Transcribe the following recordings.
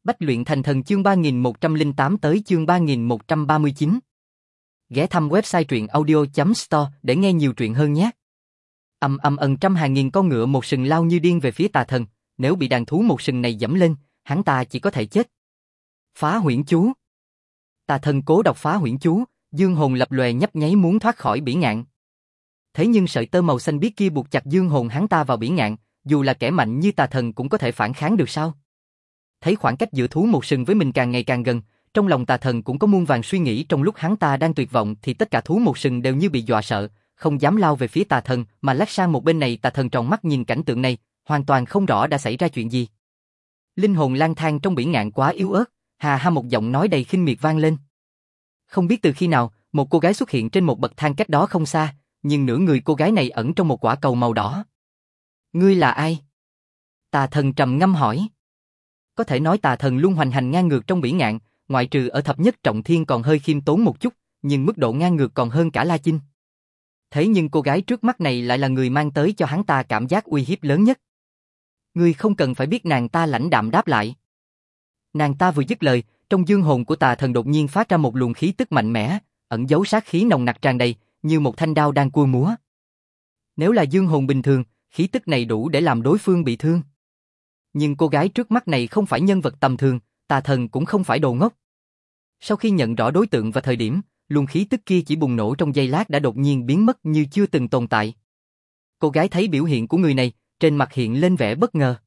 Bách luyện thành thần chương 3108 tới chương 3139. Ghé thăm website truyện audio.store để nghe nhiều truyện hơn nhé. Trăm hàng nghìn con ngựa một sừng lao như điên về phía tà thần, nếu bị đàn thú một sừng này giẫm lên, hắn ta chỉ có thể chết. Phá huyễn chú. Tà thần cố đọc phá huyễn chú, dương hồn lập lòe nhấp nháy muốn thoát khỏi bỉ ngạn. Thế nhưng sợi tơ màu xanh biếc kia buộc chặt dương hồn hắn ta vào bỉ ngạn, dù là kẻ mạnh như tà thần cũng có thể phản kháng được sao? Thấy khoảng cách giữa thú một sừng với mình càng ngày càng gần, trong lòng tà thần cũng có muôn vàn suy nghĩ. Trong lúc hắn ta đang tuyệt vọng thì tất cả thú một sừng đều như bị dọa sợ, không dám lao về phía tà thần mà lách sang một bên này. Tà thần tròn mắt nhìn cảnh tượng này, hoàn toàn không rõ đã xảy ra chuyện gì. Linh hồn lang thang trong bỉ ngạn quá yếu ớt, hà ha một giọng nói đầy khinh miệt vang lên. Không biết từ khi nào, một cô gái xuất hiện trên một bậc thang cách đó không xa, nhưng nửa người cô gái này ẩn trong một quả cầu màu đỏ. Ngươi là ai? Tà thần trầm ngâm hỏi. Có thể nói tà thần luôn hoành hành ngang ngược trong bỉ ngạn, ngoại trừ ở thập nhất trọng thiên còn hơi khiêm tốn một chút, nhưng mức độ ngang ngược còn hơn cả La Chinh. Thế nhưng cô gái trước mắt này lại là người mang tới cho hắn ta cảm giác uy hiếp lớn nhất. Ngươi không cần phải biết, nàng ta lãnh đạm đáp lại. Nàng ta vừa dứt lời, trong dương hồn của tà thần đột nhiên phát ra một luồng khí tức mạnh mẽ, ẩn giấu sát khí nồng nặc tràn đầy, như một thanh đao đang cua múa. Nếu là dương hồn bình thường, khí tức này đủ để làm đối phương bị thương. Nhưng cô gái trước mắt này không phải nhân vật tầm thường, tà thần cũng không phải đồ ngốc. Sau khi nhận rõ đối tượng và thời điểm, luồng khí tức kia chỉ bùng nổ trong giây lát đã đột nhiên biến mất như chưa từng tồn tại. Cô gái thấy biểu hiện của người này, trên mặt hiện lên vẻ bất ngờ.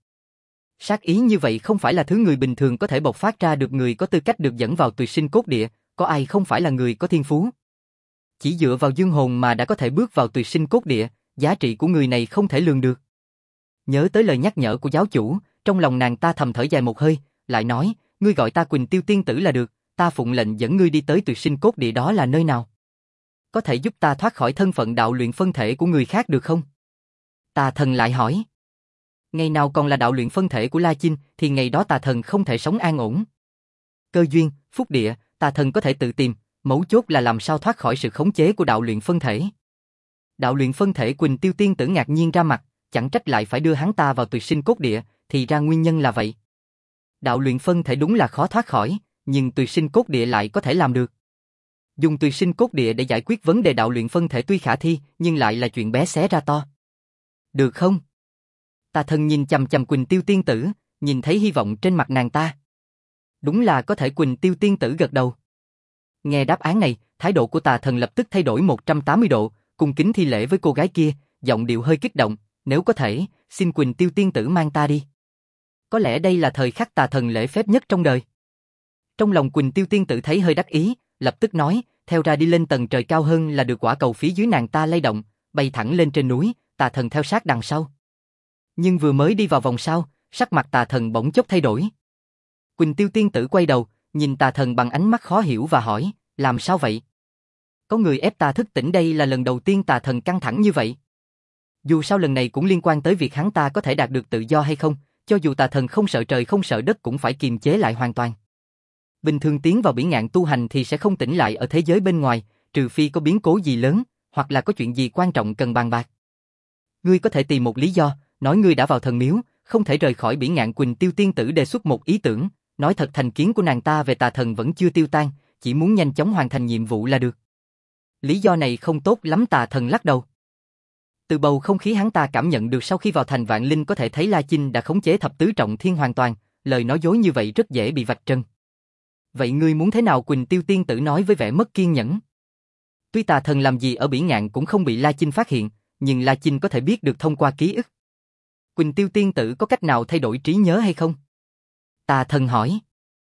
Sát ý như vậy không phải là thứ người bình thường có thể bộc phát ra được. Người có tư cách được dẫn vào tuyệt sinh cốt địa, có ai không phải là người có thiên phú. Chỉ dựa vào dương hồn mà đã có thể bước vào tuyệt sinh cốt địa, giá trị của người này không thể lường được. Nhớ tới lời nhắc nhở của giáo chủ, trong lòng nàng ta thầm thở dài một hơi, lại nói, ngươi gọi ta Quỳnh Tiêu tiên tử là được, ta phụng lệnh dẫn ngươi đi tới tuyệt sinh cốt địa. Đó là nơi nào? Có thể giúp ta thoát khỏi thân phận đạo luyện phân thể của người khác được không? Tà thần lại hỏi. Ngày nào còn là đạo luyện phân thể của La Chinh thì ngày đó tà thần không thể sống an ổn. Cơ duyên, phúc địa, tà thần có thể tự tìm, mấu chốt là làm sao thoát khỏi sự khống chế của đạo luyện phân thể. Đạo luyện phân thể Quỳnh Tiêu tiên tử ngạc nhiên ra mặt, chẳng trách lại phải đưa hắn ta vào tuyệt sinh cốt địa, thì ra nguyên nhân là vậy. Đạo luyện phân thể đúng là khó thoát khỏi, nhưng tuyệt sinh cốt địa lại có thể làm được. Dùng tuyệt sinh cốt địa để giải quyết vấn đề đạo luyện phân thể tuy khả thi, nhưng lại là chuyện bé xé ra to. Được không? Tà thần nhìn chằm chằm Quỳnh Tiêu tiên tử, nhìn thấy hy vọng trên mặt nàng ta. Đúng là có thể. Quỳnh Tiêu tiên tử gật đầu. Nghe đáp án này, thái độ của tà thần lập tức thay đổi 180 độ, cung kính thi lễ với cô gái kia, giọng điệu hơi kích động, nếu có thể, xin Quỳnh Tiêu tiên tử mang ta đi. Có lẽ đây là thời khắc tà thần lễ phép nhất trong đời. Trong lòng Quỳnh Tiêu tiên tử thấy hơi đắc ý, lập tức nói, theo ra đi lên tầng trời cao hơn là được. Quả cầu phía dưới nàng ta lay động, bay thẳng lên trên núi, tà thần theo sát đằng sau. Nhưng vừa mới đi vào vòng sau, sắc mặt tà thần bỗng chốc thay đổi. Quỳnh Tiêu tiên tử quay đầu, nhìn tà thần bằng ánh mắt khó hiểu và hỏi, làm sao vậy? Có người ép ta thức tỉnh. Đây là lần đầu tiên tà thần căng thẳng như vậy. Dù sao lần này cũng liên quan tới việc hắn ta có thể đạt được tự do hay không, cho dù tà thần không sợ trời không sợ đất cũng phải kiềm chế lại hoàn toàn. Bình thường tiến vào bỉ ngạn tu hành thì sẽ không tỉnh lại ở thế giới bên ngoài, trừ phi có biến cố gì lớn, hoặc là có chuyện gì quan trọng cần bàn bạc. Ngươi có thể tìm một lý do, nói ngươi đã vào thần miếu, không thể rời khỏi bỉ ngạn. Quỳnh Tiêu tiên tử đề xuất một ý tưởng, nói thật thành kiến của nàng ta về tà thần vẫn chưa tiêu tan, chỉ muốn nhanh chóng hoàn thành nhiệm vụ là được. Lý do này không tốt lắm. Tà thần lắc đầu. Từ bầu không khí hắn ta cảm nhận được sau khi vào thành Vạn Linh có thể thấy La Chinh đã khống chế thập tứ trọng thiên hoàn toàn, lời nói dối như vậy rất dễ bị vạch trần. Vậy ngươi muốn thế nào? Quỳnh Tiêu tiên tử nói với vẻ mất kiên nhẫn. Tuy tà thần làm gì ở bỉ ngạn cũng không bị La Chinh phát hiện, nhưng La Chinh có thể biết được thông qua ký ức. Quỳnh Tiêu tiên tử có cách nào thay đổi trí nhớ hay không? Tà thần hỏi.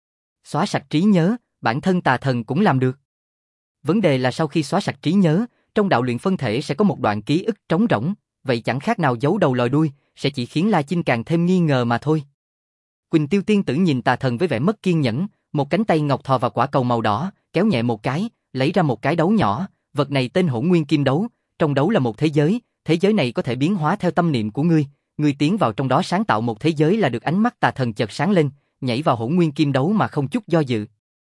Xóa sạch trí nhớ, bản thân tà thần cũng làm được. Vấn đề là sau khi xóa sạch trí nhớ, trong đạo luyện phân thể sẽ có một đoạn ký ức trống rỗng, vậy chẳng khác nào giấu đầu lòi đuôi, sẽ chỉ khiến La Chinh càng thêm nghi ngờ mà thôi. Quỳnh Tiêu tiên tử nhìn tà thần với vẻ mất kiên nhẫn, một cánh tay ngọc thò vào quả cầu màu đỏ, kéo nhẹ một cái, lấy ra một cái đấu nhỏ, vật này tên Hỗn Nguyên Kim Đấu, trong đấu là một thế giới này có thể biến hóa theo tâm niệm của ngươi, ngươi tiến vào trong đó sáng tạo một thế giới là được. Ánh mắt tà thần chợt sáng lên, nhảy vào Hỗn Nguyên Kim Đấu mà không chút do dự.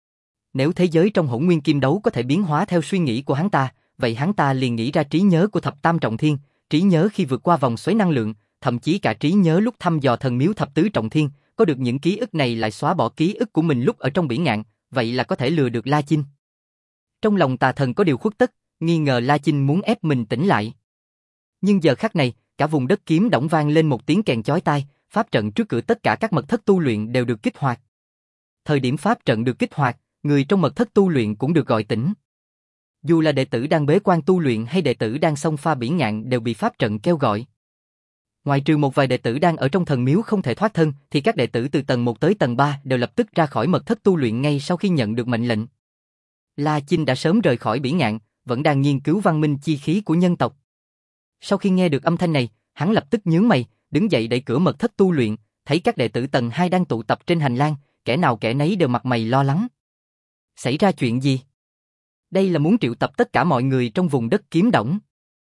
Nếu thế giới trong Hỗn Nguyên Kim Đấu có thể biến hóa theo suy nghĩ của hắn ta, vậy hắn ta liền nghĩ ra trí nhớ của thập tam trọng thiên, trí nhớ khi vượt qua vòng xoáy năng lượng, thậm chí cả trí nhớ lúc thăm dò thần miếu thập tứ trọng thiên, có được những ký ức này lại xóa bỏ ký ức của mình lúc ở trong Bỉ Ngạn, vậy là có thể lừa được La Chinh. Trong lòng tà thần có điều khuất tất, nghi ngờ La Chinh muốn ép mình tỉnh lại. Nhưng giờ khắc này, cả vùng đất kiếm đổng vang lên một tiếng kèn chói tai, pháp trận trước cửa tất cả các mật thất tu luyện đều được kích hoạt. Thời điểm pháp trận được kích hoạt, người trong mật thất tu luyện cũng được gọi tỉnh. Dù là đệ tử đang bế quan tu luyện hay đệ tử đang xông pha Bỉ Ngạn đều bị pháp trận kêu gọi. Ngoài trừ một vài đệ tử đang ở trong thần miếu không thể thoát thân, thì các đệ tử từ tầng 1 tới tầng 3 đều lập tức ra khỏi mật thất tu luyện ngay sau khi nhận được mệnh lệnh. La Chinh đã sớm rời khỏi Bỉ Ngạn, vẫn đang nghiên cứu văn minh chi khí của nhân tộc. Sau khi nghe được âm thanh này, hắn lập tức nhướng mày, đứng dậy đẩy cửa mật thất tu luyện, thấy các đệ tử tầng 2 đang tụ tập trên hành lang, kẻ nào kẻ nấy đều mặt mày lo lắng. Xảy ra chuyện gì? Đây là muốn triệu tập tất cả mọi người trong vùng đất kiếm đổng.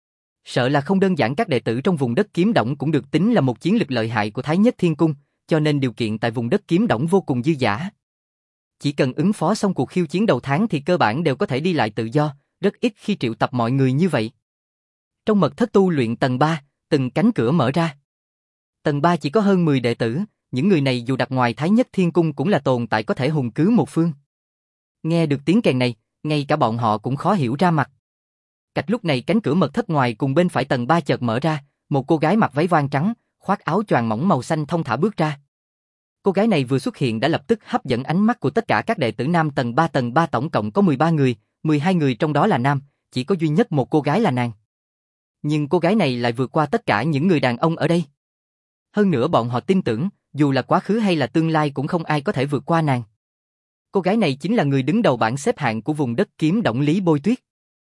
Sợ là không đơn giản, các đệ tử trong vùng đất kiếm đổng cũng được tính là một chiến lực lợi hại của Thái Nhất Thiên Cung, cho nên điều kiện tại vùng đất kiếm đổng vô cùng dư dả. Chỉ cần ứng phó xong cuộc khiêu chiến đầu tháng thì cơ bản đều có thể đi lại tự do, rất ít khi triệu tập mọi người như vậy. Trong mật thất tu luyện tầng 3, từng cánh cửa mở ra. Tầng 3 chỉ có hơn 10 đệ tử, những người này dù đặt ngoài Thái Nhất Thiên Cung cũng là tồn tại có thể hùng cứ một phương. Nghe được tiếng kèn này, ngay cả bọn họ cũng khó hiểu ra mặt. Cạch lúc này cánh cửa mật thất ngoài cùng bên phải tầng 3 chợt mở ra, một cô gái mặc váy voan trắng, khoác áo choàng mỏng màu xanh thong thả bước ra. Cô gái này vừa xuất hiện đã lập tức hấp dẫn ánh mắt của tất cả các đệ tử nam tầng 3. Tầng 3 tổng cộng có 13 người, 12 người trong đó là nam, chỉ có duy nhất một cô gái là nàng. Nhưng cô gái này lại vượt qua tất cả những người đàn ông ở đây. Hơn nữa bọn họ tin tưởng, dù là quá khứ hay là tương lai cũng không ai có thể vượt qua nàng. Cô gái này chính là người đứng đầu bảng xếp hạng của vùng đất kiếm đổng Lý Bôi Tuyết.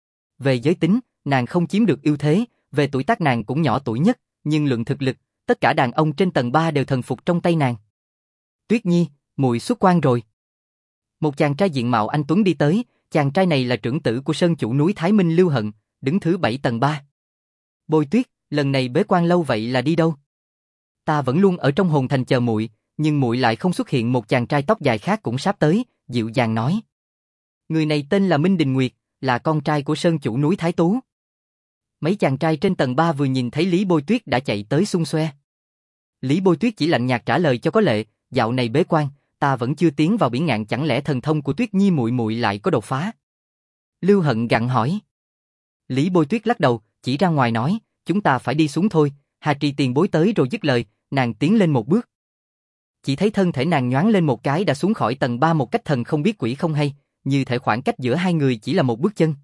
Về giới tính, nàng không chiếm được ưu thế, về tuổi tác nàng cũng nhỏ tuổi nhất, nhưng luận thực lực, tất cả đàn ông trên tầng 3 đều thần phục trong tay nàng. Tuyết Nhi, muội xuất quan rồi. Một chàng trai diện mạo anh tuấn đi tới, chàng trai này là trưởng tử của sơn chủ núi Thái Minh Lưu Hận, đứng thứ 7 tầng 3. Bôi Tuyết, lần này bế quan lâu vậy là đi đâu? Ta vẫn luôn ở trong hồn thành chờ muội, nhưng muội lại không xuất hiện. Một chàng trai tóc dài khác cũng sắp tới, dịu dàng nói. Người này tên là Minh Đình Nguyệt, là con trai của sơn chủ núi Thái Tú. Mấy chàng trai trên tầng 3 vừa nhìn thấy Lý Bôi Tuyết đã chạy tới xung xoe. Lý Bôi Tuyết chỉ lạnh nhạt trả lời cho có lệ, dạo này bế quan, ta vẫn chưa tiến vào Bỉ Ngạn, chẳng lẽ thần thông của Tuyết Nhi muội muội lại có đột phá? Lưu Hận gặng hỏi. Lý Bôi Tuyết lắc đầu, chỉ ra ngoài nói, chúng ta phải đi xuống thôi. Hà Trì tiền bối tới rồi. Dứt lời, nàng tiến lên một bước. Chỉ thấy thân thể nàng nhoáng lên một cái đã xuống khỏi tầng 3 một cách thần không biết quỷ không hay, như thể khoảng cách giữa hai người chỉ là một bước chân.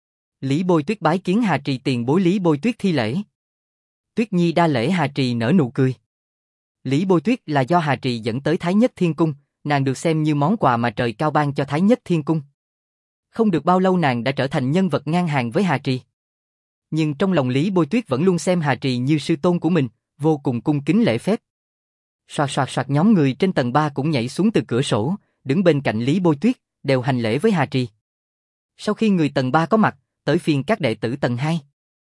Lý Bôi Tuyết bái kiến Hà Trì tiền bối. Lý Bôi Tuyết thi lễ. Tuyết Nhi đa lễ. Hà Trì nở nụ cười. Lý Bôi Tuyết là do Hà Trì dẫn tới Thái Nhất Thiên Cung, nàng được xem như món quà mà trời cao ban cho Thái Nhất Thiên Cung. Không được bao lâu nàng đã trở thành nhân vật ngang hàng với Hà Trì. Nhưng trong lòng Lý Bôi Tuyết vẫn luôn xem Hà Trì như sư tôn của mình, vô cùng cung kính lễ phép. Soạt soạt soạt, nhóm người trên tầng 3 cũng nhảy xuống từ cửa sổ, đứng bên cạnh Lý Bôi Tuyết, đều hành lễ với Hà Trì. Sau khi người tầng 3 có mặt, tới phiên các đệ tử tầng 2.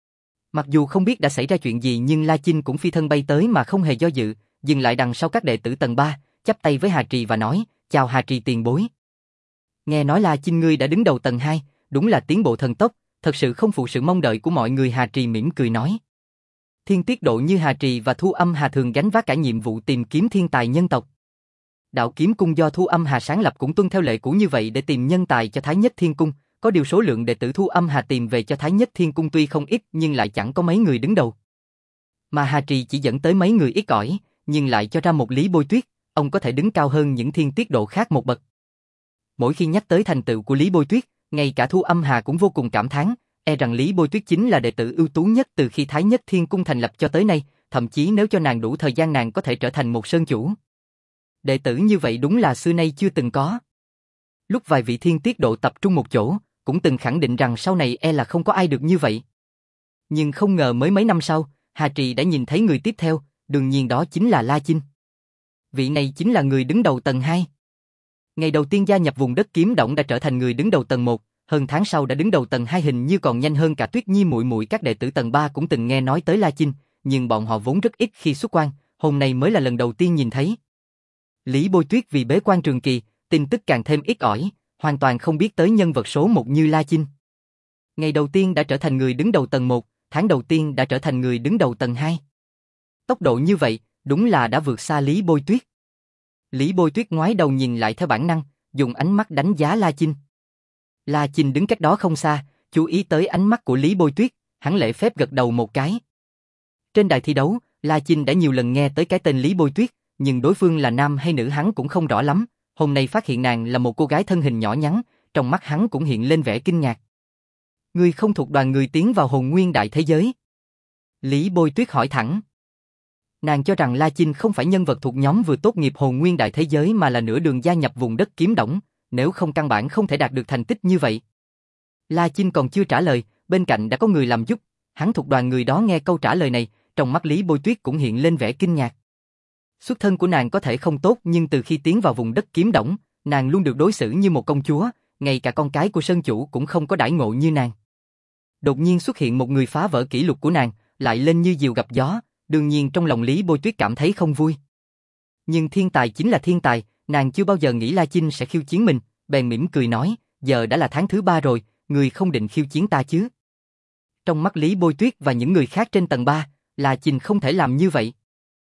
Mặc dù không biết đã xảy ra chuyện gì nhưng La Chinh cũng phi thân bay tới mà không hề do dự, dừng lại đằng sau các đệ tử tầng 3, chắp tay với Hà Trì và nói, chào Hà Trì tiền bối. Nghe nói La Chinh ngươi đã đứng đầu tầng 2, đúng là tiến bộ thần tốc, thật sự không phụ sự mong đợi của mọi người. Hà Trì mỉm cười nói. Thiên Tiết Độ như Hà Trì và Thu Âm Hà thường gánh vác cả nhiệm vụ tìm kiếm thiên tài nhân tộc. Đạo Kiếm Cung do Thu Âm Hà sáng lập cũng tuân theo lệ cũ như vậy để tìm nhân tài cho Thái Nhất Thiên Cung. Có điều số lượng đệ tử Thu Âm Hà tìm về cho Thái Nhất Thiên Cung tuy không ít nhưng lại chẳng có mấy người đứng đầu. Mà Hà Trì chỉ dẫn tới mấy người ít ỏi, nhưng lại cho ra một Lý Bôi Tuyết, ông có thể đứng cao hơn những Thiên Tiết Độ khác một bậc. Mỗi khi nhắc tới thành tựu của Lý Bôi Tuyết, ngay cả Thu Âm Hà cũng vô cùng cảm thán, e rằng Lý Bôi Tuyết chính là đệ tử ưu tú nhất từ khi Thái Nhất Thiên Cung thành lập cho tới nay, thậm chí nếu cho nàng đủ thời gian nàng có thể trở thành một sơn chủ. Đệ tử như vậy đúng là xưa nay chưa từng có. Lúc vài vị Thiên Tiết Độ tập trung một chỗ, cũng từng khẳng định rằng sau này e là không có ai được như vậy. Nhưng không ngờ mới mấy năm sau, Hà Trì đã nhìn thấy người tiếp theo, đương nhiên đó chính là La Chinh. Vị này chính là người đứng đầu tầng 2. Ngày đầu tiên gia nhập vùng đất kiếm đổng đã trở thành người đứng đầu tầng 1, hơn tháng sau đã đứng đầu tầng 2, hình như còn nhanh hơn cả Tuyết Nhi muội muội. Các đệ tử tầng 3 cũng từng nghe nói tới La Chinh, nhưng bọn họ vốn rất ít khi xuất quan, hôm nay mới là lần đầu tiên nhìn thấy. Lý Bôi Tuyết vì bế quan trường kỳ, tin tức càng thêm ít ỏi, hoàn toàn không biết tới nhân vật số 1 như La Chinh. Ngày đầu tiên đã trở thành người đứng đầu tầng 1, tháng đầu tiên đã trở thành người đứng đầu tầng 2. Tốc độ như vậy, đúng là đã vượt xa Lý Bôi Tuyết. Lý Bôi Tuyết ngoái đầu nhìn lại theo bản năng, dùng ánh mắt đánh giá La Chinh. La Chinh đứng cách đó không xa, chú ý tới ánh mắt của Lý Bôi Tuyết, hắn lễ phép gật đầu một cái. Trên đài thi đấu, La Chinh đã nhiều lần nghe tới cái tên Lý Bôi Tuyết, nhưng đối phương là nam hay nữ hắn cũng không rõ lắm, hôm nay phát hiện nàng là một cô gái thân hình nhỏ nhắn, trong mắt hắn cũng hiện lên vẻ kinh ngạc. Ngươi không thuộc đoàn người tiến vào hồn nguyên đại thế giới? Lý Bôi Tuyết hỏi thẳng. Nàng cho rằng La Chinh không phải nhân vật thuộc nhóm vừa tốt nghiệp hồn nguyên đại thế giới mà là nửa đường gia nhập vùng đất kiếm đổng, nếu không căn bản không thể đạt được thành tích như vậy. La Chinh còn chưa trả lời, bên cạnh đã có người làm giúp, hắn thuộc đoàn người đó nghe câu trả lời này, trong mắt Lý Bôi Tuyết cũng hiện lên vẻ kinh ngạc. Xuất thân của nàng có thể không tốt nhưng từ khi tiến vào vùng đất kiếm đổng, nàng luôn được đối xử như một công chúa, ngay cả con cái của sơn chủ cũng không có đãi ngộ như nàng. Đột nhiên xuất hiện một người phá vỡ kỷ lục của nàng, lại lên như diều gặp gió, đương nhiên trong lòng Lý Bôi Tuyết cảm thấy không vui. Nhưng thiên tài chính là thiên tài, nàng chưa bao giờ nghĩ La Chinh sẽ khiêu chiến mình, bèn mỉm cười nói, giờ đã là tháng thứ 3 rồi, người không định khiêu chiến ta chứ? Trong mắt Lý Bôi Tuyết và những người khác trên tầng 3, La Chinh không thể làm như vậy.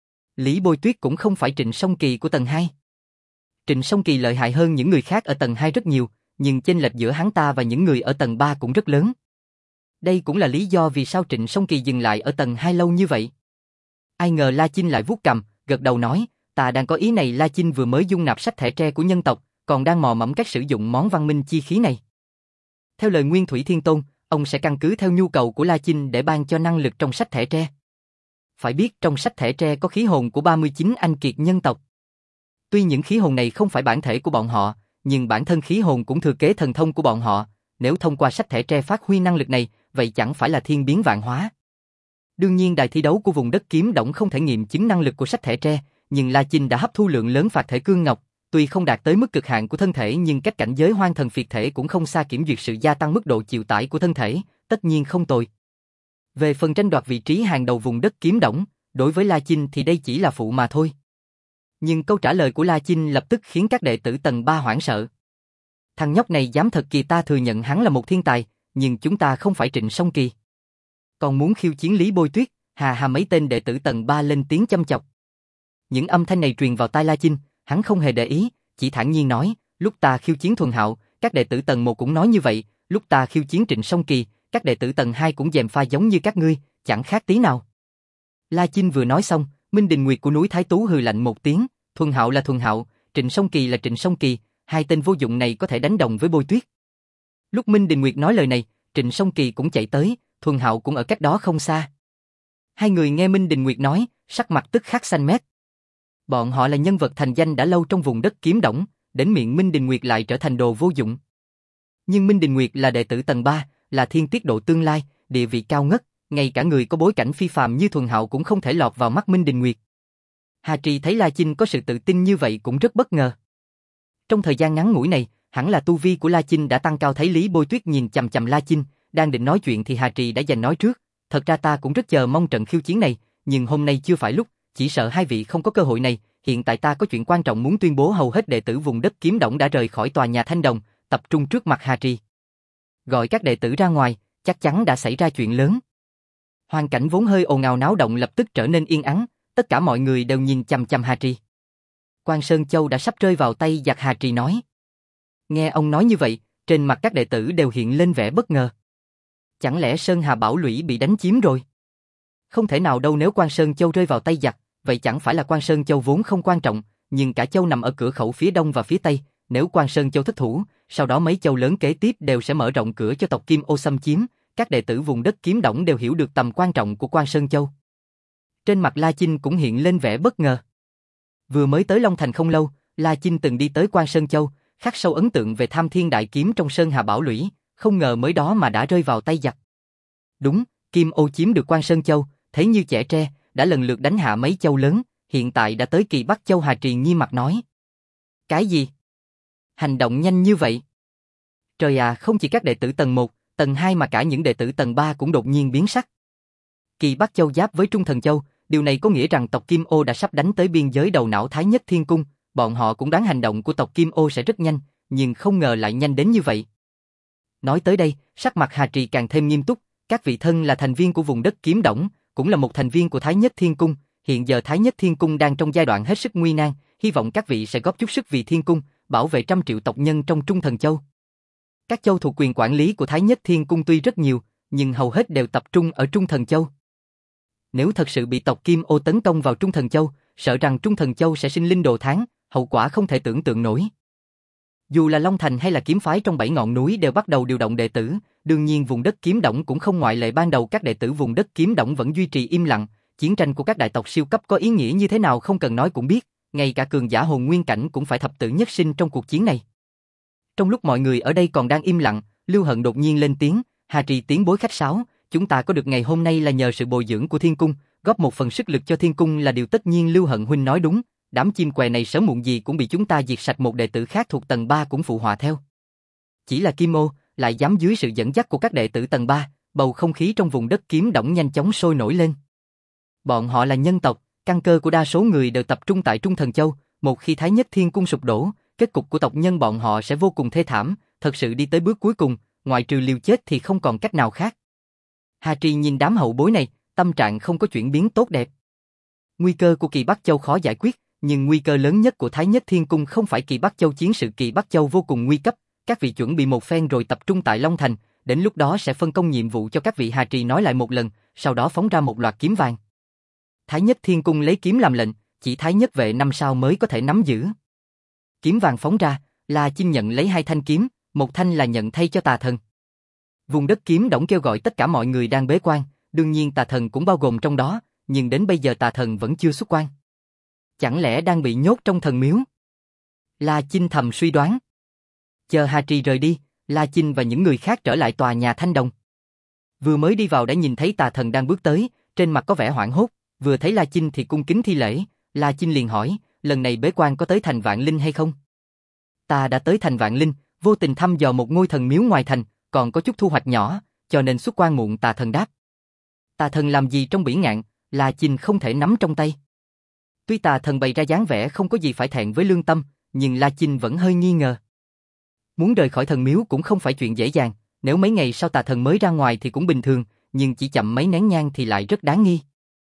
Lý Bôi Tuyết cũng không phải Trịnh Song Kỳ của tầng 2. Trịnh Song Kỳ lợi hại hơn những người khác ở tầng 2 rất nhiều, nhưng chênh lệch giữa hắn ta và những người ở tầng 3 cũng rất lớn. Đây cũng là lý do vì sao Trịnh Song Kỳ dừng lại ở tầng 2 lâu như vậy. Ai ngờ La Chinh lại vuốt cằm, gật đầu nói, ta đang có ý này. La Chinh vừa mới dung nạp sách thẻ tre của nhân tộc, còn đang mò mẫm cách sử dụng món văn minh chi khí này. Theo lời Nguyên Thủy Thiên Tôn, ông sẽ căn cứ theo nhu cầu của La Chinh để ban cho năng lực trong sách thẻ tre. Phải biết trong sách thẻ tre có khí hồn của 39 anh kiệt nhân tộc. Tuy những khí hồn này không phải bản thể của bọn họ, nhưng bản thân khí hồn cũng thừa kế thần thông của bọn họ, nếu thông qua sách thẻ tre phát huy năng lực này, vậy chẳng phải là thiên biến vạn hóa. Đương nhiên đài thi đấu của vùng đất kiếm đổng không thể nghiệm chứng năng lực của sách thẻ tre, nhưng La Chinh đã hấp thu lượng lớn phạt thể cương ngọc, tuy không đạt tới mức cực hạn của thân thể nhưng cách cảnh giới hoang thần phiệt thể cũng không xa kiểm duyệt sự gia tăng mức độ chịu tải của thân thể, tất nhiên không tồi. Về phần tranh đoạt vị trí hàng đầu vùng đất kiếm đổng, đối với La Chinh thì đây chỉ là phụ mà thôi. Nhưng câu trả lời của La Chinh lập tức khiến các đệ tử tầng 3 hoảng sợ. Thằng nhóc này dám thật kỳ, ta thừa nhận hắn là một thiên tài, nhưng chúng ta không phải Trịnh Song Kỳ. Còn muốn khiêu chiến Lý Bôi Tuyết, hà mấy tên đệ tử tầng 3 lên tiếng châm chọc. Những âm thanh này truyền vào tai La Chinh, hắn không hề để ý, chỉ thản nhiên nói, lúc ta khiêu chiến Thuần Hạo, các đệ tử tầng 1 cũng nói như vậy, lúc ta khiêu chiến Trịnh Song Kỳ, các đệ tử tầng 2 cũng gièm pha giống như các ngươi, chẳng khác tí nào. La Chinh vừa nói xong, Minh Đình Nguyệt của núi Thái Tú hừ lạnh một tiếng, Thuần Hạo là Thuần Hạo, Trịnh Song Kỳ là Trịnh Song Kỳ, hai tên vô dụng này có thể đánh đồng với Bôi Tuyết. Lúc Minh Đình Nguyệt nói lời này, Trịnh Song Kỳ cũng chạy tới, Thuần Hạo cũng ở cách đó không xa. Hai người nghe Minh Đình Nguyệt nói, sắc mặt tức khắc xanh mét. Bọn họ là nhân vật thành danh đã lâu trong vùng đất kiếm đổng, đến miệng Minh Đình Nguyệt lại trở thành đồ vô dụng. Nhưng Minh Đình Nguyệt là đệ tử tầng 3, là thiên tiết độ tương lai, địa vị cao ngất, ngay cả người có bối cảnh phi phàm như Thuần Hạo cũng không thể lọt vào mắt Minh Đình Nguyệt. Hà Trì thấy La Chinh có sự tự tin như vậy cũng rất bất ngờ. Trong thời gian ngắn ngủi này, hẳn là tu vi của La Chinh đã tăng cao. Thấy Lý Bôi Tuyết nhìn chằm chằm La Chinh, đang định nói chuyện thì Hà Trì đã giành nói trước. Thật ra ta cũng rất chờ mong trận khiêu chiến này, nhưng hôm nay chưa phải lúc, chỉ sợ hai vị không có cơ hội này. Hiện tại ta có chuyện quan trọng muốn tuyên bố, hầu hết đệ tử vùng đất kiếm đổng đã rời khỏi tòa nhà Thanh Đồng, tập trung trước mặt Hà Trì. Gọi các đệ tử ra ngoài, chắc chắn đã xảy ra chuyện lớn. Hoàn cảnh vốn hơi ồn ào náo động lập tức trở nên yên ắng, tất cả mọi người đều nhìn chằm chằm Hà Trì. Quan Sơn Châu đã sắp rơi vào tay giặc, Hà Trì nói. Nghe ông nói như vậy, trên mặt các đệ tử đều hiện lên vẻ bất ngờ. Chẳng lẽ Sơn Hà Bảo Lũy bị đánh chiếm rồi? Không thể nào đâu, nếu Quan Sơn Châu rơi vào tay giặc, vậy chẳng phải là Quan Sơn Châu vốn không quan trọng, nhưng cả châu nằm ở cửa khẩu phía đông và phía tây, nếu Quan Sơn Châu thất thủ, sau đó mấy châu lớn kế tiếp đều sẽ mở rộng cửa cho tộc Kim Ô xâm chiếm, các đệ tử vùng đất kiếm đổng đều hiểu được tầm quan trọng của Quan Sơn Châu. Trên mặt La Chinh cũng hiện lên vẻ bất ngờ. Vừa mới tới Long Thành không lâu, La Chinh từng đi tới Quan Sơn Châu, khắc sâu ấn tượng về Tham Thiên Đại Kiếm trong Sơn Hà Bảo Lũy, không ngờ mới đó mà đã rơi vào tay giặc. Đúng, Kim Ô chiếm được Quan Sơn Châu, thấy như chẻ tre, đã lần lượt đánh hạ mấy châu lớn, hiện tại đã tới kỳ Bắc Châu. Hà Trì nghiêm mặt nói. Cái gì? Hành động nhanh như vậy? Trời à, không chỉ các đệ tử tầng 1, tầng 2 mà cả những đệ tử tầng 3 cũng đột nhiên biến sắc. Kỳ Bắc Châu giáp với Trung Thần Châu, điều này có nghĩa rằng tộc Kim Ô đã sắp đánh tới biên giới đầu não Thái Nhất Thiên Cung, bọn họ cũng đoán hành động của tộc Kim Ô sẽ rất nhanh, nhưng không ngờ lại nhanh đến như vậy. Nói tới đây, sắc mặt Hà Trì càng thêm nghiêm túc, các vị thân là thành viên của vùng đất kiếm đổng, cũng là một thành viên của Thái Nhất Thiên Cung, hiện giờ Thái Nhất Thiên Cung đang trong giai đoạn hết sức nguy nan, hy vọng các vị sẽ góp chút sức vì Thiên Cung, bảo vệ 100 triệu tộc nhân trong Trung Thần Châu. Các châu thuộc quyền quản lý của Thái Nhất Thiên Cung tuy rất nhiều, nhưng hầu hết đều tập trung ở Trung Thần Châu. Nếu thật sự bị tộc Kim Ô tấn công vào Trung Thần Châu, sợ rằng Trung Thần Châu sẽ sinh linh đồ thán, hậu quả không thể tưởng tượng nổi. Dù là Long Thành hay là kiếm phái trong 7 ngọn núi đều bắt đầu điều động đệ tử, đương nhiên vùng đất Kiếm Đổng cũng không ngoại lệ. Ban đầu các đệ tử vùng đất Kiếm Đổng vẫn duy trì im lặng, chiến tranh của các đại tộc siêu cấp có ý nghĩa như thế nào không cần nói cũng biết, ngay cả cường giả hồn nguyên cảnh cũng phải thập tử nhất sinh trong cuộc chiến này. Trong lúc mọi người ở đây còn đang im lặng, Lưu Hận đột nhiên lên tiếng, Hà Trì tiến bối khách sáo, chúng ta có được ngày hôm nay là nhờ sự bồi dưỡng của Thiên Cung, góp một phần sức lực cho Thiên Cung là điều tất nhiên. Lưu Hận huynh nói đúng, đám chim què này sớm muộn gì cũng bị chúng ta diệt sạch. Một đệ tử khác thuộc tầng 3 cũng phụ họa theo. Chỉ là Kim Ô, lại dám dưới sự dẫn dắt của các đệ tử tầng 3, bầu không khí trong vùng đất Kiếm Đổng nhanh chóng sôi nổi lên. Bọn họ là nhân tộc, căn cơ của đa số người đều tập trung tại Trung Thần Châu, một khi Thái Nhất Thiên Cung sụp đổ, kết cục của tộc nhân bọn họ sẽ vô cùng thê thảm, thật sự đi tới bước cuối cùng, ngoại trừ liều chết thì không còn cách nào khác. Hà Trì nhìn đám hậu bối này, tâm trạng không có chuyển biến tốt đẹp. Nguy cơ của Kỳ Bắc Châu khó giải quyết, nhưng nguy cơ lớn nhất của Thái Nhất Thiên Cung không phải Kỳ Bắc Châu. Chiến sự Kỳ Bắc Châu vô cùng nguy cấp, các vị chuẩn bị một phen rồi tập trung tại Long Thành, đến lúc đó sẽ phân công nhiệm vụ cho các vị. Hà Trì nói lại một lần, sau đó phóng ra một loạt kiếm vàng. Thái Nhất Thiên Cung lấy kiếm làm lệnh, chỉ Thái Nhất vệ 5 sao mới có thể nắm giữ. Kiếm vàng phóng ra, La Chinh nhận lấy 2 thanh kiếm, một thanh là nhận thay cho Tà Thần. Vùng đất Kiếm Đổng kêu gọi tất cả mọi người đang bế quan, đương nhiên Tà Thần cũng bao gồm trong đó, nhưng đến bây giờ Tà Thần vẫn chưa xuất quan. Chẳng lẽ đang bị nhốt trong thần miếu? La Chinh thầm suy đoán. Chờ Hà Trì rời đi, La Chinh và những người khác trở lại tòa nhà Thanh Đồng. Vừa mới đi vào đã nhìn thấy Tà Thần đang bước tới, trên mặt có vẻ hoảng hốt, vừa thấy La Chinh thì cung kính thi lễ. La Chinh liền hỏi, lần này bế quan có tới thành Vạn Linh hay không? Ta đã tới thành Vạn Linh, vô tình thăm dò một ngôi thần miếu ngoài thành, còn có chút thu hoạch nhỏ, cho nên xuất quan muộn. Tà Thần đáp. Tà Thần làm gì trong bỉ ngạn, La Chinh không thể nắm trong tay. Tuy Tà Thần bày ra dáng vẻ không có gì phải thẹn với lương tâm, nhưng La Chinh vẫn hơi nghi ngờ. Muốn rời khỏi thần miếu cũng không phải chuyện dễ dàng, nếu mấy ngày sau Tà Thần mới ra ngoài thì cũng bình thường, nhưng chỉ chậm mấy nén nhang thì lại rất đáng nghi.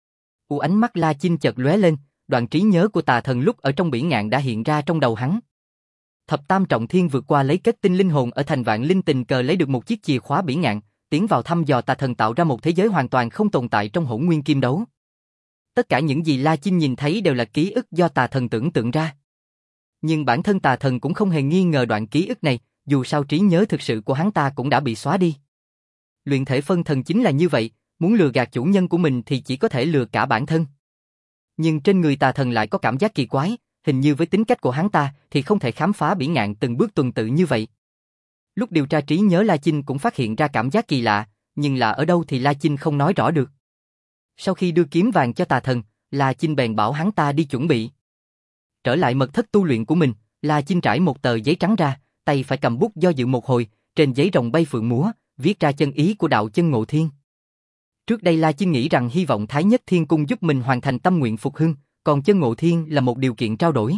Ánh mắt La Chinh chợt lóe lên, đoạn trí nhớ của Tà Thần lúc ở trong bỉ ngạn đã hiện ra trong đầu hắn. Thập Tam Trọng Thiên vượt qua lấy kết tinh linh hồn ở thành Vạn Linh, tình cờ lấy được một chiếc chìa khóa bỉ ngạn, tiến vào thăm dò Tà Thần, tạo ra một thế giới hoàn toàn không tồn tại trong Hỗn Nguyên Kim Đấu. Tất cả những gì La Chinh nhìn thấy đều là ký ức do Tà Thần tưởng tượng ra. Nhưng bản thân Tà Thần cũng không hề nghi ngờ đoạn ký ức này, dù sao trí nhớ thực sự của hắn ta cũng đã bị xóa đi. Luyện thể phân thần chính là như vậy, muốn lừa gạt chủ nhân của mình thì chỉ có thể lừa cả bản thân. Nhưng trên người Tà Thần lại có cảm giác kỳ quái, hình như với tính cách của hắn ta thì không thể khám phá bỉ ngạn từng bước tuần tự như vậy. Lúc điều tra trí nhớ La Chinh cũng phát hiện ra cảm giác kỳ lạ, nhưng là ở đâu thì La Chinh không nói rõ được. Sau khi đưa kiếm vàng cho Tà Thần, La Chinh bèn bảo hắn ta đi chuẩn bị. Trở lại mật thất tu luyện của mình, La Chinh trải một tờ giấy trắng ra, tay phải cầm bút do dự một hồi, trên giấy rồng bay phượng múa, viết ra chân ý của đạo Chân Ngộ Thiên. Trước đây La Chinh nghĩ rằng hy vọng Thái Nhất Thiên Cung giúp mình hoàn thành tâm nguyện phục hưng, còn Chân Ngộ Thiên là một điều kiện trao đổi.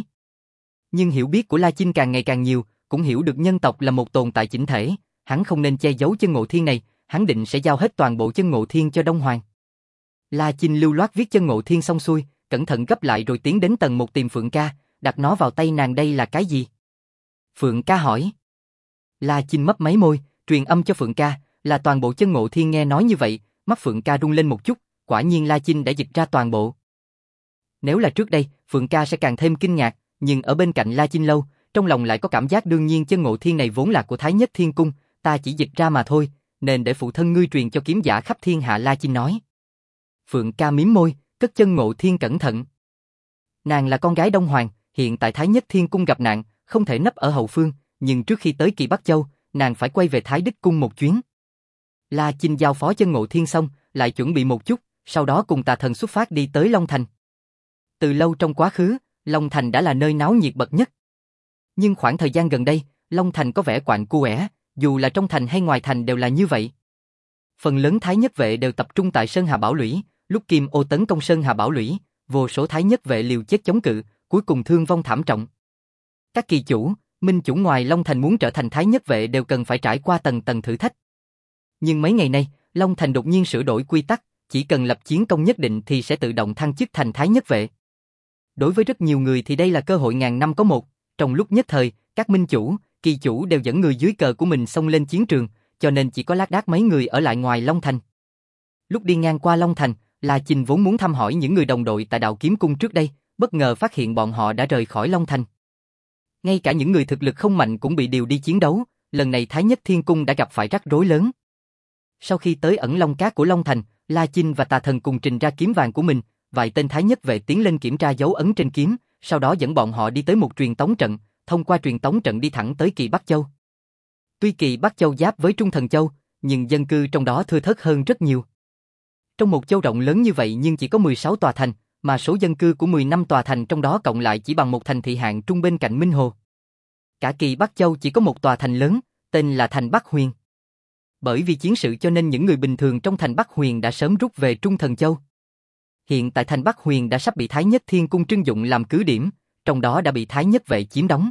Nhưng hiểu biết của La Chinh càng ngày càng nhiều, cũng hiểu được nhân tộc là một tồn tại chỉnh thể, hắn không nên che giấu Chân Ngộ Thiên này, hắn định sẽ giao hết toàn bộ Chân Ngộ Thiên cho Đông Hoàng. La Chinh lưu loát viết Chân Ngộ Thiên xong xuôi, cẩn thận gấp lại rồi tiến đến tầng 1 tìm Phượng Ca, đặt nó vào tay nàng. Đây là cái gì? Phượng Ca hỏi. La Chinh mấp máy môi, truyền âm cho Phượng Ca, là toàn bộ Chân Ngộ Thiên. Nghe nói như vậy, mắt Phượng Ca rung lên một chút, quả nhiên La Chinh đã dịch ra toàn bộ. Nếu là trước đây, Phượng Ca sẽ càng thêm kinh ngạc, nhưng ở bên cạnh La Chinh lâu, trong lòng lại có cảm giác đương nhiên Chân Ngộ Thiên này vốn là của Thái Nhất Thiên Cung, ta chỉ dịch ra mà thôi, nên để phụ thân ngươi truyền cho kiếm giả khắp thiên hạ. La Chinh nói. Phượng Ca mím môi, cất Chân Ngộ Thiên cẩn thận. Nàng là con gái Đông Hoàng, hiện tại Thái Nhất Thiên Cung gặp nạn, không thể nấp ở hậu phương, nhưng trước khi tới Kỳ Bắc Châu, nàng phải quay về Thái Đích Cung một chuyến. La Chinh giao phó Chân Ngộ Thiên xong, lại chuẩn bị một chút, sau đó cùng Tà Thần xuất phát đi tới Long Thành. Từ lâu trong quá khứ, Long Thành đã là nơi náo nhiệt bậc nhất. Nhưng khoảng thời gian gần đây, Long Thành có vẻ quạnh quẽ, dù là trong thành hay ngoài thành đều là như vậy. Phần lớn Thái Nhất vệ đều tập trung tại Sơn Hà Bảo Lũy, lúc Kim Ô tấn công Sơn Hà Bảo Lũy, vô số Thái Nhất vệ liều chết chống cự, cuối cùng thương vong thảm trọng. Các kỳ chủ, minh chủ ngoài Long Thành muốn trở thành Thái Nhất vệ đều cần phải trải qua tầng tầng thử thách. Nhưng mấy ngày nay, Long Thành đột nhiên sửa đổi quy tắc, chỉ cần lập chiến công nhất định thì sẽ tự động thăng chức thành Thái Nhất vệ. Đối với rất nhiều người thì đây là cơ hội ngàn năm có một, trong lúc nhất thời, các minh chủ, kỳ chủ đều dẫn người dưới cờ của mình xông lên chiến trường, cho nên chỉ có lác đác mấy người ở lại ngoài Long Thành. Lúc đi ngang qua Long Thành, La Chinh vốn muốn thăm hỏi những người đồng đội tại Đạo Kiếm Cung trước đây, bất ngờ phát hiện bọn họ đã rời khỏi Long Thành. Ngay cả những người thực lực không mạnh cũng bị điều đi chiến đấu, lần này Thái Nhất Thiên Cung đã gặp phải rắc rối lớn. Sau khi tới ẩn Long Cát của Long Thành, La Chinh và Tà Thần cùng trình ra kiếm vàng của mình, vài tên Thái Nhất vệ tiến lên kiểm tra dấu ấn trên kiếm, sau đó dẫn bọn họ đi tới một truyền tống trận, thông qua truyền tống trận đi thẳng tới Kỳ Bắc Châu. Tuy Kỳ Bắc Châu giáp với Trung Thần Châu, nhưng dân cư trong đó thưa thớt hơn rất nhiều. Trong một châu rộng lớn như vậy nhưng chỉ có 16 tòa thành, mà số dân cư của 15 tòa thành trong đó cộng lại chỉ bằng một thành thị hạng trung bên cạnh Minh Hồ. Cả Kỳ Bắc Châu chỉ có một tòa thành lớn, tên là thành Bắc Huyền. Bởi vì chiến sự cho nên những người bình thường trong thành Bắc Huyền đã sớm rút về Trung Thần Châu. Hiện tại thành Bắc Huyền đã sắp bị Thái Nhất Thiên Cung trưng dụng làm cứ điểm, trong đó đã bị Thái Nhất vệ chiếm đóng.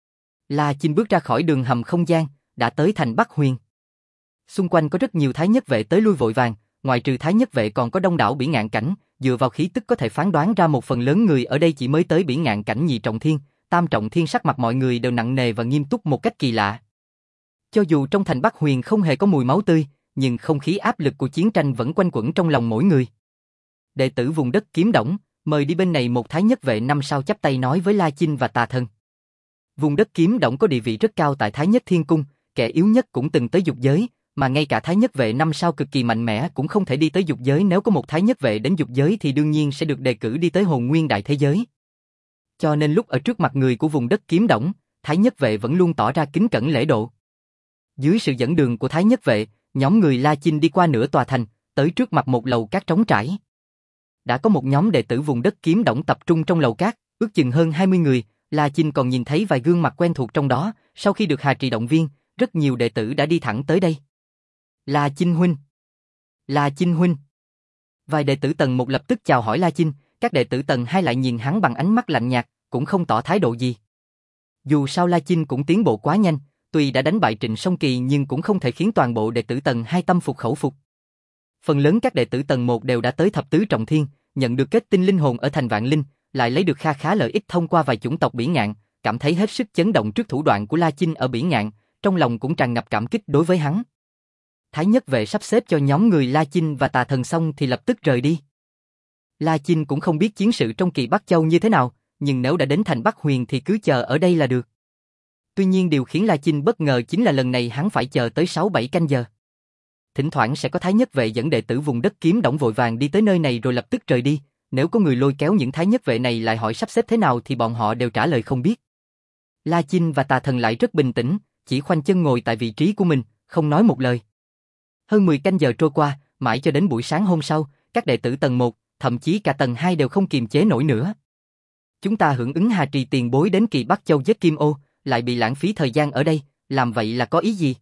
La Chinh bước ra khỏi đường hầm không gian, đã tới thành Bắc Huyền. Xung quanh có rất nhiều Thái Nhất vệ tới lui vội vàng, ngoại trừ Thái Nhất vệ còn có đông đảo Bỉ Ngạn Cảnh, dựa vào khí tức có thể phán đoán ra một phần lớn người ở đây chỉ mới tới Bỉ Ngạn Cảnh nhị trọng thiên, tam trọng thiên, sắc mặt mọi người đều nặng nề và nghiêm túc một cách kỳ lạ. Cho dù trong thành Bắc Huyền không hề có mùi máu tươi, nhưng không khí áp lực của chiến tranh vẫn quanh quẩn trong lòng mỗi người. Đệ tử vùng đất Kiếm Đổng, mời đi bên này, một Thái Nhất vệ 5 sao chắp tay nói với La Chinh và Tà Thần. Vùng đất Kiếm Đổng có địa vị rất cao tại Thái Nhất Thiên Cung, kẻ yếu nhất cũng từng tới dục giới, mà ngay cả Thái Nhất vệ 5 sao cực kỳ mạnh mẽ cũng không thể đi tới dục giới, nếu có một Thái Nhất vệ đến dục giới thì đương nhiên sẽ được đề cử đi tới hồn nguyên đại thế giới. Cho nên lúc ở trước mặt người của vùng đất Kiếm Đổng, Thái Nhất vệ vẫn luôn tỏ ra kính cẩn lễ độ. Dưới sự dẫn đường của Thái Nhất vệ, nhóm người La Chinh đi qua nửa tòa thành, tới trước mặt một lầu cát trống trải. Đã có một nhóm đệ tử vùng đất Kiếm Đổng tập trung trong lầu cát, ước chừng hơn 20 người, La Chinh còn nhìn thấy vài gương mặt quen thuộc trong đó, sau khi được Hà Trì động viên, rất nhiều đệ tử đã đi thẳng tới đây. La Chinh huynh! La Chinh huynh! Vài đệ tử tầng 1 lập tức chào hỏi La Chinh, các đệ tử tầng 2 lại nhìn hắn bằng ánh mắt lạnh nhạt, cũng không tỏ thái độ gì. Dù sao La Chinh cũng tiến bộ quá nhanh, tuy đã đánh bại Trịnh Song Kỳ nhưng cũng không thể khiến toàn bộ đệ tử tầng 2 tâm phục khẩu phục. Phần lớn các đệ tử tầng 1 đều đã tới thập tứ trọng thiên, nhận được kết tinh linh hồn ở thành Vạn Linh, lại lấy được kha khá lợi ích thông qua vài chủng tộc Bỉ Ngạn, cảm thấy hết sức chấn động trước thủ đoạn của La Chinh ở Bỉ Ngạn, trong lòng cũng tràn ngập cảm kích đối với hắn. Thái Nhất vệ sắp xếp cho nhóm người La Chinh và Tà Thần xong thì lập tức rời đi. La Chinh cũng không biết chiến sự trong Kỳ Bắc Châu như thế nào, nhưng nếu đã đến thành Bắc Huyền thì cứ chờ ở đây là được. Tuy nhiên điều khiến La Chinh bất ngờ chính là lần này hắn phải chờ tới 6-7 canh giờ. Thỉnh thoảng sẽ có Thái Nhất vệ dẫn đệ tử vùng đất Kiếm Đổng vội vàng đi tới nơi này rồi lập tức rời đi, nếu có người lôi kéo những Thái Nhất vệ này lại hỏi sắp xếp thế nào thì bọn họ đều trả lời không biết. La Chinh và Tà Thần lại rất bình tĩnh, chỉ khoanh chân ngồi tại vị trí của mình, không nói một lời. Hơn 10 canh giờ trôi qua, mãi cho đến buổi sáng hôm sau, các đệ tử tầng 1, thậm chí cả tầng 2 đều không kiềm chế nổi nữa. Chúng ta hưởng ứng Hà Trì tiền bối đến Kỳ Bắc Châu giết Kim Ô, lại bị lãng phí thời gian ở đây, làm vậy là có ý gì?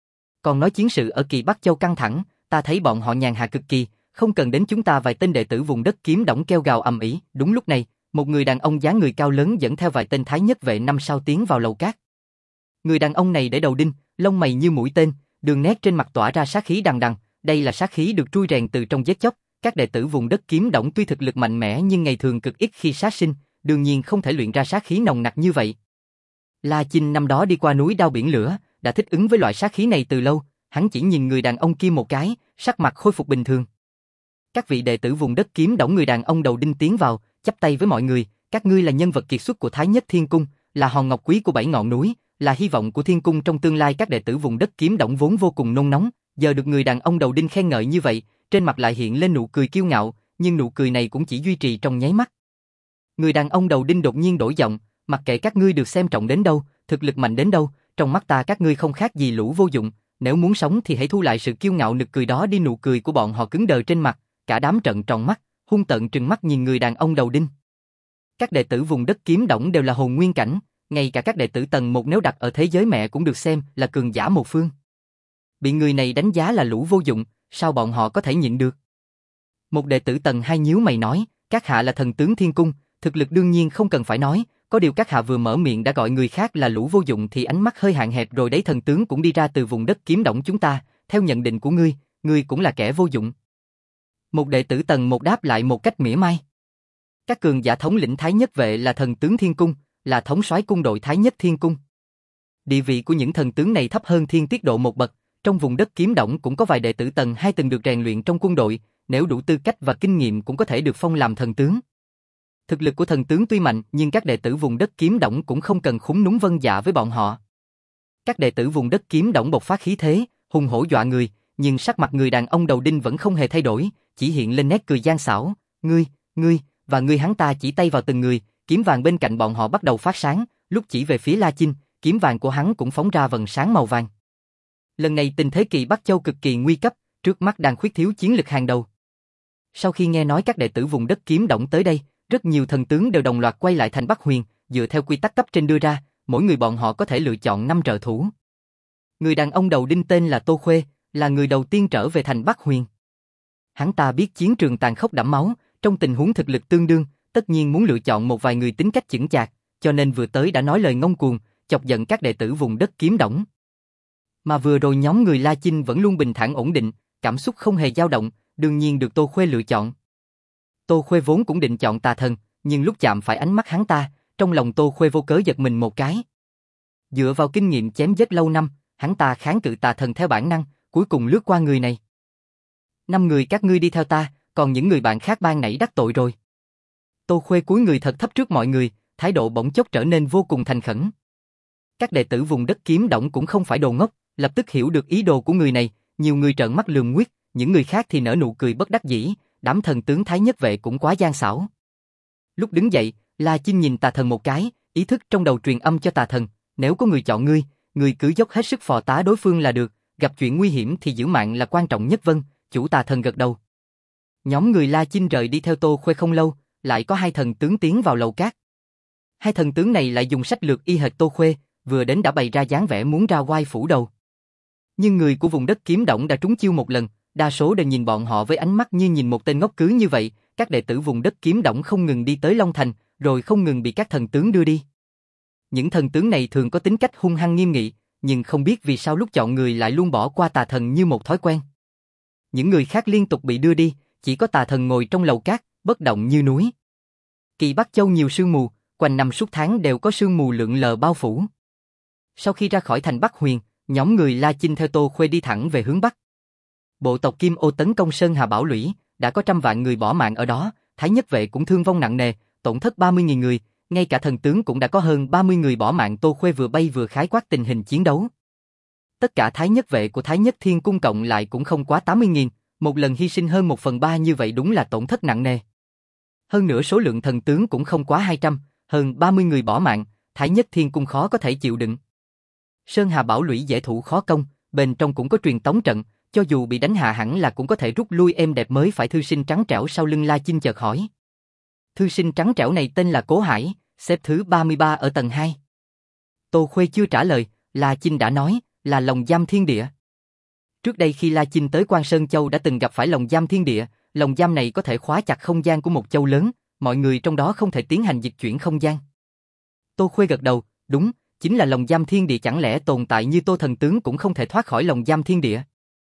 Còn nói chiến sự ở Kỳ Bắc Châu căng thẳng, ta thấy bọn họ nhàn hạ cực kỳ, không cần đến chúng ta vài tên đệ tử vùng đất Kiếm Đổng kêu gào ầm ĩ. Đúng lúc này, một người đàn ông dáng người cao lớn dẫn theo vài tên Thái Nhất vệ 5 sao tiến vào lầu cát. Người đàn ông này để đầu đinh, lông mày như mũi tên, đường nét trên mặt tỏa ra sát khí đằng đằng, đây là sát khí được trui rèn từ trong giết chóc. Các đệ tử vùng đất Kiếm Đổng tuy thực lực mạnh mẽ nhưng ngày thường cực ít khi sát sinh, đương nhiên không thể luyện ra sát khí nồng nặc như vậy. La Chinh năm đó đi qua núi Đao Biển Lửa, đã thích ứng với loại sát khí này từ lâu, hắn chỉ nhìn người đàn ông kia một cái, sắc mặt khôi phục bình thường. Các vị đệ tử vùng đất Kiếm Đổng, người đàn ông đầu đinh tiến vào, chắp tay với mọi người, các ngươi là nhân vật kiệt xuất của Thái Nhất Thiên Cung, là hòn ngọc quý của 7 ngọn núi, là hy vọng của Thiên Cung trong tương lai. Các đệ tử vùng đất Kiếm Đổng vốn vô cùng nôn nóng, giờ được người đàn ông đầu đinh khen ngợi như vậy, trên mặt lại hiện lên nụ cười kiêu ngạo, nhưng nụ cười này cũng chỉ duy trì trong nháy mắt. Người đàn ông đầu đinh đột nhiên đổi giọng, mặc kệ các ngươi được xem trọng đến đâu, thực lực mạnh đến đâu, trong mắt ta các ngươi không khác gì lũ vô dụng, nếu muốn sống thì hãy thu lại sự kiêu ngạo nực cười đó đi. Nụ cười của bọn họ cứng đờ trên mặt, cả đám trợn tròn mắt, hung tợn trừng mắt nhìn người đàn ông đầu đinh. Các đệ tử vùng đất Kiếm Đổng đều là hồn nguyên cảnh, ngay cả các đệ tử tầng 1 nếu đặt ở thế giới mẹ cũng được xem là cường giả một phương. Bị người này đánh giá là lũ vô dụng, sao bọn họ có thể nhịn được? Một đệ tử tầng 2 nhíu mày nói, các hạ là thần tướng Thiên Cung, thực lực đương nhiên không cần phải nói, có điều các hạ vừa mở miệng đã gọi người khác là lũ vô dụng thì ánh mắt hơi hạn hẹp rồi đấy. Thần tướng cũng đi ra từ vùng đất Kiếm Đổng chúng ta, theo nhận định của ngươi cũng là kẻ vô dụng. Một đệ tử tầng 1 đáp lại một cách mỉa mai. Các cường giả thống lĩnh Thái Nhất Vệ là thần tướng Thiên Cung, là thống soái cung đội Thái Nhất Thiên Cung. Địa vị của những thần tướng này thấp hơn Thiên Tiết Độ một bậc, trong vùng đất Kiếm Đổng cũng có vài đệ tử tầng 2 từng được rèn luyện trong quân đội, nếu đủ tư cách và kinh nghiệm cũng có thể được phong làm thần tướng. Thực lực của thần tướng tuy mạnh, nhưng các đệ tử vùng đất Kiếm Đổng cũng không cần khúm núm vâng dạ với bọn họ. Các đệ tử vùng đất Kiếm Đổng bộc phát khí thế, hùng hổ dọa người, nhưng sắc mặt người đàn ông đầu đinh vẫn không hề thay đổi, chỉ hiện lên nét cười gian xảo. Ngươi, hắn ta chỉ tay vào từng người, kiếm vàng bên cạnh bọn họ bắt đầu phát sáng, lúc chỉ về phía La Chinh, kiếm vàng của hắn cũng phóng ra vầng sáng màu vàng. Lần này tình thế Kỳ Bắc Châu cực kỳ nguy cấp, trước mắt đang khuyết thiếu chiến lực hàng đầu. Sau khi nghe nói các đệ tử vùng đất Kiếm Đổng tới đây, rất nhiều thần tướng đều đồng loạt quay lại thành Bắc Huyền, dựa theo quy tắc cấp trên đưa ra, mỗi người bọn họ có thể lựa chọn 5 trợ thủ. Người đàn ông đầu đinh tên là Tô Khuê, là người đầu tiên trở về thành Bắc Huyền. Hắn ta biết chiến trường tàn khốc đẫm máu, trong tình huống thực lực tương đương, tất nhiên muốn lựa chọn một vài người tính cách chững chạc, cho nên vừa tới đã nói lời ngông cuồng, chọc giận các đệ tử vùng đất Kiếm Đổng. Mà vừa rồi nhóm người La Chinh vẫn luôn bình thản ổn định, cảm xúc không hề dao động, đương nhiên được Tô Khuê lựa chọn. Tô Khuê vốn cũng định chọn Tà Thần, nhưng lúc chạm phải ánh mắt hắn ta, trong lòng Tô Khuê vô cớ giật mình một cái. Dựa vào kinh nghiệm chém giết lâu năm, hắn ta kháng cự Tà Thần theo bản năng, cuối cùng lướt qua người này. 5 người các ngươi đi theo ta, còn những người bạn khác ban nãy đắc tội rồi. Tô Khuê cúi người thật thấp trước mọi người, thái độ bỗng chốc trở nên vô cùng thành khẩn. Các đệ tử vùng đất Kiếm Đổng cũng không phải đồ ngốc, lập tức hiểu được ý đồ của người này, nhiều người trợn mắt lườm nguyết, những người khác thì nở nụ cười bất đắc dĩ, đám thần tướng Thái Nhất Vệ cũng quá gian xảo. Lúc đứng dậy, La Chinh nhìn Tà Thần một cái, ý thức trong đầu truyền âm cho Tà Thần, nếu có người chọn ngươi cứ dốc hết sức phò tá đối phương là được, gặp chuyện nguy hiểm thì giữ mạng là quan trọng nhất. Vâng, chủ. Tà Thần gật đầu. Nhóm người La Chinh rời đi theo Tô Khuê không lâu, lại có 2 thần tướng tiến vào lầu cát. 2 thần tướng này lại dùng sách lược y hệt Tô Khuê, vừa đến đã bày ra dáng vẻ muốn ra oai phủ đầu. Nhưng người của vùng đất Kiếm Đổng đã trúng chiêu một lần, đa số đều nhìn bọn họ với ánh mắt như nhìn một tên ngốc cứ như vậy, các đệ tử vùng đất Kiếm Đổng không ngừng đi tới Long Thành, rồi không ngừng bị các thần tướng đưa đi. Những thần tướng này thường có tính cách hung hăng nghiêm nghị, nhưng không biết vì sao lúc chọn người lại luôn bỏ qua Tà Thần như một thói quen. Những người khác liên tục bị đưa đi, chỉ có Tà Thần ngồi trong lầu cát, bất động như núi. Kỳ Bắc Châu nhiều sương mù, quanh năm suốt tháng đều có sương mù lượn lờ bao phủ. Sau khi ra khỏi thành Bắc Huyền, nhóm người La Chinh theo Tô Khuê đi thẳng về hướng Bắc. Bộ tộc Kim Ô tấn công Sơn Hà Bảo Lũy, đã có 100 vạn người bỏ mạng ở đó, Thái Nhất Vệ cũng thương vong nặng nề, tổn thất 30.000 người, ngay cả thần tướng cũng đã có hơn 30 người bỏ mạng. Tô Khuê vừa bay vừa khái quát tình hình chiến đấu. Tất cả Thái Nhất Vệ của Thái Nhất Thiên Cung cộng lại cũng không quá 80.000, một lần hy sinh hơn 1/3 như vậy đúng là tổn thất nặng nề. Hơn nữa số lượng thần tướng cũng không quá 200, hơn 30 người bỏ mạng, Thái Nhất Thiên Cung khó có thể chịu đựng. Sơn Hà Bảo Lũy dễ thủ khó công, bên trong cũng có truyền tống trận, cho dù bị đánh hạ hẳn là cũng có thể rút lui êm đẹp. Mới phải thư sinh trắng trẻo sau lưng La Chinh chợt hỏi. Thư sinh trắng trẻo này tên là Cố Hải, xếp thứ 33 ở tầng 2. Tô Khuê chưa trả lời, La Chinh đã nói, là lồng giam thiên địa. Trước đây khi La Chinh tới Quan Sơn Châu đã từng gặp phải lồng giam thiên địa, lồng giam này có thể khóa chặt không gian của một châu lớn, mọi người trong đó không thể tiến hành dịch chuyển không gian. Tô Khuê gật đầu, đúng, chính là lồng giam thiên địa. Chẳng lẽ tồn tại như Tô thần tướng cũng không thể thoát khỏi lồng giam thiên địa?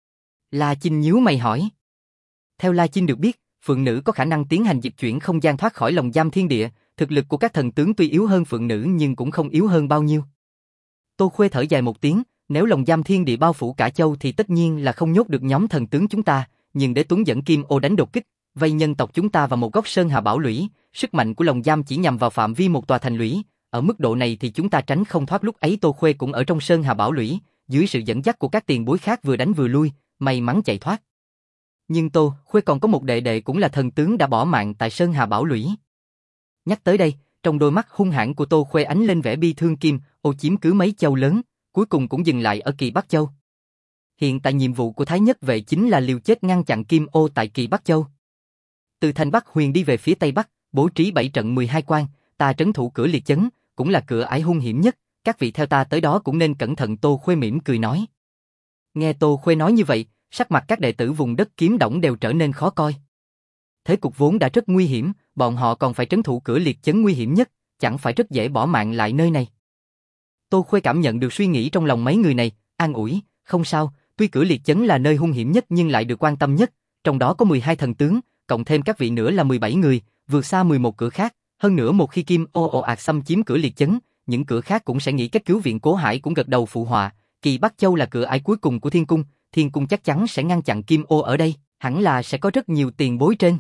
La Chinh nhíu mày hỏi. Theo La Chinh được biết, phượng nữ có khả năng tiến hành dịch chuyển không gian thoát khỏi lồng giam thiên địa, thực lực của các thần tướng tuy yếu hơn phượng nữ nhưng cũng không yếu hơn bao nhiêu. Tô Khuê thở dài một tiếng, nếu lồng giam thiên địa bao phủ cả châu thì tất nhiên là không nhốt được nhóm thần tướng chúng ta, nhưng Đế Tuấn dẫn Kim Ô đánh đột kích, vây nhân tộc chúng ta vào một góc Sơn Hà Bảo Lũy, sức mạnh của lồng giam chỉ nhằm vào phạm vi một tòa thành lũy, ở mức độ này thì chúng ta tránh không thoát. Lúc ấy Tô Khuê cũng ở trong Sơn Hà Bảo Lũy, dưới sự dẫn dắt của các tiền bối khác vừa đánh vừa lui, may mắn chạy thoát. Nhưng Tô Khuê còn có một đệ đệ cũng là thần tướng đã bỏ mạng tại Sơn Hà Bảo Lũy. Nhắc tới đây, trong đôi mắt hung hãn của Tô Khuê ánh lên vẻ bi thương. Kim Ô chiếm cứ mấy châu lớn, cuối cùng cũng dừng lại ở Kỳ Bắc Châu. Hiện tại nhiệm vụ của Thái Nhất Vệ chính là liều chết ngăn chặn Kim Ô tại Kỳ Bắc Châu. Từ thành Bắc Huyền đi về phía Tây Bắc, bố trí 7 trận 12 quan, ta trấn thủ cửa liệt chấn, cũng là cửa ải hung hiểm nhất, các vị theo ta tới đó cũng nên cẩn thận. Tô Khuê mỉm cười nói. Nghe Tô Khuê nói như vậy, sắc mặt các đệ tử vùng đất Kiếm Đổng đều trở nên khó coi. Thế cục vốn đã rất nguy hiểm, bọn họ còn phải trấn thủ cửa liệt chấn nguy hiểm nhất, chẳng phải rất dễ bỏ mạng lại nơi này. Tô Khuê cảm nhận được suy nghĩ trong lòng mấy người này, an ủi, không sao, tuy cửa liệt chấn là nơi hung hiểm nhất nhưng lại được quan tâm nhất, trong đó có 12 thần tướng, cộng thêm các vị nữa là 17 người, vượt xa 11 cửa khác, hơn nữa một khi Kim Ô ồ ạt xâm chiếm cửa liệt chấn, những cửa khác cũng sẽ nghĩ cách cứu viện. Cố Hải cũng gật đầu phụ họa, Kỳ Bắc Châu là cửa ải cuối cùng của Thiên cung chắc chắn sẽ ngăn chặn Kim Ô ở đây, hẳn là sẽ có rất nhiều tiền bối trên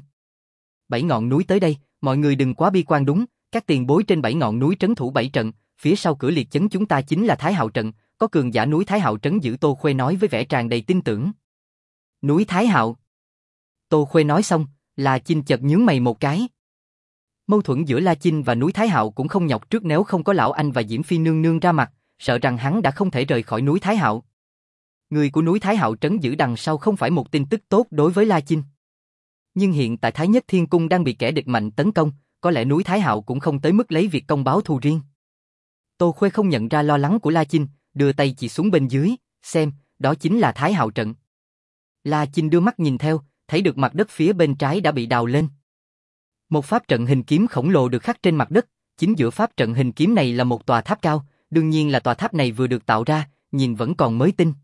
7 ngọn núi tới đây, mọi người đừng quá bi quan đúng, các tiền bối trên 7 ngọn núi trấn thủ 7 trận, phía sau cửa liệt chấn chúng ta chính là Thái Hạo trận, có cường giả núi Thái Hạo trấn giữ. Tô Khuê nói với vẻ tràn đầy tin tưởng. Núi Thái Hạo. Tô Khuê nói xong, La Chinh chợt nhướng mày một cái. Mâu thuẫn giữa La Chinh và núi Thái Hạo cũng không nhọc trước, nếu không có lão anh và Diễm Phi nương nương ra mặt, sợ rằng hắn đã không thể rời khỏi núi Thái Hạo. Người của núi Thái Hạo trấn giữ đằng sau không phải một tin tức tốt đối với La Chinh. Nhưng hiện tại Thái Nhất Thiên Cung đang bị kẻ địch mạnh tấn công, có lẽ núi Thái Hạo cũng không tới mức lấy việc công báo thù riêng. Tô Khuê không nhận ra lo lắng của La Chinh, đưa tay chỉ xuống bên dưới, xem, đó chính là Thái Hạo trận. La Chinh đưa mắt nhìn theo, thấy được mặt đất phía bên trái đã bị đào lên. Một pháp trận hình kiếm khổng lồ được khắc trên mặt đất, chính giữa pháp trận hình kiếm này là một tòa tháp cao, đương nhiên là tòa tháp này vừa được tạo ra, nhìn vẫn còn mới tinh.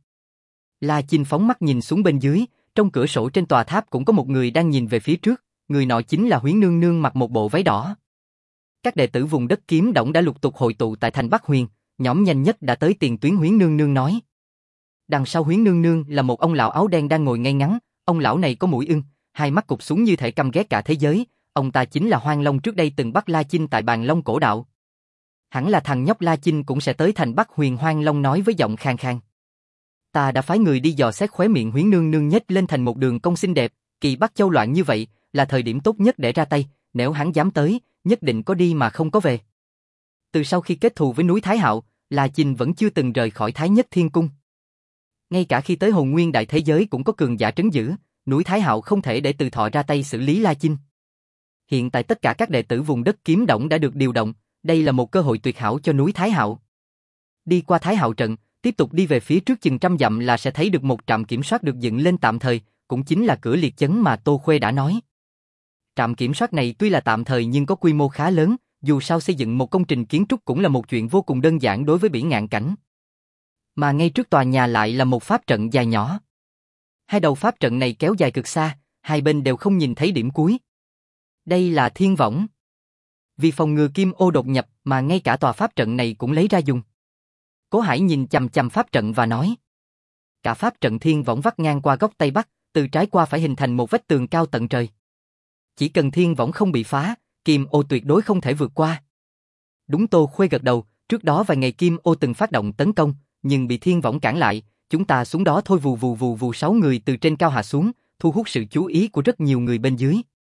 La Chinh phóng mắt nhìn xuống bên dưới, trong cửa sổ trên tòa tháp cũng có một người đang nhìn về phía trước, người nọ chính là Huyến Nương Nương mặc một bộ váy đỏ. Các đệ tử vùng đất Kiếm Đổng đã lục tục hội tụ tại thành Bắc Huyền, nhóm nhanh nhất đã tới tiền tuyến. Huyến Nương Nương nói. Đằng sau Huyến Nương Nương là một ông lão áo đen đang ngồi ngay ngắn, ông lão này có mũi ưng, hai mắt cụp xuống như thể căm ghét cả thế giới, ông ta chính là Hoang Long trước đây từng bắt La Chinh tại Bàn Long Cổ Đạo. Hẳn là thằng nhóc La Chinh cũng sẽ tới thành Bắc Huyền. Hoang Long nói với giọng khàn khàn. Ta đã phái người đi dò xét. Khóe miệng Huyến Nương Nương nhếch lên thành một đường cong xinh đẹp, Kỳ Bắc Châu loạn như vậy, là thời điểm tốt nhất để ra tay, nếu hắn dám tới, nhất định có đi mà không có về. Từ sau khi kết thù với núi Thái Hạo, La Chinh vẫn chưa từng rời khỏi Thái Nhất Thiên Cung. Ngay cả khi tới Hồn Nguyên Đại Thế Giới cũng có cường giả trấn giữ, núi Thái Hạo không thể để Từ Thọ ra tay xử lý La Chinh. Hiện tại tất cả các đệ tử vùng đất Kiếm Đổng đã được điều động, đây là một cơ hội tuyệt hảo cho núi Thái Hạo. Đi qua Thái Hạo trận, tiếp tục đi về phía trước chừng trăm dặm là sẽ thấy được một trạm kiểm soát được dựng lên tạm thời, cũng chính là cửa liệt chấn mà Tô Khuê đã nói. Trạm kiểm soát này tuy là tạm thời nhưng có quy mô khá lớn, dù sao xây dựng một công trình kiến trúc cũng là một chuyện vô cùng đơn giản đối với Bỉ Ngạn Cảnh. Mà ngay trước tòa nhà lại là một pháp trận dài nhỏ. Hai đầu pháp trận này kéo dài cực xa, hai bên đều không nhìn thấy điểm cuối. Đây là thiên võng. Vì phòng ngừa Kim Ô đột nhập mà ngay cả tòa pháp trận này cũng lấy ra dùng. Cố Hải nhìn chằm chằm pháp trận và nói. Cả pháp trận thiên võng vắt ngang qua góc Tây Bắc, từ trái qua phải hình thành một vách tường cao tận trời. Chỉ cần thiên võng không bị phá, Kim Ô tuyệt đối không thể vượt qua. Đúng. Tô Khuê gật đầu, trước đó vài ngày Kim Ô từng phát động tấn công, nhưng bị thiên võng cản lại, chúng ta xuống đó thôi. Vù vù vù vù, 6 người từ trên cao hạ xuống, thu hút sự chú ý của rất nhiều người bên dưới.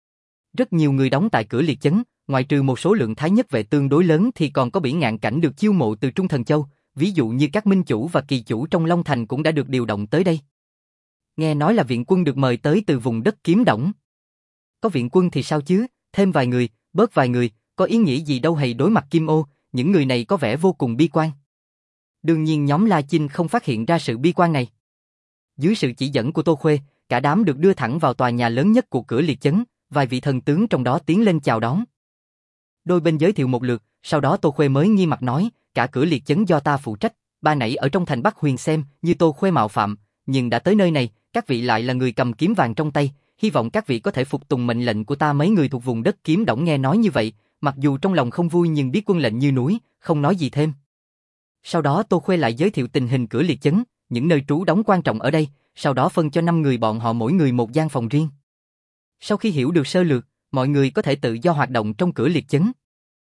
Rất nhiều người đóng tại cửa liệt chấn, ngoại trừ một số lượng thái nhất vệ tương đối lớn thì còn có Bỉ Ngạn Cảnh được chiêu mộ từ Trung Thần Châu, ví dụ như các minh chủ và kỳ chủ trong Long Thành cũng đã được điều động tới đây. Nghe nói là viện quân được mời tới từ vùng đất Kiếm Đổng. Có viện quân thì sao chứ, thêm vài người, bớt vài người, có ý nghĩa gì đâu. Hay đối mặt Kim Ô, những người này có vẻ vô cùng bi quan. Đương nhiên nhóm La Chinh không phát hiện ra sự bi quan này. Dưới sự chỉ dẫn của Tô Khuê, cả đám được đưa thẳng vào tòa nhà lớn nhất của cửa liệt chấn, vài vị thần tướng trong đó tiến lên chào đón. Đôi bên giới thiệu một lượt, sau đó Tô Khuê mới nghiêm mặt nói, cả cửa liệt chấn do ta phụ trách, ba nãy ở trong thành Bắc Huyền xem như Tô Khuê mạo phạm, nhưng đã tới nơi này, các vị lại là người cầm kiếm vàng trong tay, hy vọng các vị có thể phục tùng mệnh lệnh của ta. Mấy người thuộc vùng đất Kiếm Đổng nghe nói như vậy, mặc dù trong lòng không vui nhưng biết quân lệnh như núi, không nói gì thêm. Sau đó Tô Khuê lại giới thiệu tình hình cửa liệt chấn, những nơi trú đóng quan trọng ở đây, sau đó phân cho 5 người bọn họ mỗi người một gian phòng riêng. Sau khi hiểu được sơ lược, mọi người có thể tự do hoạt động trong cửa liệt chấn.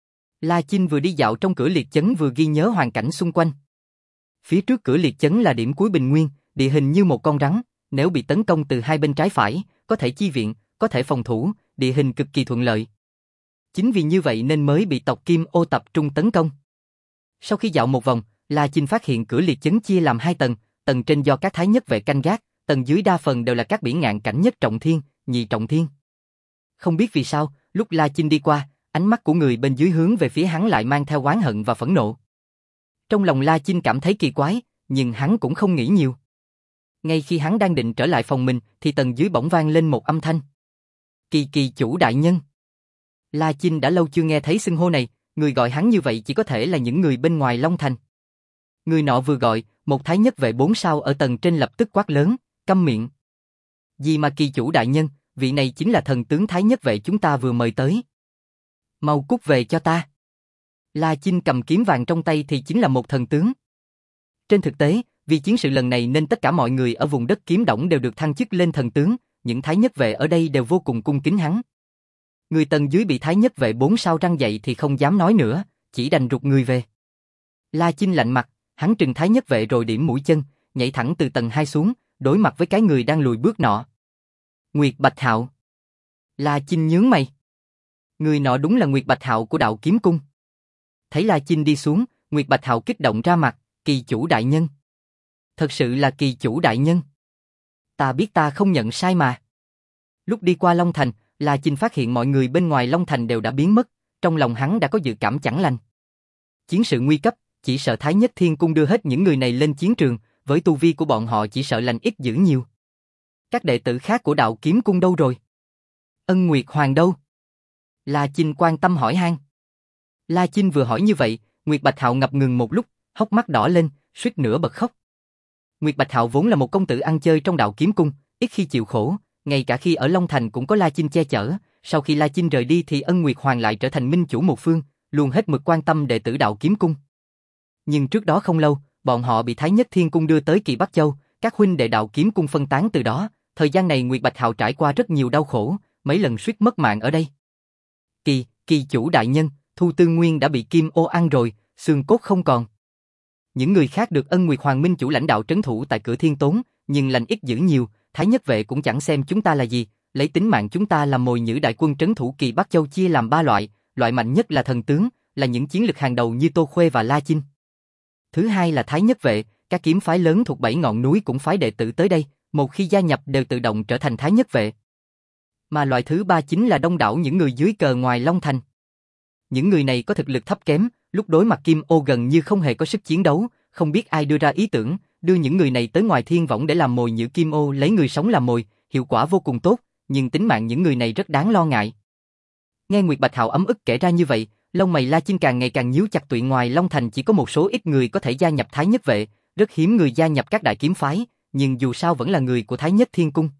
La Chinh vừa đi dạo trong cửa liệt chấn vừa ghi nhớ hoàn cảnh xung quanh. Phía trước cửa liệt chấn là điểm cuối bình nguyên, địa hình như một con rắn, nếu bị tấn công từ hai bên trái phải, có thể chi viện, có thể phòng thủ, địa hình cực kỳ thuận lợi. Chính vì như vậy nên mới bị tộc Kim Ô tập trung tấn công. Sau khi dạo một vòng, La Chinh phát hiện cửa liệt chấn chia làm 2 tầng, tầng trên do các thái nhất vệ canh gác, tầng dưới đa phần đều là các Bỉ Ngạn Cảnh nhất trọng thiên, nhị trọng thiên. Không biết vì sao, lúc La Chinh đi qua, ánh mắt của người bên dưới hướng về phía hắn lại mang theo oán hận và phẫn nộ. Trong lòng La Chinh cảm thấy kỳ quái, nhưng hắn cũng không nghĩ nhiều. Ngay khi hắn đang định trở lại phòng mình, thì tầng dưới bỗng vang lên một âm thanh. Kỳ chủ đại nhân. La Chinh đã lâu chưa nghe thấy xưng hô này, người gọi hắn như vậy chỉ có thể là những người bên ngoài Long Thành. Người nọ vừa gọi, một thái nhất vệ 4 sao ở tầng trên lập tức quát lớn, câm miệng. Gì mà kỳ chủ đại nhân, vị này chính là thần tướng Thái Nhất Vệ chúng ta vừa mời tới. Mau cút về cho ta. La Chinh cầm kiếm vàng trong tay thì chính là một thần tướng. Trên thực tế, vì chiến sự lần này nên tất cả mọi người ở vùng đất Kiếm Đổng đều được thăng chức lên thần tướng, những Thái Nhất Vệ ở đây đều vô cùng cung kính hắn. Người tầng dưới bị Thái Nhất Vệ 4 sao răng dậy thì không dám nói nữa, chỉ đành rụt người về. La Chinh lạnh mặt, hắn trừng Thái Nhất Vệ rồi điểm mũi chân, nhảy thẳng từ tầng 2 xuống, đối mặt với cái người đang lùi bước nọ. Nguyệt Bạch Hạo. La Chinh nhướng mày. Người nọ đúng là Nguyệt Bạch Hạo của Đạo Kiếm Cung. Thấy La Chinh đi xuống, Nguyệt Bạch Hạo kích động ra mặt, kỳ chủ đại nhân. Thật sự là kỳ chủ đại nhân. Ta biết ta không nhận sai mà. Lúc đi qua Long Thành, La Chinh phát hiện mọi người bên ngoài Long Thành đều đã biến mất, trong lòng hắn đã có dự cảm chẳng lành. Chiến sự nguy cấp, chỉ sợ Thái Nhất Thiên Cung đưa hết những người này lên chiến trường, với tu vi của bọn họ chỉ sợ lành ít dữ nhiều. Các đệ tử khác của Đạo Kiếm Cung đâu rồi? Ân Nguyệt Hoàng đâu? La Chinh quan tâm hỏi han. La Chinh vừa hỏi như vậy, Nguyệt Bạch Hạo ngập ngừng một lúc, hốc mắt đỏ lên, suýt nữa bật khóc. Nguyệt Bạch Hạo vốn là một công tử ăn chơi trong Đạo Kiếm Cung, ít khi chịu khổ, ngay cả khi ở Long Thành cũng có La Chinh che chở, sau khi La Chinh rời đi thì Ân Nguyệt Hoàng lại trở thành minh chủ một phương, luôn hết mực quan tâm đệ tử Đạo Kiếm Cung. Nhưng trước đó không lâu, bọn họ bị Thái Nhất Thiên Cung đưa tới Kỳ Bắc Châu, các huynh đệ Đạo Kiếm Cung phân tán từ đó, thời gian này Nguyệt Bạch Hạo trải qua rất nhiều đau khổ, mấy lần suýt mất mạng ở đây. Kỳ chủ đại nhân, Thu Tư Nguyên đã bị Kim Ô ăn rồi, xương cốt không còn. Những người khác được Ân Nguyệt Hoàng minh chủ lãnh đạo trấn thủ tại cửa Thiên Tốn, nhưng lành ít dữ nhiều, Thái Nhất Vệ cũng chẳng xem chúng ta là gì, lấy tính mạng chúng ta làm mồi nhử đại quân trấn thủ Kỳ Bắc Châu chia làm 3 loại, loại mạnh nhất là thần tướng, là những chiến lực hàng đầu như Tô Khuê và La Chinh. Thứ hai là Thái Nhất Vệ, các kiếm phái lớn thuộc 7 ngọn núi cũng phái đệ tử tới đây, một khi gia nhập đều tự động trở thành Thái Nhất Vệ. Mà loại thứ ba chính là đông đảo những người dưới cờ ngoài Long Thành. Những người này có thực lực thấp kém, lúc đối mặt Kim Ô gần như không hề có sức chiến đấu, không biết ai đưa ra ý tưởng, đưa những người này tới ngoài thiên võng để làm mồi nhử Kim Ô lấy người sống làm mồi, hiệu quả vô cùng tốt, nhưng tính mạng những người này rất đáng lo ngại. Nghe Nguyệt Bạch Hạo ấm ức kể ra như vậy, lông mày La Chinh càng ngày càng nhíu chặt, tụi ngoài Long Thành chỉ có một số ít người có thể gia nhập Thái Nhất Vệ, rất hiếm người gia nhập các đại kiếm phái, nhưng dù sao vẫn là người của Thái Nhất Thiên Cung.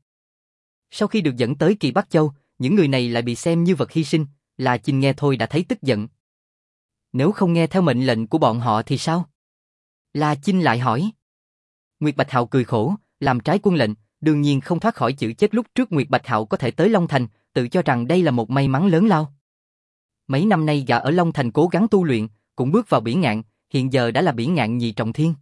Sau khi được dẫn tới Kỳ Bắc Châu, những người này lại bị xem như vật hy sinh, La Chinh nghe thôi đã thấy tức giận. Nếu không nghe theo mệnh lệnh của bọn họ thì sao? La Chinh lại hỏi. Nguyệt Bạch Hạo cười khổ, làm trái quân lệnh, đương nhiên không thoát khỏi chữ chết. Lúc trước Nguyệt Bạch Hạo có thể tới Long Thành, tự cho rằng đây là một may mắn lớn lao. Mấy năm nay gã ở Long Thành cố gắng tu luyện, cũng bước vào bỉ ngạn, hiện giờ đã là bỉ ngạn nhị trọng thiên.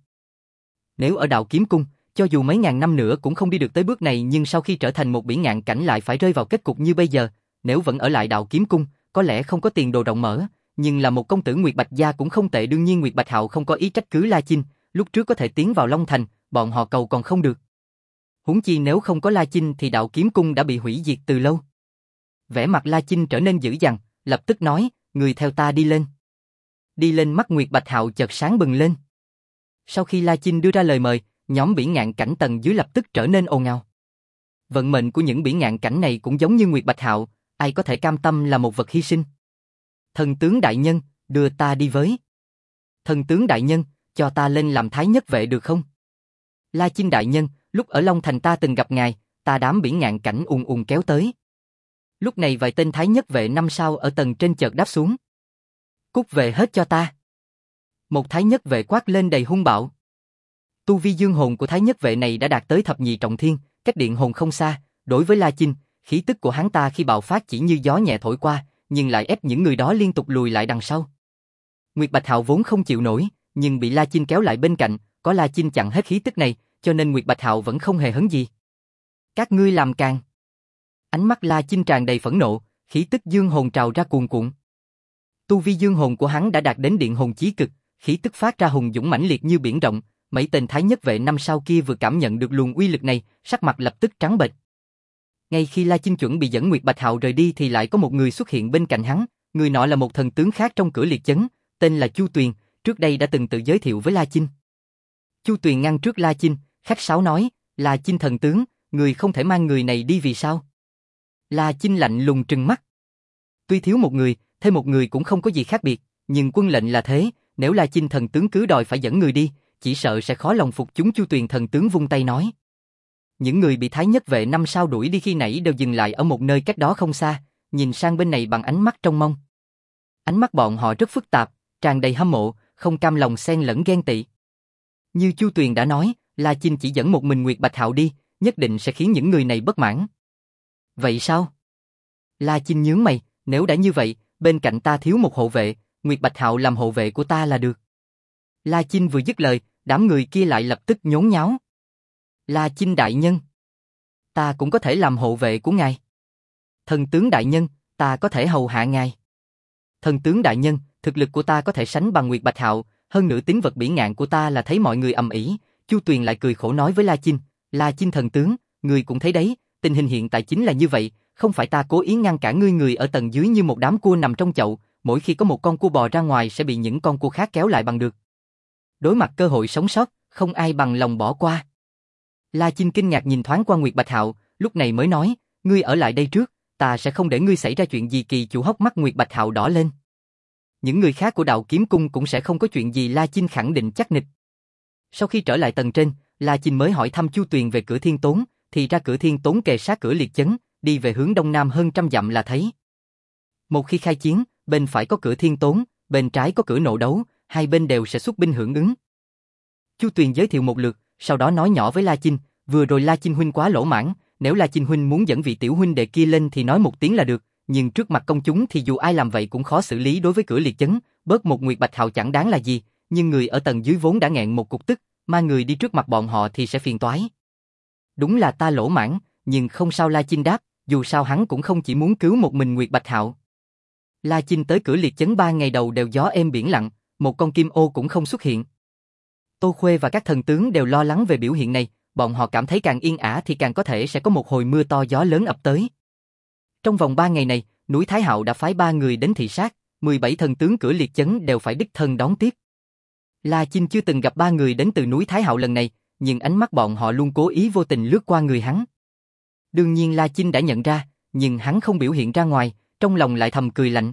Nếu ở Đạo Kiếm Cung, cho dù mấy ngàn năm nữa cũng không đi được tới bước này, nhưng sau khi trở thành một bỉ ngạn cảnh lại phải rơi vào kết cục như bây giờ. Nếu vẫn ở lại Đạo Kiếm Cung, có lẽ không có tiền đồ rộng mở, nhưng là một công tử Nguyệt Bạch gia cũng không tệ. Đương nhiên Nguyệt Bạch Hạo không có ý trách cứ La Chinh, lúc trước có thể tiến vào Long Thành, bọn họ cầu còn không được. Huống chi nếu không có La Chinh thì Đạo Kiếm Cung đã bị hủy diệt từ lâu. Vẻ mặt La Chinh trở nên dữ dằn, lập tức nói, người theo ta đi lên. Đi lên, mắt Nguyệt Bạch Hạo chợt sáng bừng lên. Sau khi La Chinh đưa ra lời mời, nhóm bỉ ngạn cảnh tầng dưới lập tức trở nên ồn ào. Vận mệnh của những bỉ ngạn cảnh này cũng giống như Nguyệt Bạch Hạo, ai có thể cam tâm là một vật hy sinh. Thần tướng đại nhân, đưa ta đi với. Thần tướng đại nhân, cho ta lên làm Thái Nhất Vệ được không? La Chinh đại nhân, lúc ở Long Thành ta từng gặp ngài, ta đám bỉ ngạn cảnh ùn ùn kéo tới. Lúc này vài tên Thái Nhất Vệ 5 sao ở tầng trên chợt đáp xuống. Cút về hết cho ta. Một Thái Nhất Vệ quát lên đầy hung bạo. Tu vi dương hồn của Thái Nhất Vệ này đã đạt tới thập nhị trọng thiên, cách điện hồn không xa. Đối với La Chinh, khí tức của hắn ta khi bạo phát chỉ như gió nhẹ thổi qua, nhưng lại ép những người đó liên tục lùi lại đằng sau. Nguyệt Bạch Hạo vốn không chịu nổi, nhưng bị La Chinh kéo lại bên cạnh, có La Chinh chặn hết khí tức này, cho nên Nguyệt Bạch Hạo vẫn không hề hấn gì. Các ngươi làm càn. Ánh mắt La Chinh tràn đầy phẫn nộ, khí tức dương hồn trào ra cuồn cuộn. Tu vi dương hồn của hắn đã đạt đến điện hồn chí cực, khí tức phát ra hùng dũng mãnh liệt như biển rộng. Mấy tên Thái Nhất Vệ 5 sao kia vừa cảm nhận được luồng uy lực này, sắc mặt lập tức trắng bệch. Ngay khi La Chinh chuẩn bị dẫn Nguyệt Bạch Hạo rời đi thì lại có một người xuất hiện bên cạnh hắn, người nọ là một thần tướng khác trong cửa liệt chấn, tên là Chu Tuyền, trước đây đã từng tự giới thiệu với La Chinh. Chu Tuyền ngăn trước La Chinh, khách sáo nói, La Chinh thần tướng, người không thể mang người này đi vì sao? La Chinh lạnh lùng trừng mắt. Tuy thiếu một người, thêm một người cũng không có gì khác biệt, nhưng quân lệnh là thế, nếu La Chinh thần tướng cứ đòi phải dẫn người đi, chỉ sợ sẽ khó lòng phục chúng. Chu Tuyền thần tướng vung tay nói. Những người bị Thái Nhất vệ 5 sao đuổi đi khi nãy đều dừng lại ở một nơi cách đó không xa, nhìn sang bên này bằng ánh mắt trông mong. Ánh mắt bọn họ rất phức tạp, tràn đầy hâm mộ, không cam lòng xen lẫn ghen tị. Như Chu Tuyền đã nói, La Chinh chỉ dẫn một mình Nguyệt Bạch Hạo đi, nhất định sẽ khiến những người này bất mãn. Vậy sao? La Chinh nhướng mày, nếu đã như vậy, bên cạnh ta thiếu một hộ vệ, Nguyệt Bạch Hạo làm hộ vệ của ta là được. La Chinh vừa dứt lời, đám người kia lại lập tức nhốn nháo. La Chinh đại nhân, ta cũng có thể làm hộ vệ của ngài. Thần tướng đại nhân, ta có thể hầu hạ ngài. Thần tướng đại nhân, thực lực của ta có thể sánh bằng Nguyệt Bạch Hạo, hơn nữa tính vật bỉ ngạn của ta là thấy mọi người ầm ĩ. Chu Tuyền lại cười khổ nói với La Chinh thần tướng, ngươi cũng thấy đấy, tình hình hiện tại chính là như vậy, không phải ta cố ý ngăn cản ngươi, người ở tầng dưới như một đám cua nằm trong chậu, mỗi khi có một con cua bò ra ngoài sẽ bị những con cua khác kéo lại bằng được. Đối mặt cơ hội sống sót, không ai bằng lòng bỏ qua. La Chinh kinh ngạc nhìn thoáng qua Nguyệt Bạch Hạo, lúc này mới nói, ngươi ở lại đây trước, ta sẽ không để ngươi xảy ra chuyện gì. Kỳ Chủ hốc mắt Nguyệt Bạch Hạo đỏ lên. Những người khác của Đạo Kiếm Cung cũng sẽ không có chuyện gì, La Chinh khẳng định chắc nịch. Sau khi trở lại tầng trên, La Chinh mới hỏi thăm Chu Tuyền về cửa Thiên Tốn, thì ra cửa Thiên Tốn kề sát cửa Liệt Chấn, đi về hướng đông nam hơn 100 dặm là thấy. Một khi khai chiến, bên phải có cửa Thiên Tốn, bên trái có cửa Nộ Đấu, hai bên đều sẽ xuất binh hưởng ứng. Chu Tuyền giới thiệu một lượt, sau đó nói nhỏ với La Chinh, vừa rồi La Chinh huynh quá lỗ mãn, nếu La Chinh huynh muốn dẫn vị tiểu huynh đệ kia lên thì nói một tiếng là được, nhưng trước mặt công chúng thì dù ai làm vậy cũng khó xử lý. Đối với cửa Liệt Chấn, bớt một Nguyệt Bạch Hạo chẳng đáng là gì, nhưng người ở tầng dưới vốn đã nghẹn một cục tức, mà người đi trước mặt bọn họ thì sẽ phiền toái. Đúng là ta lỗ mãn, nhưng không sao. La Chinh đáp, dù sao hắn cũng không chỉ muốn cứu một mình Nguyệt Bạch Hạo. La Chinh tới cửa Liệt Chấn 3 ngày đầu đều gió êm biển lặng, một con kim ô cũng không xuất hiện. Tô Khuê và các thần tướng đều lo lắng về biểu hiện này, bọn họ cảm thấy càng yên ả thì càng có thể sẽ có một hồi mưa to gió lớn ập tới. Trong vòng 3 ngày này, núi Thái Hạo đã phái 3 người đến thị sát, 17 thần tướng cửa Liệt Chấn đều phải đích thân đón tiếp. La Chinh chưa từng gặp 3 người đến từ núi Thái Hạo lần này, nhưng ánh mắt bọn họ luôn cố ý vô tình lướt qua người hắn. Đương nhiên La Chinh đã nhận ra, nhưng hắn không biểu hiện ra ngoài, trong lòng lại thầm cười lạnh.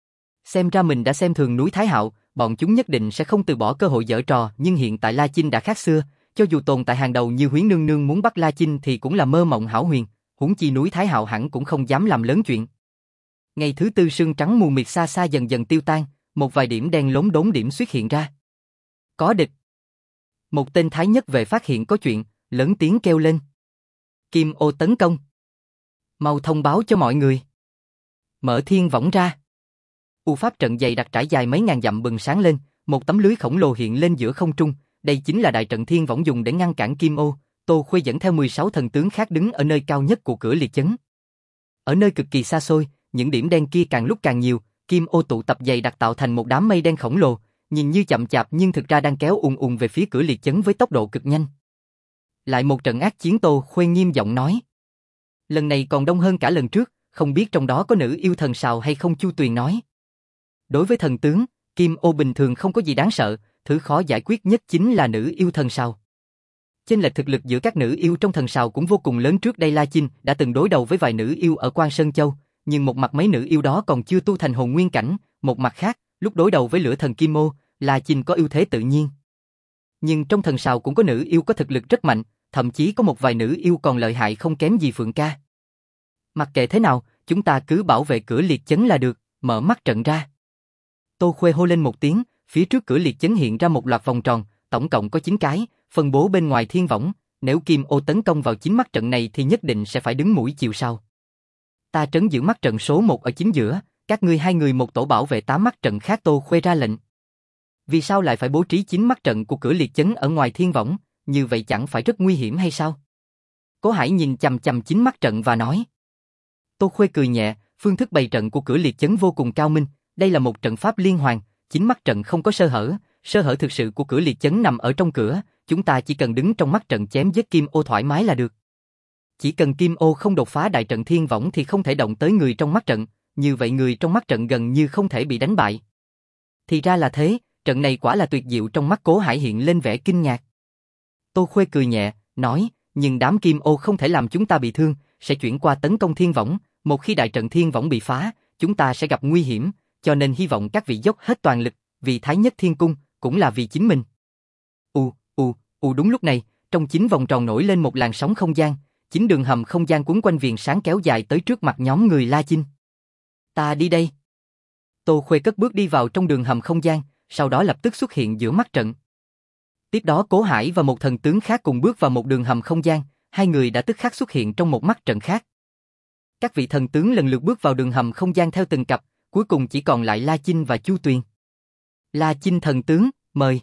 Xem ra mình đã xem thường núi Thái Hạo, bọn chúng nhất định sẽ không từ bỏ cơ hội giở trò, nhưng hiện tại La Chinh đã khác xưa, cho dù tồn tại hàng đầu như Huyến Nương Nương muốn bắt La Chinh thì cũng là mơ mộng hão huyền, huống chi núi Thái Hạo hẳn cũng không dám làm lớn chuyện. Ngày thứ tư sương trắng mù mịt xa xa dần dần tiêu tan, một vài điểm đen lốm đốm điểm xuất hiện ra. Có địch. Một tên Thái Nhất vệ phát hiện có chuyện, lớn tiếng kêu lên. Kim ô tấn công. Mau thông báo cho mọi người. Mở thiên võng ra. U pháp trận dày đặc trải dài mấy ngàn dặm bừng sáng lên, một tấm lưới khổng lồ hiện lên giữa không trung, đây chính là đại trận thiên võng dùng để ngăn cản Kim ô. Tô Khuê dẫn theo 16 thần tướng khác đứng ở nơi cao nhất của cửa Liệt Chấn. Ở nơi cực kỳ xa xôi, những điểm đen kia càng lúc càng nhiều, Kim ô tụ tập dày đặc tạo thành một đám mây đen khổng lồ, nhìn như chậm chạp nhưng thực ra đang kéo ùn ùn về phía cửa Liệt Chấn với tốc độ cực nhanh. Lại một trận ác chiến. Tô Khuê nghiêm giọng nói. Lần này còn đông hơn cả lần trước, không biết trong đó có nữ yêu thần sào hay không. Chu Tuyền nói. Đối với thần tướng, Kim ô bình thường không có gì đáng sợ, thứ khó giải quyết nhất chính là nữ yêu thần sào. Chênh lệch thực lực giữa các nữ yêu trong thần sào cũng vô cùng lớn. Trước đây La Chinh đã từng đối đầu với vài nữ yêu ở Quan Sơn Châu, nhưng một mặt mấy nữ yêu đó còn chưa tu thành hồn nguyên cảnh, một mặt khác, lúc đối đầu với lửa thần Kim ô, La Chinh có ưu thế tự nhiên. Nhưng trong thần sào cũng có nữ yêu có thực lực rất mạnh, thậm chí có một vài nữ yêu còn lợi hại không kém gì Phượng Ca. Mặc kệ thế nào, chúng ta cứ bảo vệ cửa Liệt Chấn là được, mở mắt trận ra. Tô Khuê hô lên một tiếng, phía trước cửa Liệt Chấn hiện ra một loạt vòng tròn, tổng cộng có 9 cái, phân bố bên ngoài thiên võng, nếu Kim ô tấn công vào 9 mắt trận này thì nhất định sẽ phải đứng mũi chịu sào. Ta trấn giữ mắt trận số 1 ở chính giữa, các ngươi 2 người một tổ bảo vệ 8 mắt trận khác. Tô Khuê ra lệnh. Vì sao lại phải bố trí 9 mắt trận của cửa Liệt Chấn ở ngoài thiên võng, như vậy chẳng phải rất nguy hiểm hay sao? Cố Hải nhìn chằm chằm 9 mắt trận và nói. Tô Khuê cười nhẹ, phương thức bày trận của cửa Liệt Chấn vô cùng cao minh, đây là một trận pháp liên hoàn, 9 mắt trận không có sơ hở thực sự của cửa Liệt Chấn nằm ở trong cửa, chúng ta chỉ cần đứng trong mắt trận chém giết Kim ô thoải mái là được. Chỉ cần Kim ô không đột phá đại trận thiên võng thì không thể động tới người trong mắt trận, như vậy người trong mắt trận gần như không thể bị đánh bại. Thì ra là thế, trận này quả là tuyệt diệu. Trong mắt Cố Hải hiện lên vẻ kinh ngạc. Tô Khuê cười nhẹ, nói, nhưng đám Kim ô không thể làm chúng ta bị thương, sẽ chuyển qua tấn công thiên võng, một khi đại trận thiên võng bị phá, chúng ta sẽ gặp nguy hiểm, cho nên hy vọng các vị dốc hết toàn lực, vì Thái Nhất Thiên Cung, cũng là vì chính mình. Đúng lúc này, trong chính vòng tròn nổi lên một làn sóng không gian, chính đường hầm không gian quấn quanh viền sáng kéo dài tới trước mặt nhóm người La Chinh. Ta đi đây. Tô Khuê cất bước đi vào trong đường hầm không gian, sau đó lập tức xuất hiện giữa mắt trận. Tiếp đó Cố Hải và một thần tướng khác cùng bước vào một đường hầm không gian, hai người đã tức khắc xuất hiện trong một mắt trận khác. Các vị thần tướng lần lượt bước vào đường hầm không gian theo từng cặp, cuối cùng chỉ còn lại La Chinh và Chu Tuyền. La Chinh thần tướng, mời.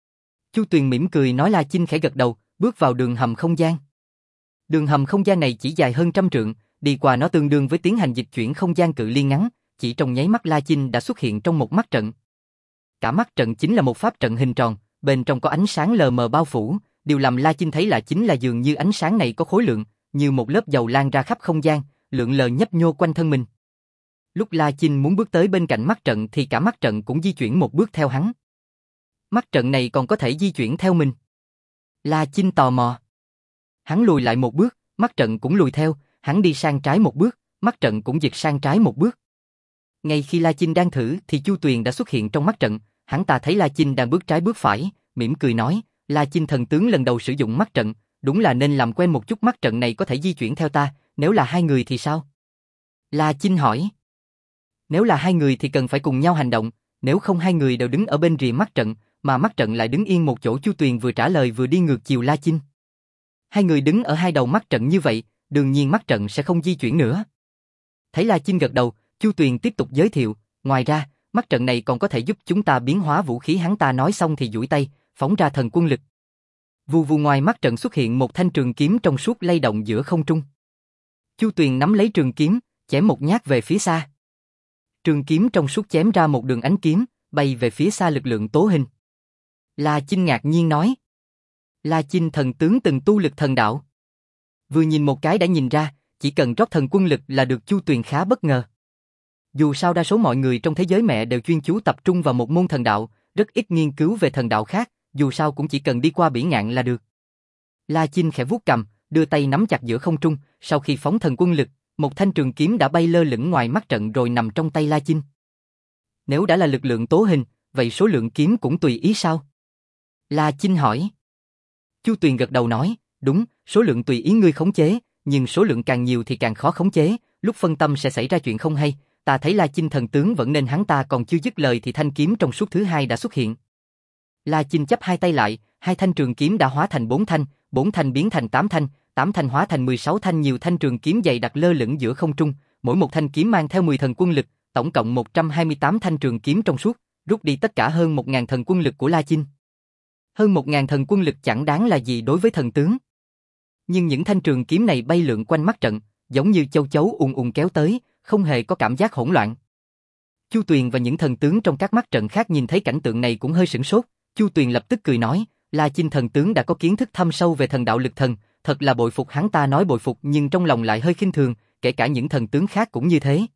Chu Tuyền mỉm cười nói. La Chinh khẽ gật đầu, bước vào đường hầm không gian. Đường hầm không gian này chỉ dài hơn 100 trượng, đi qua nó tương đương với tiến hành dịch chuyển không gian cự ly ngắn, chỉ trong nháy mắt La Chinh đã xuất hiện trong một mắt trận. Cả mắt trận chính là một pháp trận hình tròn, bên trong có ánh sáng lờ mờ bao phủ, điều làm La Chinh thấy là chính là dường như ánh sáng này có khối lượng, như một lớp dầu lan ra khắp không gian, lượn lờ nhấp nhô quanh thân mình. Lúc La Chinh muốn bước tới bên cạnh mắt trận thì cả mắt trận cũng di chuyển một bước theo hắn. Mắt trận này còn có thể di chuyển theo mình. La Chinh tò mò. Hắn lùi lại một bước, mắt trận cũng lùi theo, hắn đi sang trái một bước, mắt trận cũng dịch sang trái một bước. Ngay khi La Chinh đang thử thì Chu Tuyền đã xuất hiện trong mắt trận, hắn ta thấy La Chinh đang bước trái bước phải, mỉm cười nói, La Chinh thần tướng lần đầu sử dụng mắt trận, đúng là nên làm quen một chút, mắt trận này có thể di chuyển theo ta, nếu là hai người thì sao? La Chinh hỏi. Nếu là hai người thì cần phải cùng nhau hành động, nếu không hai người đều đứng ở bên rìa mắt trận, mà mắt trận lại đứng yên một chỗ. Chu Tuyền vừa trả lời vừa đi ngược chiều La Chinh. Hai người đứng ở hai đầu mắt trận như vậy, đương nhiên mắt trận sẽ không di chuyển nữa. Thấy La Chinh gật đầu, Chu Tuyền tiếp tục giới thiệu, ngoài ra, mắt trận này còn có thể giúp chúng ta biến hóa vũ khí. Hắn ta nói xong thì duỗi tay, phóng ra thần quân lực. Vù vù, ngoài mắt trận xuất hiện một thanh trường kiếm trong suốt lay động giữa không trung. Chu Tuyền nắm lấy trường kiếm, chém một nhát về phía xa. Trường kiếm trong suốt chém ra một đường ánh kiếm, bay về phía xa lực lượng tố hình. La Chinh ngạc nhiên nói. La Chinh thần tướng từng tu lực thần đạo. Vừa nhìn một cái đã nhìn ra, chỉ cần rót thần quân lực là được. Chu Tuyền khá bất ngờ. Dù sao đa số mọi người trong thế giới mẹ đều chuyên chú tập trung vào một môn thần đạo, rất ít nghiên cứu về thần đạo khác, dù sao cũng chỉ cần đi qua bỉ ngạn là được. La Chinh khẽ vuốt cằm, đưa tay nắm chặt giữa không trung, sau khi phóng thần quân lực, một thanh trường kiếm đã bay lơ lửng ngoài mắt trận rồi nằm trong tay La Chinh. Nếu đã là lực lượng tố hình, vậy số lượng kiếm cũng tùy ý sao? La Chinh hỏi. Chu Tuyền gật đầu nói, đúng, số lượng tùy ý ngươi khống chế, nhưng số lượng càng nhiều thì càng khó khống chế, lúc phân tâm sẽ xảy ra chuyện không hay. Ta thấy La Chinh thần tướng vẫn nên. Hắn ta còn chưa dứt lời thì thanh kiếm trong suốt thứ hai đã xuất hiện. La Chinh chắp hai tay lại, hai thanh trường kiếm đã hóa thành 4 thanh biến thành 8 thanh, 8 thanh hóa thành 16 thanh. Nhiều thanh trường kiếm dày đặc lơ lửng giữa không trung, mỗi một thanh kiếm mang theo 10 thần quân lực, tổng cộng 128 thanh trường kiếm trong suốt, rút đi tất cả hơn 1000 thần quân lực của La Chinh. Hơn 1000 thần quân lực chẳng đáng là gì đối với thần tướng. Nhưng những thanh trường kiếm này bay lượn quanh mắt trận, giống như châu chấu ùn ùn kéo tới, không hề có cảm giác hỗn loạn. Chu Tuyền và những thần tướng trong các mắt trận khác nhìn thấy cảnh tượng này cũng hơi sửng sốt. Chu Tuyền lập tức cười nói, La Chinh thần tướng đã có kiến thức thâm sâu về thần đạo lực thần, thật là bội phục. Hắn ta nói bội phục nhưng trong lòng lại hơi khinh thường, kể cả những thần tướng khác cũng như thế.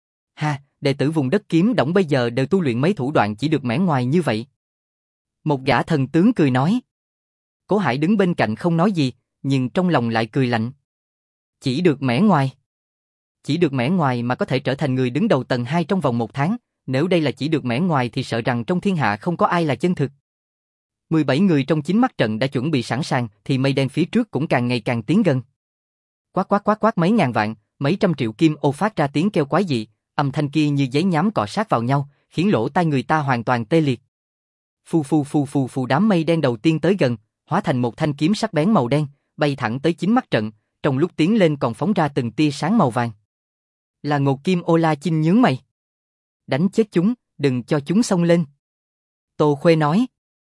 Ha, đệ tử vùng đất kiếm động bây giờ đều tu luyện mấy thủ đoạn chỉ được mẻ ngoài như vậy. Một gã thần tướng cười nói. Cố Hải đứng bên cạnh không nói gì, nhưng trong lòng lại cười lạnh. Chỉ được mẻ ngoài. Chỉ được mẻ ngoài mà có thể trở thành người đứng đầu tầng 2 trong vòng 1 tháng, nếu đây là chỉ được mẻ ngoài thì sợ rằng trong thiên hạ không có ai là chân thực. 17 người trong chính mắt trận đã chuẩn bị sẵn sàng thì mây đen phía trước cũng càng ngày càng tiến gần. Quát quát quát quát, mấy ngàn vạn, mấy trăm triệu kim ô phát ra tiếng kêu quái dị, âm thanh kia như giấy nhám cọ sát vào nhau, khiến lỗ tai người ta hoàn toàn tê liệt. Phù phù phù phù phù, đám mây đen đầu tiên tới gần, hóa thành một thanh kiếm sắc bén màu đen, bay thẳng tới chính mắt trận, trong lúc tiến lên còn phóng ra từng tia sáng màu vàng. Là Ngột Kim Ô. La Chinh nhướng mày. Đánh chết chúng, đừng cho chúng xông lên. Tô Khuê nói.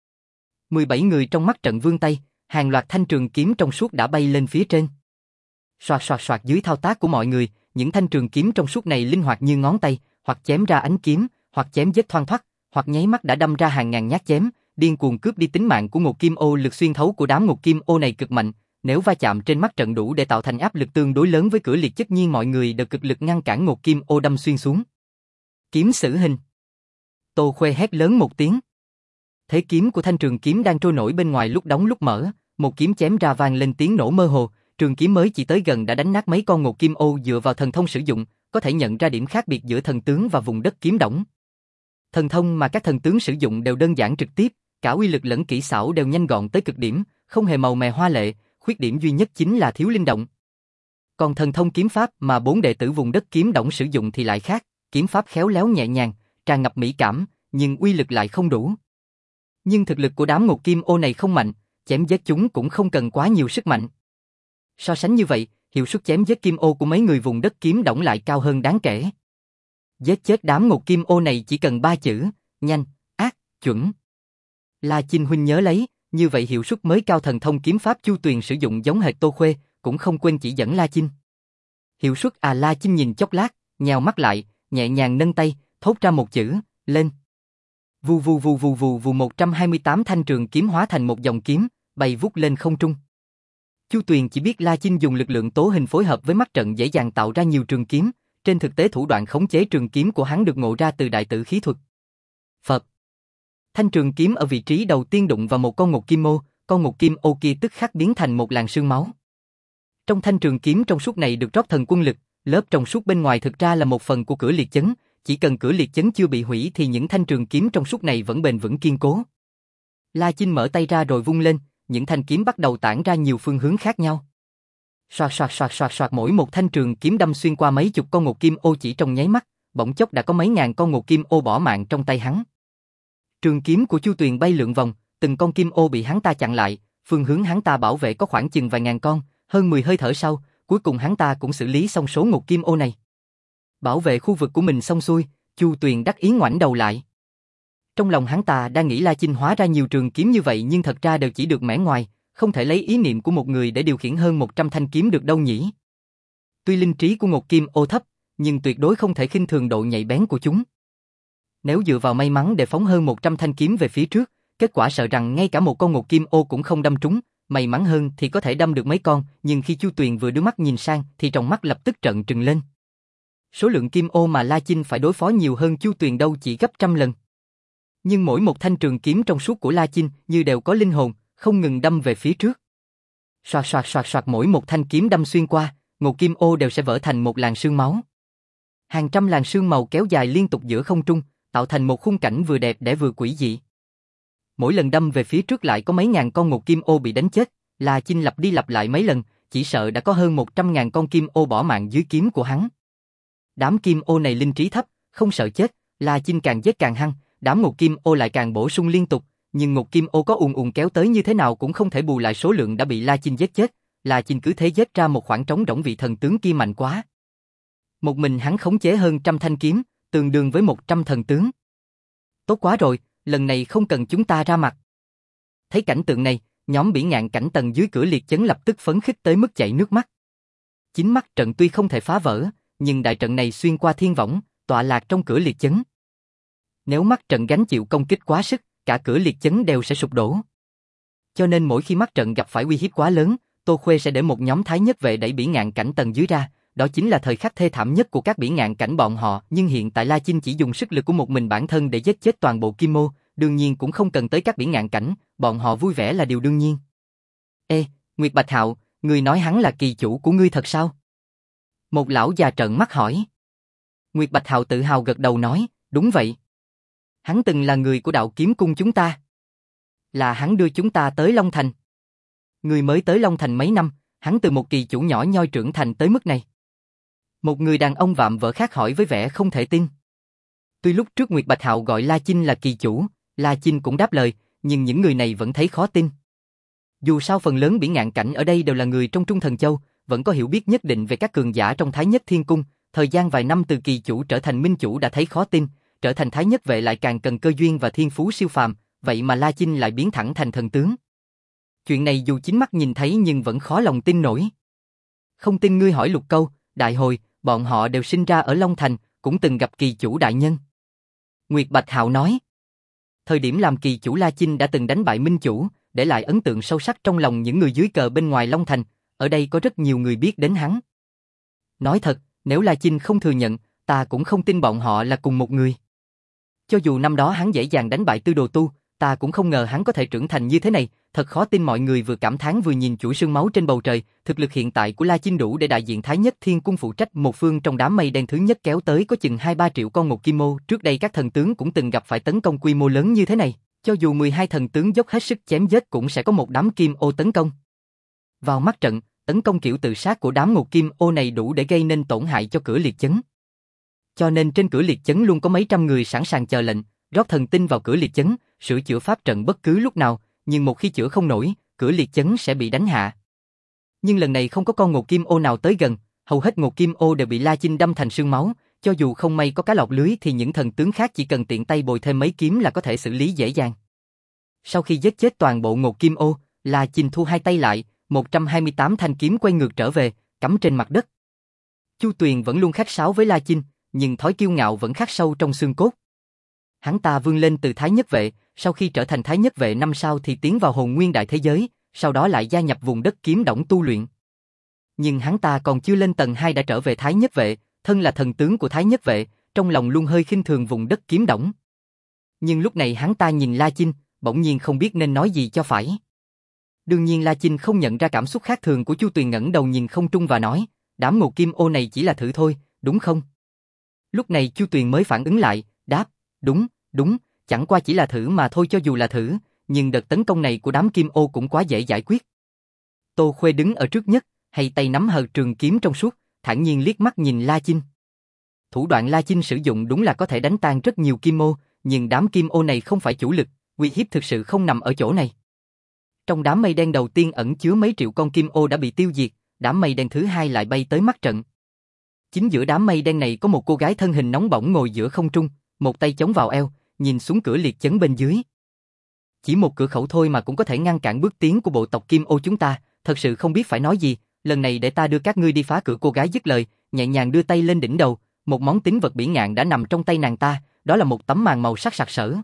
17 người trong mắt trận vươn tay, hàng loạt thanh trường kiếm trong suốt đã bay lên phía trên. Soạt soạt soạt, dưới thao tác của mọi người, những thanh trường kiếm trong suốt này linh hoạt như ngón tay, hoặc chém ra ánh kiếm, hoặc chém giết thoăn thoắt, hoặc nháy mắt đã đâm ra hàng ngàn nhát chém, điên cuồng cướp đi tính mạng của Ngột Kim Ô. Lực xuyên thấu của đám Ngột Kim Ô này cực mạnh, nếu va chạm trên mắt trận đủ để tạo thành áp lực tương đối lớn với cửa liệt, tất nhiên mọi người đều cực lực ngăn cản Ngột Kim Ô đâm xuyên xuống. Kiếm xử hình. Tô Khuê hét lớn một tiếng. Thế kiếm của thanh trường kiếm đang trôi nổi bên ngoài lúc đóng lúc mở, một kiếm chém ra vang lên tiếng nổ mơ hồ, trường kiếm mới chỉ tới gần đã đánh nát mấy con Ngột Kim Ô. Dựa vào thần thông sử dụng, có thể nhận ra điểm khác biệt giữa thần tướng và vùng đất kiếm đổng. Thần thông mà các thần tướng sử dụng đều đơn giản trực tiếp, cả uy lực lẫn kỹ xảo đều nhanh gọn tới cực điểm, không hề màu mè hoa lệ, khuyết điểm duy nhất chính là thiếu linh động. Còn thần thông kiếm pháp mà 4 đệ tử vùng đất kiếm đổng sử dụng thì lại khác, kiếm pháp khéo léo nhẹ nhàng, tràn ngập mỹ cảm, nhưng uy lực lại không đủ. Nhưng thực lực của đám Ngục Kim Ô này không mạnh, chém giết chúng cũng không cần quá nhiều sức mạnh. So sánh như vậy, hiệu suất chém giết Kim Ô của mấy người vùng đất kiếm đổng lại cao hơn đáng kể. Giết chết đám Ngục Kim Ô này chỉ cần 3 chữ, nhanh, ác, chuẩn. La Chinh huynh nhớ lấy, như vậy hiệu suất mới cao thần thông kiếm pháp Chu Tuyền sử dụng giống hệt Tô Khuê, cũng không quên chỉ dẫn La Chinh. Hiệu suất à? La Chinh nhìn chốc lát, nhào mắt lại, nhẹ nhàng nâng tay, thốt ra một chữ, lên. Vù vù vù vù vù vù 128 thanh trường kiếm hóa thành một dòng kiếm, bay vút lên không trung. Chu Tuyền chỉ biết La Chinh dùng lực lượng tố hình phối hợp với mắt trận dễ dàng tạo ra nhiều trường kiếm, trên thực tế thủ đoạn khống chế trường kiếm của hắn được ngộ ra từ đại tử khí thuật. Phật. Thanh trường kiếm ở vị trí đầu tiên đụng vào một con Ngục Kim Ô, con Ngục Kim Ô kia tức khắc biến thành một làn sương máu. Trong thanh trường kiếm trong suốt này được rót thần quân lực, lớp trong suốt bên ngoài thực ra là một phần của cửa liệt chấn, chỉ cần cửa liệt chấn chưa bị hủy thì những thanh trường kiếm trong suốt này vẫn bền vững kiên cố. La Chinh mở tay ra rồi vung lên, những thanh kiếm bắt đầu tản ra nhiều phương hướng khác nhau. Soạt soạt soạt soạt soạt, mỗi một thanh trường kiếm đâm xuyên qua mấy chục con Ngục Kim Ô chỉ trong nháy mắt, bỗng chốc đã có mấy ngàn con Ngục Kim Ô bỏ mạng trong tay hắn. Trường kiếm của Chu Tuyền bay lượn vòng, từng con Kim Ô bị hắn ta chặn lại, phương hướng hắn ta bảo vệ có khoảng chừng vài ngàn con, hơn 10 hơi thở sau, cuối cùng hắn ta cũng xử lý xong số Ngục Kim Ô này. Bảo vệ khu vực của mình xong xuôi, Chu Tuyền đắc ý ngoảnh đầu lại. Trong lòng hắn ta đang nghĩ La Chinh hóa ra nhiều trường kiếm như vậy nhưng thật ra đều chỉ được mẻ ngoài, không thể lấy ý niệm của một người để điều khiển hơn 100 thanh kiếm được đâu nhỉ. Tuy linh trí của Ngục Kim Ô thấp, nhưng tuyệt đối không thể khinh thường độ nhạy bén của chúng. Nếu dựa vào may mắn để phóng hơn 100 thanh kiếm về phía trước, kết quả sợ rằng ngay cả một con Ngục Kim Ô cũng không đâm trúng, may mắn hơn thì có thể đâm được mấy con, nhưng khi Chu Tuyền vừa đưa mắt nhìn sang thì trong mắt lập tức trợn trừng lên. Số lượng Kim Ô mà La Chinh phải đối phó nhiều hơn Chu Tuyền đâu chỉ gấp trăm lần. Nhưng mỗi một thanh trường kiếm trong suốt của La Chinh như đều có linh hồn, không ngừng đâm về phía trước. Soạt soạt soạt soạt, mỗi một thanh kiếm đâm xuyên qua, Ngục Kim Ô đều sẽ vỡ thành một làn sương máu. Hàng trăm làn sương màu kéo dài liên tục giữa không trung, tạo thành một khung cảnh vừa đẹp đẽ vừa quỷ dị. Mỗi lần đâm về phía trước lại có mấy ngàn con Ngục Kim Ô bị đánh chết, La Chinh lặp đi lặp lại mấy lần, chỉ sợ đã có hơn 100.000 con Kim Ô bỏ mạng dưới kiếm của hắn. Đám Kim Ô này linh trí thấp, không sợ chết, La Chinh càng giết càng hăng, đám Ngục Kim Ô lại càng bổ sung liên tục, nhưng Ngục Kim Ô có ùn ùn kéo tới như thế nào cũng không thể bù lại số lượng đã bị La Chinh giết chết, La Chinh cứ thế giết ra một khoảng trống rỗng, vị thần tướng kia mạnh quá. Một mình hắn khống chế hơn trăm thanh kiếm, tương đương với 100 thần tướng. Tốt quá rồi, lần này không cần chúng ta ra mặt. Thấy cảnh tượng này, nhóm Bỉ Ngạn Cảnh tầng dưới cửa liệt chấn lập tức phấn khích tới mức chảy nước mắt. Chính mắt trận tuy không thể phá vỡ, nhưng đại trận này xuyên qua thiên võng, tọa lạc trong cửa liệt chấn. Nếu mắt trận gánh chịu công kích quá sức, cả cửa liệt chấn đều sẽ sụp đổ. Cho nên mỗi khi mắt trận gặp phải uy hiếp quá lớn, Tô Khuê sẽ để một nhóm thái nhất vệ đẩy Bỉ Ngạn Cảnh tầng dưới ra, đó chính là thời khắc thê thảm nhất của các Bỉ Ngạn Cảnh bọn họ, nhưng hiện tại La Chinh chỉ dùng sức lực của một mình bản thân để giết chết toàn bộ Kim Ô, đương nhiên cũng không cần tới các Bỉ Ngạn Cảnh, bọn họ vui vẻ là điều đương nhiên. Ê, Nguyệt Bạch Hạo, ngươi nói hắn là kỳ chủ của ngươi thật sao? Một lão già trợn mắt hỏi. Nguyệt Bạch Hạo tự hào gật đầu nói, đúng vậy. Hắn từng là người của Đạo Kiếm Cung chúng ta. Là hắn đưa chúng ta tới Long Thành. Người mới tới Long Thành mấy năm, hắn từ một kỳ chủ nhỏ nhoi trưởng thành tới mức này. Một người đàn ông vạm vỡ khác hỏi với vẻ không thể tin. Tuy lúc trước Nguyệt Bạch Hạo gọi La Chinh là kỳ chủ, La Chinh cũng đáp lời, nhưng những người này vẫn thấy khó tin. Dù sao phần lớn Bỉ Ngạn Cảnh ở đây đều là người trong Trung Thần Châu, vẫn có hiểu biết nhất định về các cường giả trong Thái Nhất Thiên Cung, thời gian vài năm từ kỳ chủ trở thành minh chủ đã thấy khó tin, trở thành Thái Nhất vệ lại càng cần cơ duyên và thiên phú siêu phàm, vậy mà La Chinh lại biến thẳng thành thần tướng. Chuyện này dù chính mắt nhìn thấy nhưng vẫn khó lòng tin nổi. Không tin ngươi hỏi Lục Câu, Đại Hồi, bọn họ đều sinh ra ở Long Thành, cũng từng gặp kỳ chủ đại nhân. Nguyệt Bạch Hạo nói. Thời điểm làm kỳ chủ La Chinh đã từng đánh bại minh chủ, để lại ấn tượng sâu sắc trong lòng những người dưới cờ bên ngoài Long Thành, ở đây có rất nhiều người biết đến hắn. Nói thật, nếu La Chinh không thừa nhận, ta cũng không tin bọn họ là cùng một người. Cho dù năm đó hắn dễ dàng đánh bại Tư Đồ Tu, ta cũng không ngờ hắn có thể trưởng thành như thế này, thật khó tin. Mọi người vừa cảm thán vừa nhìn chuỗi sương máu trên bầu trời, thực lực hiện tại của La Chinh đủ để đại diện Thái Nhất Thiên Cung phụ trách một phương trong đám mây đen thứ nhất kéo tới có chừng 2-3 triệu con Ngục Kim Ô, trước đây các thần tướng cũng từng gặp phải tấn công quy mô lớn như thế này. Cho dù 12 thần tướng dốc hết sức chém giết cũng sẽ có một đám kim ô tấn công. Vào mắt trận, tấn công kiểu tự sát của đám ngục kim ô này đủ để gây nên tổn hại cho cửa liệt chấn. Cho nên trên cửa liệt chấn luôn có mấy trăm người sẵn sàng chờ lệnh, rót thần tinh vào cửa liệt chấn, sửa chữa pháp trận bất cứ lúc nào, nhưng một khi chữa không nổi, cửa liệt chấn sẽ bị đánh hạ. Nhưng lần này không có con ngục kim ô nào tới gần, hầu hết ngục kim ô đều bị La Chinh đâm thành xương máu, cho dù không may có cá lọt lưới thì những thần tướng khác chỉ cần tiện tay bồi thêm mấy kiếm là có thể xử lý dễ dàng. Sau khi giết chết toàn bộ ngục kim ô, La Chinh thu hai tay lại, 128 thanh kiếm quay ngược trở về, cắm trên mặt đất. Chu Tuyền vẫn luôn khách sáo với La Chinh, nhưng thói kiêu ngạo vẫn khắc sâu trong xương cốt. Hắn ta vươn lên từ Thái Nhất Vệ, sau khi trở thành Thái Nhất Vệ năm sau thì tiến vào hồn nguyên đại thế giới, sau đó lại gia nhập vùng đất kiếm đổng tu luyện. Nhưng hắn ta còn chưa lên tầng 2 đã trở về Thái Nhất Vệ, thân là thần tướng của Thái Nhất Vệ, trong lòng luôn hơi khinh thường vùng đất kiếm đổng. Nhưng lúc này hắn ta nhìn La Chinh, bỗng nhiên không biết nên nói gì cho phải. Đương nhiên La Chinh không nhận ra cảm xúc khác thường của Chu Tuyền, ngẩng đầu nhìn không trung và nói, đám ngục kim ô này chỉ là thử thôi, đúng không? Lúc này Chu Tuyền mới phản ứng lại, đáp, đúng, chẳng qua chỉ là thử mà thôi. Cho dù là thử, nhưng đợt tấn công này của đám kim ô cũng quá dễ giải quyết. Tô Khuê đứng ở trước nhất, hay tay nắm hờ trường kiếm trong suốt, thản nhiên liếc mắt nhìn La Chinh. Thủ đoạn La Chinh sử dụng đúng là có thể đánh tan rất nhiều kim ô, nhưng đám kim ô này không phải chủ lực, uy hiếp thực sự không nằm ở chỗ này. Trong đám mây đen đầu tiên ẩn chứa mấy triệu con kim ô đã bị tiêu diệt, đám mây đen thứ hai lại bay tới mắt trận. Chính giữa đám mây đen này có một cô gái thân hình nóng bỏng ngồi giữa không trung, một tay chống vào eo, nhìn xuống cửa liệt chấn bên dưới. Chỉ một cửa khẩu thôi mà cũng có thể ngăn cản bước tiến của bộ tộc kim ô chúng ta, thật sự không biết phải nói gì, lần này để ta đưa các ngươi đi phá cửa. Cô gái dứt lời, nhẹ nhàng đưa tay lên đỉnh đầu, một món tín vật bỉ ngạn đã nằm trong tay nàng ta, đó là một tấm màn màu sắc sặc sỡ.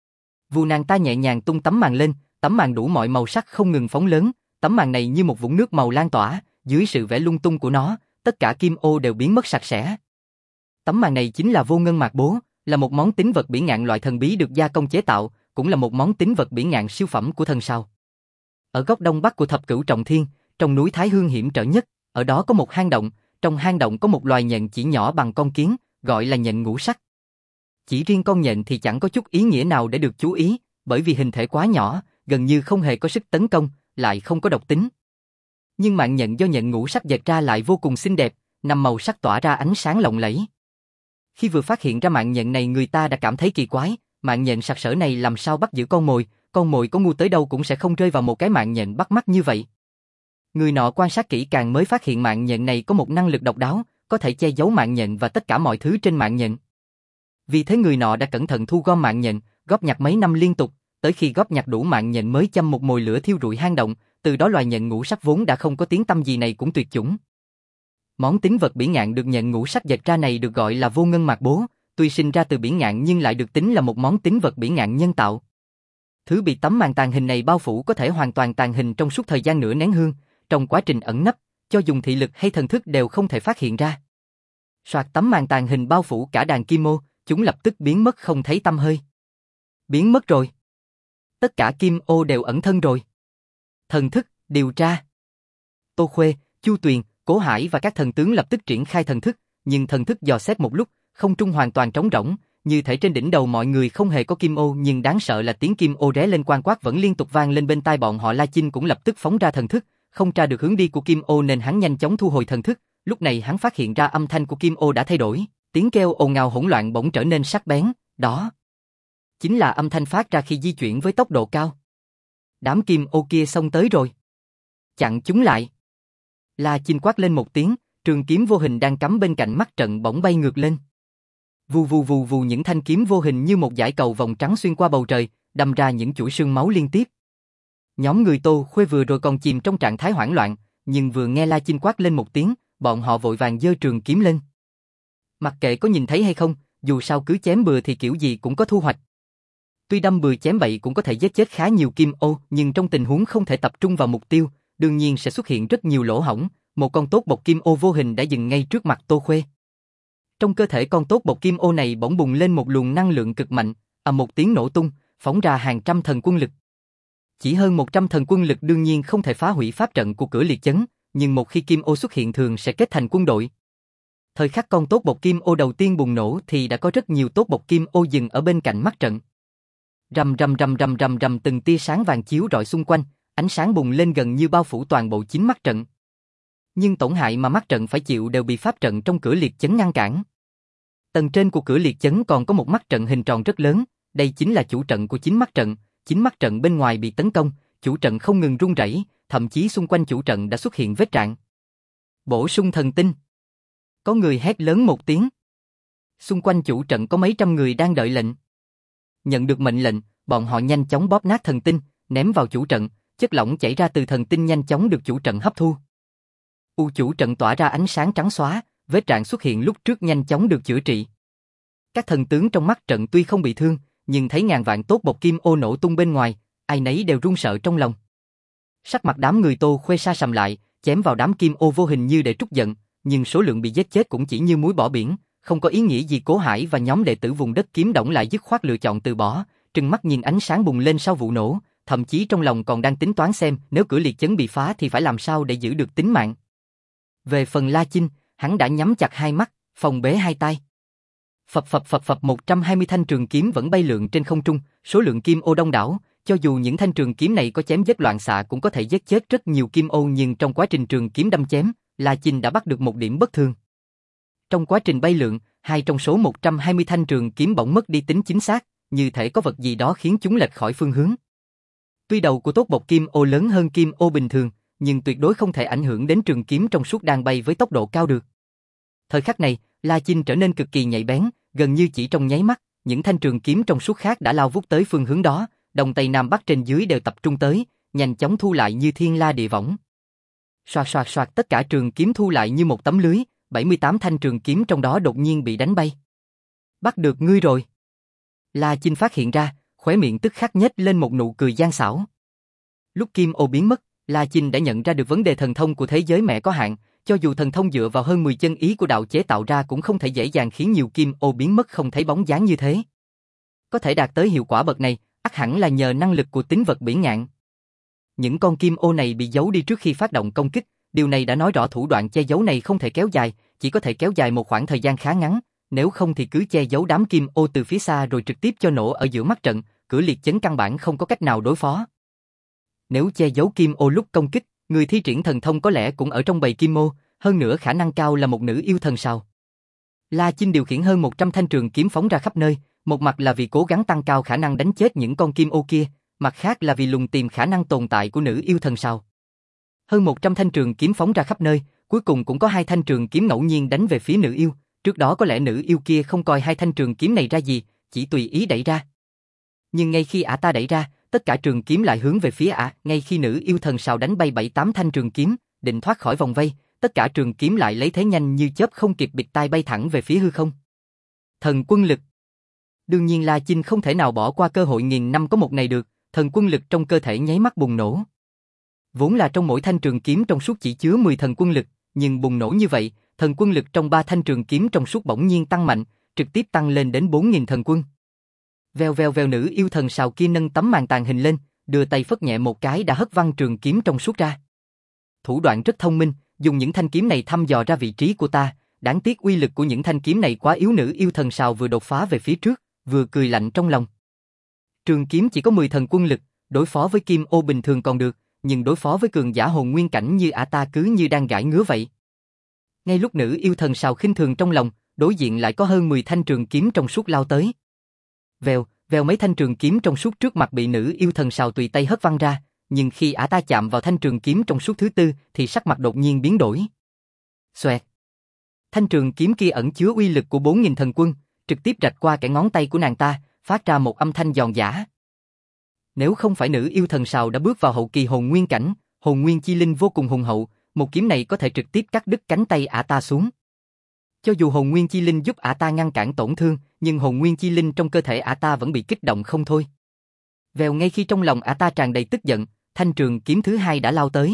Vù nàng ta nhẹ nhàng tung tấm màn lên, tấm màn đủ mọi màu sắc không ngừng phóng lớn, tấm màn này như một vũng nước màu lan tỏa, dưới sự vẽ lung tung của nó, tất cả kim ô đều biến mất sạch sẽ. Tấm màn này chính là vô ngân mạc bố, là một món tín vật bỉ ngạn loại thần bí được gia công chế tạo, cũng là một món tín vật bỉ ngạn siêu phẩm của thần sao. Ở góc đông bắc của thập cửu trọng thiên, trong núi Thái Hương hiểm trở nhất, ở đó có một hang động, trong hang động có một loài nhện chỉ nhỏ bằng con kiến, gọi là nhện ngũ sắc. Chỉ riêng con nhện thì chẳng có chút ý nghĩa nào để được chú ý, bởi vì hình thể quá nhỏ, gần như không hề có sức tấn công, lại không có độc tính. Nhưng mạng nhện do nhện ngũ sắc dệt ra lại vô cùng xinh đẹp, năm màu sắc tỏa ra ánh sáng lộng lẫy. Khi vừa phát hiện ra mạng nhện này, người ta đã cảm thấy kỳ quái, mạng nhện sặc sỡ này làm sao bắt giữ con mồi có ngu tới đâu cũng sẽ không rơi vào một cái mạng nhện bắt mắt như vậy. Người nọ quan sát kỹ càng mới phát hiện mạng nhện này có một năng lực độc đáo, có thể che giấu mạng nhện và tất cả mọi thứ trên mạng nhện. Vì thế người nọ đã cẩn thận thu gom mạng nhện, góp nhặt mấy năm liên tục, tới khi góp nhặt đủ mạng nhện mới châm một mồi lửa thiêu rụi hang động, từ đó loài nhện ngũ sắc vốn đã không có tiếng tăm gì này cũng tuyệt chủng. Món tín vật bỉ ngạn được nhện ngũ sắc dệt ra này được gọi là vô ngân mạc bố, tuy sinh ra từ bỉ ngạn nhưng lại được tính là một món tín vật bỉ ngạn nhân tạo. Thứ bị tấm màn tàn hình này bao phủ có thể hoàn toàn tàn hình trong suốt thời gian nửa nén hương, trong quá trình ẩn nấp, cho dùng thị lực hay thần thức đều không thể phát hiện ra. Soạt tấm màn tàn hình bao phủ cả đàn kim ô, chúng lập tức biến mất không thấy tăm hơi. Biến mất rồi. Tất cả kim ô đều ẩn thân rồi. Thần thức, điều tra. Tô Khuê, Chu Tuyền, Cố Hải và các thần tướng lập tức triển khai thần thức, nhưng thần thức dò xét một lúc, không trung hoàn toàn trống rỗng, như thể trên đỉnh đầu mọi người không hề có kim ô, nhưng đáng sợ là tiếng kim ô ré lên quang quát vẫn liên tục vang lên bên tai bọn họ. La Chinh cũng lập tức phóng ra thần thức, không tra được hướng đi của kim ô nên hắn nhanh chóng thu hồi thần thức, lúc này hắn phát hiện ra âm thanh của kim ô đã thay đổi, tiếng kêu ồn ào hỗn loạn bỗng trở nên sắc bén, đó chính là âm thanh phát ra khi di chuyển với tốc độ cao. Đám kim ô kia xông tới rồi. Chặn chúng lại. La Chinh quát lên một tiếng, trường kiếm vô hình đang cắm bên cạnh mắt trận bỗng bay ngược lên. Vù vù vù vù, những thanh kiếm vô hình như một dải cầu vòng trắng xuyên qua bầu trời, đâm ra những chuỗi sương máu liên tiếp. Nhóm người Tô Khuê vừa rồi còn chìm trong trạng thái hoảng loạn, nhưng vừa nghe La Chinh quát lên một tiếng, bọn họ vội vàng giơ trường kiếm lên. Mặc kệ có nhìn thấy hay không, dù sao cứ chém bừa thì kiểu gì cũng có thu hoạch. Tuy đâm bừa chém bậy cũng có thể giết chết khá nhiều kim ô, nhưng trong tình huống không thể tập trung vào mục tiêu, đương nhiên sẽ xuất hiện rất nhiều lỗ hổng. Một con tốt bột kim ô vô hình đã dừng ngay trước mặt Tô Khuê. Trong cơ thể con tốt bột kim ô này bỗng bùng lên một luồng năng lượng cực mạnh, một tiếng nổ tung, phóng ra hàng trăm thần quân lực. Chỉ hơn 100 thần quân lực đương nhiên không thể phá hủy pháp trận của cửa liệt chấn, nhưng một khi kim ô xuất hiện thường sẽ kết thành quân đội. Thời khắc con tốt bột kim ô đầu tiên bùng nổ thì đã có rất nhiều tốt bột kim ô dừng ở bên cạnh mắt trận. Rầm rầm rầm rầm rầm rầm, từng tia sáng vàng chiếu rọi xung quanh, ánh sáng bùng lên gần như bao phủ toàn bộ chính mắt trận. Nhưng tổn hại mà mắt trận phải chịu đều bị pháp trận trong cửa liệt chấn ngăn cản. Tầng trên của cửa liệt chấn còn có một mắt trận hình tròn rất lớn, đây chính là chủ trận của chính mắt trận bên ngoài bị tấn công, chủ trận không ngừng rung rẩy, thậm chí xung quanh chủ trận đã xuất hiện vết rạn. Bổ sung thần tinh. Có người hét lớn một tiếng. Xung quanh chủ trận có mấy trăm người đang đợi lệnh. Nhận được mệnh lệnh, bọn họ nhanh chóng bóp nát thần tinh, ném vào chủ trận, chất lỏng chảy ra từ thần tinh nhanh chóng được chủ trận hấp thu. Chủ trận tỏa ra ánh sáng trắng xóa, vết rạn xuất hiện lúc trước nhanh chóng được chữa trị. Các thần tướng trong mắt trận tuy không bị thương, nhưng thấy ngàn vạn tốt bột kim ô nổ tung bên ngoài, ai nấy đều run sợ trong lòng. Sắc mặt đám người Tô Khuê sa sầm lại, chém vào đám kim ô vô hình như để trút giận, nhưng số lượng bị giết chết cũng chỉ như muối bỏ biển, không có ý nghĩa gì. Cố Hải và nhóm đệ tử vùng đất Kiếm Đổng lại dứt khoát lựa chọn từ bỏ, trừng mắt nhìn ánh sáng bùng lên sau vụ nổ, thậm chí trong lòng còn đang tính toán xem nếu cửa liệt chấn bị phá thì phải làm sao để giữ được tính mạng. Về phần La Chinh, hắn đã nhắm chặt hai mắt, phòng bế hai tay. Phập phập phập phập, 120 thanh trường kiếm vẫn bay lượn trên không trung, số lượng kim ô đông đảo, cho dù những thanh trường kiếm này có chém giết loạn xạ cũng có thể giết chết rất nhiều kim ô, nhưng trong quá trình trường kiếm đâm chém, La Chinh đã bắt được một điểm bất thường. Trong quá trình bay lượn, hai trong số 120 thanh trường kiếm bỗng mất đi tính chính xác, như thể có vật gì đó khiến chúng lệch khỏi phương hướng. Tuy đầu của tốt bột kim ô lớn hơn kim ô bình thường, nhưng tuyệt đối không thể ảnh hưởng đến trường kiếm trong suốt đang bay với tốc độ cao được. Thời khắc này, La Chinh trở nên cực kỳ nhạy bén, gần như chỉ trong nháy mắt, những thanh trường kiếm trong suốt khác đã lao vút tới phương hướng đó, đông tây nam bắc trên dưới đều tập trung tới, nhanh chóng thu lại như thiên la địa võng. Soạt soạt soạt, tất cả trường kiếm thu lại như một tấm lưới, 78 thanh trường kiếm trong đó đột nhiên bị đánh bay. Bắt được ngươi rồi. La Chinh phát hiện ra, khóe miệng tức khắc nhếch lên một nụ cười gian xảo. Lúc kim ô biến mất, La Chinh đã nhận ra được vấn đề thần thông của thế giới mẹ có hạn, cho dù thần thông dựa vào hơn 10 chân ý của đạo chế tạo ra cũng không thể dễ dàng khiến nhiều kim ô biến mất không thấy bóng dáng như thế. Có thể đạt tới hiệu quả bậc này, ắt hẳn là nhờ năng lực của tính vật biển ngạn. Những con kim ô này bị giấu đi trước khi phát động công kích, điều này đã nói rõ thủ đoạn che giấu này không thể kéo dài, chỉ có thể kéo dài một khoảng thời gian khá ngắn, nếu không thì cứ che giấu đám kim ô từ phía xa rồi trực tiếp cho nổ ở giữa mắt trận, cửa liệt chấn căn bản không có cách nào đối phó. Nếu che giấu kim ô lúc công kích, người thi triển thần thông có lẽ cũng ở trong bầy kim ô, hơn nữa khả năng cao là một nữ yêu thần sao. La Chinh điều khiển hơn 100 thanh trường kiếm phóng ra khắp nơi, một mặt là vì cố gắng tăng cao khả năng đánh chết những con kim ô kia, mặt khác là vì lùng tìm khả năng tồn tại của nữ yêu thần sao. Hơn 100 thanh trường kiếm phóng ra khắp nơi, cuối cùng cũng có 2 thanh trường kiếm ngẫu nhiên đánh về phía nữ yêu, trước đó có lẽ nữ yêu kia không coi 2 thanh trường kiếm này ra gì, chỉ tùy ý đẩy ra. Nhưng ngay khi ả ta đẩy ra, tất cả trường kiếm lại hướng về phía ả, ngay khi nữ yêu thần sao đánh bay 7-8 thanh trường kiếm, định thoát khỏi vòng vây, tất cả trường kiếm lại lấy thế nhanh như chớp không kịp bịt tai bay thẳng về phía hư không. Thần quân lực. Đương nhiên La Chinh không thể nào bỏ qua cơ hội nghìn năm có một này được, thần quân lực trong cơ thể nháy mắt bùng nổ. Vốn là trong mỗi thanh trường kiếm trong suốt chỉ chứa 10 thần quân lực, nhưng bùng nổ như vậy, thần quân lực trong 3 thanh trường kiếm trong suốt bỗng nhiên tăng mạnh, trực tiếp tăng lên đến 4.000 thần quân. Vèo vèo vèo, nữ yêu thần sào kia nâng tấm màn tàn hình lên, đưa tay phất nhẹ một cái đã hất văng trường kiếm trong suốt ra. Thủ đoạn rất thông minh, dùng những thanh kiếm này thăm dò ra vị trí của ta, đáng tiếc uy lực của những thanh kiếm này quá yếu. Nữ yêu thần sào vừa đột phá về phía trước, vừa cười lạnh trong lòng. Trường kiếm chỉ có 10 thần quân lực, đối phó với kim ô bình thường còn được, nhưng đối phó với cường giả hồn nguyên cảnh như ả ta cứ như đang gãi ngứa vậy. Ngay lúc nữ yêu thần sào khinh thường trong lòng, đối diện lại có hơn 10 thanh trường kiếm trong suốt lao tới. Vèo, vèo, mấy thanh trường kiếm trong suốt trước mặt bị nữ yêu thần sào tùy tay hất văng ra, nhưng khi ả ta chạm vào thanh trường kiếm trong suốt thứ tư thì sắc mặt đột nhiên biến đổi. Xoẹt. Thanh trường kiếm kia ẩn chứa uy lực của 4.000 thần quân, trực tiếp rạch qua cái ngón tay của nàng ta, phát ra một âm thanh giòn giã. Nếu không phải nữ yêu thần sào đã bước vào hậu kỳ hồn nguyên cảnh, hồn nguyên chi linh vô cùng hùng hậu, một kiếm này có thể trực tiếp cắt đứt cánh tay ả ta xuống. Cho dù hồn nguyên chi linh giúp ả ta ngăn cản tổn thương, nhưng hồn nguyên chi linh trong cơ thể ả ta vẫn bị kích động không thôi. Vèo, ngay khi trong lòng ả ta tràn đầy tức giận, thanh trường kiếm thứ hai đã lao tới.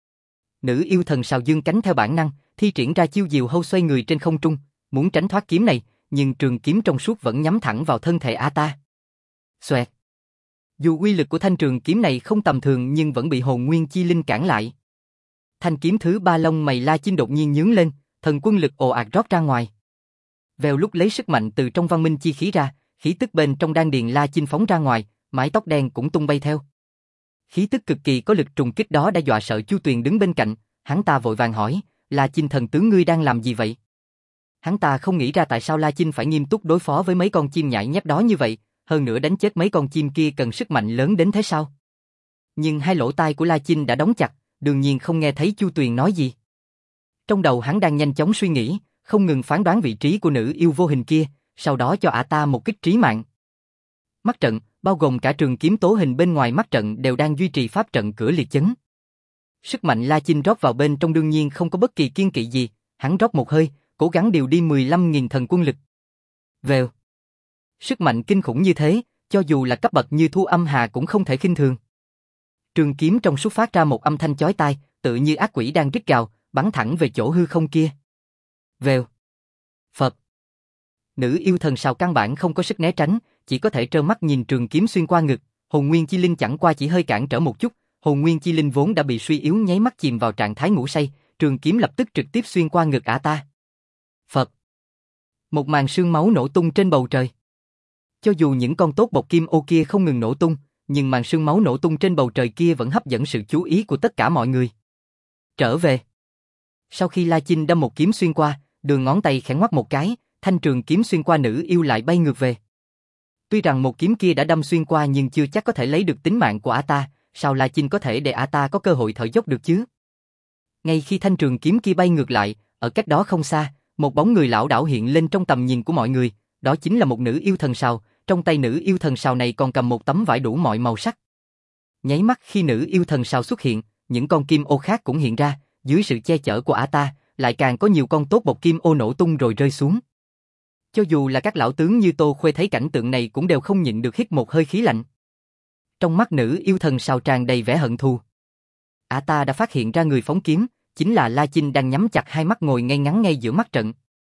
Nữ yêu thần sào dương cánh theo bản năng, thi triển ra chiêu diều hâu xoay người trên không trung, muốn tránh thoát kiếm này, nhưng trường kiếm trong suốt vẫn nhắm thẳng vào thân thể ả ta. Xoẹt. Dù uy lực của thanh trường kiếm này không tầm thường nhưng vẫn bị hồn nguyên chi linh cản lại. Thanh kiếm thứ ba, lông mày La Chinh đột nhiên nhướng lên, thần quân lực ồ ạt rót ra ngoài. Vèo, lúc lấy sức mạnh từ trong văn minh chi khí ra, khí tức bên trong đan điền La Chinh phóng ra ngoài, mái tóc đen cũng tung bay theo. Khí tức cực kỳ có lực trùng kích đó đã dọa sợ Chu Tuyền đứng bên cạnh, hắn ta vội vàng hỏi, La Chinh thần tướng ngươi đang làm gì vậy? Hắn ta không nghĩ ra tại sao La Chinh phải nghiêm túc đối phó với mấy con chim nhãi nhép đó như vậy, hơn nữa đánh chết mấy con chim kia cần sức mạnh lớn đến thế sao? Nhưng hai lỗ tai của La Chinh đã đóng chặt, đương nhiên không nghe thấy Chu Tuyền nói gì. Trong đầu hắn đang nhanh chóng suy nghĩ, không ngừng phán đoán vị trí của nữ yêu vô hình kia, sau đó cho ả ta một kích trí mạng. Mắt trận, bao gồm cả trường kiếm tố hình bên ngoài mắt trận đều đang duy trì pháp trận cửa liệt chấn. Sức mạnh La Chinh rót vào bên trong đương nhiên không có bất kỳ kiêng kỵ gì, hắn rót một hơi, cố gắng điều đi 15.000 thần quân lực. Vèo. Sức mạnh kinh khủng như thế, cho dù là cấp bậc như Thu Âm Hà cũng không thể khinh thường. Trường kiếm trong suốt phát ra một âm thanh chói tai, tự như ác quỷ đang rít gào, bắn thẳng về chỗ hư không kia. Vèo. Phật. Nữ yêu thần sào căn bản không có sức né tránh, chỉ có thể trơ mắt nhìn trường kiếm xuyên qua ngực, hồn nguyên chi linh chẳng qua chỉ hơi cản trở một chút, hồn nguyên chi linh vốn đã bị suy yếu nháy mắt chìm vào trạng thái ngủ say, trường kiếm lập tức trực tiếp xuyên qua ngực ả ta. Phật. Một màn sương máu nổ tung trên bầu trời. Cho dù những con tốt bột kim ô kia không ngừng nổ tung, nhưng màn sương máu nổ tung trên bầu trời kia vẫn hấp dẫn sự chú ý của tất cả mọi người. Trở về. Sau khi La Chinh đâm một kiếm xuyên qua, đường ngón tay khẽ ngoắc một cái, thanh trường kiếm xuyên qua nữ yêu lại bay ngược về. Tuy rằng một kiếm kia đã đâm xuyên qua nhưng chưa chắc có thể lấy được tính mạng của ả ta, sao La Chinh có thể để ả ta có cơ hội thở dốc được chứ? Ngay khi thanh trường kiếm kia bay ngược lại, ở cách đó không xa, một bóng người lảo đảo hiện lên trong tầm nhìn của mọi người, đó chính là một nữ yêu thần sào, trong tay nữ yêu thần sào này còn cầm một tấm vải đủ mọi màu sắc. Nháy mắt khi nữ yêu thần sào xuất hiện, những con kim ô khác cũng hiện ra, dưới sự che chở của ả ta, lại càng có nhiều con tốt bột kim ô nổ tung rồi rơi xuống. Cho dù là các lão tướng như Tô Khuê thấy cảnh tượng này cũng đều không nhịn được hít một hơi khí lạnh. Trong mắt nữ yêu thần sào tràn đầy vẻ hận thù. Ả ta đã phát hiện ra người phóng kiếm, chính là La Chinh đang nhắm chặt hai mắt ngồi ngay ngắn ngay giữa mắt trận.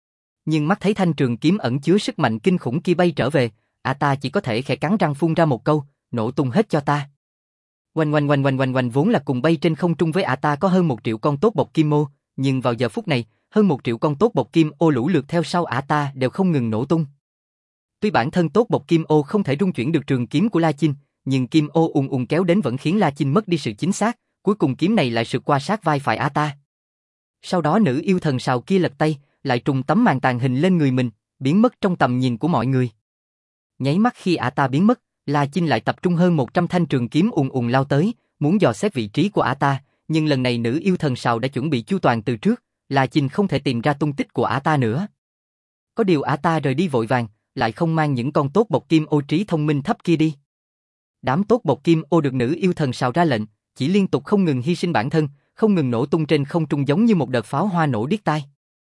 Nhưng mắt thấy thanh trường kiếm ẩn chứa sức mạnh kinh khủng kia bay trở về, ả ta chỉ có thể khẽ cắn răng phun ra một câu, nổ tung hết cho ta. Oanh oanh oanh oanh oanh oanh vốn là cùng bay trên không trung với ả ta có hơn 1 triệu con tốt bột kim ô, nhưng vào giờ phút này, hơn 1 triệu con tốt bột kim ô lũ lượt theo sau ả ta đều không ngừng nổ tung. Tuy bản thân tốt bột kim ô không thể rung chuyển được trường kiếm của La Chinh, nhưng kim ô ùn ùn kéo đến vẫn khiến La Chinh mất đi sự chính xác, cuối cùng kiếm này lại sượt qua sát vai phải ả ta. Sau đó nữ yêu thần sào kia lật tay, lại trùng tấm màn tàn hình lên người mình, biến mất trong tầm nhìn của mọi người. Nháy mắt khi ả ta biến mất, La Chinh lại tập trung hơn 100 thanh trường kiếm ùn ùn lao tới, muốn dò xét vị trí của ả ta, nhưng lần này nữ yêu thần sào đã chuẩn bị chu toàn từ trước, La Chinh không thể tìm ra tung tích của ả ta nữa. Có điều ả ta rời đi vội vàng, lại không mang những con tốt bột kim ô trí thông minh thấp kia đi. Đám tốt bột kim ô được nữ yêu thần sào ra lệnh, chỉ liên tục không ngừng hy sinh bản thân, không ngừng nổ tung trên không trung giống như một đợt pháo hoa nổ điếc tai.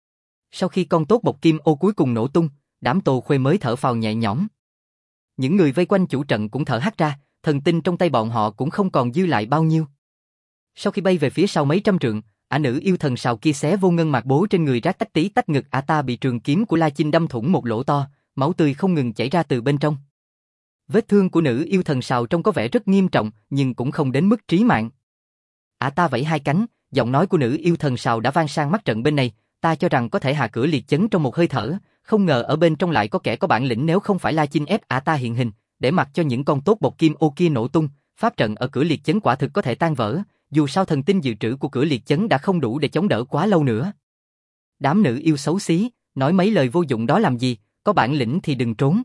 Sau khi con tốt bột kim ô cuối cùng nổ tung, đám Tô Khuê mới thở phào nhẹ nhõm. Những người vây quanh chủ trận cũng thở hắt ra, thần tinh trong tay bọn họ cũng không còn dư lại bao nhiêu. Sau khi bay về phía sau mấy trăm trượng, ả nữ yêu thần sào kia xé vô ngân mạc bố trên người rát tách tí tách ngực ả ta bị trường kiếm của La Chinh đâm thủng một lỗ to, máu tươi không ngừng chảy ra từ bên trong. Vết thương của nữ yêu thần sào trông có vẻ rất nghiêm trọng, nhưng cũng không đến mức trí mạng. Ả ta vẫy hai cánh, giọng nói của nữ yêu thần sào đã vang sang mắt trận bên này, ta cho rằng có thể hạ cửa liệt chấn trong một hơi thở, không ngờ ở bên trong lại có kẻ có bản lĩnh, nếu không phải La Chinh ép ả ta hiện hình, để mặc cho những con tốt bột kim ô kia nổ tung, pháp trận ở cửa liệt chấn quả thực có thể tan vỡ, dù sao thần tinh dự trữ của cửa liệt chấn đã không đủ để chống đỡ quá lâu nữa. Đám nữ yêu xấu xí, nói mấy lời vô dụng đó làm gì, có bản lĩnh thì đừng trốn.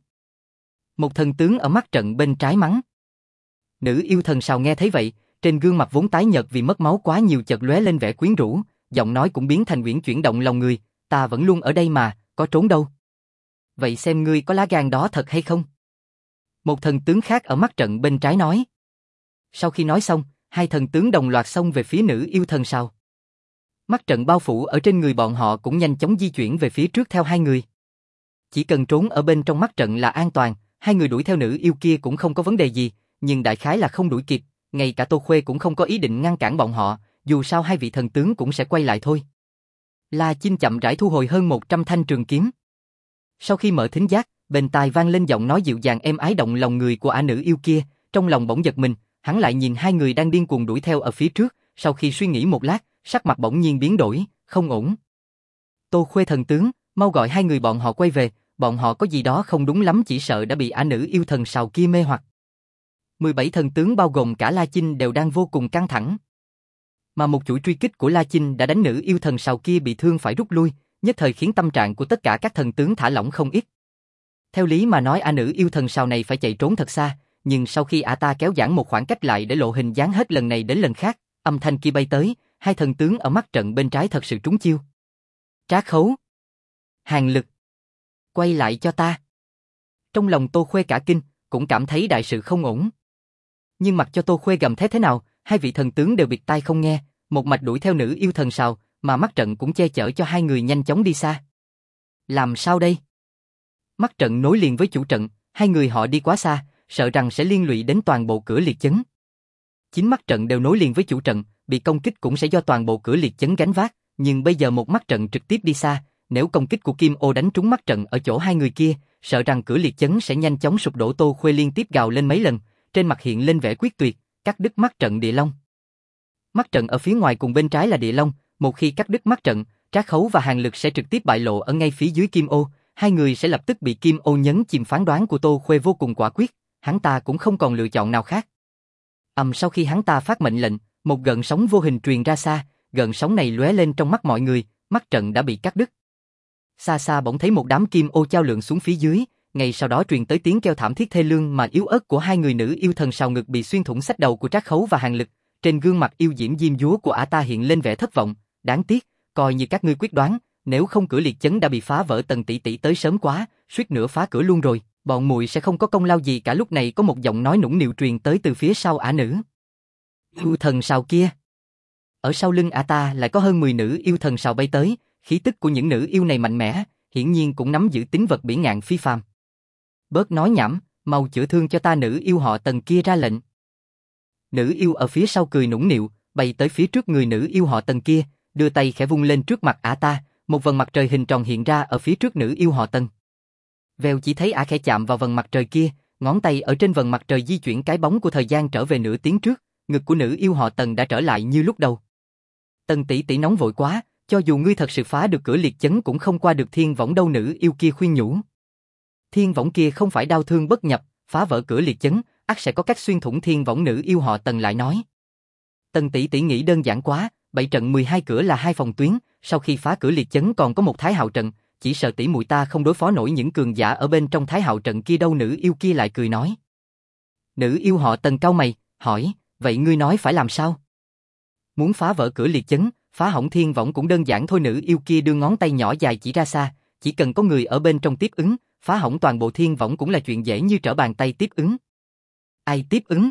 Một thần tướng ở mắt trận bên trái mắng. Nữ yêu thần sào nghe thấy vậy, trên gương mặt vốn tái nhợt vì mất máu quá nhiều chợt lóe lên vẻ quyến rũ, giọng nói cũng biến thành uyển chuyển động lòng người, ta vẫn luôn ở đây mà, có trốn đâu. Vậy xem ngươi có lá gan đó thật hay không? Một thần tướng khác ở mắt trận bên trái nói. Sau khi nói xong, hai thần tướng đồng loạt xông về phía nữ yêu thần sào. Mắt trận bao phủ ở trên người bọn họ cũng nhanh chóng di chuyển về phía trước theo hai người. Chỉ cần trốn ở bên trong mắt trận là an toàn, hai người đuổi theo nữ yêu kia cũng không có vấn đề gì, nhưng đại khái là không đuổi kịp, ngay cả Tô Khuê cũng không có ý định ngăn cản bọn họ, dù sao hai vị thần tướng cũng sẽ quay lại thôi. La Chinh chậm rãi thu hồi hơn 100 thanh trường kiếm. Sau khi mở thính giác, bên tai vang lên giọng nói dịu dàng êm ái động lòng người của ả nữ yêu kia, trong lòng bỗng giật mình, hắn lại nhìn hai người đang điên cuồng đuổi theo ở phía trước, sau khi suy nghĩ một lát, sắc mặt bỗng nhiên biến đổi, không ổn. Tô Khuê thần tướng, mau gọi hai người bọn họ quay về, bọn họ có gì đó không đúng lắm, chỉ sợ đã bị ả nữ yêu thần sào kia mê hoặc. 17 thần tướng bao gồm cả La Chinh đều đang vô cùng căng thẳng. Mà một chuỗi truy kích của La Chinh đã đánh nữ yêu thần sào kia bị thương phải rút lui, nhất thời khiến tâm trạng của tất cả các thần tướng thả lỏng không ít. Theo lý mà nói nữ yêu thần sào này phải chạy trốn thật xa, nhưng sau khi ta kéo giãn một khoảng cách lại để lộ hình dáng hết lần này đến lần khác, âm thanh kia bay tới, hai thần tướng ở mắt trận bên trái thật sự trúng chiêu. Trác Khấu, Hàn Lực, quay lại cho ta. Trong lòng Tô Khuê cả kinh, cũng cảm thấy đại sự không ổn. Nhưng mặc cho Tô Khuê gầm thét thế nào, hai vị thần tướng đều bịt tai không nghe, một mạch đuổi theo nữ yêu thần sào, mà mắt trận cũng che chở cho hai người nhanh chóng đi xa. Làm sao đây? Mắt trận nối liền với chủ trận, hai người họ đi quá xa, sợ rằng sẽ liên lụy đến toàn bộ cửa liệt chấn. Chính mắt trận đều nối liền với chủ trận, bị công kích cũng sẽ do toàn bộ cửa liệt chấn gánh vác, nhưng bây giờ một mắt trận trực tiếp đi xa, nếu công kích của Kim Ô đánh trúng mắt trận ở chỗ hai người kia, sợ rằng cửa liệt chấn sẽ nhanh chóng sụp đổ. Tô Khuê liên tiếp gào lên mấy lần, trên mặt hiện lên vẻ quyết tuyệt, cắt đứt mắt trận địa long. Mắt trận ở phía ngoài cùng bên trái là địa long, một khi cắt đứt mắt trận, Trác Khấu và Hàn Lực sẽ trực tiếp bại lộ ở ngay phía dưới Kim Ô, hai người sẽ lập tức bị Kim Ô nhấn chìm. Phán đoán của Tô Khuê vô cùng quả quyết, hắn ta cũng không còn lựa chọn nào khác. Sau khi hắn ta phát mệnh lệnh, một gợn sóng vô hình truyền ra xa, gợn sóng này lóe lên trong mắt mọi người, mắt trận đã bị cắt đứt. Xa xa bỗng thấy một đám Kim Ô chao lượn xuống phía dưới, ngay sau đó truyền tới tiếng kêu thảm thiết thê lương mà yếu ớt của hai người nữ yêu thần sào. Ngực bị xuyên thủng, xách đầu của Trác Khấu và Hàn Lực, trên gương mặt yêu diễm diêm dúa của ta hiện lên vẻ thất vọng. Đáng tiếc, coi như các ngươi quyết đoán, nếu không cửa liệt chấn đã bị phá vỡ. Tần tỷ tỷ tới sớm quá, suýt nữa phá cửa luôn rồi, bọn muội sẽ không có công lao gì cả. Lúc này có một giọng nói nũng nịu truyền tới từ phía sau ả nữ yêu thần sào kia. Ở sau lưng ta lại có hơn 10 nữ yêu thần sào bay tới, khí tức của những nữ yêu này mạnh mẽ, hiển nhiên cũng nắm giữ tính vật bỉ ngạn phi phàm. Bớt nói nhảm, mau chữa thương cho ta. Nữ yêu họ Tần kia ra lệnh. Nữ yêu ở phía sau cười nũng nịu, bay tới phía trước người nữ yêu họ Tần kia, đưa tay khẽ vung lên trước mặt ta, một vầng mặt trời hình tròn hiện ra ở phía trước nữ yêu họ Tần. Vèo, chỉ thấy khẽ chạm vào vầng mặt trời kia, ngón tay ở trên vầng mặt trời di chuyển cái bóng của thời gian trở về nửa tiếng trước, ngực của nữ yêu họ Tần đã trở lại như lúc đầu. Tần tỷ tỷ nóng vội quá, cho dù ngươi thật sự phá được cửa liệt chấn cũng không qua được thiên võng đâu. Nữ yêu kia khuyên nhủ. Thiên võng kia không phải đau thương bất nhập, phá vỡ cửa liệt chấn, ắt sẽ có cách xuyên thủng thiên võng. Nữ yêu họ Tần lại nói. Tần tỷ tỷ nghĩ đơn giản quá, 7 trận 12 cửa là 2 phòng tuyến, sau khi phá cửa liệt chấn còn có một thái hạo trận, chỉ sợ tỷ muội ta không đối phó nổi những cường giả ở bên trong thái hạo trận kia đâu. Nữ yêu kia lại cười nói. Nữ yêu họ Tần cau mày, hỏi, vậy ngươi nói phải làm sao? Muốn phá vỡ cửa liệt chấn, phá hỏng thiên võng cũng đơn giản thôi. Nữ yêu kia đưa ngón tay nhỏ dài chỉ ra xa, chỉ cần có người ở bên trong tiếp ứng, phá hỏng toàn bộ thiên võng cũng là chuyện dễ như trở bàn tay. Tiếp ứng? Ai tiếp ứng?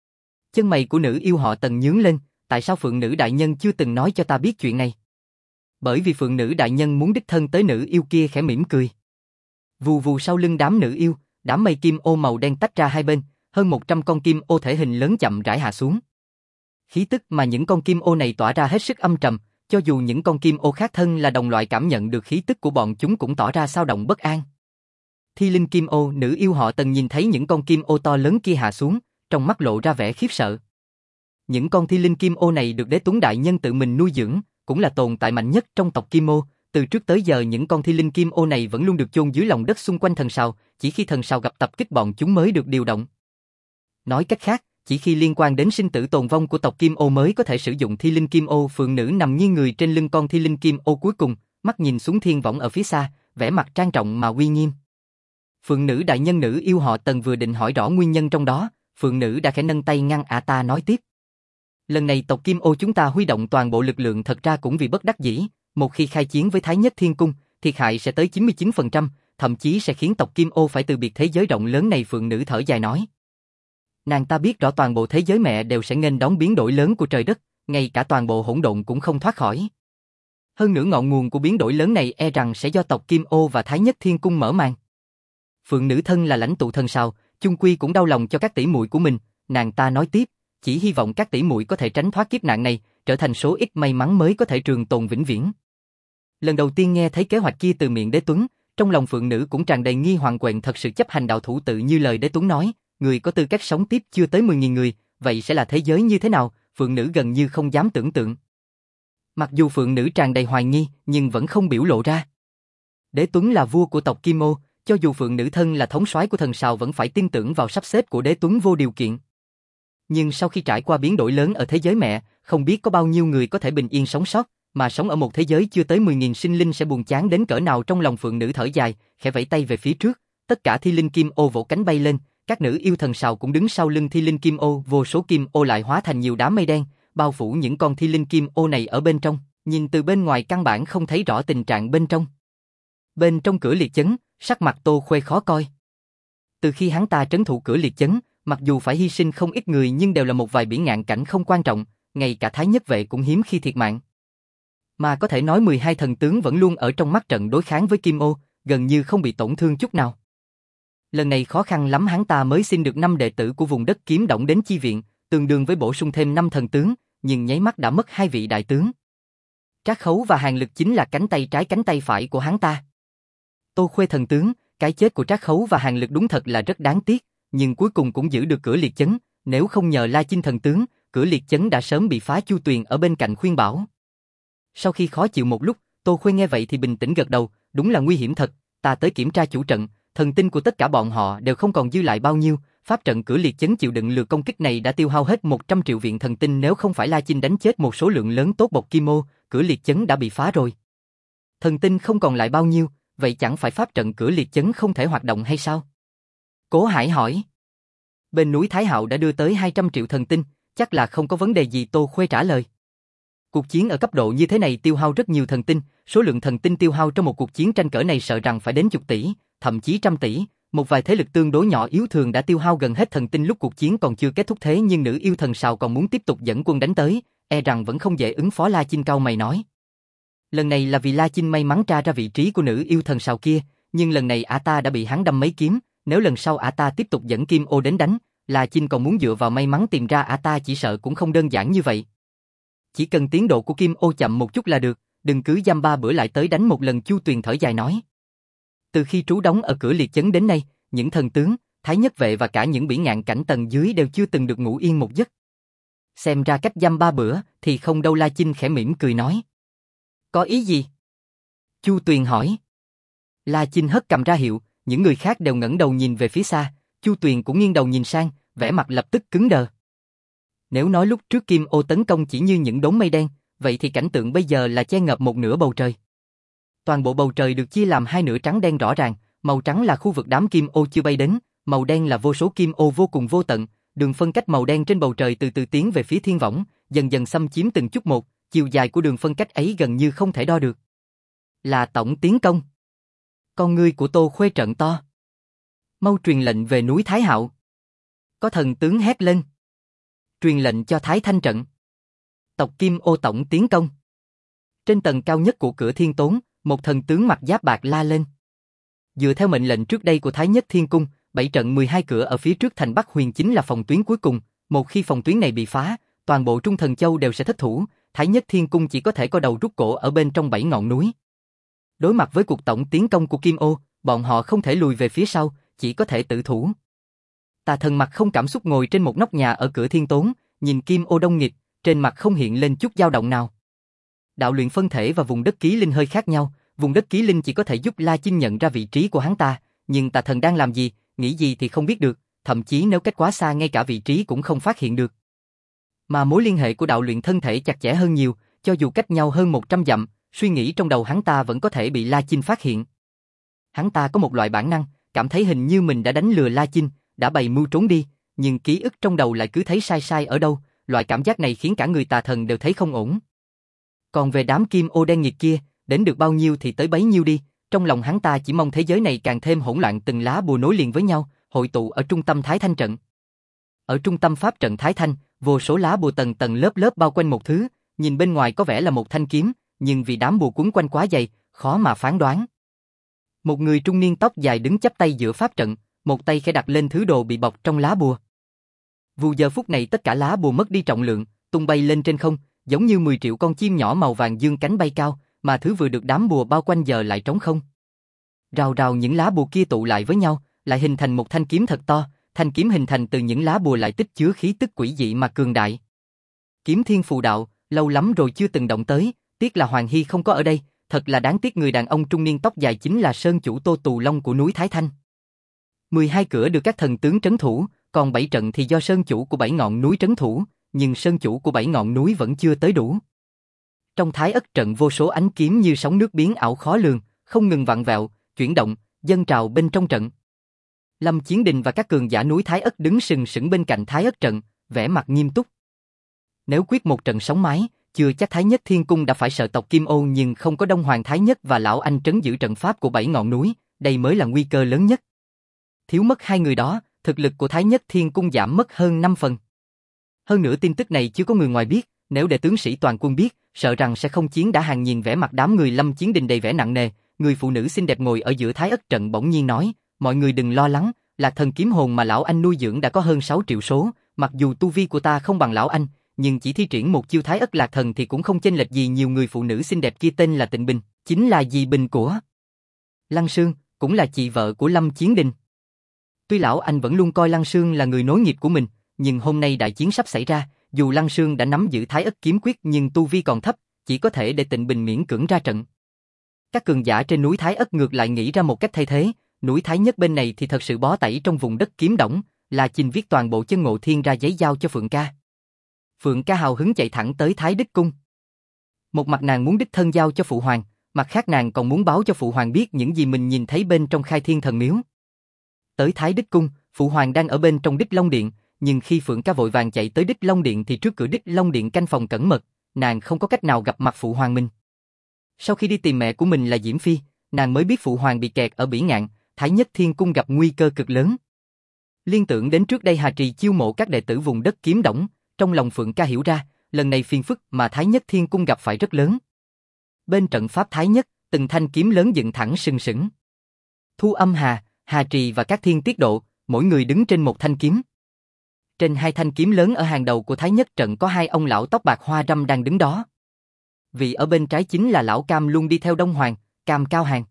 Chân mày của nữ yêu họ Tần nhướng lên, tại sao Phượng nữ đại nhân chưa từng nói cho ta biết chuyện này? Bởi vì Phượng nữ đại nhân muốn đích thân tới. Nữ yêu kia khẽ mỉm cười. Vù vù, sau lưng đám nữ yêu, đám mây kim ô màu đen tách ra hai bên, hơn 100 con kim ô thể hình lớn chậm rãi hạ xuống. Khí tức mà những con kim ô này tỏa ra hết sức âm trầm, cho dù những con kim ô khác thân là đồng loại cảm nhận được khí tức của bọn chúng cũng tỏ ra xao động bất an. Thi linh kim ô. Nữ yêu họ Tần nhìn thấy những con kim ô to lớn kia hạ xuống, trong mắt lộ ra vẻ khiếp sợ. Những con thi linh kim ô này được Đế Tuấn đại nhân tự mình nuôi dưỡng, cũng là tồn tại mạnh nhất trong tộc Kim Ô. Từ trước tới giờ những con thi linh kim ô này vẫn luôn được chôn dưới lòng đất xung quanh thần sào, chỉ khi thần sào gặp tập kích bọn chúng mới được điều động. Nói cách khác, chỉ khi liên quan đến sinh tử tồn vong của tộc Kim Ô mới có thể sử dụng thi linh kim ô. Phượng nữ nằm nghiêng người trên lưng con thi linh kim ô cuối cùng, mắt nhìn xuống thiên võng ở phía xa, vẻ mặt trang trọng mà uy nghiêm. Phượng nữ đại nhân. Nữ yêu họ Tần vừa định hỏi rõ nguyên nhân trong đó, Phượng nữ đã khẽ nâng tay ngăn ta nói tiếp. Lần này tộc Kim Ô chúng ta huy động toàn bộ lực lượng thật ra cũng vì bất đắc dĩ, một khi khai chiến với Thái Nhất Thiên Cung, thiệt hại sẽ tới 99%, thậm chí sẽ khiến tộc Kim Ô phải từ biệt thế giới rộng lớn này. Phượng nữ thở dài nói. Nàng ta biết rõ toàn bộ thế giới mẹ đều sẽ nghênh đón biến đổi lớn của trời đất, ngay cả toàn bộ hỗn độn cũng không thoát khỏi. Hơn nữa ngọn nguồn của biến đổi lớn này e rằng sẽ do tộc Kim Ô và Thái Nhất Thiên Cung mở màn. Phượng nữ thân là lãnh tụ thần sào, chung quy cũng đau lòng cho các tỷ muội của mình, nàng ta nói tiếp, chỉ hy vọng các tỷ muội có thể tránh thoát kiếp nạn này, trở thành số ít may mắn mới có thể trường tồn vĩnh viễn. Lần đầu tiên nghe thấy kế hoạch kia từ miệng Đế Tuấn, trong lòng Phượng nữ cũng tràn đầy nghi hoặc. Quện thật sự chấp hành đạo thủ tự như lời Đế Tuấn nói, người có tư cách sống tiếp chưa tới 10.000 người, vậy sẽ là thế giới như thế nào? Phượng nữ gần như không dám tưởng tượng. Mặc dù Phượng nữ tràn đầy hoài nghi, nhưng vẫn không biểu lộ ra. Đế Tuấn là vua của tộc Kim Ô, cho dù Phượng nữ thân là thống soái của thần sào vẫn phải tin tưởng vào sắp xếp của Đế Tuấn vô điều kiện. Nhưng sau khi trải qua biến đổi lớn ở thế giới mẹ, không biết có bao nhiêu người có thể bình yên sống sót, mà sống ở một thế giới chưa tới 10.000 sinh linh sẽ buồn chán đến cỡ nào. Trong lòng phượng nữ thở dài, khẽ vẫy tay về phía trước, tất cả thi linh kim ô vỗ cánh bay lên, các nữ yêu thần sào cũng đứng sau lưng thi linh kim ô, vô số kim ô lại hóa thành nhiều đám mây đen, bao phủ những con thi linh kim ô này ở bên trong, nhìn từ bên ngoài căn bản không thấy rõ tình trạng bên trong. Bên trong cửa liệt chấn, sắc mặt Tô Khuê khó coi. Từ khi hắn ta trấn thủ cửa liệt chấn, mặc dù phải hy sinh không ít người nhưng đều là một vài biển ngạn cảnh không quan trọng, ngay cả Thái Nhất Vệ cũng hiếm khi thiệt mạng. Mà có thể nói 12 thần tướng vẫn luôn ở trong mắt trận đối kháng với Kim Ô, gần như không bị tổn thương chút nào. Lần này khó khăn lắm hắn ta mới xin được 5 đệ tử của vùng đất Kiếm Động đến chi viện, tương đương với bổ sung thêm 5 thần tướng, nhưng nháy mắt đã mất 2 vị đại tướng. Trác Khấu và Hàn Lực chính là cánh tay trái cánh tay phải của hắn ta. Tô Khuê thần tướng, cái chết của Trác Khấu và Hàn Lực đúng thật là rất đáng tiếc, nhưng cuối cùng cũng giữ được cửa liệt chấn, nếu không nhờ La Chinh thần tướng, cửa liệt chấn đã sớm bị phá. Chu Tuyền ở bên cạnh khuyên bảo. Sau khi khó chịu một lúc, Tô Khuê nghe vậy thì bình tĩnh gật đầu, đúng là nguy hiểm thật, ta tới kiểm tra chủ trận, thần tinh của tất cả bọn họ đều không còn dư lại bao nhiêu, pháp trận cửa liệt chấn chịu đựng lượt công kích này đã tiêu hao hết 100 triệu viện thần tinh, nếu không phải La Chinh đánh chết một số lượng lớn tốt bột Kim Ô, cửa liệt chấn đã bị phá rồi. Thần tinh không còn lại bao nhiêu, vậy chẳng phải pháp trận cửa liệt chấn không thể hoạt động hay sao? Cố Hải hỏi. Bên núi Thái Hạo đã đưa tới 200 triệu thần tinh, chắc là không có vấn đề gì. Tô Khuê trả lời. Cuộc chiến ở cấp độ như thế này tiêu hao rất nhiều thần tinh, số lượng thần tinh tiêu hao trong một cuộc chiến tranh cỡ này sợ rằng phải đến chục tỷ, thậm chí trăm tỷ. Một vài thế lực tương đối nhỏ yếu thường đã tiêu hao gần hết thần tinh lúc cuộc chiến còn chưa kết thúc, thế nhưng nữ yêu thần sào còn muốn tiếp tục dẫn quân đánh tới, e rằng vẫn không dễ ứng phó. La Chinh cau mày nói. Lần này là vì La Chinh may mắn tra ra vị trí của nữ yêu thần sào kia, nhưng lần này ả ta đã bị hắn đâm mấy kiếm, nếu lần sau ả ta tiếp tục dẫn Kim Ô đến đánh, La Chinh còn muốn dựa vào may mắn tìm ra ả ta chỉ sợ cũng không đơn giản như vậy. Chỉ cần tiến độ của Kim Ô chậm một chút là được, đừng cứ dăm ba bữa lại tới đánh một lần. Chu Tuyền thở dài nói. Từ khi trú đóng ở cửa liệt chấn đến nay, những thần tướng, Thái Nhất Vệ và cả những biển ngạn cảnh tầng dưới đều chưa từng được ngủ yên một giấc. Xem ra cách dăm ba bữa thì không đâu. La Chinh khẽ mỉm cười nói. Có ý gì? Chu Tuyền hỏi. La Chinh hất cầm ra hiệu, những người khác đều ngẩng đầu nhìn về phía xa, Chu Tuyền cũng nghiêng đầu nhìn sang, vẻ mặt lập tức cứng đờ. Nếu nói lúc trước Kim Ô tấn công chỉ như những đống mây đen, vậy thì cảnh tượng bây giờ là che ngập một nửa bầu trời. Toàn bộ bầu trời được chia làm hai nửa trắng đen rõ ràng, màu trắng là khu vực đám Kim Ô chưa bay đến, màu đen là vô số Kim Ô vô cùng vô tận, đường phân cách màu đen trên bầu trời từ từ tiến về phía thiên võng, dần dần xâm chiếm từng chút một, chiều dài của đường phân cách ấy gần như không thể đo được. Là tổng tiến công. Con ngươi của Tô Khuê trợn to. Mau truyền lệnh về núi Thái Hạo. Có thần tướng hét lên. Truyền lệnh cho Thái Thanh trận. Tộc Kim Ô tổng tiến công. Trên tầng cao nhất của cửa thiên tốn, một thần tướng mặc giáp bạc la lên. Dựa theo mệnh lệnh trước đây của Thái Nhất Thiên Cung, 7 trận 12 cửa ở phía trước thành Bắc Huyền chính là phòng tuyến cuối cùng, một khi phòng tuyến này bị phá, toàn bộ Trung Thần Châu đều sẽ thất thủ, Thái Nhất Thiên Cung chỉ có thể co đầu rút cổ ở bên trong 7 ngọn núi. Đối mặt với cuộc tổng tiến công của Kim Ô, bọn họ không thể lùi về phía sau, chỉ có thể tự thủ. Tà Thần mặt không cảm xúc ngồi trên một nóc nhà ở cửa thiên tốn, nhìn Kim Ô đông nghịch, trên mặt không hiện lên chút dao động nào. Đạo luyện phân thể và vùng đất ký linh hơi khác nhau, vùng đất ký linh chỉ có thể giúp La Chinh nhận ra vị trí của hắn ta, nhưng Tà Thần đang làm gì, nghĩ gì thì không biết được, thậm chí nếu cách quá xa ngay cả vị trí cũng không phát hiện được. Mà mối liên hệ của đạo luyện thân thể chặt chẽ hơn nhiều, cho dù cách nhau hơn 100 dặm, suy nghĩ trong đầu hắn ta vẫn có thể bị La Chinh phát hiện. Hắn ta có một loại bản năng, cảm thấy hình như mình đã đánh lừa La Chinh, đã bày mưu trốn đi, nhưng ký ức trong đầu lại cứ thấy sai sai ở đâu, loại cảm giác này khiến cả người Tà Thần đều thấy không ổn. Còn về đám Kim Ô đen nghiệt kia, đến được bao nhiêu thì tới bấy nhiêu đi, trong lòng hắn ta chỉ mong thế giới này càng thêm hỗn loạn, từng lá bùa nối liền với nhau, hội tụ ở trung tâm Thái Thanh trận. Ở trung tâm pháp trận Thái Thanh, vô số lá bùa tầng tầng lớp lớp bao quanh một thứ, nhìn bên ngoài có vẻ là một thanh kiếm, nhưng vì đám bùa quấn quanh quá dày, khó mà phán đoán. Một người trung niên tóc dài đứng chắp tay giữa pháp trận, một tay khẽ đặt lên thứ đồ bị bọc trong lá bùa. Vụ giờ phút này tất cả lá bùa mất đi trọng lượng, tung bay lên trên không, giống như 10 triệu con chim nhỏ màu vàng dương cánh bay cao, mà thứ vừa được đám bùa bao quanh giờ lại trống không. Rào rào những lá bùa kia tụ lại với nhau, lại hình thành một thanh kiếm thật to, thanh kiếm hình thành từ những lá bùa lại tích chứa khí tức quỷ dị mà cường đại. Kiếm Thiên Phù Đạo, lâu lắm rồi chưa từng động tới, tiếc là Hoàng Hy không có ở đây, thật là đáng tiếc. Người đàn ông trung niên tóc dài chính là Sơn chủ Tô Tù Long của núi Thái Thanh. 12 cửa được các thần tướng trấn thủ, còn 7 trận thì do sơn chủ của 7 ngọn núi trấn thủ, nhưng sơn chủ của 7 ngọn núi vẫn chưa tới đủ. Trong Thái Ất trận vô số ánh kiếm như sóng nước biến ảo khó lường, không ngừng vặn vẹo, chuyển động, dâng trào bên trong trận. Lâm Chiến Đình và các cường giả núi Thái Ất đứng sừng sững bên cạnh Thái Ất trận, vẻ mặt nghiêm túc. Nếu quyết một trận sóng mái, chưa chắc Thái Nhất Thiên Cung đã phải sợ tộc Kim Ô, nhưng không có Đông Hoàng Thái Nhất và Lão Anh trấn giữ trận pháp của 7 ngọn núi, đây mới là nguy cơ lớn nhất. Thiếu mất hai người đó, thực lực của Thái Nhất Thiên Cung giảm mất hơn 5 phần. Hơn nữa tin tức này chưa có người ngoài biết, nếu để tướng sĩ toàn quân biết, sợ rằng sẽ không chiến đã hàng. Nhìn vẻ mặt đám người Lâm Chiến Đình đầy vẻ nặng nề, người phụ nữ xinh đẹp ngồi ở giữa Thái Ất trận bỗng nhiên nói, mọi người đừng lo lắng, Lạc Thần kiếm hồn mà lão anh nuôi dưỡng đã có hơn 6 triệu số, mặc dù tu vi của ta không bằng lão anh, nhưng chỉ thi triển một chiêu Thái Ất Lạc Thần thì cũng không chênh lệch gì nhiều. Người phụ nữ xinh đẹp kia tên là Tịnh Bình, chính là dì Bình của Lăng Sương, cũng là chị vợ của Lâm Chiến Đình. Tuy lão anh vẫn luôn coi Lăng Sương là người nối nghiệp của mình, nhưng hôm nay đại chiến sắp xảy ra, dù Lăng Sương đã nắm giữ Thái Ất kiếm quyết nhưng tu vi còn thấp, chỉ có thể để Tịnh Bình miễn cưỡng ra trận. Các cường giả trên núi Thái Ất ngược lại nghĩ ra một cách thay thế, núi Thái Nhất bên này thì thật sự bó tẩy trong vùng đất kiếm đổng, là Chinh viết toàn bộ chân Ngộ Thiên ra giấy giao cho Phượng Ca. Phượng Ca hào hứng chạy thẳng tới Thái Đích Cung. Một mặt nàng muốn đích thân giao cho phụ hoàng, mặt khác nàng còn muốn báo cho phụ hoàng biết những gì mình nhìn thấy bên trong Khai Thiên Thần Miếu. Tới Thái Đích Cung, phụ hoàng đang ở bên trong Đích Long Điện, nhưng khi Phượng Ca vội vàng chạy tới Đích Long Điện thì trước cửa Đích Long Điện canh phòng cẩn mật, nàng không có cách nào gặp mặt phụ hoàng mình. Sau khi đi tìm mẹ của mình là Diễm Phi, nàng mới biết phụ hoàng bị kẹt ở Bỉ Ngạn, Thái Nhất Thiên Cung gặp nguy cơ cực lớn. Liên tưởng đến trước đây Hà Trì chiêu mộ các đệ tử vùng đất kiếm đổng, trong lòng Phượng Ca hiểu ra, lần này phiền phức mà Thái Nhất Thiên Cung gặp phải rất lớn. Bên trận pháp Thái Nhất, từng thanh kiếm lớn dựng thẳng sừng sững. Thu Âm Hà, Hà Trì và các thiên tiết độ, mỗi người đứng trên một thanh kiếm. Trên hai thanh kiếm lớn ở hàng đầu của Thái Nhất trận có hai ông lão tóc bạc hoa râm đang đứng đó. Vị ở bên trái chính là lão Cam luôn đi theo Đông Hoàng, Cam Cao Hàng.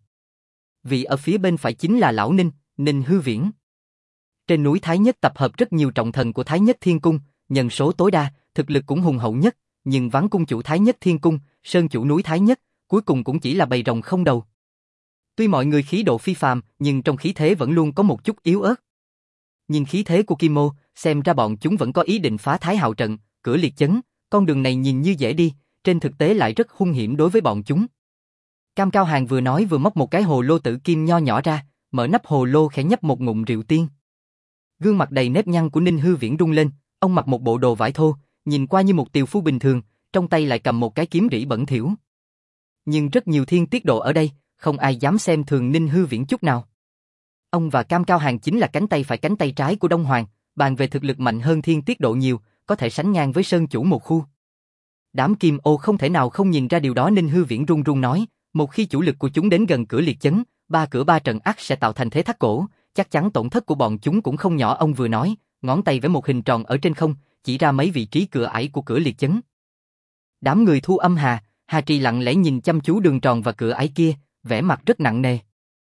Vị ở phía bên phải chính là lão Ninh, Ninh Hư Viễn. Trên núi Thái Nhất tập hợp rất nhiều trọng thần của Thái Nhất Thiên Cung, nhân số tối đa, thực lực cũng hùng hậu nhất, nhưng vắng cung chủ Thái Nhất Thiên Cung, sơn chủ núi Thái Nhất, cuối cùng cũng chỉ là bầy rồng không đầu. Tuy mọi người khí độ phi phàm, nhưng trong khí thế vẫn luôn có một chút yếu ớt. Nhưng khí thế của Kim Ô, xem ra bọn chúng vẫn có ý định phá Thái Hạo trận, cửa liệt chấn, con đường này nhìn như dễ đi, trên thực tế lại rất hung hiểm đối với bọn chúng. Cam Cao Hàng vừa nói vừa móc một cái hồ lô tử kim nho nhỏ ra, mở nắp hồ lô khẽ nhấp một ngụm rượu tiên. Gương mặt đầy nếp nhăn của Ninh Hư Viễn rung lên, ông mặc một bộ đồ vải thô, nhìn qua như một tiều phu bình thường, trong tay lại cầm một cái kiếm rỉ bẩn thỉu. Nhưng rất nhiều thiên tiết độ ở đây, không ai dám xem thường Ninh Hư Viễn chút nào. Ông và Cam Cao Hàng chính là cánh tay phải cánh tay trái của Đông Hoàng, bàn về thực lực mạnh hơn thiên tiết độ nhiều, có thể sánh ngang với sơn chủ một khu. Đám Kim Ô không thể nào không nhìn ra điều đó. Ninh Hư Viễn run run nói, một khi chủ lực của chúng đến gần cửa liệt chấn, ba cửa ba trận ắt sẽ tạo thành thế thắt cổ, chắc chắn tổn thất của bọn chúng cũng không nhỏ. Ông vừa nói, ngón tay vẽ một hình tròn ở trên không, chỉ ra mấy vị trí cửa ải của cửa liệt chấn. Đám người Thu Âm Hà, Hà Trì lặng lẽ nhìn chăm chú đường tròn và cửa ải kia, vẻ mặt rất nặng nề.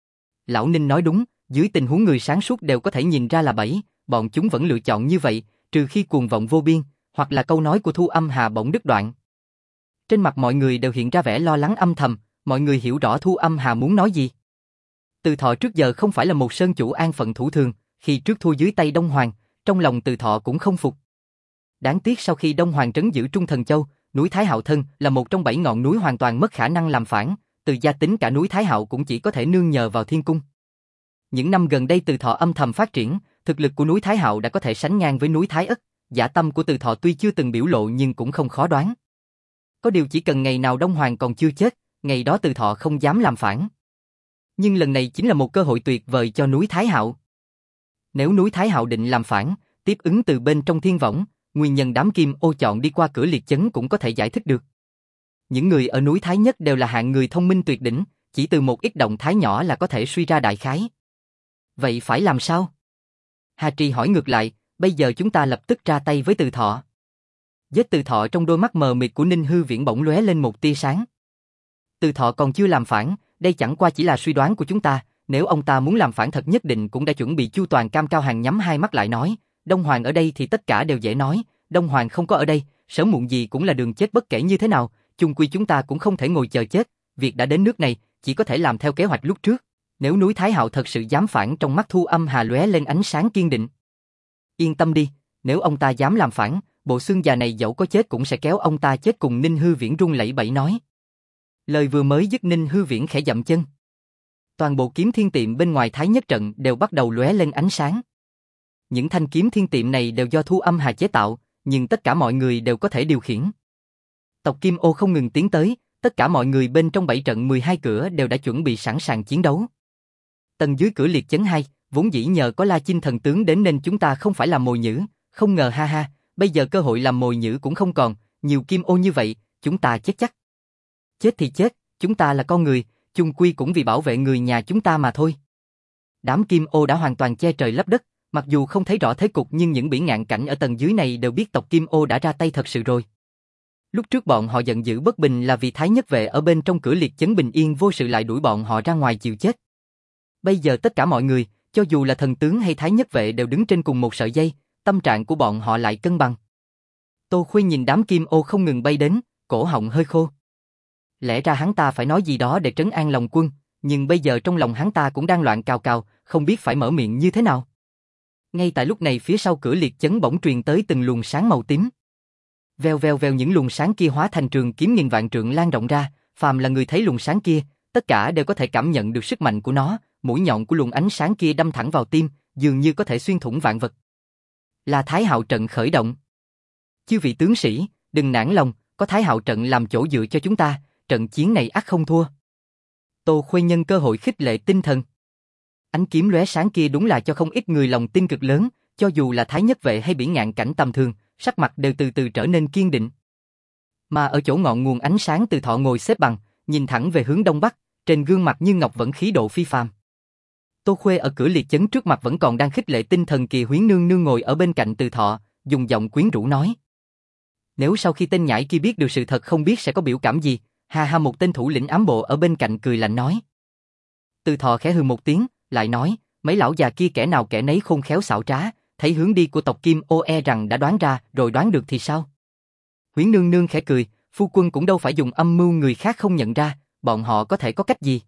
Lão Ninh nói đúng, dưới tình huống người sáng suốt đều có thể nhìn ra là bẫy, bọn chúng vẫn lựa chọn như vậy, trừ khi cuồng vọng vô biên, hoặc là câu nói của Thu Âm Hà bỗng đứt đoạn. Trên mặt mọi người đều hiện ra vẻ lo lắng âm thầm, mọi người hiểu rõ Thu Âm Hà muốn nói gì. Từ Thọ trước giờ không phải là một sơn chủ an phận thủ thường, khi trước thua dưới tay Đông Hoàng, trong lòng Từ Thọ cũng không phục. Đáng tiếc sau khi Đông Hoàng trấn giữ Trung Thần Châu, núi Thái Hạo Thân là một trong 7 ngọn núi hoàn toàn mất khả năng làm phản, từ gia tính cả núi Thái Hạo cũng chỉ có thể nương nhờ vào Thiên Cung. Những năm gần đây Từ Thọ âm thầm phát triển, thực lực của núi Thái Hạo đã có thể sánh ngang với núi Thái Ất, dã tâm của Từ Thọ tuy chưa từng biểu lộ nhưng cũng không khó đoán. Có điều chỉ cần ngày nào Đông Hoàng còn chưa chết, ngày đó Từ Thọ không dám làm phản. Nhưng lần này chính là một cơ hội tuyệt vời cho núi Thái Hạo. Nếu núi Thái Hạo định làm phản, tiếp ứng từ bên trong thiên võng, nguyên nhân đám Kim Ô chọn đi qua cửa liệt chấn cũng có thể giải thích được. Những người ở núi Thái Nhất đều là hạng người thông minh tuyệt đỉnh, chỉ từ một ít động thái nhỏ là có thể suy ra đại khái. Vậy phải làm sao? Hà Trì hỏi ngược lại, bây giờ chúng ta lập tức ra tay với Từ Thọ. Giết Từ Thọ. Trong đôi mắt mờ mịt của Ninh Hư Viễn bỗng lóe lên một tia sáng. Từ Thọ còn chưa làm phản, đây chẳng qua chỉ là suy đoán của chúng ta, nếu ông ta muốn làm phản thật nhất định cũng đã chuẩn bị chu toàn. Cam Cao Hàng nhắm hai mắt lại nói, Đông Hoàng ở đây thì tất cả đều dễ nói, Đông Hoàng không có ở đây, sớm muộn gì cũng là đường chết. Bất kể như thế nào, chung quy chúng ta cũng không thể ngồi chờ chết, việc đã đến nước này, chỉ có thể làm theo kế hoạch lúc trước. Nếu núi Thái Hạo thật sự dám phản, trong mắt Thu Âm Hà lóe lên ánh sáng kiên định. Yên tâm đi, nếu ông ta dám làm phản, bộ xương già này dẫu có chết cũng sẽ kéo ông ta chết cùng. Ninh Hư Viễn run lẩy bẩy nói. Lời vừa mới dứt, Ninh Hư Viễn khẽ dậm chân. Toàn bộ kiếm thiên tiệm bên ngoài Thái Nhất trận đều bắt đầu lóe lên ánh sáng. Những thanh kiếm thiên tiệm này đều do Thu Âm Hà chế tạo, nhưng tất cả mọi người đều có thể điều khiển. Tộc Kim Ô không ngừng tiến tới, tất cả mọi người bên trong 7 trận 12 cửa đều đã chuẩn bị sẵn sàng chiến đấu. Tầng dưới cửa liệt chấn 2, vốn dĩ nhờ có La Chinh thần tướng đến nên chúng ta không phải làm mồi nhử, không ngờ ha ha, bây giờ cơ hội làm mồi nhử cũng không còn, nhiều Kim Ô như vậy, chúng ta chết chắc. Chết thì chết, chúng ta là con người, chung quy cũng vì bảo vệ người nhà chúng ta mà thôi. Đám Kim Ô đã hoàn toàn che trời lấp đất, mặc dù không thấy rõ thế cục nhưng những bỉ ngạn cảnh ở tầng dưới này đều biết tộc Kim Ô đã ra tay thật sự rồi. Lúc trước bọn họ giận dữ bất bình là vì Thái Nhất vệ ở bên trong cửa liệt chấn bình yên vô sự lại đuổi bọn họ ra ngoài chịu chết. Bây giờ tất cả mọi người, cho dù là thần tướng hay Thái Nhất vệ đều đứng trên cùng một sợi dây, tâm trạng của bọn họ lại cân bằng. Tô Khuê nhìn đám Kim Ô không ngừng bay đến, cổ họng hơi khô. Lẽ ra hắn ta phải nói gì đó để trấn an lòng quân, nhưng bây giờ trong lòng hắn ta cũng đang loạn cào cào, không biết phải mở miệng như thế nào. Ngay tại lúc này phía sau cửa liệt chấn bỗng truyền tới từng luồng sáng màu tím. Vèo vèo vèo, những luồng sáng kia hóa thành trường kiếm nghìn vạn trượng lan rộng ra, phàm là người thấy luồng sáng kia, tất cả đều có thể cảm nhận được sức mạnh của nó, mũi nhọn của luồng ánh sáng kia đâm thẳng vào tim, dường như có thể xuyên thủng vạn vật. Là Thái Hạo trận khởi động. Chư vị tướng sĩ, đừng nản lòng, có Thái Hạo trận làm chỗ dựa cho chúng ta, trận chiến này ắt không thua. Tô Khuê nhân cơ hội khích lệ tinh thần. Ánh kiếm lóe sáng kia đúng là cho không ít người lòng tin cực lớn, cho dù là Thái Nhất vệ hay bỉ ngạn cảnh tầm thường, sắc mặt đều từ từ trở nên kiên định. Mà ở chỗ ngọn nguồn ánh sáng, Từ Thọ ngồi xếp bằng, nhìn thẳng về hướng đông bắc, trên gương mặt như ngọc vẫn khí độ phi phàm. Tô Khuê ở cửa liệt chấn trước mặt vẫn còn đang khích lệ tinh thần. Kỳ Huyến nương nương ngồi ở bên cạnh Từ Thọ, dùng giọng quyến rũ nói: Nếu sau khi tên nhãi kia biết được sự thật không biết sẽ có biểu cảm gì. Ha ha, một tên thủ lĩnh ám bộ ở bên cạnh cười lạnh nói. Từ Thọ khẽ hừ một tiếng, lại nói: Mấy lão già kia kẻ nào kẻ nấy khôn khéo xảo trá, thấy hướng đi của tộc Kim Ô e rằng đã đoán ra, rồi đoán được thì sao? Huyến nương nương khẽ cười: Phu quân cũng đâu phải dùng âm mưu người khác không nhận ra, bọn họ có thể có cách gì?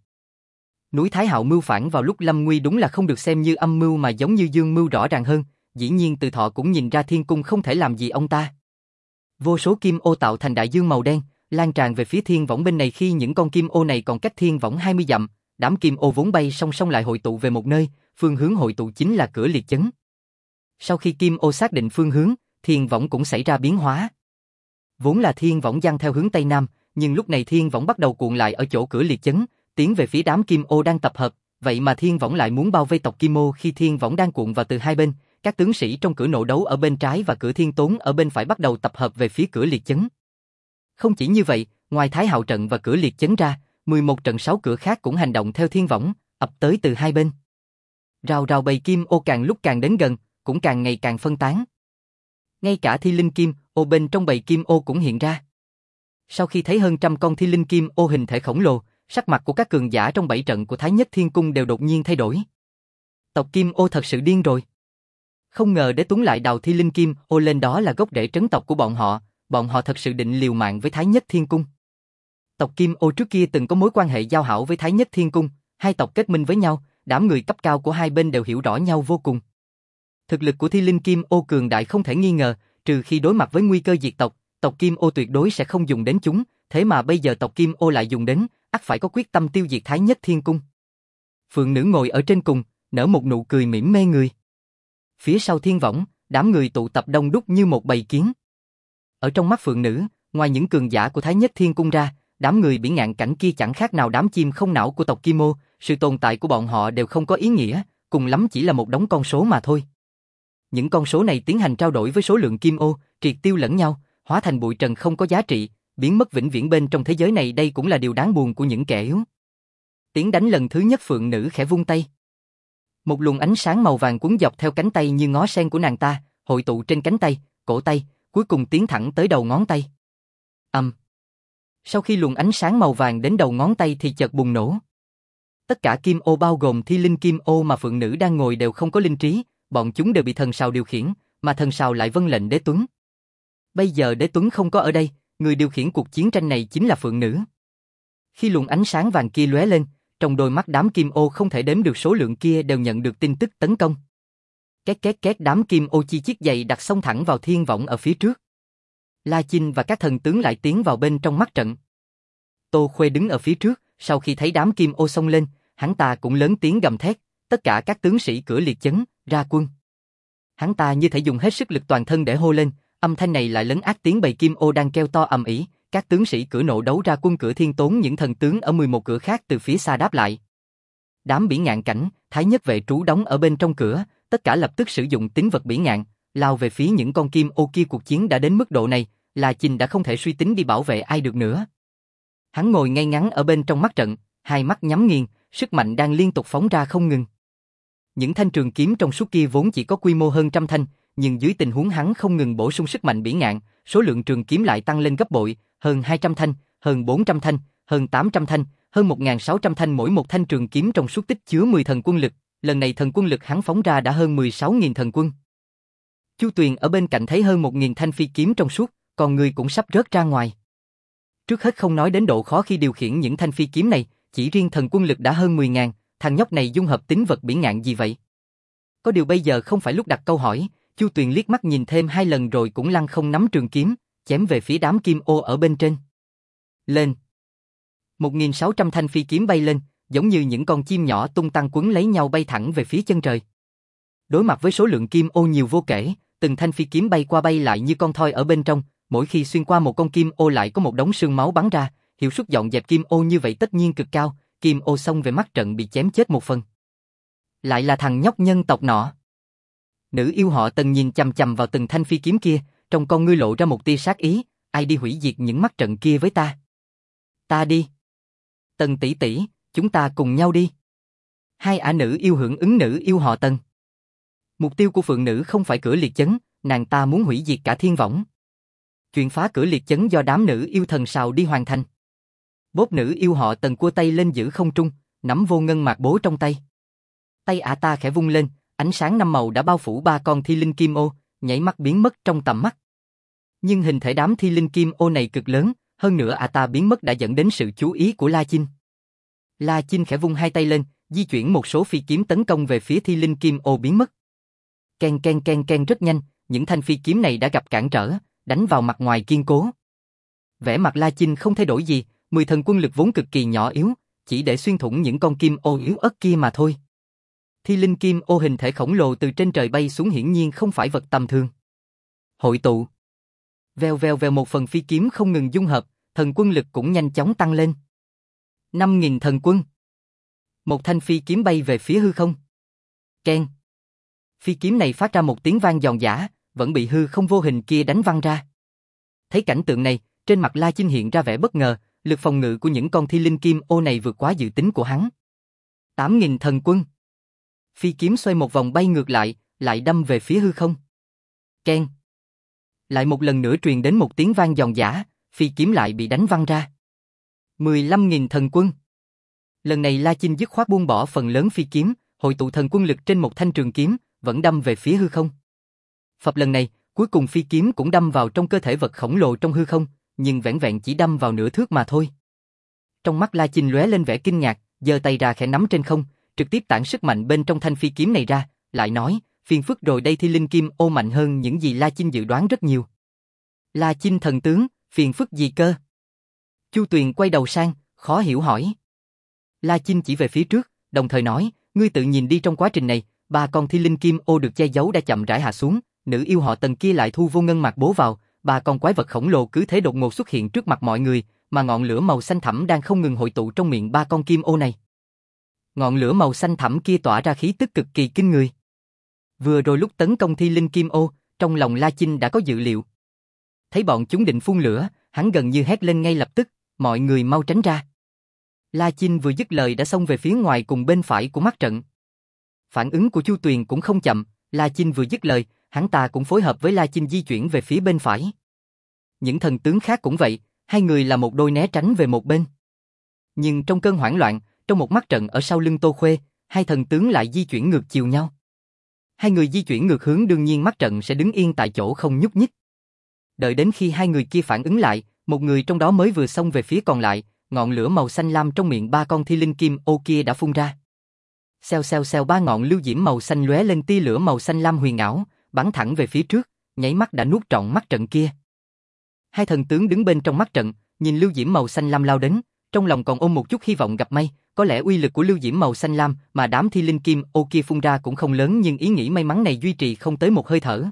Núi Thái Hạo mưu phản vào lúc lâm nguy đúng là không được xem như âm mưu mà giống như dương mưu rõ ràng hơn. Dĩ nhiên Từ Thọ cũng nhìn ra thiên cung không thể làm gì ông ta. Vô số kim ô tạo thành đại dương màu đen, lan tràn về phía thiên võng bên này. Khi những con kim ô này còn cách thiên võng 20 dặm, đám kim ô vốn bay song song lại hội tụ về một nơi, phương hướng hội tụ chính là cửa liệt chấn. Sau khi kim ô xác định phương hướng, thiên võng cũng xảy ra biến hóa. Vốn là thiên võng giăng theo hướng tây nam, nhưng lúc này thiên võng bắt đầu cuộn lại ở chỗ cửa liệt chấn, tiến về phía đám kim ô đang tập hợp. Vậy mà thiên võng lại muốn bao vây tộc Kim Ô. Khi thiên võng đang cuộn vào từ hai bên, các tướng sĩ trong cửa nộ đấu ở bên trái và cửa thiên tốn ở bên phải bắt đầu tập hợp về phía cửa liệt chấn. Không chỉ như vậy, ngoài Thái Hạo trận và cửa liệt chấn ra, 11 trận 6 cửa khác cũng hành động theo thiên võng, ập tới từ hai bên. Rào rào bầy kim ô càng lúc càng đến gần, cũng càng ngày càng phân tán. Ngay cả thi linh kim ô bên trong bầy kim ô cũng hiện ra. Sau khi thấy hơn trăm con thi linh kim ô hình thể khổng lồ, sắc mặt của các cường giả trong 7 trận của Thái Nhất Thiên Cung đều đột nhiên thay đổi. Tộc Kim Ô thật sự điên rồi. Không ngờ Đế Tuấn lại đào thi linh kim ô lên, đó là gốc rễ trấn tộc của bọn họ thật sự định liều mạng với Thái Nhất Thiên Cung. Tộc Kim Ô trước kia từng có mối quan hệ giao hảo với Thái Nhất Thiên Cung, hai tộc kết minh với nhau, đám người cấp cao của hai bên đều hiểu rõ nhau vô cùng. Thực lực của thi linh kim ô cường đại không thể nghi ngờ, trừ khi đối mặt với nguy cơ diệt tộc, tộc Kim Ô tuyệt đối sẽ không dùng đến chúng, thế mà bây giờ tộc Kim Ô lại dùng đến, ắt phải có quyết tâm tiêu diệt Thái Nhất Thiên Cung. Phượng Nữ ngồi ở trên cùng, nở một nụ cười mỉm mê người. Phía sau thiên võng, đám người tụ tập đông đúc như một bầy kiến. Ở trong mắt Phượng Nữ, ngoài những cường giả của Thái Nhất Thiên Cung ra, đám người biển ngạn cảnh kia chẳng khác nào đám chim không não của tộc Kim Ô, sự tồn tại của bọn họ đều không có ý nghĩa, cùng lắm chỉ là một đống con số mà thôi. Những con số này tiến hành trao đổi với số lượng Kim Ô, triệt tiêu lẫn nhau, hóa thành bụi trần không có giá trị, biến mất vĩnh viễn bên trong thế giới này. Đây cũng là điều đáng buồn của những kẻ yếu. Tiếng đánh lần thứ nhất, Phượng Nữ khẽ vung tay. Một luồng ánh sáng màu vàng cuốn dọc theo cánh tay như ngó sen của nàng ta, hội tụ trên cánh tay, cổ tay, cuối cùng tiến thẳng tới đầu ngón tay. Sau khi luồng ánh sáng màu vàng đến đầu ngón tay thì chợt bùng nổ. Tất cả Kim Ô bao gồm thi linh Kim Ô mà Phượng Nữ đang ngồi đều không có linh trí, bọn chúng đều bị thần sào điều khiển, mà thần sào lại vâng lệnh Đế Tuấn. Bây giờ Đế Tuấn không có ở đây, người điều khiển cuộc chiến tranh này chính là Phượng Nữ. Khi luồng ánh sáng vàng kia lóe lên, trong đôi mắt đám Kim Ô không thể đếm được số lượng kia đều nhận được tin tức tấn công. Két két két, đám kim ô chi chiết dày đặt xông thẳng vào thiên võng ở phía trước. La Chinh và các thần tướng lại tiến vào bên trong mắt trận. Tô Khuê đứng ở phía trước, sau khi thấy đám kim ô xông lên, hắn ta cũng lớn tiếng gầm thét, tất cả các tướng sĩ cửa liệt chấn, ra quân. Hắn ta như thể dùng hết sức lực toàn thân để hô lên, âm thanh này lại lấn át tiếng bầy kim ô đang kêu to ầm ĩ. Các tướng sĩ cửa nộ đấu ra quân cửa thiên tốn, những thần tướng ở 11 cửa khác từ phía xa đáp lại. Đám bỉ ngạn cảnh, thái nhất vệ trú đóng ở bên trong cửa, tất cả lập tức sử dụng tín vật bỉ ngạn, lao về phía những con kim ô kia. Cuộc chiến đã đến mức độ này, La Chinh đã không thể suy tính đi bảo vệ ai được nữa. Hắn ngồi ngay ngắn ở bên trong mắt trận, hai mắt nhắm nghiền, sức mạnh đang liên tục phóng ra không ngừng. Những thanh trường kiếm trong suốt kia vốn chỉ có quy mô hơn 100 thanh, nhưng dưới tình huống hắn không ngừng bổ sung sức mạnh bỉ ngạn, số lượng trường kiếm lại tăng lên gấp bội, hơn 200 thanh, hơn 400 thanh, hơn 800 thanh, hơn 1.600 thanh. Mỗi một thanh trường kiếm trong suốt tích chứa 10 thần quân lực, lần này thần quân lực hắn phóng ra đã hơn 16.000 thần quân. Chu Tuyền ở bên cạnh thấy hơn 1.000 thanh phi kiếm trong suốt, còn người cũng sắp rớt ra ngoài. Trước hết không nói đến độ khó khi điều khiển những thanh phi kiếm này, chỉ riêng thần quân lực đã hơn 10.000, thằng nhóc này dung hợp tín vật bỉ ngạn gì vậy? Có điều bây giờ không phải lúc đặt câu hỏi, Chu Tuyền liếc mắt nhìn thêm 2 lần rồi cũng lăng không nắm trường kiếm, chém về phía đám kim ô ở bên trên. Lên! 1.600 thanh phi kiếm bay lên, giống như những con chim nhỏ tung tăng quấn lấy nhau bay thẳng về phía chân trời. Đối mặt với số lượng kim ô nhiều vô kể, từng thanh phi kiếm bay qua bay lại như con thoi ở bên trong, mỗi khi xuyên qua một con kim ô lại có một đống sương máu bắn ra, hiệu suất dọn dẹp kim ô như vậy tất nhiên cực cao, kim ô xông về mắt trận bị chém chết một phần. Lại là thằng nhóc nhân tộc nọ. Nữ yêu họ Tần nhìn chằm chằm vào từng thanh phi kiếm kia, trong con ngươi lộ ra một tia sát ý, ai đi hủy diệt những mắt trận kia với ta? Ta đi. Tần tỷ tỷ, chúng ta cùng nhau đi. Hai ả nữ yêu hưởng ứng nữ yêu họ Tần. Mục tiêu của phượng nữ không phải cửa liệt chấn, nàng ta muốn hủy diệt cả thiên võng. Chuyện phá cửa liệt chấn do đám nữ yêu thần sào đi hoàn thành. Bốp nữ yêu họ Tần cua tay lên giữ không trung, nắm vô ngân mạc bố trong tay. Tay ả ta khẽ vung lên, ánh sáng 5 màu đã bao phủ 3 con thi linh kim ô, nhảy mắt biến mất trong tầm mắt. Nhưng hình thể đám thi linh kim ô này cực lớn, hơn nữa ả ta biến mất đã dẫn đến sự chú ý của La Chinh. La Chinh khẽ vung hai tay lên, di chuyển một số phi kiếm tấn công về phía thi linh kim ô biến mất. Ken ken ken ken, rất nhanh, những thanh phi kiếm này đã gặp cản trở, đánh vào mặt ngoài kiên cố. Vẻ mặt La Chinh không thay đổi gì, 10 thần quân lực vốn cực kỳ nhỏ yếu, chỉ để xuyên thủng những con kim ô yếu ớt kia mà thôi. Thi linh kim ô hình thể khổng lồ từ trên trời bay xuống hiển nhiên không phải vật tầm thường. Hội tụ. Vèo vèo vèo, một phần phi kiếm không ngừng dung hợp, thần quân lực cũng nhanh chóng tăng lên. 5.000 thần quân. Một thanh phi kiếm bay về phía hư không. Ken. Phi kiếm này phát ra một tiếng vang giòn giã, vẫn bị hư không vô hình kia đánh văng ra. Thấy cảnh tượng này, trên mặt La Chinh hiện ra vẻ bất ngờ, lực phòng ngự của những con thi linh kim ô này vượt quá dự tính của hắn. 8.000 thần quân. Phi kiếm xoay một vòng bay ngược lại đâm về phía hư không. Ken. Lại một lần nữa truyền đến một tiếng vang giòn giã, phi kiếm lại bị đánh văng ra. 15.000 thần quân. Lần này La Chinh dứt khoát buông bỏ phần lớn phi kiếm, hội tụ thần quân lực trên một thanh trường kiếm, vẫn đâm về phía hư không. Phập lần này, cuối cùng phi kiếm cũng đâm vào trong cơ thể vật khổng lồ trong hư không, nhưng vẻn vẹn chỉ đâm vào nửa thước mà thôi. Trong mắt La Chinh lóe lên vẻ kinh ngạc, giơ tay ra khẽ nắm trên không, trực tiếp tản sức mạnh bên trong thanh phi kiếm này ra, lại nói, phiền phức rồi đây, thi linh kim ô mạnh hơn những gì La Chinh dự đoán rất nhiều. La Chinh thần tướng, phiền phức gì cơ? Chu Tuyền quay đầu sang, khó hiểu hỏi. La Chinh chỉ về phía trước, đồng thời nói, ngươi tự nhìn đi, trong quá trình này, 3 con thi linh kim ô được che giấu đã chậm rãi hạ xuống, nữ yêu họ Tần kia lại thu vô ngân mạc bố vào, 3 con quái vật khổng lồ cứ thế đột ngột xuất hiện trước mặt mọi người, mà ngọn lửa màu xanh thẳm đang không ngừng hội tụ trong miệng 3 con kim ô này. Ngọn lửa màu xanh thẳm kia tỏa ra khí tức cực kỳ kinh người. Vừa rồi lúc tấn công thi linh kim ô, trong lòng La Chinh đã có dự liệu. Thấy bọn chúng định phun lửa, hắn gần như hét lên ngay lập tức, mọi người mau tránh ra. La Chinh vừa dứt lời đã xông về phía ngoài cùng bên phải của mắt trận. Phản ứng của Chu Tuyền cũng không chậm, La Chinh vừa dứt lời, hắn ta cũng phối hợp với La Chinh di chuyển về phía bên phải. Những thần tướng khác cũng vậy, hai người là một đôi né tránh về một bên. Nhưng trong cơn hoảng loạn, trong một mắt trận ở sau lưng Tô Khuê, hai thần tướng lại di chuyển ngược chiều nhau. Hai người di chuyển ngược hướng, đương nhiên mắt trận sẽ đứng yên tại chỗ không nhúc nhích. Đợi đến khi hai người kia phản ứng lại, một người trong đó mới vừa xông về phía còn lại, ngọn lửa màu xanh lam trong miệng 3 con thi linh kim ô kia đã phun ra. Xèo xèo xèo, ba ngọn lưu diễm màu xanh lóe lên tia lửa màu xanh lam huyền ảo, bắn thẳng về phía trước, nháy mắt đã nuốt trọn mắt trận kia. Hai thần tướng đứng bên trong mắt trận, nhìn lưu diễm màu xanh lam lao đến, trong lòng còn ôm một chút hy vọng gặp may, có lẽ uy lực của lưu diễm màu xanh lam mà đám thi linh kim ô kia phun ra cũng không lớn, nhưng ý nghĩ may mắn này duy trì không tới một hơi thở.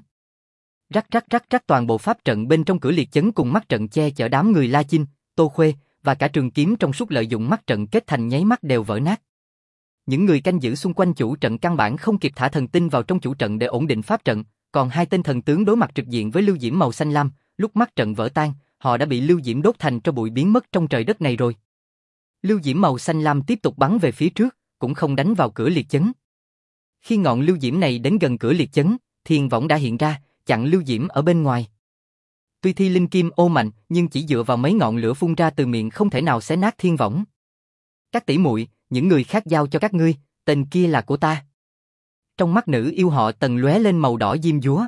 Rắc rắc rắc rắc, toàn bộ pháp trận bên trong cửa liệt chấn cùng mắt trận che chở đám người La Chinh, Tô Khuê và cả trường kiếm trong suốt lợi dụng mắt trận kết thành nháy mắt đều vỡ nát. Những người canh giữ xung quanh chủ trận căn bản không kịp thả thần tinh vào trong chủ trận để ổn định pháp trận, còn hai tên thần tướng đối mặt trực diện với lưu diễm màu xanh lam, lúc mắt trận vỡ tan, họ đã bị lưu diễm đốt thành tro bụi biến mất trong trời đất này rồi. Lưu diễm màu xanh lam tiếp tục bắn về phía trước, cũng không đánh vào cửa liệt chấn. Khi ngọn lưu diễm này đến gần cửa liệt chấn, thiên võng đã hiện ra, chặn lưu diễm ở bên ngoài. Tuy thi linh kim ô mạnh, nhưng chỉ dựa vào mấy ngọn lửa phun ra từ miệng không thể nào xé nát thiên võng. Các tỷ muội, những người khác giao cho các ngươi, tên kia là của ta. Trong mắt nữ yêu họ Tần lóe lên màu đỏ diêm dúa.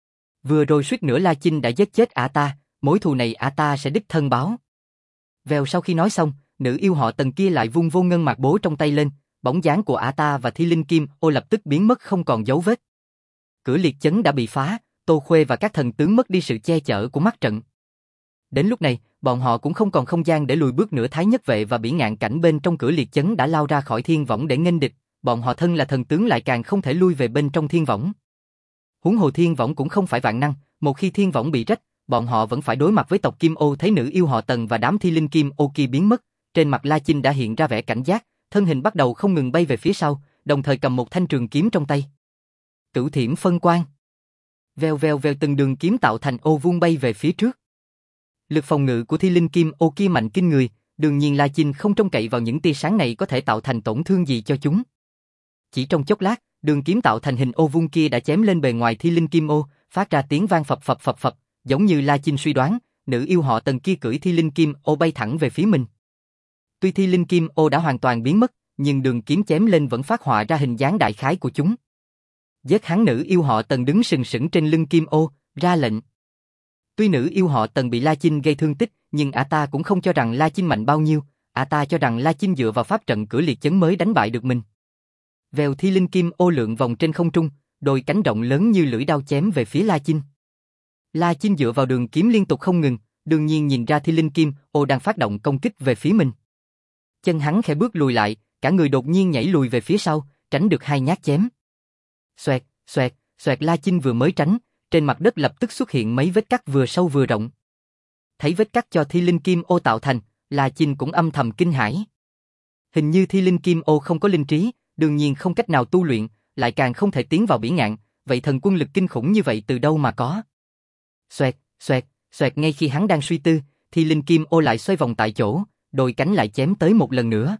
Vừa rồi suýt nữa La Chinh đã giết chết ả ta, mối thù này ả ta sẽ đích thân báo. Vèo, sau khi nói xong, nữ yêu họ Tần kia lại vung vô ngân mạc bố trong tay lên, bóng dáng của ả ta và thi linh kim ô lập tức biến mất không còn dấu vết. Cửa liệt chấn đã bị phá, Tô Khuê và các thần tướng mất đi sự che chở của mắt trận. Đến lúc này, bọn họ cũng không còn không gian để lùi bước nữa. Thái Nhất Vệ và Bỉ Ngạn Cảnh bên trong cửa liệt chấn đã lao ra khỏi thiên võng để nghênh địch, bọn họ thân là thần tướng lại càng không thể lui về bên trong thiên võng. Huống hồ thiên võng cũng không phải vạn năng, một khi thiên võng bị rách, bọn họ vẫn phải đối mặt với tộc Kim Ô. Thấy nữ yêu họ Tần và đám thi linh kim ô kia biến mất, trên mặt La Chinh đã hiện ra vẻ cảnh giác, thân hình bắt đầu không ngừng bay về phía sau, đồng thời cầm một thanh trường kiếm trong tay. Cửu thiểm phân quang. Vèo vèo vèo, từng đường kiếm tạo thành ô vuông bay về phía trước. Lực phòng ngự của thi linh kim ô kia mạnh kinh người, đương nhiên La Chinh không trông cậy vào những tia sáng này có thể tạo thành tổn thương gì cho chúng. Chỉ trong chốc lát, đường kiếm tạo thành hình ô vuông kia đã chém lên bề ngoài thi linh kim ô, phát ra tiếng vang phập phập phập phập, giống như La Chinh suy đoán, nữ yêu họ Tần kia cưỡi thi linh kim ô bay thẳng về phía mình. Tuy thi linh kim ô đã hoàn toàn biến mất, nhưng đường kiếm chém lên vẫn phát họa ra hình dáng đại khái của chúng. Giết hắn. Nữ yêu họ Tần đứng sừng sững trên lưng kim ô, ra lệnh. Tuy nữ yêu họ Tần bị La Chinh gây thương tích, nhưng ả ta cũng không cho rằng La Chinh mạnh bao nhiêu, ả ta cho rằng La Chinh dựa vào pháp trận cửa liệt chấn mới đánh bại được mình. Vèo, thi linh kim ô lượn vòng trên không trung, đôi cánh rộng lớn như lưỡi đao chém về phía La Chinh. La Chinh dựa vào đường kiếm liên tục không ngừng, đương nhiên nhìn ra thi linh kim ô đang phát động công kích về phía mình. Chân hắn khẽ bước lùi lại, cả người đột nhiên nhảy lùi về phía sau, tránh được hai nhát chém. Xoẹt, xoẹt, xoẹt, La Chinh vừa mới tránh, trên mặt đất lập tức xuất hiện mấy vết cắt vừa sâu vừa rộng. Thấy vết cắt cho thi linh kim ô tạo thành, La Chinh cũng âm thầm kinh hãi. Hình như thi linh kim ô không có linh trí, đương nhiên không cách nào tu luyện, lại càng không thể tiến vào bỉ ngạn, vậy thần quân lực kinh khủng như vậy từ đâu mà có? Xoẹt, xoẹt, xoẹt, ngay khi hắn đang suy tư, thi linh kim ô lại xoay vòng tại chỗ, đôi cánh lại chém tới một lần nữa.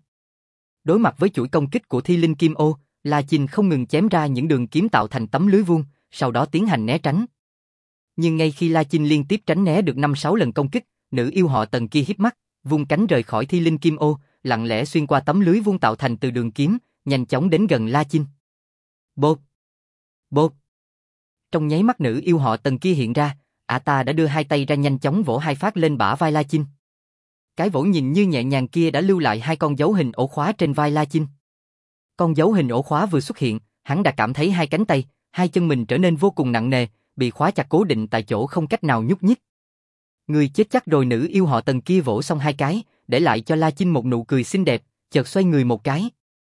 Đối mặt với chuỗi công kích của thi linh kim ô, La Chinh không ngừng chém ra những đường kiếm tạo thành tấm lưới vuông, sau đó tiến hành né tránh. Nhưng ngay khi La Chinh liên tiếp tránh né được 5-6 lần công kích, nữ yêu họ Tần kia híp mắt, vung cánh rời khỏi thi linh kim ô, lặng lẽ xuyên qua tấm lưới vuông tạo thành từ đường kiếm, nhanh chóng đến gần La Chinh. Bộp! Bộp! Trong nháy mắt nữ yêu họ Tần kia hiện ra, ả ta đã đưa hai tay ra nhanh chóng vỗ hai phát lên bả vai La Chinh. Cái vỗ nhìn như nhẹ nhàng kia đã lưu lại hai con dấu hình ổ khóa trên vai La Chinh. Con dấu hình ổ khóa vừa xuất hiện, hắn đã cảm thấy hai cánh tay, hai chân mình trở nên vô cùng nặng nề, bị khóa chặt cố định tại chỗ không cách nào nhúc nhích. Người chết chắc rồi. Nữ yêu họ Tần kia vỗ xong hai cái, để lại cho La Chinh một nụ cười xinh đẹp, chợt xoay người một cái.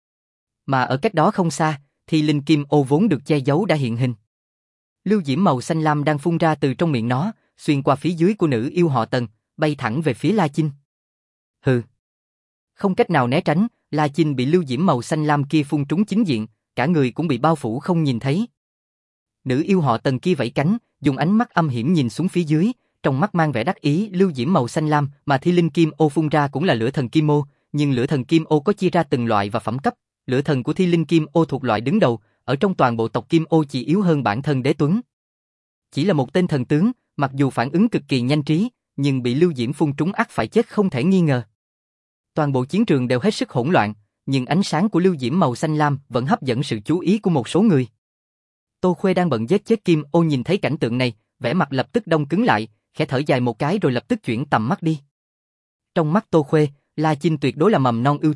Mà ở cách đó không xa, thì linh kim ô vốn được che giấu đã hiện hình. Lưu diễm màu xanh lam đang phun ra từ trong miệng nó, xuyên qua phía dưới của nữ yêu họ Tần, bay thẳng về phía La Chinh. Hừ. Không cách nào né tránh, La Chinh bị lưu diễm màu xanh lam kia phun trúng chính diện, cả người cũng bị bao phủ không nhìn thấy. Nữ yêu họ Tần kia vẫy cánh, dùng ánh mắt âm hiểm nhìn xuống phía dưới, trong mắt mang vẻ đắc ý. Lưu diễm màu xanh lam mà thi linh kim ô phun ra cũng là lửa thần kim ô, nhưng lửa thần kim ô có chia ra từng loại và phẩm cấp. Lửa thần của thi linh kim ô thuộc loại đứng đầu, ở trong toàn bộ tộc kim ô chỉ yếu hơn bản thân đế tuấn. Chỉ là một tên thần tướng, mặc dù phản ứng cực kỳ nhanh trí, nhưng bị lưu diễm phun trúng ắt phải chết không thể nghi ngờ. Toàn bộ chiến trường đều hết sức hỗn loạn, nhưng ánh sáng của lưu diễm màu xanh lam vẫn hấp dẫn sự chú ý của một số người. Tô Khuê đang bận giết chết kim ô nhìn thấy cảnh tượng này, vẻ mặt lập tức đông cứng lại, khẽ thở dài một cái rồi lập tức chuyển tầm mắt đi. Trong mắt Tô Khuê, La Chinh tuyệt đối là mầm non ưu tú,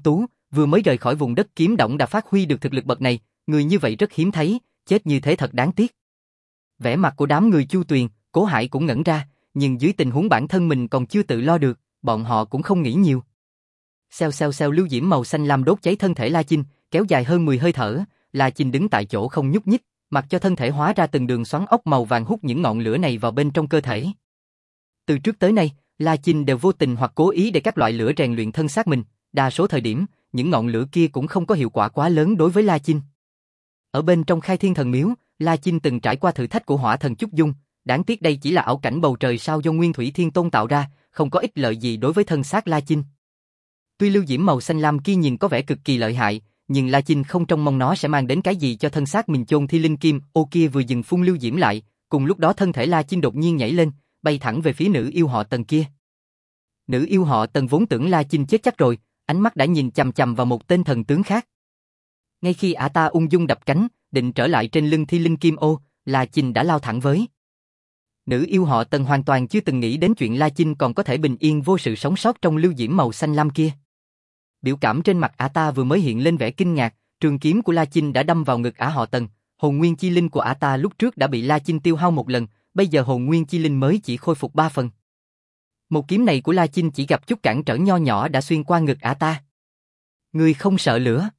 vừa mới rời khỏi vùng đất kiếm động đã phát huy được thực lực bậc này, người như vậy rất hiếm thấy, chết như thế thật đáng tiếc. Vẻ mặt của đám người Chu Tuyền, Cố Hải cũng ngẩn ra, nhưng dưới tình huống bản thân mình còn chưa tự lo được, bọn họ cũng không nghĩ nhiều. Xèo xèo xèo, lưu diễm màu xanh lam đốt cháy thân thể La Chinh, kéo dài hơn 10 hơi thở, La Chinh đứng tại chỗ không nhúc nhích, mặc cho thân thể hóa ra từng đường xoắn ốc màu vàng hút những ngọn lửa này vào bên trong cơ thể. Từ trước tới nay, La Chinh đều vô tình hoặc cố ý để các loại lửa rèn luyện thân xác mình, đa số thời điểm, những ngọn lửa kia cũng không có hiệu quả quá lớn đối với La Chinh. Ở bên trong Khai Thiên Thần Miếu, La Chinh từng trải qua thử thách của Hỏa Thần Chúc Dung, đáng tiếc đây chỉ là ảo cảnh bầu trời sao do Nguyên Thủy Thiên Tôn tạo ra, không có ích lợi gì đối với thân xác La Chinh. Tuy lưu diễm màu xanh lam kia nhìn có vẻ cực kỳ lợi hại, nhưng La Chinh không trông mong nó sẽ mang đến cái gì cho thân xác mình. Chôn Thi Linh Kim Ô kia vừa dừng phun lưu diễm lại, cùng lúc đó thân thể La Chinh đột nhiên nhảy lên, bay thẳng về phía nữ yêu họ Tần kia. Nữ yêu họ Tần vốn tưởng La Chinh chết chắc rồi, ánh mắt đã nhìn chằm chằm vào một tên thần tướng khác. Ngay khi ả ta ung dung đập cánh, định trở lại trên lưng Thi Linh Kim Ô, La Chinh đã lao thẳng với. Nữ yêu họ Tần hoàn toàn chưa từng nghĩ đến chuyện La Chinh còn có thể bình yên vô sự sống sót trong lưu diễm màu xanh lam kia. Biểu cảm trên mặt ả ta vừa mới hiện lên vẻ kinh ngạc, trường kiếm của La Chinh đã đâm vào ngực ả họ Tần, hồn nguyên chi linh của ả ta lúc trước đã bị La Chinh tiêu hao một lần, bây giờ hồn nguyên chi linh mới chỉ khôi phục 3 phần. Một kiếm này của La Chinh chỉ gặp chút cản trở nho nhỏ đã xuyên qua ngực ả ta. Ngươi không sợ lửa?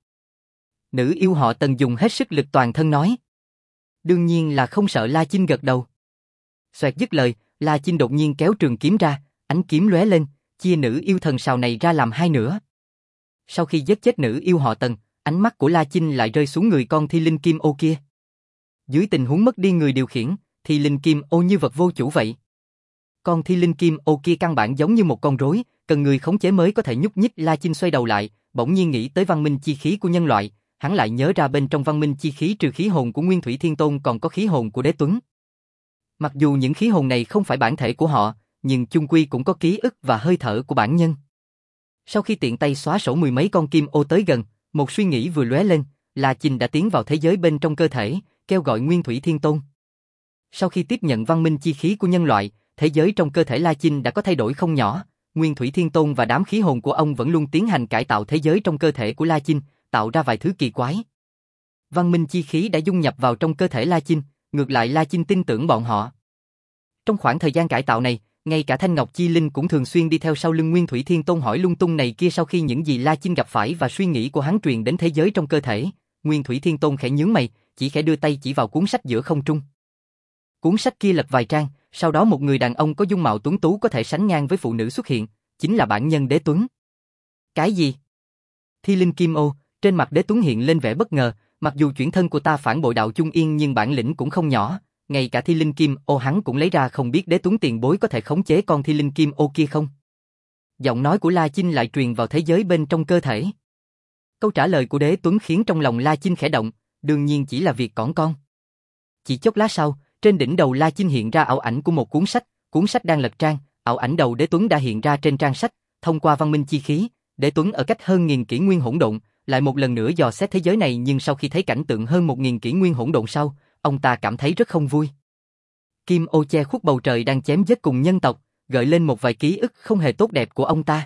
Nữ yêu họ Tần dùng hết sức lực toàn thân nói. Đương nhiên là không sợ. La Chinh gật đầu. Xoẹt dứt lời, La Chinh đột nhiên kéo trường kiếm ra, ánh kiếm lóe lên, chia nữ yêu thần sào này ra làm hai nửa. Sau khi giết chết nữ yêu họ Tần, ánh mắt của La Chinh lại rơi xuống người con Thi Linh Kim Ô kia. Dưới tình huống mất đi người điều khiển, Thi Linh Kim Ô như vật vô chủ vậy. Con Thi Linh Kim Ô kia căn bản giống như một con rối, cần người khống chế mới có thể nhúc nhích. La Chinh xoay đầu lại, bỗng nhiên nghĩ tới văn minh chi khí của nhân loại, hắn lại nhớ ra bên trong văn minh chi khí trừ khí hồn của Nguyên Thủy Thiên Tôn còn có khí hồn của Đế Tuấn. Mặc dù những khí hồn này không phải bản thể của họ, nhưng chung quy cũng có ký ức và hơi thở của bản nhân. Sau khi tiện tay xóa sổ mười mấy con kim ô tới gần, một suy nghĩ vừa lóe lên, La Chinh đã tiến vào thế giới bên trong cơ thể, kêu gọi Nguyên Thủy Thiên Tôn. Sau khi tiếp nhận văn minh chi khí của nhân loại, thế giới trong cơ thể La Chinh đã có thay đổi không nhỏ. Nguyên Thủy Thiên Tôn và đám khí hồn của ông vẫn luôn tiến hành cải tạo thế giới trong cơ thể của La Chinh, tạo ra vài thứ kỳ quái. Văn minh chi khí đã dung nhập vào trong cơ thể La Chinh, ngược lại La Chinh tin tưởng bọn họ. Trong khoảng thời gian cải tạo này, ngay cả Thanh Ngọc Chi Linh cũng thường xuyên đi theo sau lưng Nguyên Thủy Thiên Tôn hỏi lung tung này kia. Sau khi những gì La Chinh gặp phải và suy nghĩ của hắn truyền đến thế giới trong cơ thể, Nguyên Thủy Thiên Tôn khẽ nhướng mày, chỉ khẽ đưa tay chỉ vào cuốn sách giữa không trung. Cuốn sách kia lật vài trang, sau đó một người đàn ông có dung mạo tuấn tú có thể sánh ngang với phụ nữ xuất hiện, chính là bản nhân Đế Tuấn. Cái gì? Thi Linh Kim Ô, trên mặt Đế Tuấn hiện lên vẻ bất ngờ, mặc dù chuyển thân của ta phản bội đạo Trung Yên nhưng bản lĩnh cũng không nhỏ, ngay cả Thi Linh Kim Ô hắn cũng lấy ra, không biết Đế Tuấn tiền bối có thể khống chế con Thi Linh Kim Ô kia không? Giọng nói của La Chinh lại truyền vào thế giới bên trong cơ thể. Câu trả lời của Đế Tuấn khiến trong lòng La Chinh khẽ động, đương nhiên chỉ là việc cỏn con. Chỉ chốc lát sau, trên đỉnh đầu La Chinh hiện ra ảo ảnh của một cuốn sách đang lật trang, ảo ảnh đầu Đế Tuấn đã hiện ra trên trang sách, thông qua văn minh chi khí, Đế Tuấn ở cách hơn 1000 kỷ nguyên hỗn độn, lại một lần nữa dò xét thế giới này, nhưng sau khi thấy cảnh tượng hơn 1000 kỷ nguyên hỗn độn sau, ông ta cảm thấy rất không vui. Kim ô che khuất bầu trời đang chém giết cùng nhân tộc, gợi lên một vài ký ức không hề tốt đẹp của ông ta.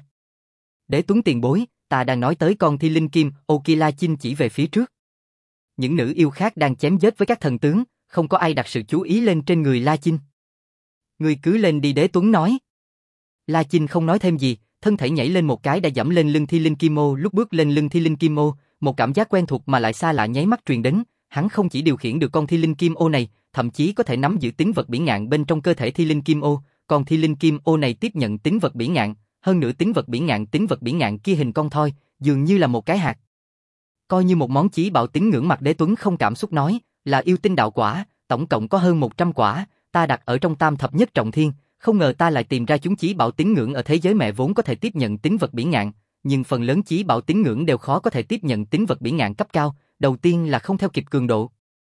Đế Tuấn tiền bối, ta đang nói tới con Thi Linh Kim Ô kia. La Chinh chỉ về phía trước. Những nữ yêu khác đang chém giết với các thần tướng, không có ai đặt sự chú ý lên trên người La Chinh. Ngươi cứ lên đi, Đế Tuấn nói. La Chinh không nói thêm gì, thân thể nhảy lên một cái đã dẫm lên lưng Thi Linh Kim Ô. Lúc bước lên lưng Thi Linh Kim Ô, một cảm giác quen thuộc mà lại xa lạ nháy mắt truyền đến, hắn không chỉ điều khiển được con Thi Linh Kim Ô này, thậm chí có thể nắm giữ tính vật bỉ ngạn bên trong cơ thể Thi Linh Kim Ô, còn Thi Linh Kim Ô này tiếp nhận tính vật bỉ ngạn, hơn nữa tính vật bỉ ngạn kia hình con thoi, dường như là một cái hạt. Coi như một món chí bảo tín ngưỡng. Mặt Đế Tuấn không cảm xúc nói, là yêu tinh đạo quả, tổng cộng có hơn 100 quả, ta đặt ở trong tam thập nhất trọng thiên, không ngờ ta lại tìm ra chúng chí bảo tín ngưỡng ở thế giới mẹ vốn có thể tiếp nhận tính vật bỉ ngạn, nhưng phần lớn chí bảo tín ngưỡng đều khó có thể tiếp nhận tính vật bỉ ngạn cấp cao, đầu tiên là không theo kịp cường độ.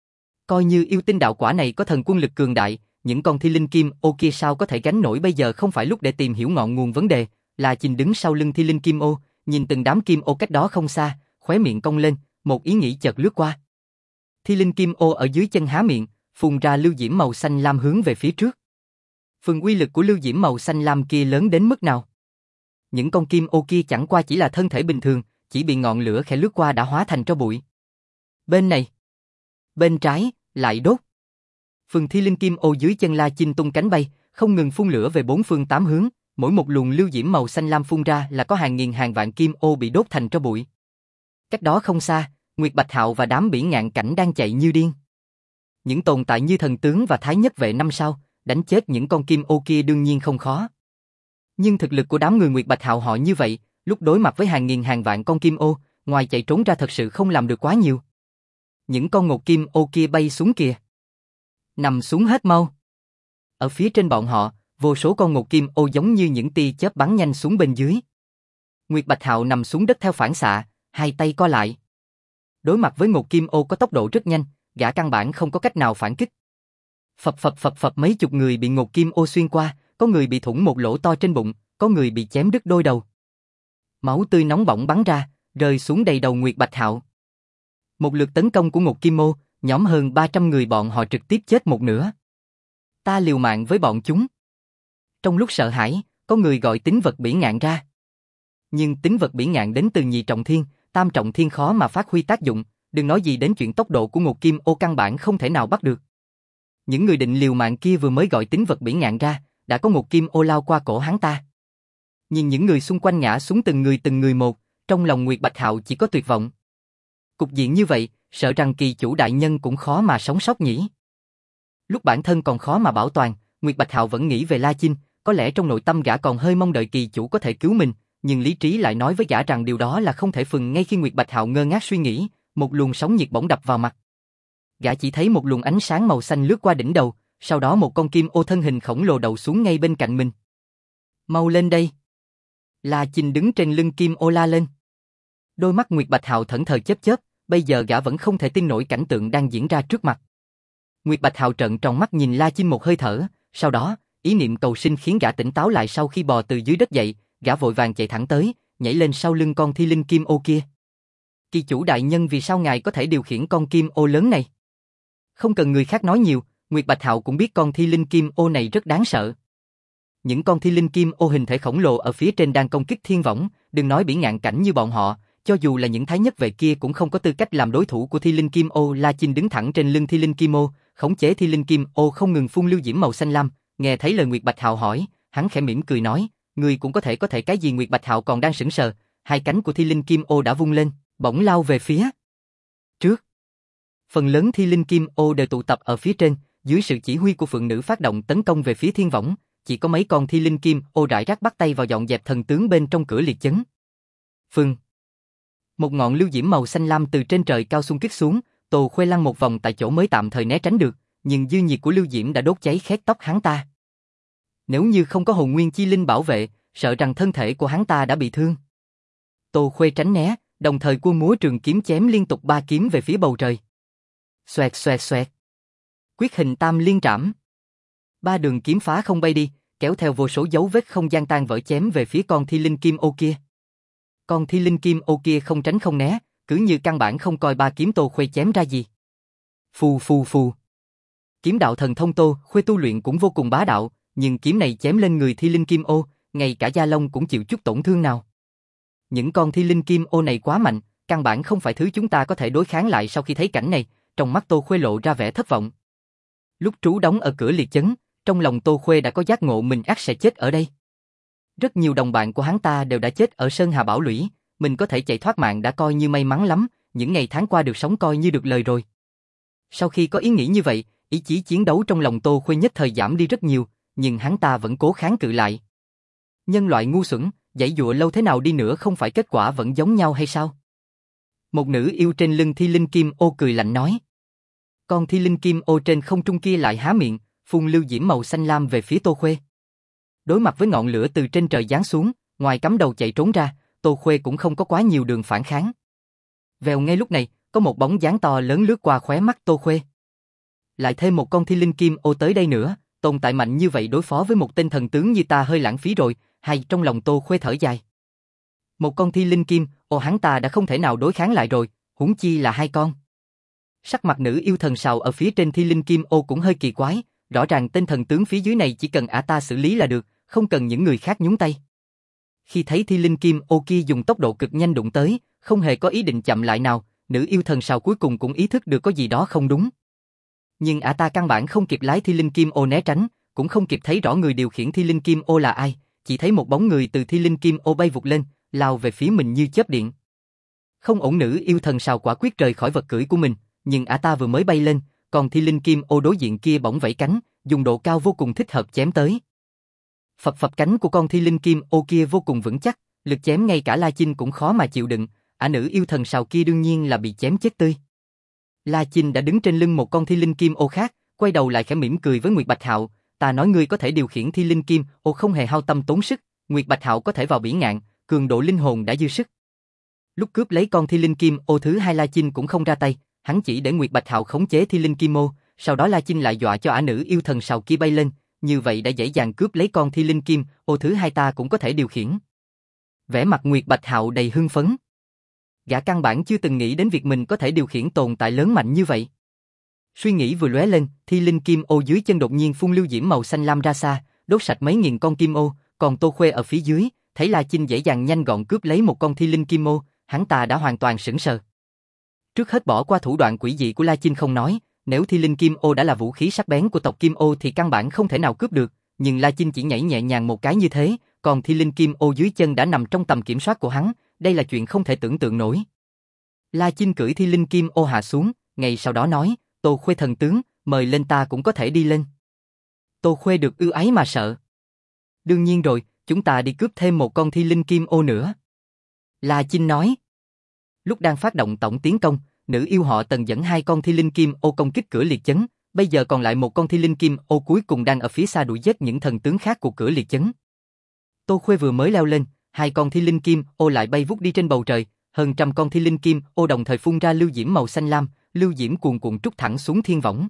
Coi như yêu tinh đạo quả này có thần quân lực cường đại, những con Thi Linh Kim Ô kia sao có thể gánh nổi? Bây giờ không phải lúc để tìm hiểu ngọn nguồn vấn đề. La Chinh đứng sau lưng Thi Linh Kim Ô, nhìn từng đám kim ô cách đó không xa, khóe miệng cong lên, một ý nghĩ chợt lướt qua. Thi Linh Kim Ô ở dưới chân há miệng, phun ra lưu diễm màu xanh lam hướng về phía trước. Phần uy lực của lưu diễm màu xanh lam kia lớn đến mức nào? Những con kim ô kia chẳng qua chỉ là thân thể bình thường, chỉ bị ngọn lửa khẽ lướt qua đã hóa thành tro bụi. Bên này, bên trái, lại đốt. Phường Thi Linh Kim Ô dưới chân La Chinh tung cánh bay, không ngừng phun lửa về bốn phương tám hướng, mỗi một luồng lưu diễm màu xanh lam phun ra là có hàng nghìn hàng vạn kim ô bị đốt thành tro bụi. Cách đó không xa, Nguyệt Bạch Hạo và đám bỉ ngạn cảnh đang chạy như điên. Những tồn tại như thần tướng và thái nhất vệ năm sao, đánh chết những con kim ô kia đương nhiên không khó. Nhưng thực lực của đám người Nguyệt Bạch Hạo họ như vậy, lúc đối mặt với hàng nghìn hàng vạn con kim ô, ngoài chạy trốn ra thật sự không làm được quá nhiều. Những con ngột kim ô kia bay xuống kìa. Nằm xuống hết mau. Ở phía trên bọn họ, vô số con ngột kim ô giống như những tia chớp bắn nhanh xuống bên dưới. Nguyệt Bạch Hạo nằm xuống đất theo phản xạ, hai tay co lại. Đối mặt với ngột kim ô có tốc độ rất nhanh, gã căn bản không có cách nào phản kích. Phập phập phập phập, mấy chục người bị ngột kim ô xuyên qua, có người bị thủng một lỗ to trên bụng, có người bị chém đứt đôi đầu. Máu tươi nóng bỏng bắn ra, rơi xuống đầy đầu Nguyệt Bạch Hạo. Một lượt tấn công của ngột kim ô, nhóm hơn 300 người bọn họ trực tiếp chết một nửa. Ta liều mạng với bọn chúng. Trong lúc sợ hãi, có người gọi tính vật bỉ ngạn ra. Nhưng tính vật bỉ ngạn đến từ nhị trọng thiên, tam trọng thiên khó mà phát huy tác dụng, đừng nói gì đến chuyện tốc độ của ngột kim ô căn bản không thể nào bắt được. Những người định liều mạng kia vừa mới gọi tính vật bỉ ngạn ra, đã có ngột kim ô lao qua cổ hắn ta. Nhìn những người xung quanh ngã xuống từng người một, trong lòng Nguyệt Bạch Hạo chỉ có tuyệt vọng. Cục diện như vậy, sợ rằng kỳ chủ đại nhân cũng khó mà sống sót nhỉ. Lúc bản thân còn khó mà bảo toàn, Nguyệt Bạch Hạo vẫn nghĩ về La Chinh, có lẽ trong nội tâm gã còn hơi mong đợi kỳ chủ có thể cứu mình, nhưng lý trí lại nói với gã rằng điều đó là không thể. Ngay khi Nguyệt Bạch Hạo ngơ ngác suy nghĩ, một luồng sóng nhiệt bỗng đập vào mặt. Gã chỉ thấy một luồng ánh sáng màu xanh lướt qua đỉnh đầu, sau đó một con kim ô thân hình khổng lồ đậu xuống ngay bên cạnh mình. Mau lên đây! La Chinh đứng trên lưng kim ô la lên. Đôi mắt Nguyệt Bạch Hạo thẫn thờ chớp chớp, bây giờ gã vẫn không thể tin nổi cảnh tượng đang diễn ra trước mặt. Nguyệt Bạch Hạo trợn tròn mắt nhìn La Chinh một hơi thở, sau đó, ý niệm cầu sinh khiến gã tỉnh táo lại. Sau khi bò từ dưới đất dậy, gã vội vàng chạy thẳng tới, nhảy lên sau lưng con thi linh kim ô kia. Kỳ chủ đại nhân, vì sao ngài có thể điều khiển con kim ô lớn này? Không cần người khác nói nhiều, Nguyệt Bạch Hạo cũng biết con thi linh kim ô này rất đáng sợ. Những con thi linh kim ô hình thể khổng lồ ở phía trên đang công kích thiên võng, đừng nói bỉ ngạn cảnh như bọn họ, cho dù là những thái nhất vệ kia cũng không có tư cách làm đối thủ của thi linh kim ô. La Chinh đứng thẳng trên lưng thi linh kim ô, khống chế thi linh kim ô không ngừng phun lưu diễm màu xanh lam. Nghe thấy lời Nguyệt Bạch Hạo hỏi, hắn khẽ mỉm cười nói, ngươi cũng có thể cái gì? Nguyệt Bạch Hạo còn đang sững sờ, hai cánh của thi linh kim ô đã vung lên, bỗng lao về phía trước. Phần lớn thi linh kim ô đều tụ tập ở phía trên, dưới sự chỉ huy của phượng nữ phát động tấn công về phía thiên võng. Chỉ có mấy con thi linh kim ô rải rác bắt tay vào dọn dẹp thần tướng bên trong cửa liệt chấn. Một ngọn lưu diễm màu xanh lam từ trên trời cao xung kích xuống, Tô Khuê lăn một vòng tại chỗ mới tạm thời né tránh được, nhưng dư nhiệt của lưu diễm đã đốt cháy khét tóc hắn ta. Nếu như không có hồn nguyên chi linh bảo vệ, sợ rằng thân thể của hắn ta đã bị thương. Tô Khuê tránh né, đồng thời cua múa trường kiếm chém liên tục 3 kiếm về phía bầu trời. Xoẹt xoẹt xoẹt. Quyết hình tam liên trảm. 3 đường kiếm phá không bay đi, kéo theo vô số dấu vết không gian tan vỡ chém về phía con thi linh kim ô kia. Con thi linh kim ô kia không tránh không né, cứ như căn bản không coi 3 kiếm Tô Khuê chém ra gì. Phù phù phù. Kiếm đạo thần thông Tô Khuê tu luyện cũng vô cùng bá đạo, nhưng kiếm này chém lên người thi linh kim ô, ngay cả da lông cũng chịu chút tổn thương nào. Những con thi linh kim ô này quá mạnh, căn bản không phải thứ chúng ta có thể đối kháng lại. Sau khi thấy cảnh này, trong mắt Tô Khuê lộ ra vẻ thất vọng. Lúc trú đóng ở cửa liệt chấn, trong lòng Tô Khuê đã có giác ngộ mình ắt sẽ chết ở đây. Rất nhiều đồng bạn của hắn ta đều đã chết ở Sơn Hà Bảo Lũy, mình có thể chạy thoát mạng đã coi như may mắn lắm, những ngày tháng qua được sống coi như được lời rồi. Sau khi có ý nghĩ như vậy, ý chí chiến đấu trong lòng Tô Khuê nhất thời giảm đi rất nhiều, nhưng hắn ta vẫn cố kháng cự lại. Nhân loại ngu xuẩn, giãy dụa lâu thế nào đi nữa không phải kết quả vẫn giống nhau hay sao? Một nữ yêu trên lưng thi linh kim ô cười lạnh nói. Con thi linh kim ô trên không trung kia lại há miệng, phun lưu diễm màu xanh lam về phía Tô Khuê. Đối mặt với ngọn lửa từ trên trời giáng xuống, ngoài cắm đầu chạy trốn ra, Tô Khuê cũng không có quá nhiều đường phản kháng. Vèo, ngay lúc này, có một bóng dáng to lớn lướt qua khóe mắt Tô Khuê. Lại thêm một con thi linh kim ô tới đây nữa, tồn tại mạnh như vậy đối phó với một tên thần tướng như ta hơi lãng phí rồi, hay trong lòng Tô Khuê thở dài. Một con thi linh kim ô hắn ta đã không thể nào đối kháng lại rồi, huống chi là 2 con. Sắc mặt nữ yêu thần sào ở phía trên thi linh kim ô cũng hơi kỳ quái, rõ ràng tên thần tướng phía dưới này chỉ cần ả ta xử lý là được, không cần những người khác nhúng tay. Khi thấy Thi Linh Kim Ô kia dùng tốc độ cực nhanh đụng tới, không hề có ý định chậm lại nào, nữ yêu thần sào cuối cùng cũng ý thức được có gì đó không đúng. Nhưng ả ta căn bản không kịp lái Thi Linh Kim Ô né tránh, cũng không kịp thấy rõ người điều khiển Thi Linh Kim Ô là ai, chỉ thấy một bóng người từ Thi Linh Kim Ô bay vụt lên, lao về phía mình như chớp điện. Không ổn, nữ yêu thần sào quả quyết rời khỏi vật cưỡi của mình, nhưng ả ta vừa mới bay lên, còn Thi Linh Kim Ô đối diện kia bỗng vẫy cánh, dùng độ cao vô cùng thích hợp chém tới. Phập phập cánh của con Thi Linh Kim Ô kia vô cùng vững chắc, lực chém ngay cả La Chinh cũng khó mà chịu đựng, ả nữ yêu thần sào kia đương nhiên là bị chém chết tươi. La Chinh đã đứng trên lưng một con Thi Linh Kim Ô khác, quay đầu lại khẽ mỉm cười với Nguyệt Bạch Hạo, ta nói ngươi có thể điều khiển Thi Linh Kim Ô không hề hao tâm tốn sức, Nguyệt Bạch Hạo có thể vào bỉ ngạn, cường độ linh hồn đã dư sức. Lúc cướp lấy con Thi Linh Kim Ô thứ hai, La Chinh cũng không ra tay, hắn chỉ để Nguyệt Bạch Hạo khống chế Thi Linh Kim Ô, sau đó La Chinh lại dọa cho ả nữ yêu thần sào kia bay lên, như vậy đã dễ dàng cướp lấy con Thi Linh Kim Ô thứ hai, ta cũng có thể điều khiển. Vẻ mặt Nguyệt Bạch Hạo đầy hưng phấn. Gã căn bản chưa từng nghĩ đến việc mình có thể điều khiển tồn tại lớn mạnh như vậy. Suy nghĩ vừa lóe lên, Thi Linh Kim Ô dưới chân đột nhiên phun lưu diễm màu xanh lam ra xa, đốt sạch mấy nghìn con kim ô, còn Tô Khuê ở phía dưới, thấy La Chinh dễ dàng nhanh gọn cướp lấy một con Thi Linh Kim Ô, hắn ta đã hoàn toàn sững sờ. Trước hết bỏ qua thủ đoạn quỷ dị của La Chinh không nói, nếu Thi Linh Kim Ô đã là vũ khí sắc bén của tộc Kim Ô thì căn bản không thể nào cướp được, nhưng La Chinh chỉ nhảy nhẹ nhàng một cái như thế, còn Thi Linh Kim Ô dưới chân đã nằm trong tầm kiểm soát của hắn, đây là chuyện không thể tưởng tượng nổi. La Chinh cưỡi Thi Linh Kim Ô hạ xuống, ngay sau đó nói, Tô Khuê thần tướng, mời lên, ta cũng có thể đi lên. Tô Khuê được ưu ái mà sợ. Đương nhiên rồi, chúng ta đi cướp thêm một con Thi Linh Kim Ô nữa. La Chinh nói. Lúc đang phát động tổng tiến công, nữ yêu họ Tần dẫn hai con Thi Linh Kim Ô công kích cửa liệt chấn, bây giờ còn lại một con Thi Linh Kim Ô cuối cùng đang ở phía xa đuổi giết những thần tướng khác của cửa liệt chấn. Tô Khuê vừa mới leo lên, hai con Thi Linh Kim Ô lại bay vút đi trên bầu trời, hơn trăm con Thi Linh Kim Ô đồng thời phun ra lưu diễm màu xanh lam, lưu diễm cuồn cuộn trút thẳng xuống thiên võng.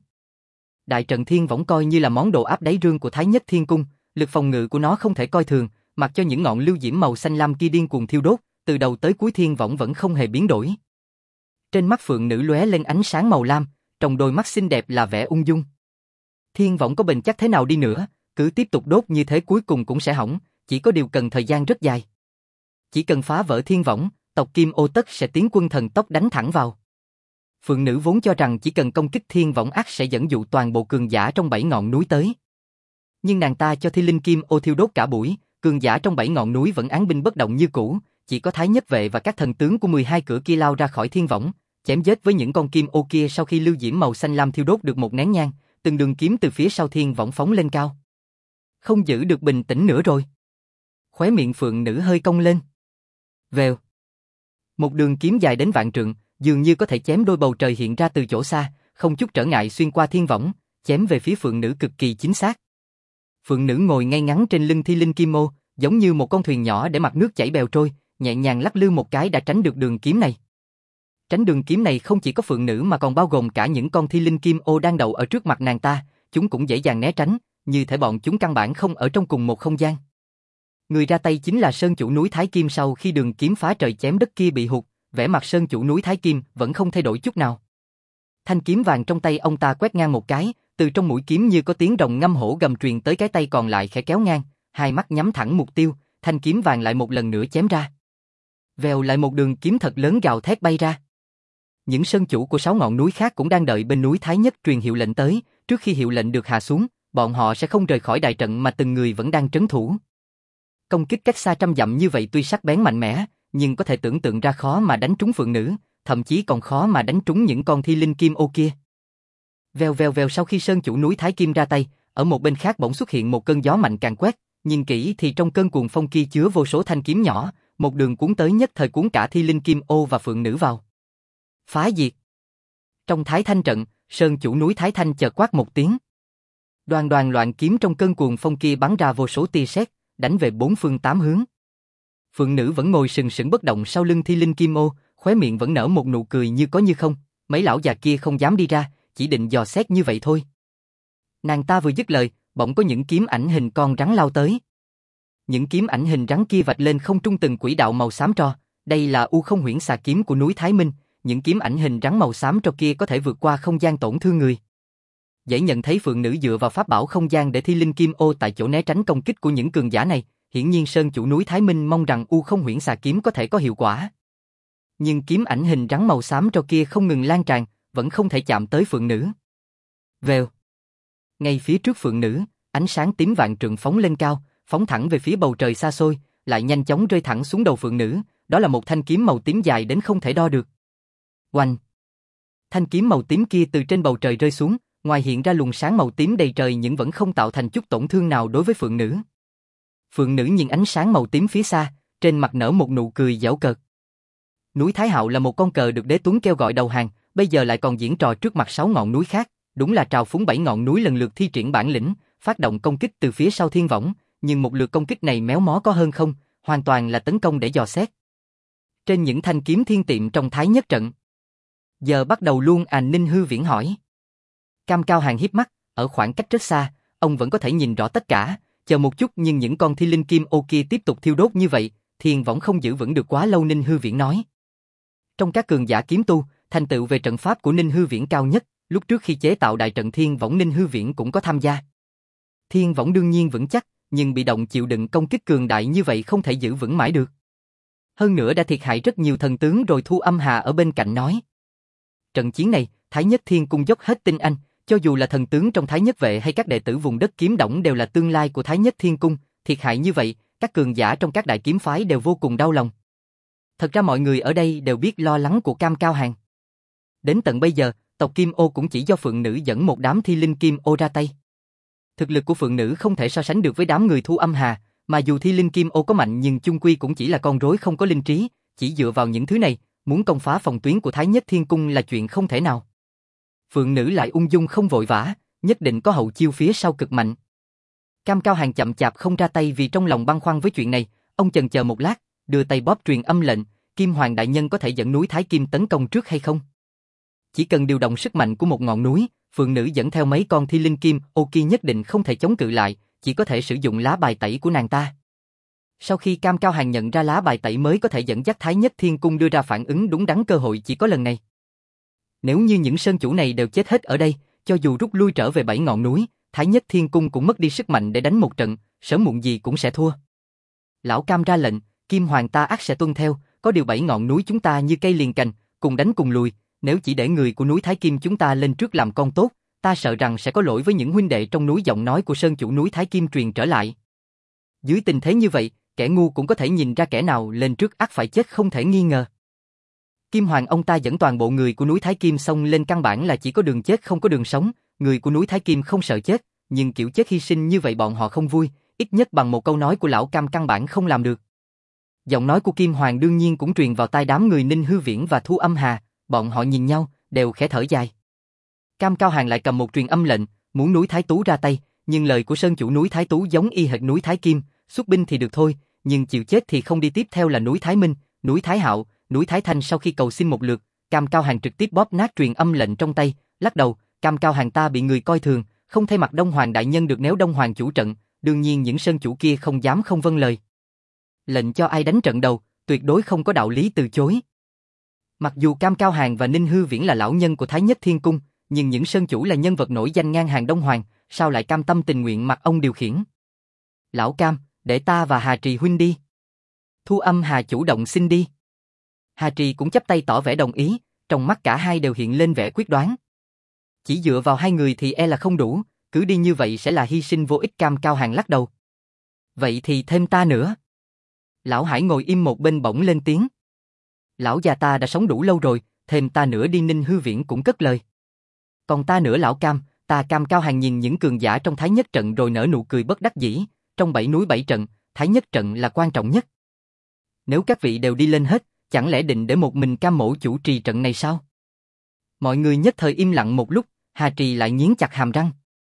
Đại trận thiên võng coi như là món đồ áp đáy rương của Thái Nhất Thiên Cung, lực phòng ngự của nó không thể coi thường, mặc cho những ngọn lưu diễm màu xanh lam kia điên cuồng thiêu đốt, từ đầu tới cuối thiên võng vẫn không hề biến đổi. Trên mắt phượng nữ lóe lên ánh sáng màu lam, trong đôi mắt xinh đẹp là vẻ ung dung. Thiên võng có bền chắc thế nào đi nữa, cứ tiếp tục đốt như thế cuối cùng cũng sẽ hỏng, chỉ có điều cần thời gian rất dài. Chỉ cần phá vỡ thiên võng, tộc Kim Ô tất sẽ tiến quân thần tốc đánh thẳng vào. Phượng nữ vốn cho rằng chỉ cần công kích thiên võng ắt sẽ dẫn dụ toàn bộ cường giả trong 7 ngọn núi tới. Nhưng nàng ta cho Thi Linh Kim Ô thiêu đốt cả buổi, cường giả trong 7 ngọn núi vẫn án binh bất động như cũ, chỉ có Thái Nhất Vệ và các thần tướng của 12 cửa kia lao ra khỏi thiên võng, chém giết với những con Kim Ô kia. Sau khi lưu diễm màu xanh lam thiêu đốt được một nén nhang, từng đường kiếm từ phía sau thiên võng phóng lên cao. Không giữ được bình tĩnh nữa rồi. Khóe miệng phượng nữ hơi cong lên. Vèo. Một đường kiếm dài đến vạn trượng, dường như có thể chém đôi bầu trời hiện ra từ chỗ xa, không chút trở ngại xuyên qua thiên võng, chém về phía phượng nữ cực kỳ chính xác. Phượng nữ ngồi ngay ngắn trên lưng Thi Linh Kim Ô, giống như một con thuyền nhỏ để mặt nước chảy bèo trôi, nhẹ nhàng lắc lư một cái đã tránh được đường kiếm này. Tránh đường kiếm này không chỉ có phượng nữ mà còn bao gồm cả những con Thi Linh Kim Ô đang đậu ở trước mặt nàng ta, chúng cũng dễ dàng né tránh, như thể bọn chúng căn bản không ở trong cùng một không gian. Người ra tay chính là Sơn Chủ núi Thái Kim. Sau khi đường kiếm phá trời chém đất kia bị hụt, vẻ mặt Sơn Chủ núi Thái Kim vẫn không thay đổi chút nào. Thanh kiếm vàng trong tay ông ta quét ngang một cái, từ trong mũi kiếm như có tiếng rồng ngâm hổ gầm truyền tới cái tay còn lại khẽ kéo ngang, hai mắt nhắm thẳng mục tiêu, thanh kiếm vàng lại một lần nữa chém ra. Vèo, lại một đường kiếm thật lớn gào thét bay ra. Những sơn chủ của 6 ngọn núi khác cũng đang đợi bên núi Thái Nhất truyền hiệu lệnh tới, trước khi hiệu lệnh được hạ xuống, bọn họ sẽ không rời khỏi đại trận mà từng người vẫn đang trấn thủ. Công kích cách xa trăm dặm như vậy tuy sắc bén mạnh mẽ, nhưng có thể tưởng tượng ra khó mà đánh trúng phượng nữ, thậm chí còn khó mà đánh trúng những con Thi Linh Kim Ô kia. Vèo vèo vèo, sau khi sơn chủ núi Thái Kim ra tay, ở một bên khác bỗng xuất hiện một cơn gió mạnh càn quét, nhìn kỹ thì trong cơn cuồng phong kia chứa vô số thanh kiếm nhỏ, một đường cuốn tới nhất thời cuốn cả Thi Linh Kim Ô và phượng nữ vào. Phá diệt. Trong Thái Thanh trận, sơn chủ núi Thái Thanh chợt quát một tiếng. Đoàn đoàn loạn kiếm trong cơn cuồng phong kia bắn ra vô số tia sét, đánh về bốn phương tám hướng. Phượng nữ vẫn ngồi sừng sững bất động sau lưng Thi Linh Kim Ô, khóe miệng vẫn nở một nụ cười như có như không. Mấy lão già kia không dám đi ra, chỉ định dò xét như vậy thôi. Nàng ta vừa dứt lời, bỗng có những kiếm ảnh hình con rắn lao tới. Những kiếm ảnh hình rắn kia vạch lên không trung từng quỹ đạo màu xám tro. Đây là U Không Huyễn Xà kiếm của núi Thái Minh. Những kiếm ảnh hình rắn màu xám tro kia có thể vượt qua không gian tổn thương người. Dễ nhận thấy phượng nữ dựa vào pháp bảo không gian để Thi Linh Kim Ô tại chỗ né tránh công kích của những cường giả này, hiển nhiên Sơn chủ núi Thái Minh mong rằng U Không Huyễn Xà kiếm có thể có hiệu quả. Nhưng kiếm ảnh hình rắn màu xám tro kia không ngừng lan tràn, vẫn không thể chạm tới phượng nữ. Vèo. Ngay phía trước phượng nữ, ánh sáng tím vạn trượng phóng lên cao, phóng thẳng về phía bầu trời xa xôi, lại nhanh chóng rơi thẳng xuống đầu phượng nữ, đó là một thanh kiếm màu tím dài đến không thể đo được. Oanh! Thanh kiếm màu tím kia từ trên bầu trời rơi xuống, ngoài hiện ra luồng sáng màu tím đầy trời nhưng vẫn không tạo thành chút tổn thương nào đối với phượng nữ. Phượng nữ nhìn ánh sáng màu tím phía xa, trên mặt nở một nụ cười giễu cợt. Núi Thái Hạo là một con cờ được Đế Tuấn kêu gọi đầu hàng, bây giờ lại còn diễn trò trước mặt 6 ngọn núi khác, đúng là trào phúng 7 ngọn núi lần lượt thi triển bản lĩnh, phát động công kích từ phía sau thiên võng, nhưng một lượt công kích này méo mó có hơn không, hoàn toàn là tấn công để dò xét. Trên những thanh kiếm thiên tiệm trong Thái Nhất trận. Giờ bắt đầu luôn à, Ninh Hư Viễn hỏi. Cam Cao Hàng híp mắt, ở khoảng cách rất xa, ông vẫn có thể nhìn rõ tất cả, chờ một chút nhưng những con thi linh kim ô kia tiếp tục thiêu đốt như vậy, thiên võng không giữ vững được quá lâu, Ninh Hư Viễn nói. Trong các cường giả kiếm tu, thành tựu về trận pháp của Ninh Hư Viễn cao nhất, lúc trước khi chế tạo đại trận thiên võng Ninh Hư Viễn cũng có tham gia. Thiên võng đương nhiên vững chắc, nhưng bị động chịu đựng công kích cường đại như vậy không thể giữ vững mãi được. Hơn nữa đã thiệt hại rất nhiều thần tướng rồi, Thu Âm Hà ở bên cạnh nói. Trận chiến này, Thái Nhất Thiên Cung dốc hết tinh anh, cho dù là thần tướng trong Thái Nhất Vệ hay các đệ tử vùng đất kiếm đổng đều là tương lai của Thái Nhất Thiên Cung, thiệt hại như vậy, các cường giả trong các đại kiếm phái đều vô cùng đau lòng. Thật ra mọi người ở đây đều biết lo lắng của Cam Cao Hàng. Đến tận bây giờ, tộc Kim Ô cũng chỉ do Phượng Nữ dẫn một đám thi linh Kim Ô ra tay. Thực lực của Phượng Nữ không thể so sánh được với đám người Thu Âm Hà, mà dù thi linh Kim Ô có mạnh nhưng chung quy cũng chỉ là con rối không có linh trí, chỉ dựa vào những thứ này, muốn công phá phòng tuyến của Thái Nhất Thiên Cung là chuyện không thể nào. Phượng Nữ lại ung dung không vội vã, nhất định có hậu chiêu phía sau cực mạnh. Cam Cao Hàng chậm chạp không ra tay vì trong lòng băn khoăn với chuyện này, ông chần chờ một lát, đưa tay bóp truyền âm lệnh, Kim Hoàng đại nhân có thể dẫn núi Thái Kim tấn công trước hay không? Chỉ cần điều động sức mạnh của một ngọn núi, Phượng Nữ dẫn theo mấy con thi linh Kim Ô kia nhất định không thể chống cự lại, chỉ có thể sử dụng lá bài tẩy của nàng ta. Sau khi Cam Cao Hàng nhận ra lá bài tẩy mới có thể dẫn dắt Thái Nhất Thiên Cung đưa ra phản ứng đúng đắn, cơ hội chỉ có lần này. Nếu như những sơn chủ này đều chết hết ở đây, cho dù rút lui trở về 7 ngọn núi, Thái Nhất Thiên Cung cũng mất đi sức mạnh để đánh một trận, sớm muộn gì cũng sẽ thua. Lão Cam ra lệnh, Kim Hoàng ta ắt sẽ tuân theo, có điều 7 ngọn núi chúng ta như cây liền cành, cùng đánh cùng lùi, nếu chỉ để người của núi Thái Kim chúng ta lên trước làm con tốt, ta sợ rằng sẽ có lỗi với những huynh đệ trong núi. Giọng nói của sơn chủ núi Thái Kim truyền trở lại. Dưới tình thế như vậy, kẻ ngu cũng có thể nhìn ra kẻ nào lên trước ắt phải chết không thể nghi ngờ. Kim Hoàng ông ta dẫn toàn bộ người của núi Thái Kim xông lên, căn bản là chỉ có đường chết không có đường sống, người của núi Thái Kim không sợ chết, nhưng kiểu chết hy sinh như vậy bọn họ không vui, ít nhất bằng một câu nói của lão Cam căn bản không làm được. Giọng nói của Kim Hoàng đương nhiên cũng truyền vào tai đám người Ninh Hư Viễn và Thu Âm Hà, bọn họ nhìn nhau, đều khẽ thở dài. Cam Cao Hàng lại cầm một truyền âm lệnh, muốn núi Thái Tú ra tay, nhưng lời của sơn chủ núi Thái Tú giống y hệt núi Thái Kim, xuất binh thì được thôi, nhưng chịu chết thì không đi. Tiếp theo là núi Thái Minh, núi Thái Hạo, núi Thái Thanh. Sau khi cầu xin một lượt, Cam Cao Hàng trực tiếp bóp nát truyền âm lệnh trong tay, lắc đầu, Cam Cao Hàng ta bị người coi thường, không thay mặt Đông Hoàng đại nhân được, nếu Đông Hoàng chủ trận, đương nhiên những sơn chủ kia không dám không vâng lời. Lệnh cho ai đánh trận đầu, tuyệt đối không có đạo lý từ chối. Mặc dù Cam Cao Hàng và Ninh Hư Viễn là lão nhân của Thái Nhất Thiên Cung, nhưng những sơn chủ là nhân vật nổi danh ngang hàng Đông Hoàng, sao lại cam tâm tình nguyện mặc ông điều khiển? Lão Cam, để ta và Hà Trì huynh đi. Thu Âm Hà chủ động xin đi. Hà Trì cũng chắp tay tỏ vẻ đồng ý, trong mắt cả hai đều hiện lên vẻ quyết đoán. Chỉ dựa vào hai người thì e là không đủ, cứ đi như vậy sẽ là hy sinh vô ích. Cam Cao Hàng lắc đầu. Vậy thì thêm ta nữa. Lão Hải ngồi im một bên bỗng lên tiếng. Lão già ta đã sống đủ lâu rồi, thêm ta nữa đi. Ninh Hư Viễn cũng cất lời. Còn ta nữa lão Cam, ta. Cam Cao Hàng nhìn những cường giả trong Thái Nhất trận rồi nở nụ cười bất đắc dĩ, trong 7 núi 7 trận, Thái Nhất trận là quan trọng nhất. Nếu các vị đều đi lên hết, chẳng lẽ định để một mình Cam mỗ chủ trì trận này sao? Mọi người nhất thời im lặng một lúc, Hà Trì lại nghiến chặt hàm răng.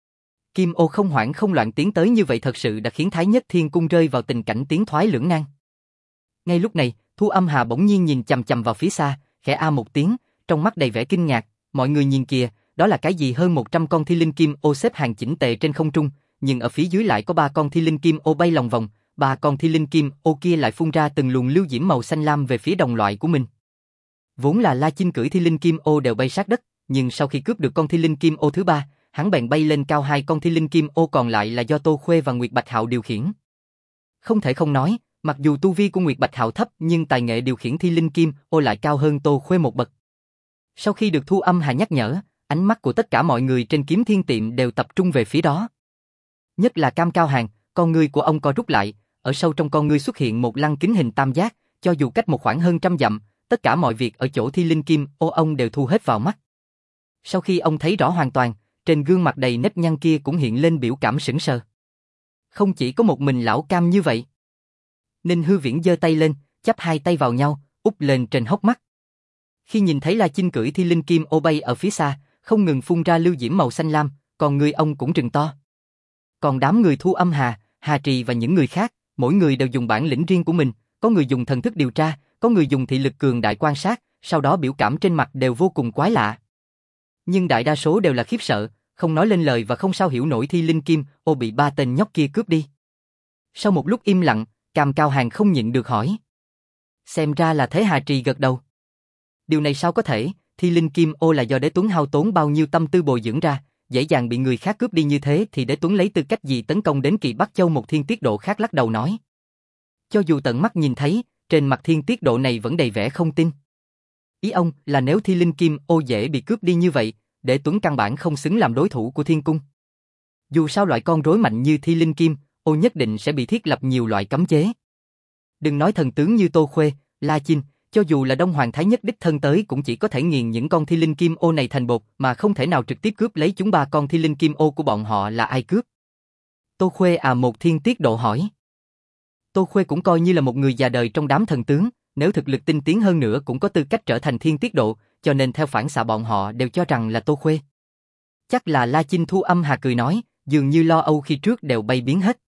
Kim Ô không hoảng không loạn tiến tới như vậy thật sự đã khiến Thái Nhất Thiên Cung rơi vào tình cảnh tiến thoái lưỡng nan. Ngay lúc này, Thu Âm Hà bỗng nhiên nhìn chằm chằm vào phía xa, khẽ a một tiếng, trong mắt đầy vẻ kinh ngạc, mọi người nhìn kìa, đó là cái gì? Hơn 100 con thi linh Kim Ô xếp hàng chỉnh tề trên không trung, nhưng ở phía dưới lại có 3 con thi linh Kim Ô bay lòng vòng, 3 con thi linh Kim Ô kia lại phun ra từng luồng lưu diễm màu xanh lam về phía đồng loại của mình. Vốn là La Chinh cưỡi thi linh Kim Ô đều bay sát đất, nhưng sau khi cướp được con thi linh Kim Ô thứ 3, hắn bèn bay lên cao. 2 con thi linh Kim Ô còn lại là do Tô Khuê và Nguyệt Bạch Hạo điều khiển. Không thể không nói, mặc dù tu vi của Nguyệt Bạch Hạo thấp nhưng tài nghệ điều khiển Thi Linh Kim Ô lại cao hơn Tô Khuê một bậc. Sau khi được Thu Âm Hà nhắc nhở, ánh mắt của tất cả mọi người trên Kiếm Thiên tiệm đều tập trung về phía đó. Nhất là Cam Cao Hàng, con ngươi của ông co rút lại, ở sâu trong con ngươi xuất hiện một lăng kính hình tam giác, cho dù cách một khoảng hơn trăm dặm, tất cả mọi việc ở chỗ Thi Linh Kim Ô ông đều thu hết vào mắt. Sau khi ông thấy rõ hoàn toàn, trên gương mặt đầy nếp nhăn kia cũng hiện lên biểu cảm sững sờ. Không chỉ có một mình lão Cam như vậy. Ninh Hư Viễn giơ tay lên, chắp hai tay vào nhau, úp lên trên hốc mắt. Khi nhìn thấy La Chinh cưỡi Thi Linh Kim Ô bay ở phía xa, không ngừng phun ra lưu diễm màu xanh lam, còn người ông cũng trừng to. Còn đám người Thu Âm Hà, Hà Trì và những người khác, mỗi người đều dùng bản lĩnh riêng của mình, có người dùng thần thức điều tra, có người dùng thị lực cường đại quan sát, sau đó biểu cảm trên mặt đều vô cùng quái lạ. Nhưng đại đa số đều là khiếp sợ, không nói lên lời và không sao hiểu nổi Thi Linh Kim Ô bị ba tên nhóc kia cướp đi. Sau một lúc im lặng, Cam Cao Hàng không nhịn được hỏi. Xem ra là thế. Hà Trì gật đầu. Điều này sao có thể, Thi Linh Kim Ô là do Đế Tuấn hao tốn bao nhiêu tâm tư bồi dưỡng ra, dễ dàng bị người khác cướp đi như thế thì Đế Tuấn lấy tư cách gì tấn công đến Kỳ Bắc Châu? Một Thiên Tiết Độ khác lắc đầu nói. Cho dù tận mắt nhìn thấy, trên mặt Thiên Tiết Độ này vẫn đầy vẻ không tin. Ý ông là nếu Thi Linh Kim Ô dễ bị cướp đi như vậy, Đế Tuấn căn bản không xứng làm đối thủ của Thiên Cung. Dù sao loại con rối mạnh như Thi Linh Kim Ô nhất định sẽ bị thiết lập nhiều loại cấm chế. Đừng nói thần tướng như Tô Khuê, La Chinh, cho dù là Đông Hoàng Thái Nhất đích thân tới cũng chỉ có thể nghiền những con Thi Linh Kim Ô này thành bột mà không thể nào trực tiếp cướp lấy chúng. Ba con Thi Linh Kim Ô của bọn họ là ai cướp? Tô Khuê à? Một Thiên Tiết Độ hỏi. Tô Khuê cũng coi như là một người già đời trong đám thần tướng, nếu thực lực tinh tiến hơn nữa cũng có tư cách trở thành Thiên Tiết Độ, cho nên theo phản xạ bọn họ đều cho rằng là Tô Khuê. Chắc là La Chinh. Thu Âm Hà cười nói, dường như lo âu khi trước đều bay biến hết.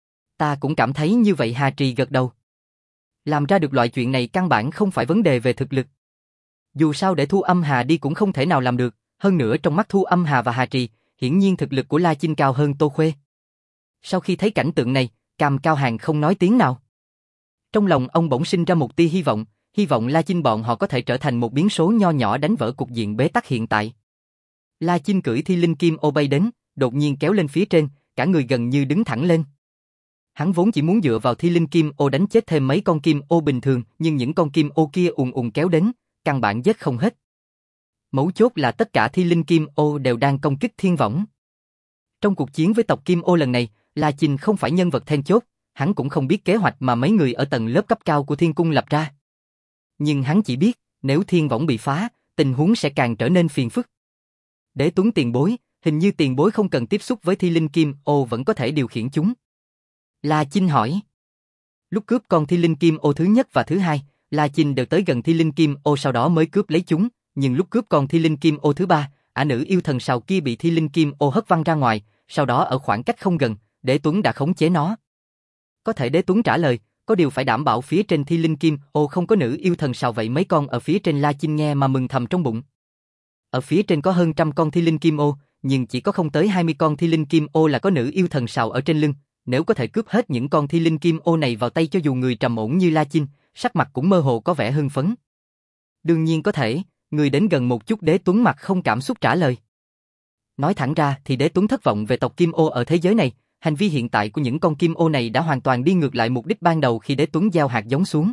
Ta cũng cảm thấy như vậy. Hà Trì gật đầu. Làm ra được loại chuyện này căn bản không phải vấn đề về thực lực. Dù sao để Thu Âm Hà đi cũng không thể nào làm được, hơn nữa trong mắt Thu Âm Hà và Hà Trì, hiển nhiên thực lực của La Chinh cao hơn Tô Khuê. Sau khi thấy cảnh tượng này, Cam Cao Hàng không nói tiếng nào. Trong lòng ông bỗng sinh ra một tia hy vọng La Chinh bọn họ có thể trở thành một biến số nho nhỏ đánh vỡ cục diện bế tắc hiện tại. La Chinh cưỡi Thi Linh Kim Ô bay đến, đột nhiên kéo lên phía trên, cả người gần như đứng thẳng lên. Hắn vốn chỉ muốn dựa vào Thi Linh Kim Ô đánh chết thêm mấy con kim ô bình thường, nhưng những con kim ô kia ùn ùn kéo đến, căn bản giết không hết. Mấu chốt là tất cả Thi Linh Kim Ô đều đang công kích thiên võng. Trong cuộc chiến với tộc Kim Ô lần này, La Chinh không phải nhân vật then chốt, hắn cũng không biết kế hoạch mà mấy người ở tầng lớp cấp cao của Thiên Cung lập ra. Nhưng hắn chỉ biết, nếu thiên võng bị phá, tình huống sẽ càng trở nên phiền phức. Đế Tuấn tiền bối, hình như tiền bối không cần tiếp xúc với Thi Linh Kim Ô vẫn có thể điều khiển chúng. La Chinh hỏi. Lúc cướp con Thi Linh Kim Ô thứ nhất và thứ hai, La Chinh đều tới gần Thi Linh Kim Ô sau đó mới cướp lấy chúng, nhưng lúc cướp con Thi Linh Kim Ô thứ ba, ả nữ yêu thần sào kia bị Thi Linh Kim Ô hất văng ra ngoài, sau đó ở khoảng cách không gần, Đế Tuấn đã khống chế nó. Có thể Đế Tuấn trả lời, có điều phải đảm bảo phía trên Thi Linh Kim Ô không có nữ yêu thần sào. Vậy mấy con ở phía trên? La Chinh nghe mà mừng thầm trong bụng. Ở phía trên có hơn trăm con Thi Linh Kim Ô, nhưng chỉ có không tới 20 con Thi Linh Kim Ô là có nữ yêu thần sào ở trên lưng. Nếu có thể cướp hết những con Thi Linh Kim Ô này vào tay, cho dù người trầm ổn như La Chinh, sắc mặt cũng mơ hồ có vẻ hưng phấn. Đương nhiên có thể, người đến gần một chút. Đế Tuấn mặt không cảm xúc trả lời. Nói thẳng ra thì Đế Tuấn thất vọng về tộc Kim Ô ở thế giới này, hành vi hiện tại của những con Kim Ô này đã hoàn toàn đi ngược lại mục đích ban đầu khi Đế Tuấn gieo hạt giống xuống.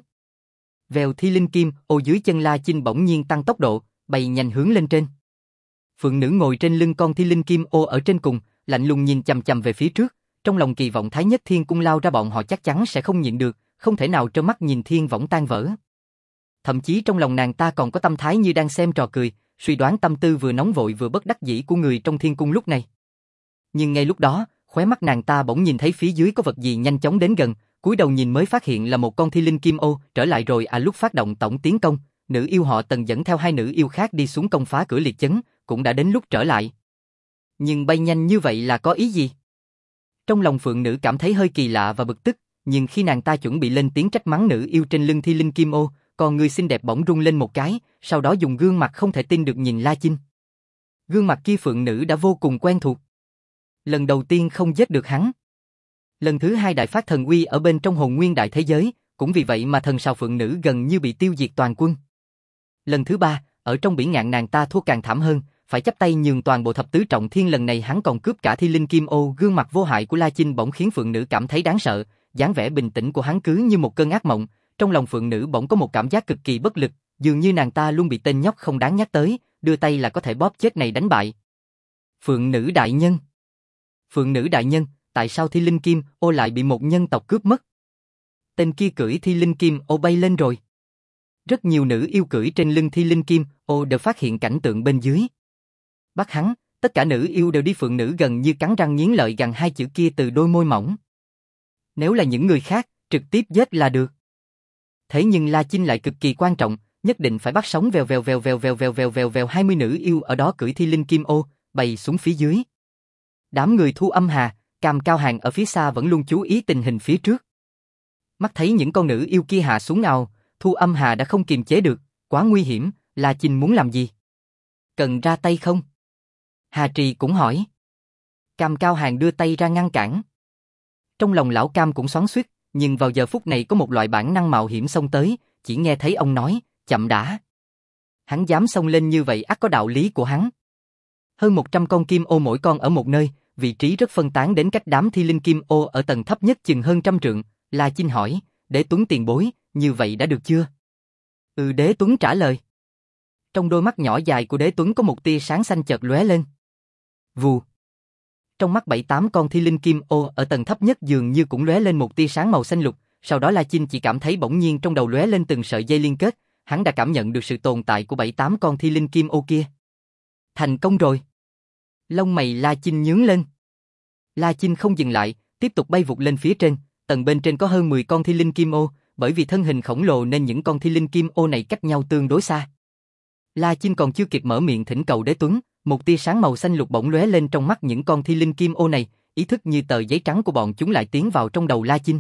Vèo, Thi Linh Kim Ô dưới chân La Chinh bỗng nhiên tăng tốc độ, bay nhanh hướng lên trên. Phượng nữ ngồi trên lưng con Thi Linh Kim Ô ở trên cùng, lạnh lùng nhìn chằm chằm về phía trước, trong lòng kỳ vọng Thái Nhất Thiên Cung lao ra bọn họ chắc chắn sẽ không nhịn được, không thể nào trơ mắt nhìn thiên võng tan vỡ. Thậm chí trong lòng nàng ta còn có tâm thái như đang xem trò cười, suy đoán tâm tư vừa nóng vội vừa bất đắc dĩ của người trong Thiên Cung lúc này. Nhưng ngay lúc đó, khóe mắt nàng ta bỗng nhìn thấy phía dưới có vật gì nhanh chóng đến gần, cúi đầu nhìn mới phát hiện là một con Thi Linh Kim Ô trở lại rồi. Lúc phát động tổng tiến công, nữ yêu họ Tần dẫn theo hai nữ yêu khác đi xuống công phá cửa liệt chấn, cũng đã đến lúc trở lại. Nhưng bay nhanh như vậy là có ý gì? Trong lòng Phượng nữ cảm thấy hơi kỳ lạ và bực tức, nhưng khi nàng ta chuẩn bị lên tiếng trách mắng nữ yêu trên lưng Thi Linh Kim Ô, con người xinh đẹp bỗng rung lên một cái, sau đó dùng gương mặt không thể tin được nhìn La Chinh. Gương mặt kia Phượng nữ đã vô cùng quen thuộc. Lần đầu tiên không giết được hắn. Lần thứ hai đại phát thần uy ở bên trong hồn nguyên đại thế giới, cũng vì vậy mà thần sào Phượng nữ gần như bị tiêu diệt toàn quân. Lần thứ ba, ở trong biển ngạn nàng ta thua càng thảm hơn, phải chắp tay nhường toàn bộ thập tứ trọng thiên. Lần này hắn còn cướp cả Thi Linh Kim Ô. Gương mặt vô hại của La Chinh bỗng khiến Phượng nữ cảm thấy đáng sợ, dáng vẻ bình tĩnh của hắn cứ như một cơn ác mộng, trong lòng phượng nữ bỗng có một cảm giác cực kỳ bất lực, dường như nàng ta luôn bị tên nhóc không đáng nhắc tới, đưa tay là có thể bóp chết này đánh bại. Phượng nữ đại nhân. Phượng nữ đại nhân, tại sao Thi Linh Kim Ô lại bị một nhân tộc cướp mất? Tên kia cưỡi Thi Linh Kim Ô bay lên rồi. Rất nhiều nữ yêu cưỡi trên lưng Thi Linh Kim Ô đều phát hiện cảnh tượng bên dưới. Bắt hắn, tất cả nữ yêu đều đi. Phượng nữ gần như cắn răng nghiến lợi gằn hai chữ kia từ đôi môi mỏng. Nếu là những người khác, trực tiếp giết là được. Thế nhưng La Chinh lại cực kỳ quan trọng, nhất định phải bắt sống. Vèo 20 nữ yêu ở đó cưỡi Thi Linh Kim Ô, bay xuống phía dưới. Đám người Thu Âm Hà, Cam Cao Hàng ở phía xa vẫn luôn chú ý tình hình phía trước. Mắt thấy những con nữ yêu kia hạ xuống nào, Thu Âm Hà đã không kiềm chế được, quá nguy hiểm, La Chinh muốn làm gì? Cần ra tay không? Hà Trì cũng hỏi. Cam Cao Hàng đưa tay ra ngăn cản. Trong lòng lão Cam cũng xoắn xuýt, nhưng vào giờ phút này có một loại bản năng mạo hiểm xông tới, chỉ nghe thấy ông nói, chậm đã. Hắn dám xông lên như vậy ắt có đạo lý của hắn. Hơn 100 con kim ô mỗi con ở một nơi, vị trí rất phân tán đến cách đám Thi Linh Kim Ô ở tầng thấp nhất chừng hơn 100 trượng. La Chinh hỏi, Đế Tuấn tiền bối, như vậy đã được chưa? Đế Tuấn trả lời. Trong đôi mắt nhỏ dài của Đế Tuấn có một tia sáng xanh chợt lóe lên. Vù. Trong mắt 7-8 con Thi Linh Kim Ô ở tầng thấp nhất dường như cũng lóe lên một tia sáng màu xanh lục, sau đó La Chinh chỉ cảm thấy bỗng nhiên trong đầu lóe lên từng sợi dây liên kết, hắn đã cảm nhận được sự tồn tại của 7-8 con Thi Linh Kim Ô kia. Thành công rồi. Lông mày La Chinh nhướng lên. La Chinh không dừng lại, tiếp tục bay vụt lên phía trên, tầng bên trên có hơn 10 con Thi Linh Kim Ô, bởi vì thân hình khổng lồ nên những con Thi Linh Kim Ô này cách nhau tương đối xa. La Chinh còn chưa kịp mở miệng thỉnh cầu Đế Tuấn, một tia sáng màu xanh lục bỗng lóe lên trong mắt những con Thi Linh Kim Ô này, ý thức như tờ giấy trắng của bọn chúng lại tiến vào trong đầu La Chinh.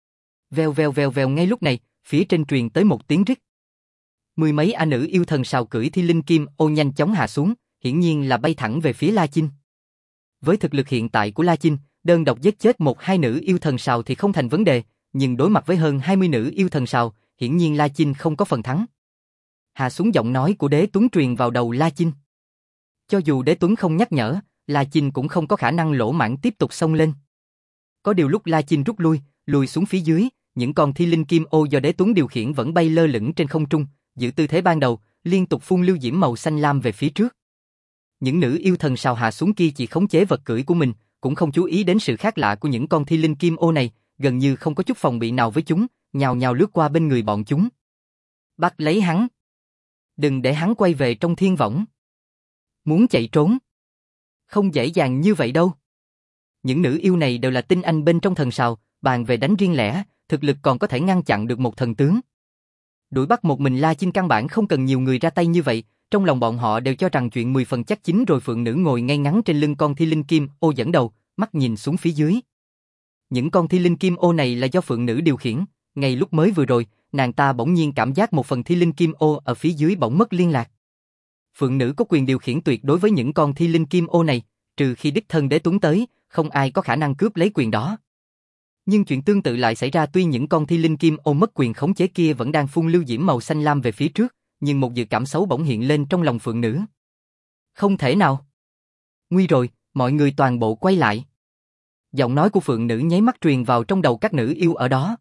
Vèo ngay lúc này, phía trên truyền tới một tiếng rít. Mười mấy a nữ yêu thần sào cưỡi Thi Linh Kim Ô nhanh chóng hạ xuống, hiển nhiên là bay thẳng về phía La Chinh. Với thực lực hiện tại của La Chinh, đơn độc giết chết 1-2 nữ yêu thần sào thì không thành vấn đề, nhưng đối mặt với hơn 20 nữ yêu thần sào, hiển nhiên La Chinh không có phần thắng. Hạ xuống giọng nói của Đế Tuấn truyền vào đầu La Chinh. Cho dù Đế Tuấn không nhắc nhở, La Chinh cũng không có khả năng lỗ mãng tiếp tục xông lên. Có điều lúc La Chinh rút lùi xuống phía dưới, những con Thi Linh Kim Ô do Đế Tuấn điều khiển vẫn bay lơ lửng trên không trung, giữ tư thế ban đầu, liên tục phun lưu diễm màu xanh lam về phía trước. Những nữ yêu thần sào hạ xuống kia chỉ khống chế vật cưỡi của mình, cũng không chú ý đến sự khác lạ của những con Thi Linh Kim Ô này, gần như không có chút phòng bị nào với chúng, nhào nhào lướt qua bên người bọn chúng. Bắt lấy hắn. Đừng để hắn quay về trong thiên võng. Muốn chạy trốn. Không dễ dàng như vậy đâu. Những nữ yêu này đều là tinh anh bên trong thần sào, bàn về đánh riêng lẻ, thực lực còn có thể ngăn chặn được một thần tướng. Đuổi bắt một mình La Chinh căn bản không cần nhiều người ra tay như vậy, trong lòng bọn họ đều cho rằng chuyện 10 phần chắc chín rồi. Phượng nữ ngồi ngay ngắn trên lưng con Thi Linh Kim Ô dẫn đầu, mắt nhìn xuống phía dưới. Những con Thi Linh Kim Ô này là do Phượng nữ điều khiển, ngay lúc mới vừa rồi, nàng ta bỗng nhiên cảm giác một phần Thi Linh Kim Ô ở phía dưới bỗng mất liên lạc. Phượng nữ có quyền điều khiển tuyệt đối với những con Thi Linh Kim Ô này, trừ khi đích thân Đế Tuấn tới, không ai có khả năng cướp lấy quyền đó. Nhưng chuyện tương tự lại xảy ra, tuy những con Thi Linh Kim Ô mất quyền khống chế kia vẫn đang phun lưu diễm màu xanh lam về phía trước, nhưng một dự cảm xấu bỗng hiện lên trong lòng Phượng nữ. Không thể nào. Nguy rồi, mọi người toàn bộ quay lại. Giọng nói của Phượng nữ nháy mắt truyền vào trong đầu các nữ yêu ở đó.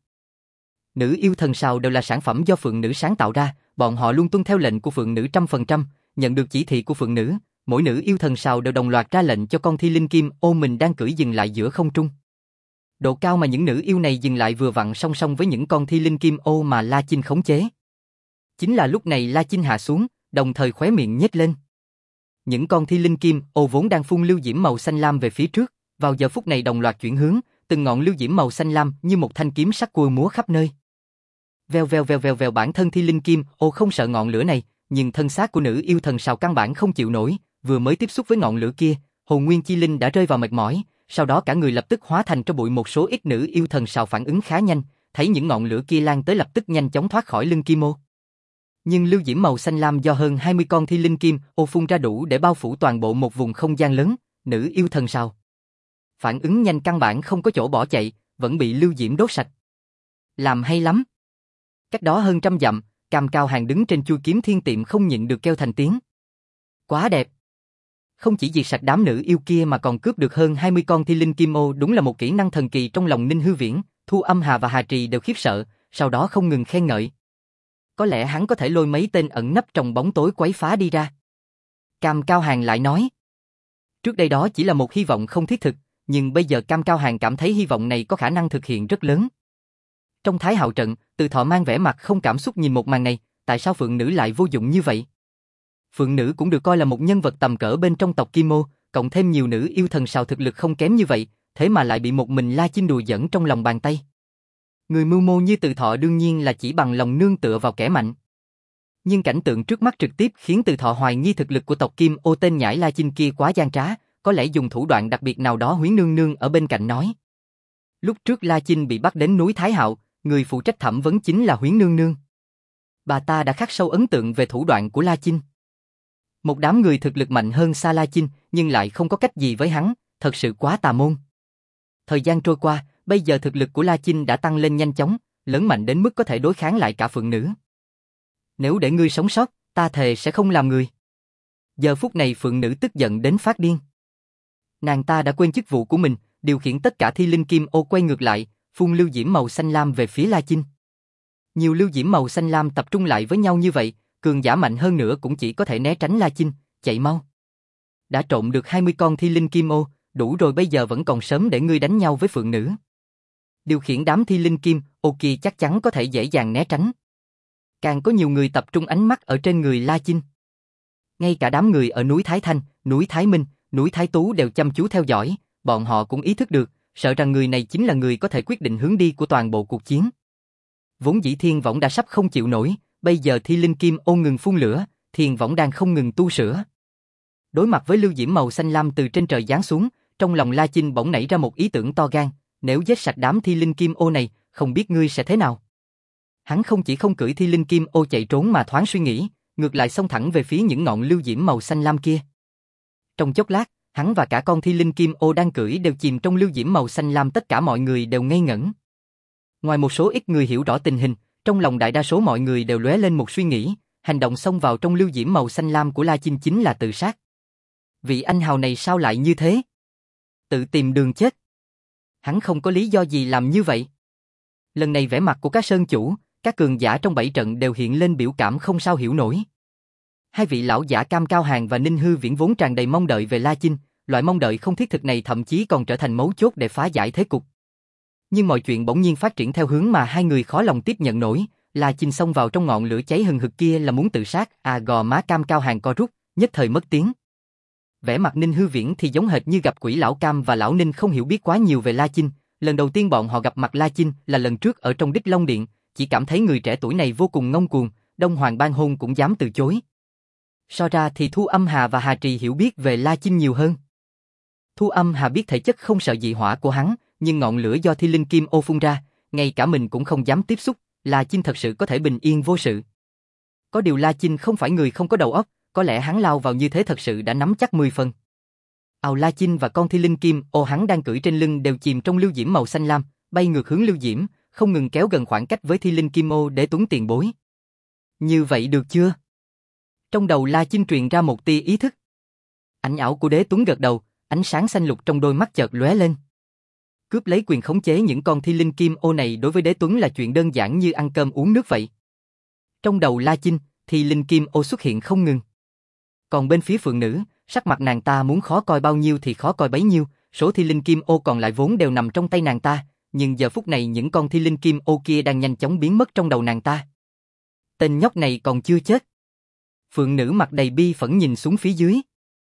Nữ yêu thần sào đều là sản phẩm do Phượng nữ sáng tạo ra, bọn họ luôn tuân theo lệnh của Phượng nữ 100%, nhận được chỉ thị của Phượng nữ, mỗi nữ yêu thần sào đều đồng loạt ra lệnh cho con Thi Linh Kim Ô mình đang cưỡi dừng lại giữa không trung. Độ cao mà những nữ yêu này dừng lại vừa vặn song song với những con Thi Linh Kim Ô mà La Chinh khống chế. Chính là lúc này La Chinh hạ xuống, đồng thời khóe miệng nhếch lên. Những con Thi Linh Kim Ô vốn đang phun lưu diễm màu xanh lam về phía trước, vào giờ phút này đồng loạt chuyển hướng, từng ngọn lưu diễm màu xanh lam như một thanh kiếm sắc cua múa khắp nơi. Vèo, bản thân Thi Linh Kim Ô không sợ ngọn lửa này, nhưng thân xác của nữ yêu thần sào căn bản không chịu nổi, vừa mới tiếp xúc với ngọn lửa kia, hồn nguyên chi linh đã rơi vào mệt mỏi, sau đó cả người lập tức hóa thành tro bụi. Một số ít nữ yêu thần sào phản ứng khá nhanh, thấy những ngọn lửa kia lan tới lập tức nhanh chóng thoát khỏi lưng Kim Ô. Nhưng lưu diễm màu xanh lam do hơn 20 con Thi Linh Kim Ô phun ra đủ để bao phủ toàn bộ một vùng không gian lớn, nữ yêu thần sào phản ứng nhanh căn bản không có chỗ bỏ chạy, vẫn bị lưu diễm đốt sạch. Làm hay lắm. Cách đó hơn 100 dặm, Cam Cao Hàng đứng trên chui kiếm thiên tiệm không nhịn được kêu thành tiếng. Quá đẹp. Không chỉ diệt sạch đám nữ yêu kia mà còn cướp được hơn 20 con Thi Linh Kim Ô, đúng là một kỹ năng thần kỳ. Trong lòng Ninh Hư Viễn, Thu Âm Hà và Hà Trì đều khiếp sợ, sau đó không ngừng khen ngợi. Có lẽ hắn có thể lôi mấy tên ẩn nấp trong bóng tối quấy phá đi ra. Cam Cao Hàng lại nói. Trước đây đó chỉ là một hy vọng không thiết thực, nhưng bây giờ Cam Cao Hàng cảm thấy hy vọng này có khả năng thực hiện rất lớn. Trong Thái Hạo trận, Từ Thọ mang vẻ mặt không cảm xúc nhìn một màn này, tại sao Phượng Nữ lại vô dụng như vậy? Phượng Nữ cũng được coi là một nhân vật tầm cỡ bên trong tộc Kim Ô, cộng thêm nhiều nữ yêu thần sào thực lực không kém như vậy, thế mà lại bị một mình La Chinh đùa giỡn trong lòng bàn tay. Người mưu mô như Từ Thọ đương nhiên là chỉ bằng lòng nương tựa vào kẻ mạnh. Nhưng cảnh tượng trước mắt trực tiếp khiến Từ Thọ hoài nghi thực lực của tộc Kim Ô tên nhãi La Chinh kia quá gian trá, có lẽ dùng thủ đoạn đặc biệt nào đó. Huyến Nương Nương ở bên cạnh nói. Lúc trước La Chinh bị bắt đến núi Thái Hạo, người phụ trách thẩm vấn chính là Huyến Nương Nương. Bà ta đã khắc sâu ấn tượng về thủ đoạn của La Chinh. Một đám người thực lực mạnh hơn xa La Chinh, nhưng lại không có cách gì với hắn, thật sự quá tà môn. Thời gian trôi qua, bây giờ thực lực của La Chinh đã tăng lên nhanh chóng, lớn mạnh đến mức có thể đối kháng lại cả Phượng Nữ. Nếu để ngươi sống sót, ta thề sẽ không làm người. Giờ phút này Phượng Nữ tức giận đến phát điên. Nàng ta đã quên chức vụ của mình, điều khiển tất cả thi linh kim ô quay ngược lại, phun lưu diễm màu xanh lam về phía La Chinh. Nhiều lưu diễm màu xanh lam tập trung lại với nhau như vậy, cường giả mạnh hơn nữa cũng chỉ có thể né tránh La Chinh, chạy mau. Đã trộn được 20 con thi linh kim ô, đủ rồi, bây giờ vẫn còn sớm để ngươi đánh nhau với Phượng Nữ. Điều khiển đám thi linh kim ô kia chắc chắn có thể dễ dàng né tránh. Càng có nhiều người tập trung ánh mắt ở trên người La Chinh. Ngay cả đám người ở núi Thái Thanh, núi Thái Minh, núi Thái Tú đều chăm chú theo dõi, bọn họ cũng ý thức được, sợ rằng người này chính là người có thể quyết định hướng đi của toàn bộ cuộc chiến. Vốn dĩ thiên võng đã sắp không chịu nổi, bây giờ thi linh kim ô ngừng phun lửa, thiên võng đang không ngừng tu sửa. Đối mặt với lưu diễm màu xanh lam từ trên trời giáng xuống, trong lòng La Chinh bỗng nảy ra một ý tưởng to gan, nếu giết sạch đám thi linh kim ô này, không biết ngươi sẽ thế nào. Hắn không chỉ không cưỡi thi linh kim ô chạy trốn mà thoáng suy nghĩ, ngược lại xông thẳng về phía những ngọn lưu diễm màu xanh lam kia. Trong chốc lát, hắn và cả con thi linh kim ô đang cưỡi đều chìm trong lưu diễm màu xanh lam, tất cả mọi người đều ngây ngẩn. Ngoài một số ít người hiểu rõ tình hình, trong lòng đại đa số mọi người đều lóe lên một suy nghĩ, hành động xông vào trong lưu diễm màu xanh lam của La Chinh chính là tự sát. Vị anh hào này sao lại như thế? Tự tìm đường chết. Hắn không có lý do gì làm như vậy. Lần này vẻ mặt của các sơn chủ, các cường giả trong bảy trận đều hiện lên biểu cảm không sao hiểu nổi. Hai vị lão giả Cam Cao Hàng và Ninh Hư Viễn vốn tràn đầy mong đợi về La Chinh, loại mong đợi không thiết thực này thậm chí còn trở thành mấu chốt để phá giải thế cục. Nhưng mọi chuyện bỗng nhiên phát triển theo hướng mà hai người khó lòng tiếp nhận nổi, La Chinh xông vào trong ngọn lửa cháy hừng hực kia là muốn tự sát, gò má Cam Cao Hàng co rút, nhất thời mất tiếng. Vẻ mặt Ninh Hư Viễn thì giống hệt như gặp quỷ. Lão Cam và lão Ninh không hiểu biết quá nhiều về La Chinh, lần đầu tiên bọn họ gặp mặt La Chinh là lần trước ở trong Đích Long Điện, chỉ cảm thấy người trẻ tuổi này vô cùng ngông cuồng, Đông Hoàng Ban Hôn cũng dám từ chối. So ra thì Thu Âm Hà và Hà Trì hiểu biết về La Chinh nhiều hơn. Thu Âm Hà biết thể chất không sợ dị hỏa của hắn, nhưng ngọn lửa do thi linh kim ô phun ra, ngay cả mình cũng không dám tiếp xúc, La Chinh thật sự có thể bình yên vô sự. Có điều La Chinh không phải người không có đầu óc, có lẽ hắn lao vào như thế thật sự đã nắm chắc 10 phần. La Chinh và con thi linh kim ô hắn đang cưỡi trên lưng đều chìm trong lưu diễm màu xanh lam, bay ngược hướng lưu diễm, không ngừng kéo gần khoảng cách với thi linh kim ô để Tuấn tiền bối. Như vậy được chưa? Trong đầu La Chinh truyền ra một tia ý thức. Ảnh ảo của Đế Tuấn gật đầu, ánh sáng xanh lục trong đôi mắt chợt lóe lên. Cướp lấy quyền khống chế những con thi linh kim ô này đối với Đế Tuấn là chuyện đơn giản như ăn cơm uống nước vậy. Trong đầu La Chinh, thi linh kim ô xuất hiện không ngừng. Còn bên phía Phượng Nữ, sắc mặt nàng ta muốn khó coi bao nhiêu thì khó coi bấy nhiêu, số thi linh kim ô còn lại vốn đều nằm trong tay nàng ta, nhưng giờ phút này những con thi linh kim ô kia đang nhanh chóng biến mất trong đầu nàng ta. Tên nhóc này còn chưa chết. Phượng Nữ mặt đầy bi phẫn nhìn xuống phía dưới.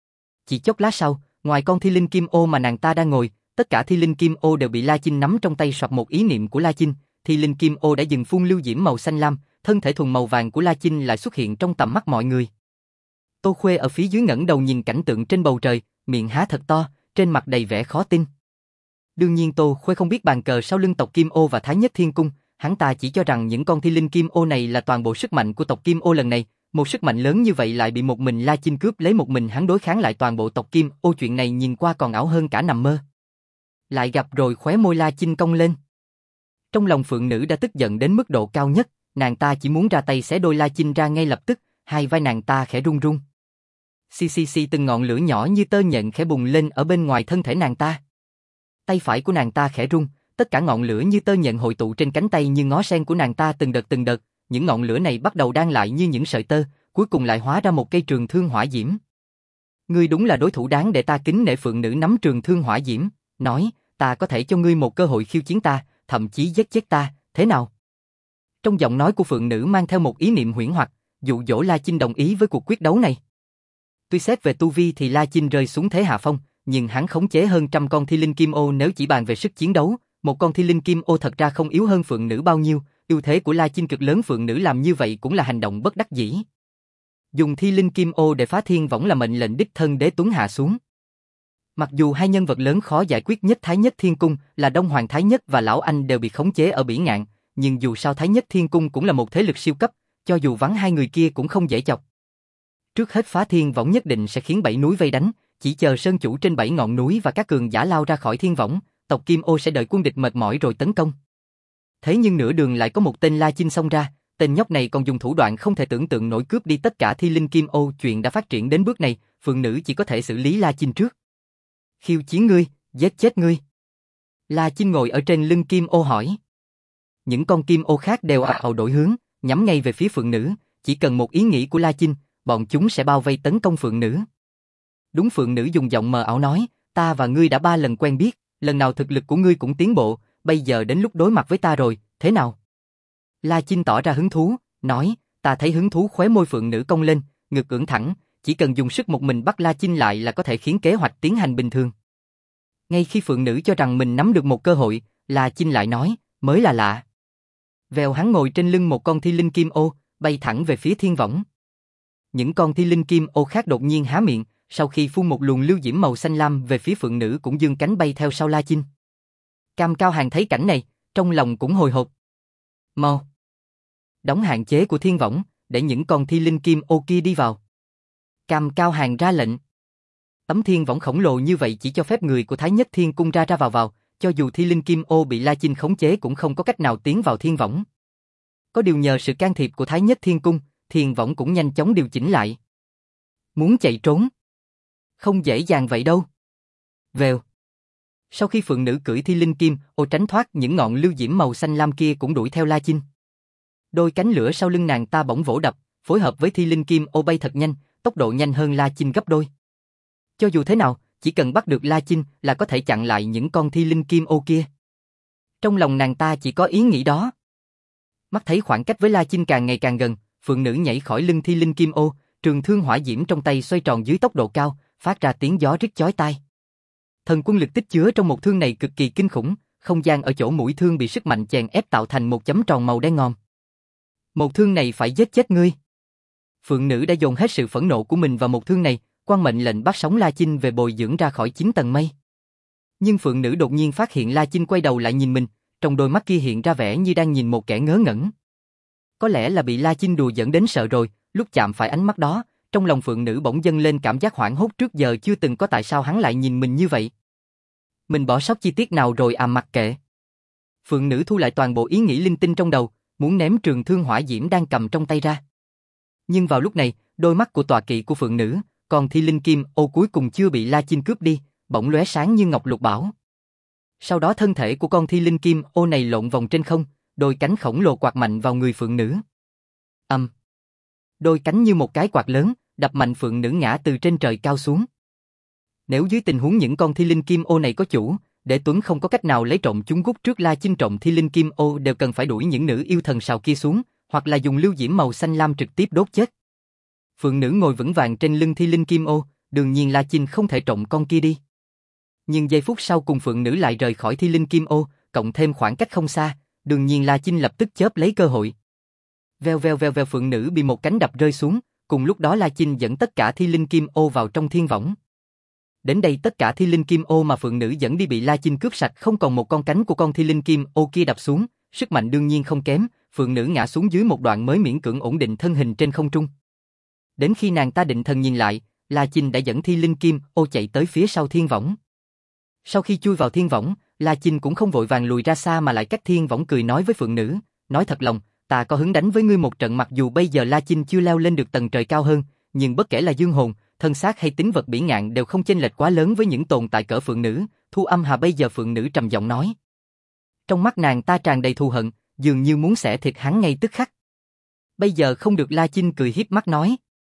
Chỉ chốc lát sau, ngoài con thi linh kim ô mà nàng ta đang ngồi, tất cả thi linh kim ô đều bị La Chinh nắm trong tay. Soạt một ý niệm của La Chinh, thi linh kim ô đã dừng phun lưu diễm màu xanh lam, thân thể thuần màu vàng của La Chinh lại xuất hiện trong tầm mắt mọi người. Tô Khuê ở phía dưới ngẩng đầu nhìn cảnh tượng trên bầu trời, miệng há thật to, trên mặt đầy vẻ khó tin. Đương nhiên Tô Khuê không biết bàn cờ sau lưng tộc Kim Ô và Thái Nhất Thiên Cung, hắn ta chỉ cho rằng những con thi linh kim ô này là toàn bộ sức mạnh của tộc Kim Ô lần này, một sức mạnh lớn như vậy lại bị một mình La Chinh cướp lấy, một mình hắn đối kháng lại toàn bộ tộc Kim Ô, chuyện này nhìn qua còn ảo hơn cả nằm mơ. Lại gặp rồi, khóe môi La Chinh cong lên. Trong lòng Phượng Nữ đã tức giận đến mức độ cao nhất, nàng ta chỉ muốn ra tay xé đôi La Chinh ra ngay lập tức, hai vai nàng ta khẽ run run. Xì từng ngọn lửa nhỏ như tơ nhện khẽ bùng lên ở bên ngoài thân thể nàng ta. Tay phải của nàng ta khẽ run, tất cả ngọn lửa như tơ nhện hội tụ trên cánh tay như ngó sen của nàng ta từng đợt, những ngọn lửa này bắt đầu đan lại như những sợi tơ, cuối cùng lại hóa ra một cây trường thương hỏa diễm. Ngươi đúng là đối thủ đáng để ta kính nể. Phượng nữ nắm trường thương hỏa diễm, nói, ta có thể cho ngươi một cơ hội khiêu chiến ta, thậm chí giết chết ta, thế nào? Trong giọng nói của Phượng nữ mang theo một ý niệm huyễn hoặc, dụ dỗ La Chinh đồng ý với cuộc quyết đấu này. Tuy xét về tu vi thì La Chinh rơi xuống thế hạ phong, nhưng hắn khống chế hơn trăm con thi linh kim ô. Nếu chỉ bàn về sức chiến đấu, một con thi linh kim ô thật ra không yếu hơn Phượng nữ bao nhiêu, ưu thế của La Chinh cực lớn. Phượng nữ làm như vậy cũng là hành động bất đắc dĩ. Dùng thi linh kim ô để phá thiên võng là mệnh lệnh đích thân Đế Tuấn hạ xuống. Mặc dù hai nhân vật lớn khó giải quyết nhất Thái Nhất Thiên Cung là Đông Hoàng Thái Nhất và Lão Anh đều bị khống chế ở Bỉ Ngạn, nhưng dù sao Thái Nhất Thiên Cung cũng là một thế lực siêu cấp, cho dù vắng hai người kia cũng không dễ chọc. Trước hết phá thiên võng nhất định sẽ khiến 7 núi vây đánh, chỉ chờ sơn chủ trên 7 ngọn núi và các cường giả lao ra khỏi thiên võng, tộc Kim Ô sẽ đợi quân địch mệt mỏi rồi tấn công. Thế nhưng nửa đường lại có một tên La Chinh xông ra, tên nhóc này còn dùng thủ đoạn không thể tưởng tượng nổi cướp đi tất cả thi linh kim ô. Chuyện đã phát triển đến bước này, Phượng nữ chỉ có thể xử lý La Chinh trước. Khiêu chiến ngươi, giết chết ngươi. La Chinh ngồi ở trên lưng kim ô hỏi. Những con kim ô khác đều ào ào đổi hướng, nhắm ngay về phía Phượng nữ, chỉ cần một ý nghĩ của La Chinh, bọn chúng sẽ bao vây tấn công Phượng nữ. Đúng. Phượng nữ dùng giọng mờ ảo nói, ta và ngươi đã 3 lần quen biết, lần nào thực lực của ngươi cũng tiến bộ, bây giờ đến lúc đối mặt với ta rồi, thế nào? La Chinh tỏ ra hứng thú, nói, ta thấy hứng thú. Khóe môi Phượng nữ cong lên, ngực ưỡn thẳng, chỉ cần dùng sức một mình bắt La Chinh lại là có thể khiến kế hoạch tiến hành bình thường. Ngay khi Phượng nữ cho rằng mình nắm được một cơ hội, La Chinh lại nói, mới là lạ. Vèo, hắn ngồi trên lưng một con thi linh kim ô, bay thẳng về phía thiên võng. Những con thi linh kim ô khác đột nhiên há miệng, sau khi phun một luồng lưu diễm màu xanh lam về phía Phượng nữ cũng giương cánh bay theo sau La Chinh. Cam Cao Hàng thấy cảnh này, trong lòng cũng hồi hộp. Mau đóng hạn chế của thiên võng, để những con thi linh kim ô kia đi vào. Cam Cao Hàng ra lệnh. Tấm thiên võng khổng lồ như vậy chỉ cho phép người của Thái Nhất Thiên Cung ra ra vào, cho dù thi linh kim ô bị La Chinh khống chế cũng không có cách nào tiến vào thiên võng. Có điều nhờ sự can thiệp của Thái Nhất Thiên Cung, thiên võng cũng nhanh chóng điều chỉnh lại. Muốn chạy trốn? Không dễ dàng vậy đâu. Vèo. Sau khi Phượng nữ cưỡi thi linh kim ô tránh thoát, những ngọn lưu diễm màu xanh lam kia cũng đuổi theo La Chinh. Đôi cánh lửa sau lưng nàng ta bỗng vỗ đập, phối hợp với thi linh kim ô bay thật nhanh, tốc độ nhanh hơn La Chinh gấp đôi. Cho dù thế nào, chỉ cần bắt được La Chinh là có thể chặn lại những con thi linh kim ô kia. Trong lòng nàng ta chỉ có ý nghĩ đó. Mắt thấy khoảng cách với La Chinh càng ngày càng gần, Phượng nữ nhảy khỏi lưng thi linh kim ô, trường thương hỏa diễm trong tay xoay tròn dưới tốc độ cao, phát ra tiếng gió rít chói tai. Thần quân lực tích chứa trong một thương này cực kỳ kinh khủng, không gian ở chỗ mũi thương bị sức mạnh chèn ép tạo thành một chấm tròn màu đen ngòm. Một thương này phải giết chết ngươi. Phượng nữ đã dồn hết sự phẫn nộ của mình vào một thương này, quang mệnh lệnh bắt sống La Chinh về bồi dưỡng ra khỏi 9 tầng mây. Nhưng Phượng nữ đột nhiên phát hiện La Chinh quay đầu lại nhìn mình, trong đôi mắt kia hiện ra vẻ như đang nhìn một kẻ ngớ ngẩn. Có lẽ là bị La Chinh đùa giỡn đến sợ rồi, lúc chạm phải ánh mắt đó, trong lòng Phượng nữ bỗng dâng lên cảm giác hoảng hốt trước giờ chưa từng có. Tại sao hắn lại nhìn mình như vậy? Mình bỏ sót chi tiết nào rồi à? Mặc kệ. Phượng nữ thu lại toàn bộ ý nghĩ linh tinh trong đầu, muốn ném trường thương hỏa diễm đang cầm trong tay ra. Nhưng vào lúc này, đôi mắt của tọa kỵ của Phượng nữ, còn thi linh kim ô cuối cùng chưa bị La Chinh cướp đi, bỗng lóe sáng như ngọc lục bảo. Sau đó thân thể của con thi linh kim ô này lộn vòng trên không, đôi cánh khổng lồ quạt mạnh vào người Phượng nữ. Đôi cánh như một cái quạt lớn, đập mạnh Phượng nữ ngã từ trên trời cao xuống. Nếu dưới tình huống những con thi linh kim ô này có chủ, Đế Tuấn không có cách nào lấy trộm chúng. Gút trước La Chinh trộm thi linh kim ô đều cần phải đuổi những nữ yêu thần sào kia xuống, hoặc là dùng lưu diễm màu xanh lam trực tiếp đốt chết. Phượng nữ ngồi vững vàng trên lưng thi linh kim ô, đương nhiên La Chinh không thể trộm con kia đi. Nhưng giây phút sau cùng Phượng nữ lại rời khỏi thi linh kim ô, cộng thêm khoảng cách không xa, đương nhiên La Chinh lập tức chớp lấy cơ hội. Vèo vèo vèo vèo, Phượng nữ bị một cánh đập rơi xuống, cùng lúc đó La Chinh dẫn tất cả thi linh kim ô vào trong thiên võng. Đến đây tất cả thi linh kim ô mà Phượng nữ dẫn đi bị La Chinh cướp sạch, không còn một con cánh của con thi linh kim ô kia đập xuống, sức mạnh đương nhiên không kém, Phượng nữ ngã xuống dưới một đoạn mới miễn cưỡng ổn định thân hình trên không trung. Đến khi nàng ta định thần nhìn lại, La Chinh đã dẫn thi linh kim ô chạy tới phía sau thiên võng. Sau khi chui vào thiên võng, La Chinh cũng không vội vàng lùi ra xa mà lại cách thiên võng cười nói với Phượng nữ, nói thật lòng, ta có hứng đánh với ngươi một trận. Mặc dù bây giờ La Chinh chưa leo lên được tầng trời cao hơn, nhưng bất kể là dương hồn, thân xác hay tính vật bỉ ngạn đều không chênh lệch quá lớn với những tồn tại cỡ Phượng nữ. Thu Âm Hà bây giờ Phượng nữ trầm giọng nói. Trong mắt nàng ta tràn đầy thù hận, dường như muốn xẻ thịt hắn ngay tức khắc. Bây giờ không được. La Chinh cười hiếp mắt nói.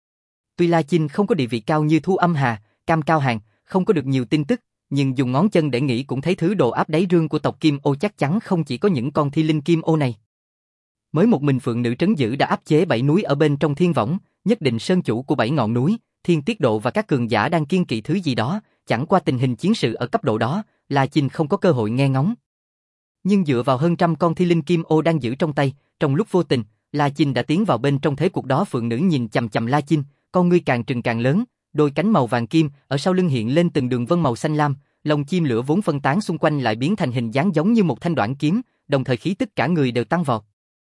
Tuy La Chinh không có địa vị cao như Thu Âm Hà, Cam Cao Hàng, không có được nhiều tin tức, nhưng dùng ngón chân để nghĩ cũng thấy thứ đồ áp đáy rương của tộc Kim Ô chắc chắn không chỉ có những con thi linh Kim Ô này. Mới một mình phượng nữ trấn giữ đã áp chế 7 núi ở bên trong thiên võng, nhất định sơn chủ của 7 ngọn núi, Thiên Tiết Độ và các cường giả đang kiên kỵ thứ gì đó, chẳng qua tình hình chiến sự ở cấp độ đó, La Chinh không có cơ hội nghe ngóng. Nhưng dựa vào hơn trăm con thi linh Kim Ô đang giữ trong tay, trong lúc vô tình, La Chinh đã tiến vào bên trong thế cuộc đó. Phượng nữ nhìn chằm chằm La Chinh, con ngươi càng trừng càng lớn, đôi cánh màu vàng kim ở sau lưng hiện lên từng đường vân màu xanh lam, lồng chim lửa vốn phân tán xung quanh lại biến thành hình dáng giống như một thanh đoạn kiếm, đồng thời khí tức cả người đều tăng vọt.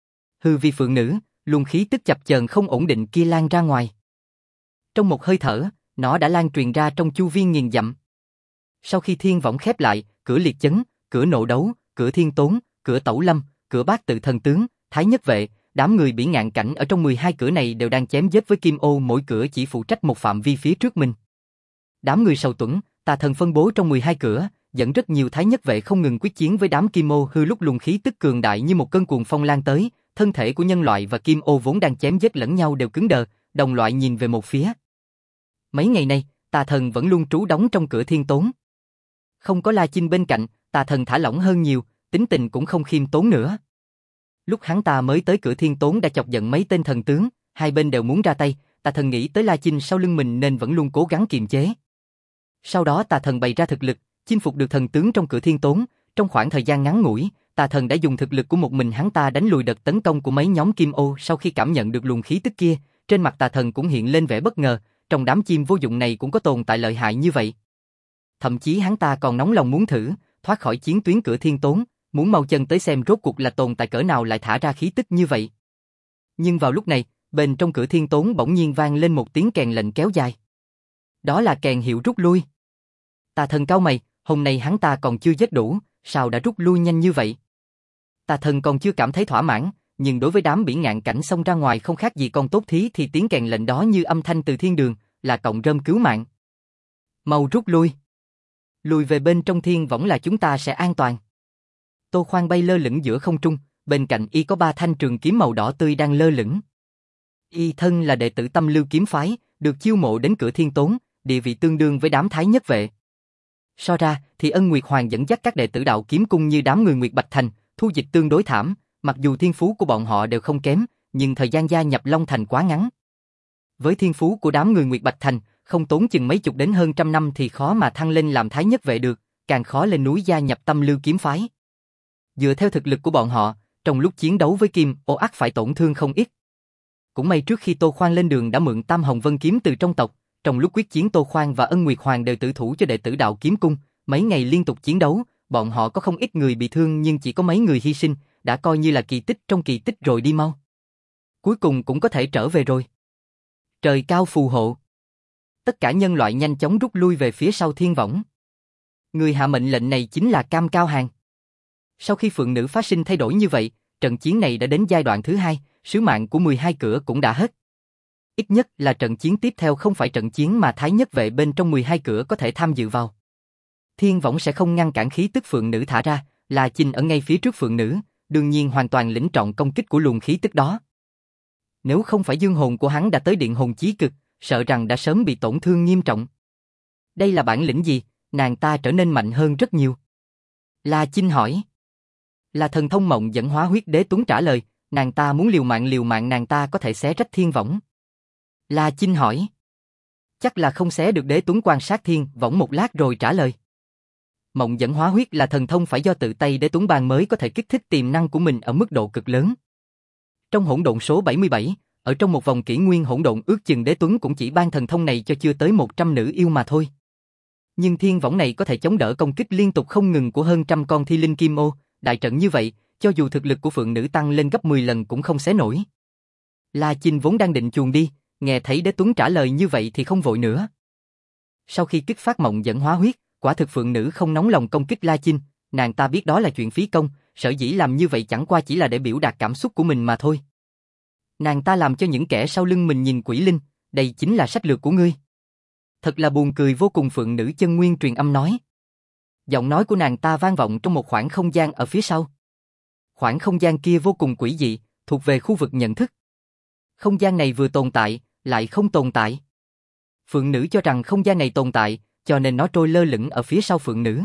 Hư vi phượng nữ, luồng khí tức chập chờn không ổn định kia lan ra ngoài. Trong một hơi thở, nó đã lan truyền ra trong chu vi nghìn dặm. Sau khi thiên võng khép lại, cửa liệt chấn, cửa nộ đấu, cửa thiên tốn, cửa tẩu lâm, cửa bát tự thần tướng, thái nhất vệ, đám người bỉ ngạn cảnh ở trong 12 cửa này đều đang chém giết với Kim Ô, mỗi cửa chỉ phụ trách một phạm vi phía trước mình. Đám người Sầu Tuẫn, Tà Thần phân bố trong 12 cửa, dẫn rất nhiều thái nhất vệ không ngừng quyết chiến với đám Kim Ô. Hư lúc luồng khí tức cường đại như một cơn cuồng phong lan tới, thân thể của nhân loại và Kim Ô vốn đang chém giết lẫn nhau đều cứng đờ, đồng loại nhìn về một phía. Mấy ngày nay, Tà Thần vẫn luôn trú đóng trong cửa thiên tốn. Không có La Chinh bên cạnh, Tà Thần thả lỏng hơn nhiều, tính tình cũng không khiêm tốn nữa. Lúc hắn ta mới tới cửa thiên tốn đã chọc giận mấy tên thần tướng, hai bên đều muốn ra tay, Tà Thần nghĩ tới La Chinh sau lưng mình nên vẫn luôn cố gắng kiềm chế. Sau đó Tà Thần bày ra thực lực, chinh phục được thần tướng trong cửa thiên tốn, trong khoảng thời gian ngắn ngủi, Tà Thần đã dùng thực lực của một mình hắn ta đánh lùi đợt tấn công của mấy nhóm Kim Ô. Sau khi cảm nhận được luồng khí tức kia, trên mặt Tà Thần cũng hiện lên vẻ bất ngờ, trong đám chim vô dụng này cũng có tồn tại lợi hại như vậy. Thậm chí hắn ta còn nóng lòng muốn thử, thoát khỏi chiến tuyến cửa thiên tốn, muốn mau chân tới xem rốt cuộc là tồn tại cỡ nào lại thả ra khí tức như vậy. Nhưng vào lúc này, bên trong cửa thiên tốn bỗng nhiên vang lên một tiếng kèn lệnh kéo dài. Đó là kèn hiệu rút lui. Tà Thần cau mày, hôm nay hắn ta còn chưa giết đủ, sao đã rút lui nhanh như vậy? Tà Thần còn chưa cảm thấy thỏa mãn, nhưng đối với đám bỉ ngạn cảnh xông ra ngoài không khác gì con tốt thí thì tiếng kèn lệnh đó như âm thanh từ thiên đường, là cọng rơm cứu mạng. Mau rút lui. Lùi về bên trong thiên võng là chúng ta sẽ an toàn. Tô Khoan bay lơ lửng giữa không trung, bên cạnh y có 3 thanh trường kiếm màu đỏ tươi đang lơ lửng. Y thân là đệ tử Tâm Lưu kiếm phái, được chiêu mộ đến cửa thiên tốn, địa vị tương đương với đám thái nhất vệ. So ra thì Ân Nguyệt Hoàng dẫn dắt các đệ tử đạo kiếm cung như đám người Nguyệt Bạch Thành, thu dịch tương đối thảm, mặc dù thiên phú của bọn họ đều không kém, nhưng thời gian gia nhập Long Thành quá ngắn. Với thiên phú của đám người Nguyệt Bạch Thành, không tốn chừng mấy chục đến hơn trăm năm thì khó mà thăng lên làm thái nhất vệ được, càng khó lên núi gia nhập Tâm Lưu kiếm phái. Dựa theo thực lực của bọn họ, trong lúc chiến đấu với Kim Ô ắt phải tổn thương không ít. Cũng may trước khi Tô Khoan lên đường đã mượn Tam Hồng Vân kiếm từ trong tộc, trong lúc quyết chiến Tô Khoan và Ân Nguyệt Hoàng đều tự thủ cho đệ tử đạo kiếm cung, mấy ngày liên tục chiến đấu, bọn họ có không ít người bị thương nhưng chỉ có mấy người hy sinh, đã coi như là kỳ tích trong kỳ tích rồi đi mau. Cuối cùng cũng có thể trở về rồi. Trời cao phù hộ. Tất cả nhân loại nhanh chóng rút lui về phía sau thiên võng. Người hạ mệnh lệnh này chính là Cam Cao Hàng. Sau khi phượng nữ phát sinh thay đổi như vậy, trận chiến này đã đến giai đoạn thứ 2, sứ mạng của 12 cửa cũng đã hết. Ít nhất là trận chiến tiếp theo không phải trận chiến mà thái nhất vệ bên trong 12 cửa có thể tham dự vào. Thiên võng sẽ không ngăn cản khí tức phượng nữ thả ra, La Chinh ở ngay phía trước phượng nữ, đương nhiên hoàn toàn lĩnh trọn công kích của luồng khí tức đó. Nếu không phải dương hồn của hắn đã tới điện hồn chí cực, sợ rằng đã sớm bị tổn thương nghiêm trọng. Đây là bản lĩnh gì, nàng ta trở nên mạnh hơn rất nhiều. La Chinh hỏi. Là thần thông mộng dẫn hóa huyết đế tuấn trả lời, nàng ta muốn liều mạng nàng ta có thể xé rách thiên võng. La Chinh hỏi. Chắc là không xé được đế tuấn quan sát thiên võng một lát rồi trả lời. Mộng dẫn hóa huyết là thần thông phải do tự tay đế tuấn ban mới có thể kích thích tiềm năng của mình ở mức độ cực lớn. Trong hỗn độn số 77, ở trong một vòng kỷ nguyên hỗn độn ước chừng đế tuấn cũng chỉ ban thần thông này cho chưa tới 100 nữ yêu mà thôi. Nhưng thiên võng này có thể chống đỡ công kích liên tục không ngừng của hơn trăm con thi linh Kim Ô, đại trận như vậy, cho dù thực lực của phượng nữ tăng lên gấp 10 lần cũng không xé nổi. La Chinh vốn đang định chuồn đi, nghe thấy đế tuấn trả lời như vậy thì không vội nữa. Sau khi kích phát mộng dẫn hóa huyết, quả thực phượng nữ không nóng lòng công kích La Chinh, nàng ta biết đó là chuyện phí công, sở dĩ làm như vậy chẳng qua chỉ là để biểu đạt cảm xúc của mình mà thôi. Nàng ta làm cho những kẻ sau lưng mình nhìn quỷ linh, đây chính là sách lược của ngươi. Thật là buồn cười vô cùng, phượng nữ chân nguyên truyền âm nói. Giọng nói của nàng ta vang vọng trong một khoảng không gian ở phía sau. Khoảng không gian kia vô cùng quỷ dị, thuộc về khu vực nhận thức. Không gian này vừa tồn tại, lại không tồn tại. Phượng nữ cho rằng không gian này tồn tại, cho nên nó trôi lơ lửng ở phía sau phượng nữ.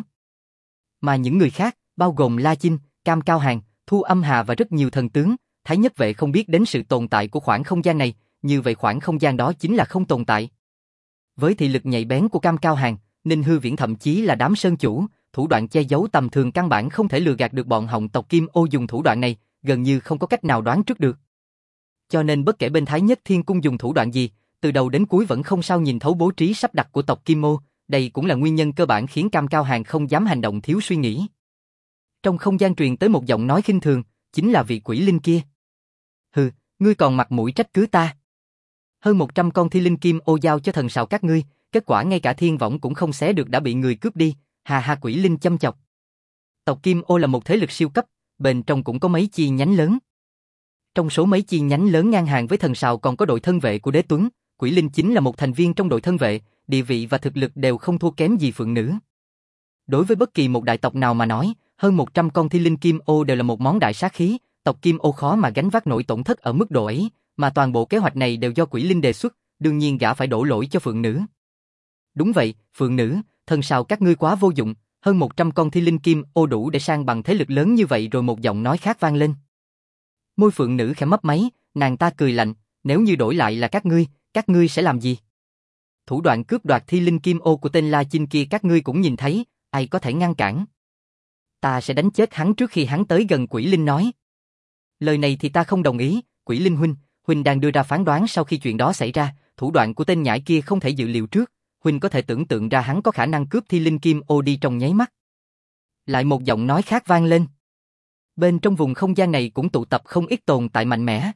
Mà những người khác, bao gồm La Chinh, Cam Cao Hàng, Thu Âm Hà và rất nhiều thần tướng, Thái Nhất Vệ không biết đến sự tồn tại của khoảng không gian này, như vậy khoảng không gian đó chính là không tồn tại. Với thị lực nhạy bén của Cam Cao Hàng, Ninh Hư Viễn thậm chí là đám sơn chủ, thủ đoạn che giấu tầm thường căn bản không thể lừa gạt được bọn Hồng tộc Kim Ô dùng thủ đoạn này, gần như không có cách nào đoán trước được. Cho nên bất kể bên Thái Nhất Thiên Cung dùng thủ đoạn gì, từ đầu đến cuối vẫn không sao nhìn thấu bố trí sắp đặt của tộc Kim Ô, đây cũng là nguyên nhân cơ bản khiến Cam Cao Hàng không dám hành động thiếu suy nghĩ. Trong không gian truyền tới một giọng nói khinh thường, chính là vị quỷ linh kia. Hừ, ngươi còn mặt mũi trách cứ ta. Hơn 100 con thi linh Kim Ô giao cho thần sào các ngươi, kết quả ngay cả thiên võng cũng không xé được đã bị người cướp đi, hà hà quỷ linh châm chọc. Tộc Kim Ô là một thế lực siêu cấp, bên trong cũng có mấy chi nhánh lớn. Trong số mấy chi nhánh lớn ngang hàng với thần sào còn có đội thân vệ của Đế Tuấn, quỷ linh chính là một thành viên trong đội thân vệ, địa vị và thực lực đều không thua kém gì phượng nữ. Đối với bất kỳ một đại tộc nào mà nói, hơn 100 con thi linh Kim Ô đều là một món đại sát khí, tộc Kim Ô khó mà gánh vác nổi tổn thất ở mức độ ấy, mà toàn bộ kế hoạch này đều do quỷ linh đề xuất, đương nhiên gã phải đổ lỗi cho phượng nữ. Đúng vậy, phượng nữ, thần sào các ngươi quá vô dụng, hơn 100 con thi linh Kim Ô đủ để sang bằng thế lực lớn như vậy rồi một giọng nói khác vang lên. Môi phượng nữ khẽ mấp máy, nàng ta cười lạnh, nếu như đổi lại là các ngươi sẽ làm gì? Thủ đoạn cướp đoạt thi linh Kim Ô của tên La Chinh kia các ngươi cũng nhìn thấy, ai có thể ngăn cản? Ta sẽ đánh chết hắn trước khi hắn tới gần. Quỷ linh nói. Lời này thì ta không đồng ý, Quỷ linh huynh đang đưa ra phán đoán sau khi chuyện đó xảy ra, thủ đoạn của tên nhãi kia không thể dự liệu trước, huynh có thể tưởng tượng ra hắn có khả năng cướp thi linh Kim Ô đi trong nháy mắt. Lại một giọng nói khác vang lên. Bên trong vùng không gian này cũng tụ tập không ít tồn tại mạnh mẽ.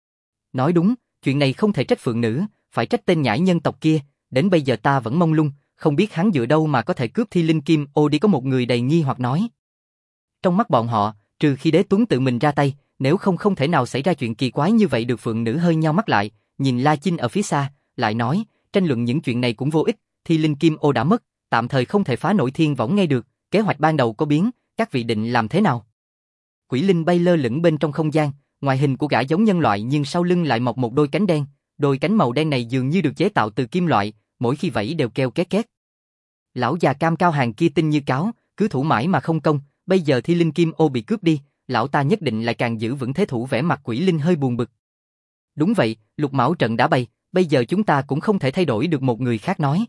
Nói đúng, chuyện này không thể trách phượng nữ, phải trách tên nhãi nhân tộc kia, đến bây giờ ta vẫn mông lung, không biết hắn dựa đâu mà có thể cướp thi linh Kim Ô đi. Có một người đầy nghi hoặc nói. Trong mắt bọn họ, trừ khi Đế Tuấn tự mình ra tay, nếu không thể nào xảy ra chuyện kỳ quái như vậy được. Phượng nữ hơi nheo mắt lại, nhìn La Chinh ở phía xa, lại nói, tranh luận những chuyện này cũng vô ích, thi linh Kim Ô đã mất, tạm thời không thể phá nổi thiên võng ngay được, kế hoạch ban đầu có biến, các vị định làm thế nào? Quỷ linh bay lơ lửng bên trong không gian, ngoại hình của gã giống nhân loại nhưng sau lưng lại mọc một đôi cánh đen, đôi cánh màu đen này dường như được chế tạo từ kim loại, mỗi khi vẫy đều kêu két két. Lão già Cam Cao Hàng kia tinh như cáo, cứ thủ mãi mà không công, bây giờ thi linh Kim Ô bị cướp đi, lão ta nhất định lại càng giữ vững thế thủ. Vẻ mặt quỷ linh hơi buồn bực. Đúng vậy, lục mão trận đã bày, bây giờ chúng ta cũng không thể thay đổi được. Một người khác nói.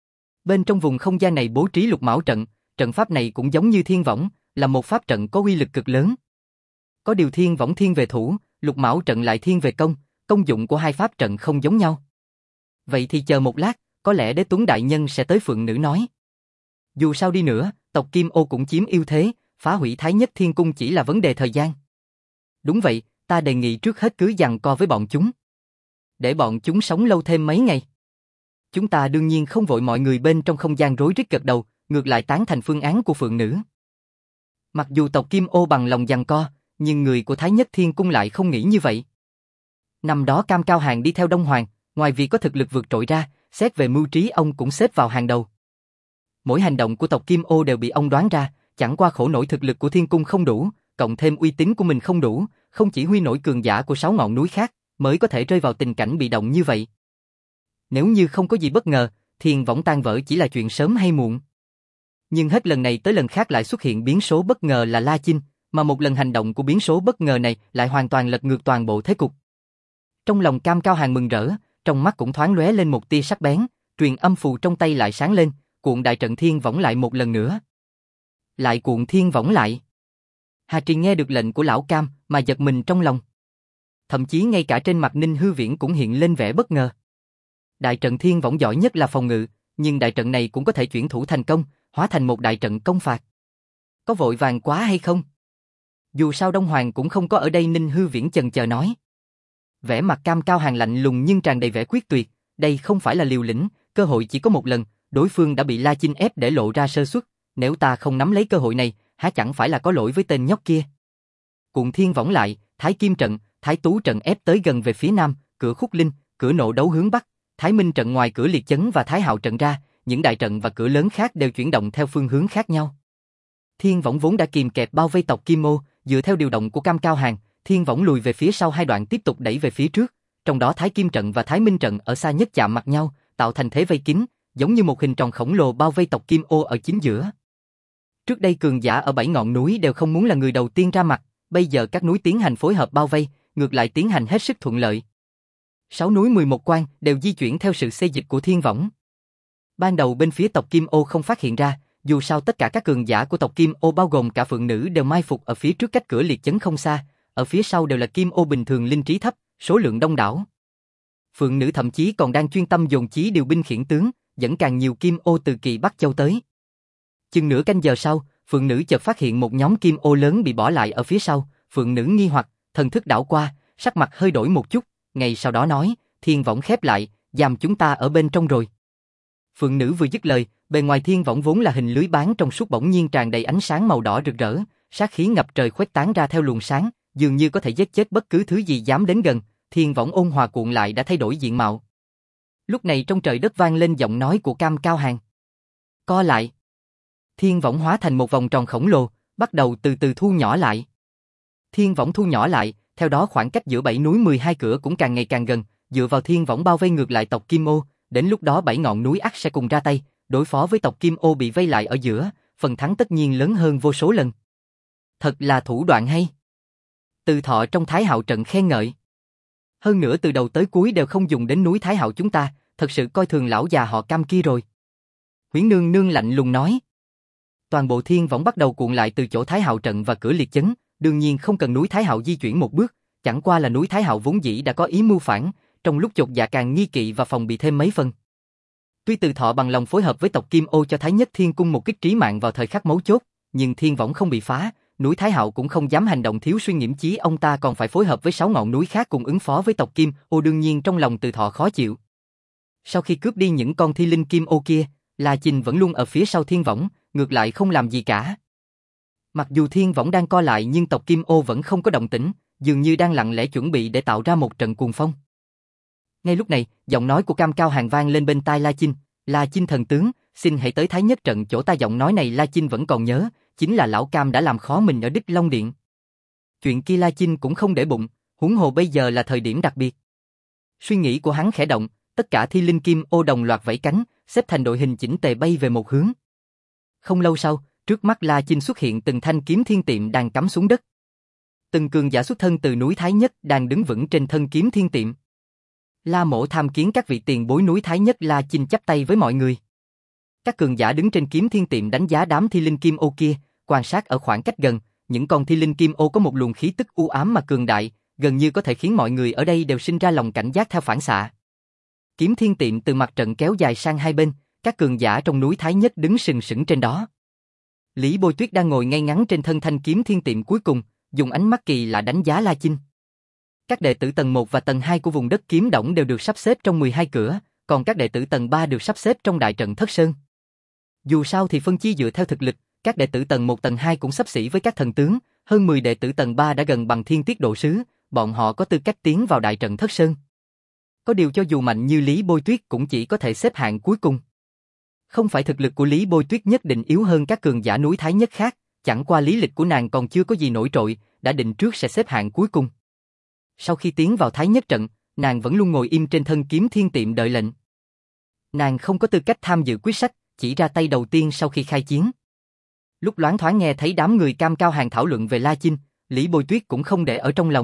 Bên trong vùng không gian này bố trí lục mão trận, trận pháp này cũng giống như thiên võng, là một pháp trận có uy lực cực lớn. Có điều thiên võng thiên về thủ, lục mão trận lại thiên về công, công dụng của hai pháp trận không giống nhau. Vậy thì chờ một lát, có lẽ Đế Tuấn đại nhân sẽ tới. Phượng nữ nói. Dù sao đi nữa, tộc Kim Ô cũng chiếm ưu thế, phá hủy Thái Nhất Thiên Cung chỉ là vấn đề thời gian. Đúng vậy, ta đề nghị trước hết cứ giằng co với bọn chúng. Để bọn chúng sống lâu thêm mấy ngày. Chúng ta đương nhiên không vội. Mọi người bên trong không gian rối rít gật đầu, ngược lại tán thành phương án của phượng nữ. Mặc dù tộc Kim Ô bằng lòng giằng co, nhưng người của Thái Nhất Thiên Cung lại không nghĩ như vậy. Năm đó Cam Cao Hàng đi theo Đông Hoàng, ngoài việc có thực lực vượt trội ra, xét về mưu trí ông cũng xếp vào hàng đầu. Mỗi hành động của tộc Kim Ô đều bị ông đoán ra, chẳng qua khổ nổi thực lực của Thiên Cung không đủ, cộng thêm uy tín của mình không đủ, không chỉ huy nổi cường giả của 6 ngọn núi khác, mới có thể rơi vào tình cảnh bị động như vậy. Nếu như không có gì bất ngờ, Thiên Võng tan vỡ chỉ là chuyện sớm hay muộn. Nhưng hết lần này tới lần khác lại xuất hiện biến số bất ngờ là La Chinh, mà một lần hành động của biến số bất ngờ này lại hoàn toàn lật ngược toàn bộ thế cục. Trong lòng Cam Cao Hàng mừng rỡ, trong mắt cũng thoáng lóe lên một tia sắc bén, truyền âm phù trong tay lại sáng lên, cuộn đại trận Thiên Võng lại một lần nữa. Lại cuộn Thiên Võng lại. Hà Trì nghe được lệnh của lão Cam mà giật mình trong lòng. Thậm chí ngay cả trên mặt Ninh Hư Viễn cũng hiện lên vẻ bất ngờ. Đại trận Thiên Võng giỏi nhất là phòng ngự, nhưng đại trận này cũng có thể chuyển thủ thành công, hóa thành một đại trận công phạt. Có vội vàng quá hay không? Dù sao Đông Hoàng cũng không có ở đây. Ninh Hư Viễn chần chờ nói. Vẻ mặt Cam Cao Hàng lạnh lùng nhưng tràn đầy vẻ quyết tuyệt, đây không phải là liều lĩnh, cơ hội chỉ có một lần, đối phương đã bị La Chinh ép để lộ ra sơ suất, nếu ta không nắm lấy cơ hội này, há chẳng phải là có lỗi với tên nhóc kia. Cuộn Thiên Võng lại, Thái Kim trận, Thái Tú trận ép tới gần về phía nam, cửa Khúc Linh, cửa Nộ Đấu hướng bắc, Thái Minh trận ngoài cửa Liệt Chấn và Thái Hạo trận ra, những đại trận và cửa lớn khác đều chuyển động theo phương hướng khác nhau. Thiên Võng vốn đã kìm kẹp bao vây tộc Kim Ô, dựa theo điều động của Cam Cao Hàn, Thiên Võng lùi về phía sau hai đoạn tiếp tục đẩy về phía trước, trong đó Thái Kim trận và Thái Minh trận ở xa nhất chạm mặt nhau, tạo thành thế vây kín, giống như một hình tròn khổng lồ bao vây tộc Kim Ô ở chính giữa. Trước đây cường giả ở 7 ngọn núi đều không muốn là người đầu tiên ra mặt, bây giờ các núi tiến hành phối hợp bao vây, ngược lại tiến hành hết sức thuận lợi. 6 núi 11 quan đều di chuyển theo sự xê dịch của Thiên Võng. Ban đầu bên phía tộc Kim Ô không phát hiện ra, dù sao tất cả các cường giả của tộc Kim Ô bao gồm cả Phượng Nữ đều mai phục ở phía trước cách cửa liệt chấn không xa, ở phía sau đều là Kim Ô bình thường linh trí thấp, số lượng đông đảo. Phượng Nữ thậm chí còn đang chuyên tâm dồn chí điều binh khiển tướng, dẫn càng nhiều Kim Ô từ Kỳ Bắc Châu tới. Chừng nửa canh giờ sau, Phượng Nữ chợt phát hiện một nhóm Kim Ô lớn bị bỏ lại ở phía sau, Phượng Nữ nghi hoặc, thần thức đảo qua, sắc mặt hơi đổi một chút, ngay sau đó nói, Thiên Võng khép lại, giam chúng ta ở bên trong rồi. Phượng Nữ vừa dứt lời, bề ngoài Thiên Võng vốn là hình lưới bán trong suốt bỗng nhiên tràn đầy ánh sáng màu đỏ rực rỡ, sát khí ngập trời khuếch tán ra theo luồng sáng, dường như có thể giết chết bất cứ thứ gì dám đến gần. Thiên Võng ôn hòa cuộn lại đã thay đổi diện mạo. Lúc này trong trời đất vang lên giọng nói của Cam Cao Hàn. Co lại. Thiên Võng hóa thành một vòng tròn khổng lồ, bắt đầu từ từ thu nhỏ lại. Thiên Võng thu nhỏ lại, theo đó khoảng cách giữa 7 núi 12 cửa cũng càng ngày càng gần, dựa vào Thiên Võng bao vây ngược lại tộc Kim Ô, đến lúc đó 7 ngọn núi ắt sẽ cùng ra tay, đối phó với tộc Kim Ô bị vây lại ở giữa, phần thắng tất nhiên lớn hơn vô số lần. Thật là thủ đoạn hay. Từ Thọ trong Thái Hạo trận khen ngợi. Hơn nữa từ đầu tới cuối đều không dùng đến núi Thái Hạo chúng ta, thật sự coi thường lão già họ Cam kia rồi. Huyễn Nương Nương lạnh lùng nói. Toàn bộ Thiên Võng bắt đầu cuộn lại từ chỗ Thái Hạo trận và cửa liệt chấn, đương nhiên không cần núi Thái Hạo di chuyển một bước, chẳng qua là núi Thái Hạo vốn dĩ đã có ý mưu phản, trong lúc chột dạ càng nghi kỵ và phòng bị thêm mấy phần. Tuy Từ Thọ bằng lòng phối hợp với tộc Kim Ô cho Thái Nhất Thiên Cung một kích trí mạng vào thời khắc mấu chốt, nhưng Thiên Võng không bị phá, núi Thái Hạo cũng không dám hành động thiếu suy nghiễm chí, ông ta còn phải phối hợp với 6 ngọn núi khác cùng ứng phó với tộc Kim Ô, đương nhiên trong lòng Từ Thọ khó chịu. Sau khi cướp đi những con thi linh Kim Ô kia, La Chinh vẫn luôn ở phía sau Thiên Võng, ngược lại không làm gì cả. Mặc dù Thiên Võng đang co lại nhưng tộc Kim Ô vẫn không có động tĩnh, dường như đang lặng lẽ chuẩn bị để tạo ra một trận cuồng phong. Ngay lúc này, giọng nói của Cam Cao Hàn vang lên bên tai La Chinh. La Chinh thần tướng, xin hãy tới Thái Nhất trận chỗ ta. Giọng nói này La Chinh vẫn còn nhớ, chính là lão Cam đã làm khó mình ở Đích Long Điện. Chuyện kia La Chinh cũng không để bụng, huống hồ bây giờ là thời điểm đặc biệt. Suy nghĩ của hắn khẽ động, tất cả thi linh Kim Ô đồng loạt vẫy cánh, xếp thành đội hình chỉnh tề bay về một hướng. Không lâu sau, trước mắt La Chinh xuất hiện từng thanh kiếm thiên tiệm đang cắm xuống đất. Từng cường giả xuất thân từ núi Thái Nhất đang đứng vững trên thân kiếm thiên tiệm. La Mỗ tham kiến các vị tiền bối núi Thái Nhất. La Chinh chắp tay với mọi người. Các cường giả đứng trên kiếm thiên tiệm đánh giá đám thi linh Kim Ô kia, quan sát ở khoảng cách gần, những con thi linh Kim Ô có một luồng khí tức u ám mà cường đại, gần như có thể khiến mọi người ở đây đều sinh ra lòng cảnh giác theo phản xạ. Kiếm thiên tiệm từ mặt trận kéo dài sang hai bên, các cường giả trong núi Thái Nhất đứng sừng sững trên đó. Lý Bôi Tuyết đang ngồi ngay ngắn trên thân thanh kiếm thiên tiệm cuối cùng, dùng ánh mắt kỳ lạ đánh giá La Chinh. Các đệ tử tầng 1 và tầng 2 của vùng đất Kiếm Đổng đều được sắp xếp trong 12 cửa, còn các đệ tử tầng 3 được sắp xếp trong đại trận Thất Sơn. Dù sao thì phân chia dựa theo thực lực, các đệ tử tầng 1 tầng 2 cũng xấp xỉ với các thần tướng, hơn 10 đệ tử tầng 3 đã gần bằng Thiên Tiết Độ Sứ, bọn họ có tư cách tiến vào đại trận Thất Sơn. Có điều cho dù mạnh như Lý Bôi Tuyết cũng chỉ có thể xếp hạng cuối cùng. Không phải thực lực của Lý Bôi Tuyết nhất định yếu hơn các cường giả núi Thái Nhất khác, chẳng qua lý lịch của nàng còn chưa có gì nổi trội, đã định trước sẽ xếp hạng cuối cùng. Sau khi tiến vào Thái Nhất trận, nàng vẫn luôn ngồi im trên thân kiếm thiên tiệm đợi lệnh. Nàng không có tư cách tham dự quyết sách, chỉ ra tay đầu tiên sau khi khai chiến. Lúc loáng thoáng nghe thấy đám người Cam Cao Hàn thảo luận về La Chinh, Lý Bôi Tuyết cũng không để ở trong lòng.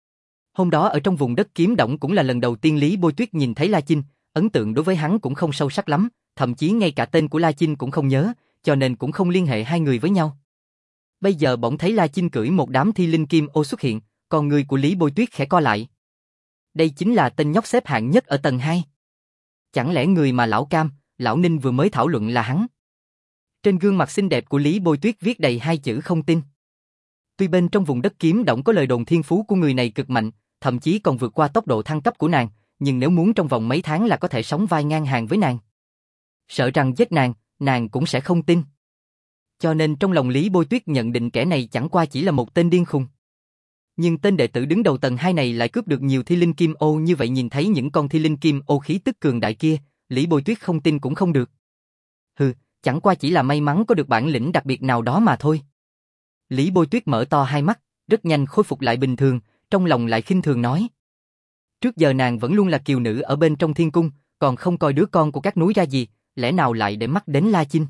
Hôm đó ở trong vùng đất Kiếm Đổng cũng là lần đầu tiên Lý Bôi Tuyết nhìn thấy La Chinh, ấn tượng đối với hắn cũng không sâu sắc lắm, thậm chí ngay cả tên của La Chinh cũng không nhớ, cho nên cũng không liên hệ hai người với nhau. Bây giờ bỗng thấy La Chinh cưỡi một đám thi linh Kim Ô xuất hiện, còn người của Lý Bôi Tuyết khẽ co lại. Đây chính là tên nhóc xếp hạng nhất ở tầng 2. Chẳng lẽ người mà lão Cam, lão Ninh vừa mới thảo luận là hắn? Trên gương mặt xinh đẹp của Lý Bôi Tuyết viết đầy hai chữ không tin. Tuy bên trong vùng đất Kiếm Đổng có lời đồn thiên phú của người này cực mạnh, thậm chí còn vượt qua tốc độ thăng cấp của nàng, nhưng nếu muốn trong vòng mấy tháng là có thể sóng vai ngang hàng với nàng. Sợ rằng giết nàng cũng sẽ không tin. Cho nên trong lòng Lý Bôi Tuyết nhận định kẻ này chẳng qua chỉ là một tên điên khùng. Nhưng tên đệ tử đứng đầu tầng 2 này lại cướp được nhiều thi linh Kim Ô như vậy, nhìn thấy những con thi linh Kim Ô khí tức cường đại kia, Lý Bôi Tuyết không tin cũng không được. Hừ, chẳng qua chỉ là may mắn có được bản lĩnh đặc biệt nào đó mà thôi. Lý Bôi Tuyết mở to hai mắt, rất nhanh khôi phục lại bình thường, trong lòng lại khinh thường nói. Trước giờ nàng vẫn luôn là kiều nữ ở bên trong thiên cung, còn không coi đứa con của các núi ra gì, lẽ nào lại để mắt đến La Chinh.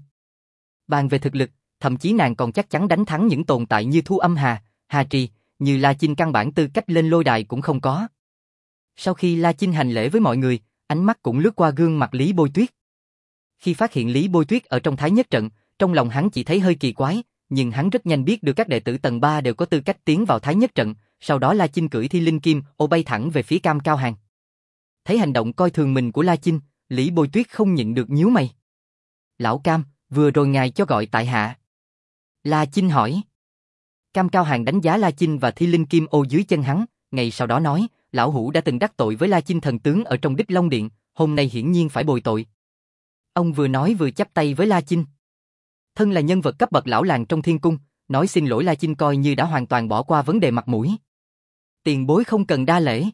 Bàn về thực lực, thậm chí nàng còn chắc chắn đánh thắng những tồn tại như Thu Âm Hà, Hà Trì, như La Chinh căn bản tư cách lên lôi đài cũng không có. Sau khi La Chinh hành lễ với mọi người, ánh mắt cũng lướt qua gương mặt Lý Bôi Tuyết. Khi phát hiện Lý Bôi Tuyết ở trong Thái Nhất trận, trong lòng hắn chỉ thấy hơi kỳ quái, nhưng hắn rất nhanh biết được các đệ tử tầng 3 đều có tư cách tiến vào Thái Nhất trận, sau đó La Chinh cưỡi Thi Linh Kim ô bay thẳng về phía Cam Cao Hàng. Thấy hành động coi thường mình của La Chinh, Lý Bôi Tuyết không nhịn được nhíu mày. Lão Cam, vừa rồi ngài cho gọi tại hạ. La Chinh hỏi. Cam Cao Hàng đánh giá La Chinh và Thi Linh Kim ô dưới chân hắn, ngày sau đó nói, lão hủ đã từng đắc tội với La Chinh thần tướng ở trong Đích Long Điện, hôm nay hiển nhiên phải bồi tội. Ông vừa nói vừa chắp tay với La Chinh. Thân là nhân vật cấp bậc lão làng trong thiên cung, nói xin lỗi La Chinh coi như đã hoàn toàn bỏ qua vấn đề mặt mũi. Tiền bối không cần đa lễ.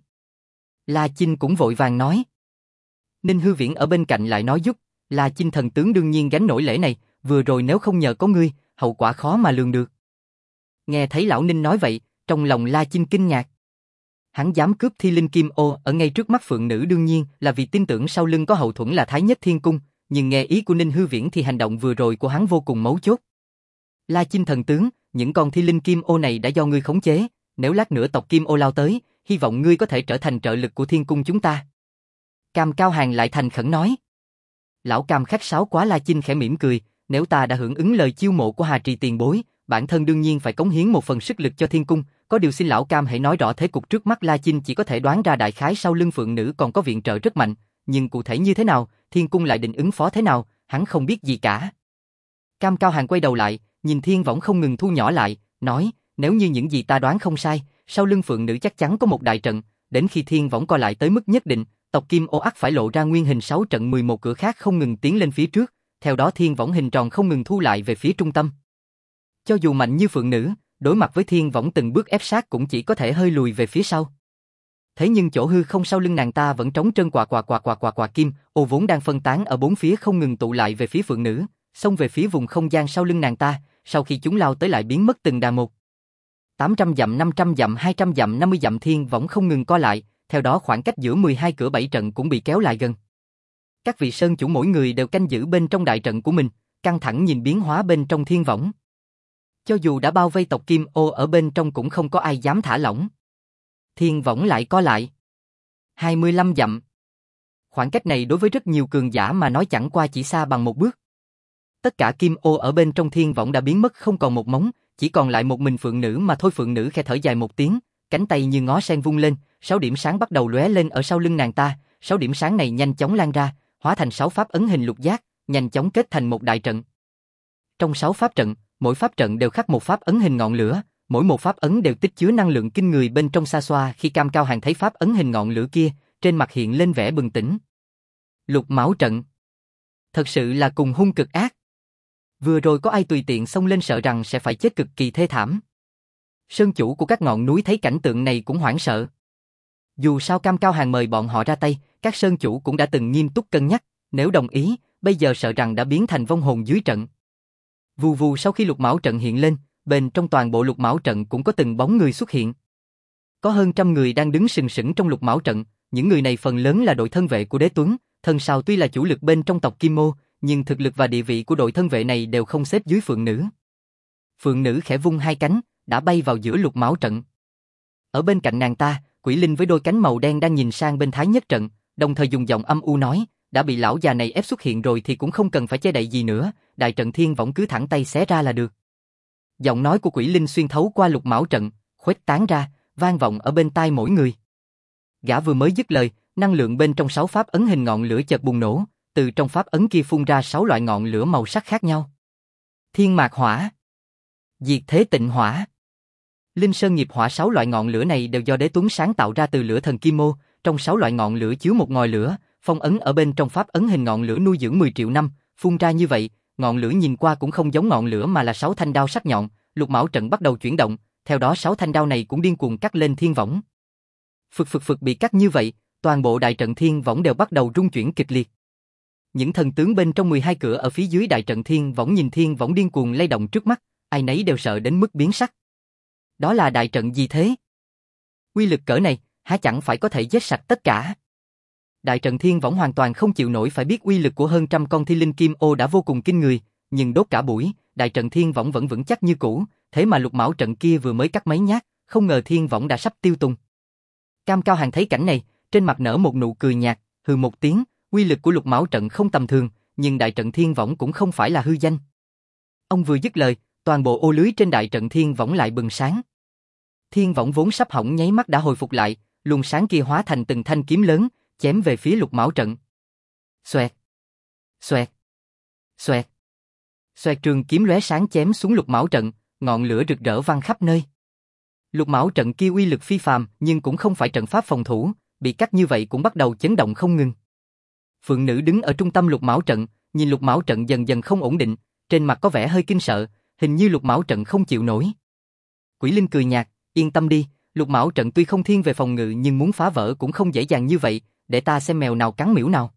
La Chinh cũng vội vàng nói. Ninh Hư Viễn ở bên cạnh lại nói giúp, La Chinh thần tướng đương nhiên gánh nổi lễ này, vừa rồi nếu không nhờ có ngươi, hậu quả khó mà lường được. Nghe thấy lão Ninh nói vậy, trong lòng La Chinh kinh ngạc. Hắn dám cướp Thi Linh Kim ô ở ngay trước mắt phượng nữ đương nhiên là vì tin tưởng sau lưng có hậu thuẫn là Thái Nhất Thiên Cung, nhưng nghe ý của Ninh Hư Viễn thì hành động vừa rồi của hắn vô cùng mấu chốt. La Chinh thần tướng, những con Thi Linh Kim ô này đã do ngươi khống chế, nếu lát nữa tộc Kim ô lao tới, hy vọng ngươi có thể trở thành trợ lực của Thiên Cung chúng ta. Cam Cao Hàng lại thành khẩn nói. Lão Cam khách sáo quá. La Chinh khẽ mỉm cười, nếu ta đã hưởng ứng lời chiêu mộ của Hà Trì tiền bối, bản thân đương nhiên phải cống hiến một phần sức lực cho Thiên Cung, có điều xin lão Cam hãy nói rõ thế cục trước mắt. La Chinh chỉ có thể đoán ra đại khái sau lưng phượng nữ còn có viện trợ rất mạnh, nhưng cụ thể như thế nào, Thiên Cung lại định ứng phó thế nào, hắn không biết gì cả. Cam Cao Hàng quay đầu lại, nhìn Thiên Võng không ngừng thu nhỏ lại, nói, nếu như những gì ta đoán không sai, sau lưng phượng nữ chắc chắn có một đại trận, đến khi Thiên Võng co lại tới mức nhất định, tộc Kim ô ắt phải lộ ra nguyên hình 6 trận 11 cửa khác không ngừng tiến lên phía trước, theo đó Thiên Võng hình tròn không ngừng thu lại về phía trung tâm. Cho dù mạnh như phượng nữ, đối mặt với Thiên Võng từng bước ép sát cũng chỉ có thể hơi lùi về phía sau. Thế nhưng chỗ hư không sau lưng nàng ta vẫn trống trơn. Quả kim ô vốn đang phân tán ở bốn phía không ngừng tụ lại về phía phượng nữ, xông về phía vùng không gian sau lưng nàng ta, sau khi chúng lao tới lại biến mất từng đà một. 800 dặm, 500 dặm, 200 dặm, 50 dặm Thiên Võng không ngừng co lại, theo đó khoảng cách giữa 12 cửa 7 trận cũng bị kéo lại gần. Các vị sơn chủ mỗi người đều canh giữ bên trong đại trận của mình, căng thẳng nhìn biến hóa bên trong Thiên Võng. Cho dù đã bao vây tộc Kim ô ở bên trong cũng không có ai dám thả lỏng. Thiên Võng lại co lại. 25 dặm. Khoảng cách này đối với rất nhiều cường giả mà nói chẳng qua chỉ xa bằng một bước. Tất cả Kim ô ở bên trong Thiên Võng đã biến mất không còn một móng, chỉ còn lại một mình phượng nữ mà thôi. Phượng nữ khẽ thở dài một tiếng, cánh tay như ngó sen vung lên, 6 điểm sáng bắt đầu lóe lên ở sau lưng nàng ta, 6 điểm sáng này nhanh chóng lan ra, hóa thành 6 pháp ấn hình lục giác, nhanh chóng kết thành một đại trận. Trong 6 pháp trận, mỗi pháp trận đều khắc một pháp ấn hình ngọn lửa, mỗi một pháp ấn đều tích chứa năng lượng kinh người bên trong xa xoa. Khi Cam Cao Hàng thấy pháp ấn hình ngọn lửa kia, trên mặt hiện lên vẻ bừng tỉnh. Lục Mão trận. Thật sự là cùng hung cực ác. Vừa rồi có ai tùy tiện xông lên sợ rằng sẽ phải chết cực kỳ thê thảm. Sơn chủ của các ngọn núi thấy cảnh tượng này cũng hoảng sợ. Dù sao Cam Cao Hàng mời bọn họ ra tay, các sơn chủ cũng đã từng nghiêm túc cân nhắc, nếu đồng ý, bây giờ sợ rằng đã biến thành vong hồn dưới trận. Vù vù sau khi Lục Mão trận hiện lên, bên trong toàn bộ Lục Mão trận cũng có từng bóng người xuất hiện. Có hơn 100 người đang đứng sừng sững trong Lục Mão trận, những người này phần lớn là đội thân vệ của Đế Tuấn, Thần Sào tuy là chủ lực bên trong tộc Kim Ô, nhưng thực lực và địa vị của đội thân vệ này đều không xếp dưới phượng nữ. Phượng nữ khẽ vung hai cánh, đã bay vào giữa Lục Mão trận. Ở bên cạnh nàng ta, Quỷ Linh với đôi cánh màu đen đang nhìn sang bên Thái Nhất trận, đồng thời dùng giọng âm u nói, đã bị lão già này ép xuất hiện rồi thì cũng không cần phải che đậy gì nữa, đại trận Thiên Võng cứ thẳng tay xé ra là được. Giọng nói của Quỷ Linh xuyên thấu qua Lục Mão trận, khuếch tán ra, vang vọng ở bên tai mỗi người. Gã vừa mới dứt lời, năng lượng bên trong 6 pháp ấn hình ngọn lửa chợt bùng nổ, từ trong pháp ấn kia phun ra 6 loại ngọn lửa màu sắc khác nhau. Thiên Mạc Hỏa, Diệt Thế Tịnh Hỏa, Linh Sơn Nghiệp Hỏa. 6 loại ngọn lửa này đều do Đế Tuấn sáng tạo ra từ lửa thần Kim Ô, trong 6 loại ngọn lửa chứa một ngòi lửa, phong ấn ở bên trong pháp ấn hình ngọn lửa nuôi dưỡng 10 triệu năm, phun ra như vậy, ngọn lửa nhìn qua cũng không giống ngọn lửa mà là 6 thanh đao sắc nhọn. Lục Mão trận bắt đầu chuyển động, theo đó 6 thanh đao này cũng điên cuồng cắt lên Thiên Võng. Phực bị cắt như vậy, toàn bộ đại trận Thiên Võng đều bắt đầu rung chuyển kịch liệt. Những thần tướng bên trong 12 cửa ở phía dưới đại trận Thiên Võng nhìn Thiên Võng điên cuồng lay động trước mắt, ai nấy đều sợ đến mức biến sắc. Đó là đại trận gì thế? Uy lực cỡ này, há chẳng phải có thể giết sạch tất cả? Đại trận thiên võng hoàn toàn không chịu nổi, phải biết uy lực của hơn trăm con thi linh kim ô đã vô cùng kinh người, nhưng đốt cả buổi, đại trận thiên võng vẫn vững chắc như cũ, thế mà lục mão trận kia vừa mới cắt mấy nhát, không ngờ thiên võng đã sắp tiêu tung. Cam Cao Hàng thấy cảnh này, trên mặt nở một nụ cười nhạt, hừ một tiếng, uy lực của lục mão trận không tầm thường, nhưng đại trận thiên võng cũng không phải là hư danh. Ông vừa dứt lời, toàn bộ ô lưới trên đại trận thiên võng lại bừng sáng. Thiên võng vốn sắp hỏng nháy mắt đã hồi phục lại, luồng sáng kia hóa thành từng thanh kiếm lớn, chém về phía lục mão trận. Xoẹt, xoẹt, xoẹt, xoẹt, trường kiếm lóe sáng chém xuống lục mão trận, ngọn lửa rực rỡ văng khắp nơi. Lục mão trận kia uy lực phi phàm, nhưng cũng không phải trận pháp phòng thủ, bị cắt như vậy cũng bắt đầu chấn động không ngừng. Phượng nữ đứng ở trung tâm lục mão trận, nhìn lục mão trận dần dần không ổn định, trên mặt có vẻ hơi kinh sợ, hình như lục mão trận không chịu nổi. Quỷ Linh cười nhạt, yên tâm đi, lục mão trận tuy không thiên về phòng ngự nhưng muốn phá vỡ cũng không dễ dàng như vậy, để ta xem mèo nào cắn miễu nào.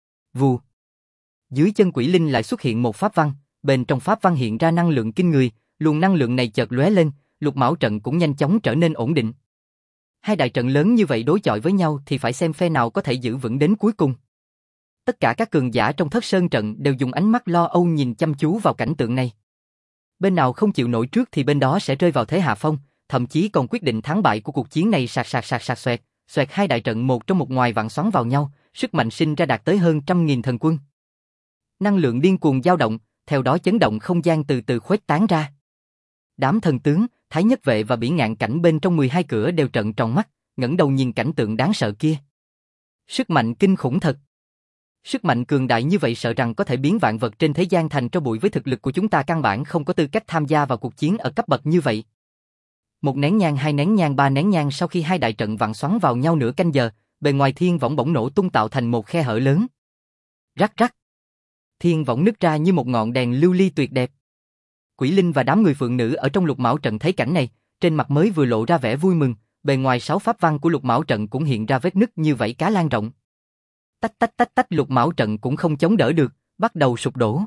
Vù. Dưới chân Quỷ Linh lại xuất hiện một pháp văn, bên trong pháp văn hiện ra năng lượng kinh người, luồng năng lượng này chợt lóe lên, lục mão trận cũng nhanh chóng trở nên ổn định. Hai đại trận lớn như vậy đối chọi với nhau thì phải xem phe nào có thể giữ vững đến cuối cùng. Tất cả các cường giả trong Thất Sơn trận đều dùng ánh mắt lo âu nhìn chăm chú vào cảnh tượng này. Bên nào không chịu nổi trước thì bên đó sẽ rơi vào thế hạ phong, thậm chí còn quyết định thắng bại của cuộc chiến này. Sạc sạc sạc sạc xoẹt, xoẹt, hai đại trận một trong một ngoài vạn xoắn vào nhau, sức mạnh sinh ra đạt tới hơn 100.000 thần quân. Năng lượng điên cuồng dao động, theo đó chấn động không gian từ từ khuếch tán ra. Đám thần tướng, Thái Nhất Vệ và Bỉ Ngạn Cảnh bên trong 12 cửa đều trợn tròn mắt, ngẩng đầu nhìn cảnh tượng đáng sợ kia. Sức mạnh kinh khủng thật. Sức mạnh cường đại như vậy sợ rằng có thể biến vạn vật trên thế gian thành tro bụi, với thực lực của chúng ta căn bản không có tư cách tham gia vào cuộc chiến ở cấp bậc như vậy. Một nén nhang, hai nén nhang, ba nén nhang, sau khi hai đại trận vặn xoắn vào nhau nửa canh giờ, bề ngoài thiên võng bỗng nổ tung tạo thành một khe hở lớn. Rắc rắc. Thiên võng nứt ra như một ngọn đèn lưu ly tuyệt đẹp. Quỷ Linh và đám người phượng nữ ở trong lục mão trận thấy cảnh này, trên mặt mới vừa lộ ra vẻ vui mừng, bề ngoài 6 pháp văn của lục mão trận cũng hiện ra vết nứt như vảy cá lan rộng. Tách tách tách tách, lục mão trận cũng không chống đỡ được, bắt đầu sụp đổ.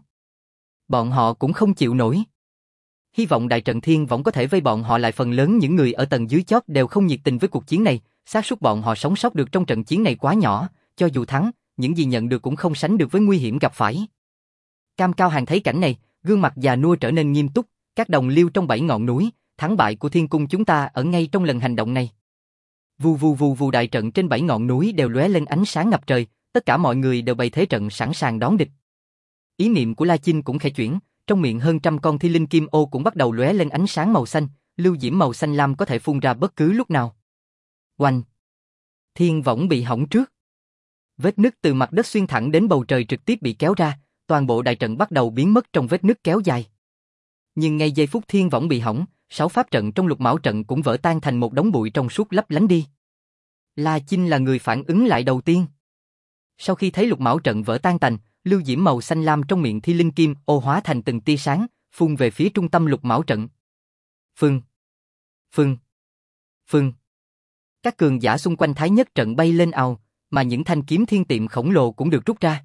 Bọn họ cũng không chịu nổi. Hy vọng đại trận thiên võng có thể vây bọn họ lại, phần lớn những người ở tầng dưới chót đều không nhiệt tình với cuộc chiến này, xác suất bọn họ sống sót được trong trận chiến này quá nhỏ, cho dù thắng, những gì nhận được cũng không sánh được với nguy hiểm gặp phải. Cam Cao Hàng thấy cảnh này, gương mặt già nua trở nên nghiêm túc, các đồng liêu trong 7 ngọn núi, thắng bại của thiên cung chúng ta ở ngay trong lần hành động này. Vù vù vù vù, đại trận trên 7 ngọn núi đều lóe lên ánh sáng ngập trời, tất cả mọi người đều bày thế trận sẵn sàng đón địch. Ý niệm của La Chinh cũng khẽ chuyển, trong miệng hơn trăm con thi linh kim ô cũng bắt đầu lóe lên ánh sáng màu xanh, lưu diễm màu xanh lam có thể phun ra bất cứ lúc nào. Oanh! Thiên võng bị hỏng trước. Vết nứt từ mặt đất xuyên thẳng đến bầu trời trực tiếp bị kéo ra, toàn bộ đại trận bắt đầu biến mất trong vết nứt kéo dài. Nhưng ngay giây phút thiên võng bị hỏng, 6 pháp trận trong lục mão trận cũng vỡ tan thành một đống bụi trong suốt lấp lánh đi. La Chinh là người phản ứng lại đầu tiên. Sau khi thấy lục mão trận vỡ tan tành, lưu diễm màu xanh lam trong miệng thi linh kim ô hóa thành từng tia sáng, phun về phía trung tâm lục mão trận. Phừng, phừng, phừng. Các cường giả xung quanh Thái Nhất trận bay lên ào, mà những thanh kiếm thiên tiệm khổng lồ cũng được rút ra.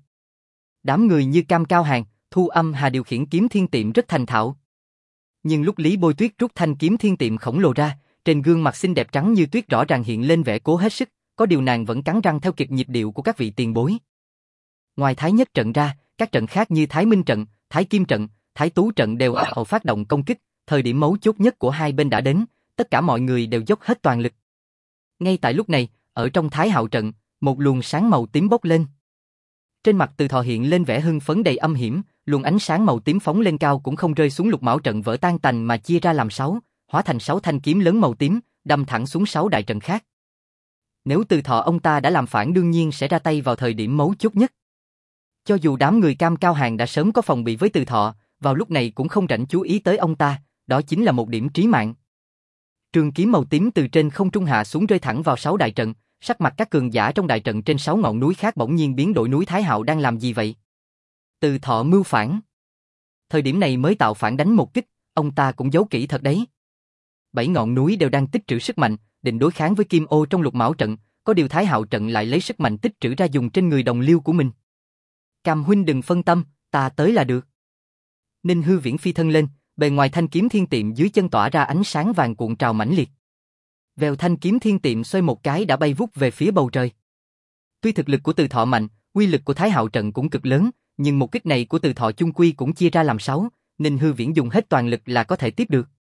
Đám người như Cam Cao Hàng, Thu Âm Hà điều khiển kiếm thiên tiệm rất thành thạo. Nhưng lúc Lý Bôi Tuyết rút thanh kiếm thiên tiệm khổng lồ ra, trên gương mặt xinh đẹp trắng như tuyết rõ ràng hiện lên vẻ cố hết sức, có điều nàng vẫn cắn răng theo kịp nhịp điệu của các vị tiền bối. Ngoài Thái Nhất trận ra, các trận khác như Thái Minh trận, Thái Kim trận, Thái Tú trận đều ào ào phát động công kích, thời điểm mấu chốt nhất của hai bên đã đến, tất cả mọi người đều dốc hết toàn lực. Ngay tại lúc này, ở trong Thái Hạo trận, một luồng sáng màu tím bốc lên. Trên mặt Từ Thọ hiện lên vẻ hưng phấn đầy âm hiểm, luồng ánh sáng màu tím phóng lên cao cũng không rơi xuống lục mão trận vỡ tan tành mà chia ra làm 6, hóa thành 6 thanh kiếm lớn màu tím, đâm thẳng xuống 6 đại trận khác. Nếu Từ Thọ ông ta đã làm phản đương nhiên sẽ ra tay vào thời điểm mấu chốt nhất. Cho dù đám người Cam Cao Hàng đã sớm có phòng bị với Từ Thọ, vào lúc này cũng không rảnh chú ý tới ông ta, đó chính là một điểm trí mạng. Trường kiếm màu tím từ trên không trung hạ xuống rơi thẳng vào 6 đại trận, sắc mặt các cường giả trong đại trận trên 6 ngọn núi khác bỗng nhiên biến đổi. Núi Thái Hạo đang làm gì vậy? Từ Thọ mưu phản. Thời điểm này mới tạo phản đánh một kích, ông ta cũng giấu kỹ thật đấy. 7 ngọn núi đều đang tích trữ sức mạnh, định đối kháng với Kim Ô trong lục mão trận, có điều Thái Hạo trận lại lấy sức mạnh tích trữ ra dùng trên người đồng liêu của mình. Cam huynh đừng phân tâm, ta tới là được. Ninh Hư Viễn phi thân lên, bề ngoài thanh kiếm thiên tiệm dưới chân tỏa ra ánh sáng vàng cuộn trào mãnh liệt. Vèo, thanh kiếm thiên tiệm xoay một cái đã bay vút về phía bầu trời. Tuy thực lực của Từ Thọ mạnh, uy lực của Thái Hạo trận cũng cực lớn, nhưng một kích này của Từ Thọ chung quy cũng chia ra làm 6, Ninh Hư Viễn dùng hết toàn lực là có thể tiếp được.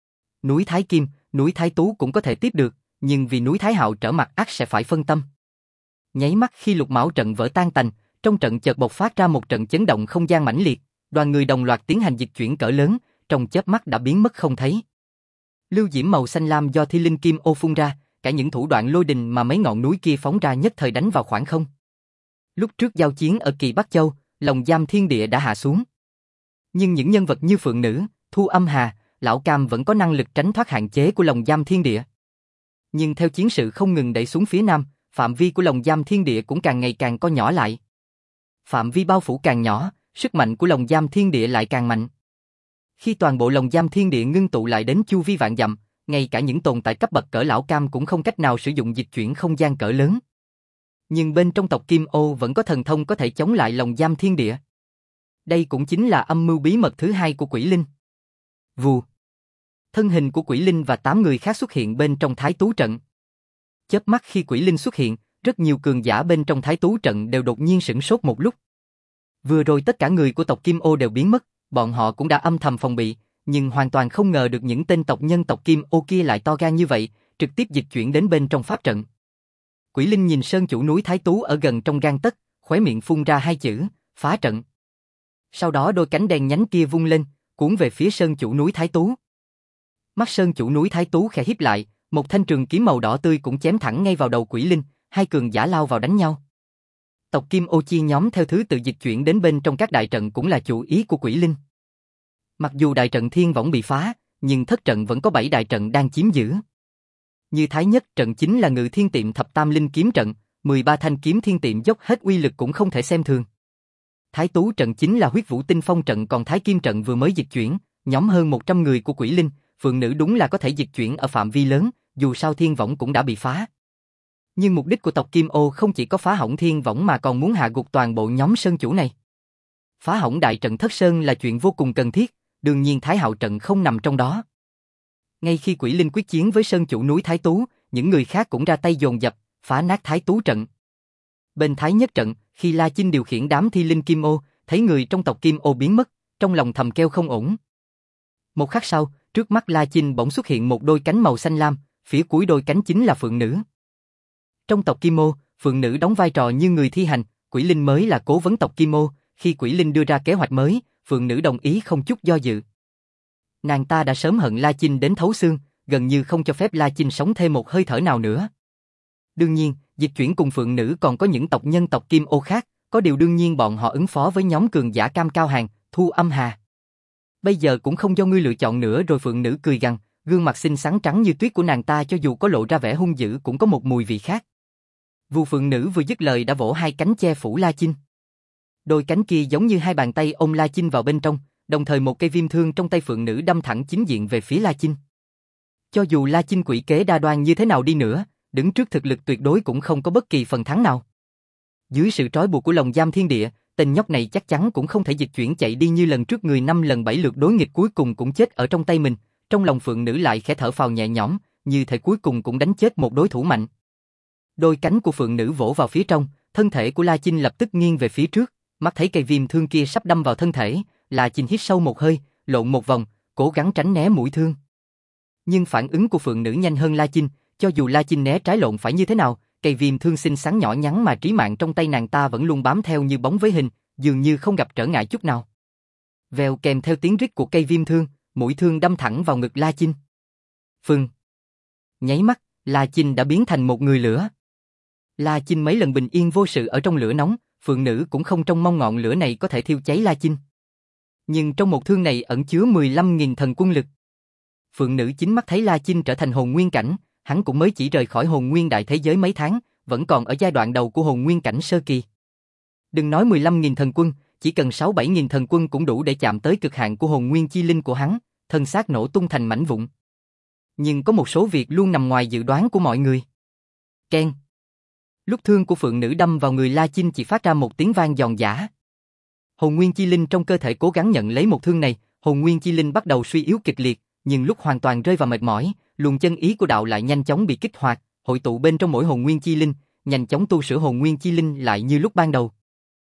Núi Thái Kim, núi Thái Tú cũng có thể tiếp được, nhưng vì núi Thái Hạo trở mặt ắt sẽ phải phân tâm. Nháy mắt khi Lục Mão trận vỡ tan tành, trong trận chợt bộc phát ra một trận chấn động không gian mãnh liệt, đoàn người đồng loạt tiến hành dịch chuyển cỡ lớn, trong chớp mắt đã biến mất không thấy. Lưu diễm màu xanh lam do Thi Linh Kim Ô phun ra, cả những thủ đoạn lôi đình mà mấy ngọn núi kia phóng ra nhất thời đánh vào khoảng không. Lúc trước giao chiến ở Kỳ Bắc Châu, lồng giam thiên địa đã hạ xuống. Nhưng những nhân vật như Phượng Nữ, Thu Âm Hà, Lão Cam vẫn có năng lực tránh thoát hạn chế của lồng giam thiên địa. Nhưng theo chiến sự không ngừng đẩy xuống phía nam, phạm vi của lồng giam thiên địa cũng càng ngày càng co nhỏ lại. Phạm vi bao phủ càng nhỏ, sức mạnh của lồng giam thiên địa lại càng mạnh. Khi toàn bộ lồng giam thiên địa ngưng tụ lại đến chu vi vạn dặm, ngay cả những tồn tại cấp bậc cỡ Lão Cam cũng không cách nào sử dụng dịch chuyển không gian cỡ lớn. Nhưng bên trong tộc Kim Ô vẫn có thần thông có thể chống lại lồng giam thiên địa. Đây cũng chính là âm mưu bí mật thứ hai của Quỷ Linh. Vù. Thân hình của Quỷ Linh và 8 người khác xuất hiện bên trong Thái Tú trận. Chớp mắt khi Quỷ Linh xuất hiện, rất nhiều cường giả bên trong Thái Tú trận đều đột nhiên sửng sốt một lúc. Vừa rồi tất cả người của tộc Kim Ô đều biến mất, bọn họ cũng đã âm thầm phòng bị, nhưng hoàn toàn không ngờ được những tên tộc nhân tộc Kim Ô kia lại to gan như vậy, trực tiếp dịch chuyển đến bên trong pháp trận. Quỷ Linh nhìn sơn chủ núi Thái Tú ở gần trong gang tấc, khóe miệng phun ra 2 chữ, phá trận. Sau đó đôi cánh đen nhánh kia vung lên, cuốn về phía sơn chủ núi Thái Tú. Mắt sơn chủ núi Thái Tú khẽ híp lại, một thanh trường kiếm màu đỏ tươi cũng chém thẳng ngay vào đầu Quỷ Linh, hai cường giả lao vào đánh nhau. Tộc Kim Ô chia nhóm theo thứ tự dịch chuyển đến bên trong các đại trận cũng là chủ ý của Quỷ Linh. Mặc dù đại trận Thiên Võng bị phá, nhưng thất trận vẫn có 7 đại trận đang chiếm giữ. Như Thái Nhất trận chính là Ngự Thiên Tiệm Thập Tam Linh kiếm trận, 13 thanh kiếm thiên tiệm dốc hết uy lực cũng không thể xem thường. Thái Tú trận chính là Huyết Vũ Tinh Phong trận, còn Thái Kim trận vừa mới dịch chuyển, nhóm hơn 100 người của Quỷ Linh, Phượng Nữ đúng là có thể dịch chuyển ở phạm vi lớn, dù sao Thiên Võng cũng đã bị phá. Nhưng mục đích của tộc Kim Ô không chỉ có phá hỏng Thiên Võng mà còn muốn hạ gục toàn bộ nhóm sơn chủ này. Phá hỏng đại trận Thất Sơn là chuyện vô cùng cần thiết, đương nhiên Thái Hạo trận không nằm trong đó. Ngay khi Quỷ Linh quyết chiến với sơn chủ núi Thái Tú, những người khác cũng ra tay dồn dập, phá nát Thái Tú trận. Bên Thái Nhất trận, khi La Chinh điều khiển đám Thi Linh Kim Ô, thấy người trong tộc Kim Ô biến mất, trong lòng thầm kêu không ổn. Một khắc sau, trước mắt La Chinh bỗng xuất hiện một đôi cánh màu xanh lam, phía cuối đôi cánh chính là Phượng Nữ. Trong tộc Kim Ô, Phượng Nữ đóng vai trò như người thi hành, Quỷ Linh mới là cố vấn tộc Kim Ô, khi Quỷ Linh đưa ra kế hoạch mới, Phượng Nữ đồng ý không chút do dự. Nàng ta đã sớm hận La Chinh đến thấu xương, gần như không cho phép La Chinh sống thêm một hơi thở nào nữa. Đương nhiên, dịch chuyển cùng Phượng Nữ còn có những tộc nhân tộc Kim Ô khác, có điều đương nhiên bọn họ ứng phó với nhóm cường giả Cam Cao Hàng, Thu Âm Hà. Bây giờ cũng không do ngươi lựa chọn nữa rồi. Phượng Nữ cười gằn, gương mặt xinh xắn trắng như tuyết của nàng ta cho dù có lộ ra vẻ hung dữ cũng có một mùi vị khác. Vù, Phượng Nữ vừa dứt lời đã vỗ hai cánh che phủ La Chinh. Đôi cánh kia giống như hai bàn tay ôm La Chinh vào bên trong, đồng thời một cây viêm thương trong tay Phượng Nữ đâm thẳng chính diện về phía La Chinh. Cho dù La Chinh quỷ kế đa đoan như thế nào đi nữa, đứng trước thực lực tuyệt đối cũng không có bất kỳ phần thắng nào. Dưới sự trói buộc của lồng giam thiên địa, tên nhóc này chắc chắn cũng không thể dịch chuyển chạy đi như lần trước, người 5 lần 7 lượt đối nghịch cuối cùng cũng chết ở trong tay mình. Trong lòng Phượng Nữ lại khẽ thở phào nhẹ nhõm, như thể cuối cùng cũng đánh chết một đối thủ mạnh. Đôi cánh của Phượng Nữ vỗ vào phía trong, thân thể của La Chinh lập tức nghiêng về phía trước, mắt thấy cây viêm thương kia sắp đâm vào thân thể, La Chinh hít sâu một hơi, lộn một vòng, cố gắng tránh né mũi thương. Nhưng phản ứng của Phượng Nữ nhanh hơn La Chinh, cho dù La Chinh né trái lộn phải như thế nào, cây viêm thương xinh xắn nhỏ nhắn mà trí mạng trong tay nàng ta vẫn luôn bám theo như bóng với hình, dường như không gặp trở ngại chút nào. Vèo, kèm theo tiếng rít của cây viêm thương, mũi thương đâm thẳng vào ngực La Chinh. Phừng. Nháy mắt, La Chinh đã biến thành một người lửa. La Chinh mấy lần bình yên vô sự ở trong lửa nóng, Phượng Nữ cũng không trông mong ngọn lửa này có thể thiêu cháy La Chinh. Nhưng trong một thương này ẩn chứa 15.000 thần quân lực. Phượng Nữ chính mắt thấy La Chinh trở thành hồn nguyên cảnh, hắn cũng mới chỉ rời khỏi hồn nguyên đại thế giới mấy tháng, vẫn còn ở giai đoạn đầu của hồn nguyên cảnh sơ kỳ. Đừng nói 15.000 thần quân, chỉ cần 6-7.000 thần quân cũng đủ để chạm tới cực hạn của hồn nguyên chi linh của hắn, thân xác nổ tung thành mảnh vụn. Nhưng có một số việc luôn nằm ngoài dự đoán của mọi người. Keng. Lúc thương của Phượng Nữ đâm vào người La Chinh chỉ phát ra một tiếng vang giòn giã. Hồn nguyên chi linh trong cơ thể cố gắng nhận lấy một thương này, hồn nguyên chi linh bắt đầu suy yếu kịch liệt, nhưng lúc hoàn toàn rơi vào mệt mỏi, luồng chân ý của đạo lại nhanh chóng bị kích hoạt, hội tụ bên trong mỗi hồn nguyên chi linh, nhanh chóng tu sửa hồn nguyên chi linh lại như lúc ban đầu.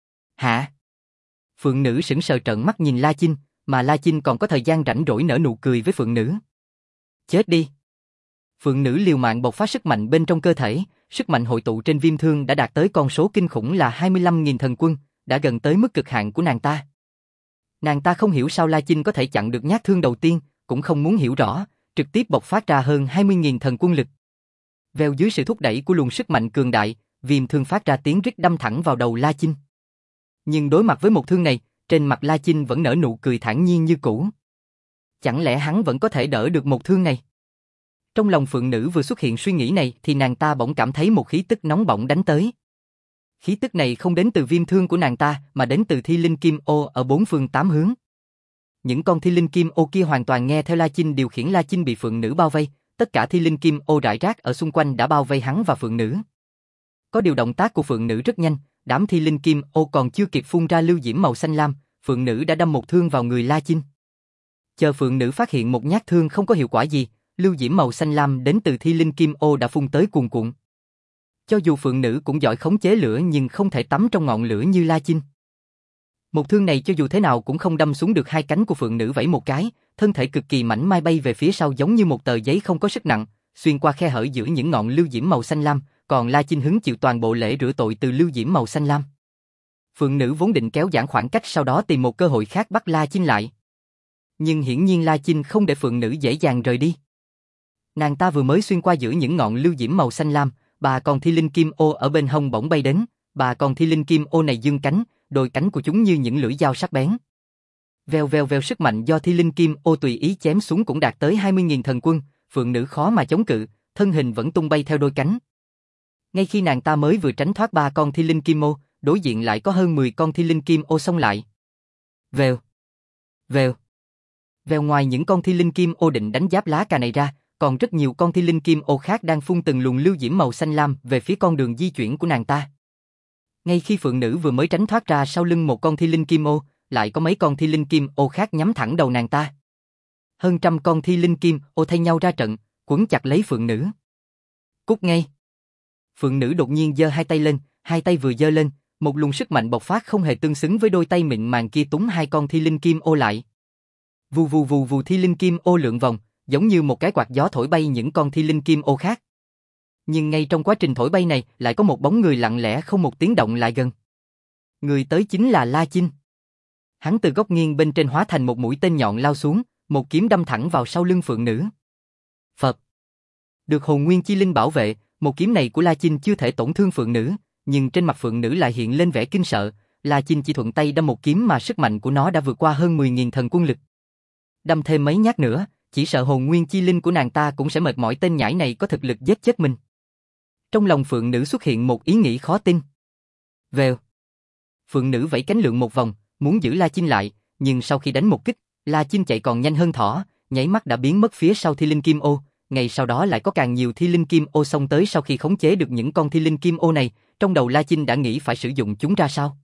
Hả? Phượng nữ sững sờ trợn mắt nhìn La Chinh, mà La Chinh còn có thời gian rảnh rỗi nở nụ cười với Phượng nữ. Chết đi! Phượng nữ liều mạng bộc phát sức mạnh bên trong cơ thể, sức mạnh hội tụ trên viêm thương đã đạt tới con số kinh khủng là 25.000 thần quân, đã gần tới mức cực hạn của nàng ta. Nàng ta không hiểu sao La Chinh có thể chặn được nhát thương đầu tiên, cũng không muốn hiểu rõ, trực tiếp bộc phát ra hơn 20.000 thần quân lực. Vèo dưới sự thúc đẩy của luồng sức mạnh cường đại, viêm thương phát ra tiếng rít đâm thẳng vào đầu La Chinh. Nhưng đối mặt với một thương này, trên mặt La Chinh vẫn nở nụ cười thản nhiên như cũ. Chẳng lẽ hắn vẫn có thể đỡ được một thương này? Trong lòng Phượng nữ vừa xuất hiện suy nghĩ này thì nàng ta bỗng cảm thấy một khí tức nóng bỏng đánh tới. Khí tức này không đến từ viêm thương của nàng ta mà đến từ thi linh kim ô ở bốn phương tám hướng. Những con thi linh kim ô kia hoàn toàn nghe theo La Chinh điều khiển. La Chinh bị Phượng nữ bao vây, tất cả thi linh kim ô rải rác ở xung quanh đã bao vây hắn và Phượng nữ. Có điều động tác của Phượng nữ rất nhanh, đám thi linh kim ô còn chưa kịp phun ra lưu diễm màu xanh lam, Phượng nữ đã đâm một thương vào người La Chinh. Chờ Phượng nữ phát hiện một nhát thương không có hiệu quả gì, lưu diễm màu xanh lam đến từ thi linh kim ô đã phun tới cuồn cuộn. Cho dù Phượng nữ cũng giỏi khống chế lửa nhưng không thể tắm trong ngọn lửa như La Chinh. Một thương này cho dù thế nào cũng không đâm xuống được hai cánh của Phượng nữ vẫy một cái, thân thể cực kỳ mảnh mai bay về phía sau giống như một tờ giấy không có sức nặng, xuyên qua khe hở giữa những ngọn lưu diễm màu xanh lam, còn La Chinh hứng chịu toàn bộ lễ rửa tội từ lưu diễm màu xanh lam. Phượng nữ vốn định kéo giãn khoảng cách sau đó tìm một cơ hội khác bắt La Chinh lại. Nhưng hiển nhiên La Chinh không để Phượng nữ dễ dàng rời đi. Nàng ta vừa mới xuyên qua giữa những ngọn lưu diễm màu xanh lam, bà con thi linh kim ô ở bên hông bỗng bay đến, bà con thi linh kim ô này giương cánh, đôi cánh của chúng như những lưỡi dao sắc bén. Vèo vèo vèo, sức mạnh do thi linh kim ô tùy ý chém xuống cũng đạt tới 20.000 thần quân, Phượng nữ khó mà chống cự, thân hình vẫn tung bay theo đôi cánh. Ngay khi nàng ta mới vừa tránh thoát ba con thi linh kim ô, đối diện lại có hơn 10 con thi linh kim ô xông lại. Vèo, vèo, vèo, ngoài những con thi linh kim ô định đánh giáp lá cà này ra, còn rất nhiều con thi linh kim ô khác đang phun từng luồng lưu diễm màu xanh lam về phía con đường di chuyển của nàng ta. Ngay khi Phượng nữ vừa mới tránh thoát ra sau lưng một con thi linh kim ô, lại có mấy con thi linh kim ô khác nhắm thẳng đầu nàng ta. Hơn trăm con thi linh kim ô thay nhau ra trận, quấn chặt lấy Phượng nữ. Cút ngay! Phượng nữ đột nhiên giơ hai tay lên, hai tay vừa giơ lên, một luồng sức mạnh bộc phát không hề tương xứng với đôi tay mịn màng kia túng hai con thi linh kim ô lại. Vù vù vù vù, thi linh kim ô lượn vòng, giống như một cái quạt gió thổi bay những con thi linh kim ô khác. Nhưng ngay trong quá trình thổi bay này lại có một bóng người lặng lẽ không một tiếng động lại gần. Người tới chính là La Chinh. Hắn từ góc nghiêng bên trên hóa thành một mũi tên nhọn lao xuống, một kiếm đâm thẳng vào sau lưng Phượng nữ. Phập. Được hồn nguyên chi linh bảo vệ, một kiếm này của La Chinh chưa thể tổn thương Phượng nữ, nhưng trên mặt Phượng nữ lại hiện lên vẻ kinh sợ. La Chinh chỉ thuận tay đâm một kiếm mà sức mạnh của nó đã vượt qua hơn 10.000 thần quân lực. Đâm thêm mấy nhát nữa, chỉ sợ hồn nguyên chi linh của nàng ta cũng sẽ mệt mỏi, tên nhãi này có thực lực giết chết mình. Trong lòng Phượng nữ xuất hiện một ý nghĩ khó tin. Vèo. Phượng nữ vẫy cánh lượn một vòng, muốn giữ La Chinh lại, nhưng sau khi đánh một kích, La Chinh chạy còn nhanh hơn thỏ, nháy mắt đã biến mất phía sau thi linh kim ô. Ngay sau đó lại có càng nhiều thi linh kim ô xông tới. Sau khi khống chế được những con thi linh kim ô này, trong đầu La Chinh đã nghĩ phải sử dụng chúng ra sao.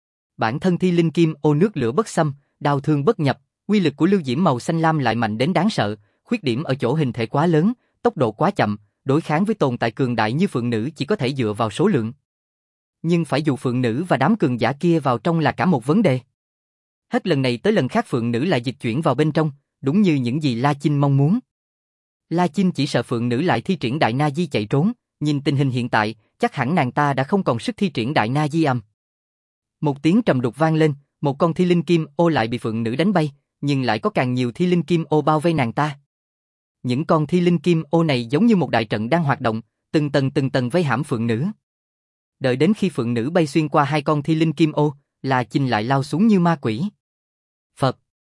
Bản thân thi linh kim ô nước lửa bất xâm, đao thương bất nhập, uy lực của lưu diễm màu xanh lam lại mạnh đến đáng sợ, khuyết điểm ở chỗ hình thể quá lớn, tốc độ quá chậm, đối kháng với tồn tại cường đại như Phượng nữ chỉ có thể dựa vào số lượng. Nhưng phải dụ Phượng nữ và đám cường giả kia vào trong là cả một vấn đề. Hết lần này tới lần khác Phượng nữ lại dịch chuyển vào bên trong, đúng như những gì La Chinh mong muốn. La Chinh chỉ sợ Phượng nữ lại thi triển Đại Na Di chạy trốn, nhìn tình hình hiện tại, chắc hẳn nàng ta đã không còn sức thi triển Đại Na Di âm. Một tiếng trầm đục vang lên, một con thi linh kim ô lại bị Phượng nữ đánh bay, nhưng lại có càng nhiều thi linh kim ô bao vây nàng ta. Những con thi linh kim ô này giống như một đại trận đang hoạt động, từng tầng vây hãm Phượng nữ. Đợi đến khi Phượng nữ bay xuyên qua hai con thi linh kim ô, La Chinh lại lao xuống như ma quỷ. Phật.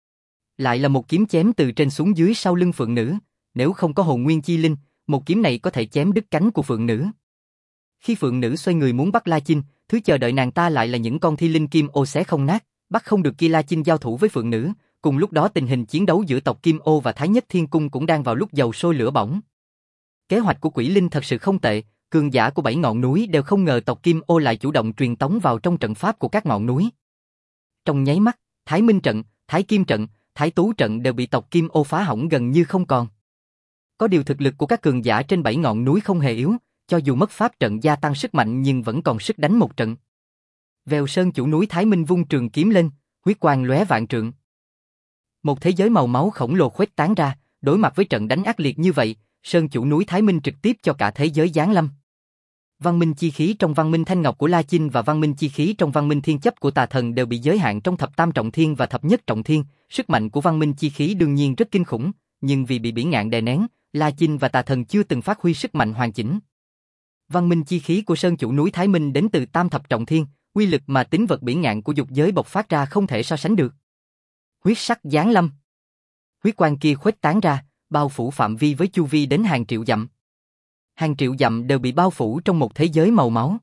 Lại là một kiếm chém từ trên xuống dưới sau lưng Phượng nữ, nếu không có hồn nguyên chi linh, một kiếm này có thể chém đứt cánh của Phượng nữ. Khi Phượng nữ xoay người muốn bắt La Chinh, thứ chờ đợi nàng ta lại là những con thi linh kim ô xé không nát, bắt không được. Khi La Chinh giao thủ với Phượng nữ, cùng lúc đó tình hình chiến đấu giữa tộc Kim Ô và Thái Nhất Thiên Cung cũng đang vào lúc dầu sôi lửa bỏng. Kế hoạch của Quỷ Linh thật sự không tệ, cường giả của 7 ngọn núi đều không ngờ tộc Kim Ô lại chủ động truyền tống vào trong trận pháp của các ngọn núi. Trong nháy mắt, Thái Minh trận, Thái Kim trận, Thái Thái Tú trận đều bị tộc Kim Ô phá hỏng gần như không còn. Có điều thực lực của các cường giả trên 7 ngọn núi không hề yếu, cho dù mất pháp trận gia tăng sức mạnh nhưng vẫn còn sức đánh một trận. Vèo Sơn chủ núi Thái Minh vung trường kiếm lên, huyết quang lóe vạn trượng. Một thế giới màu máu khổng lồ khuếch tán ra, đối mặt với trận đánh ác liệt như vậy, Sơn chủ núi Thái Minh trực tiếp cho cả thế giới giáng lâm. Văn minh chi khí trong văn minh thanh ngọc của La Chinh và văn minh chi khí trong văn minh thiên chấp của Tà Thần đều bị giới hạn trong thập tam trọng thiên và thập nhất trọng thiên, sức mạnh của văn minh chi khí đương nhiên rất kinh khủng, nhưng vì bị bỉ ngạn đè nén, La Chinh và Tà Thần chưa từng phát huy sức mạnh hoàn chỉnh. Văn minh chi khí của Sơn chủ núi Thái Minh đến từ tam thập trọng thiên, uy lực mà tính vật bỉ ngạn của dục giới bộc phát ra không thể so sánh được. Huyết sắc giáng lâm. Huyết quang kia khuếch tán ra, bao phủ phạm vi với chu vi đến hàng triệu dặm. Hàng triệu dặm đều bị bao phủ trong một thế giới màu máu.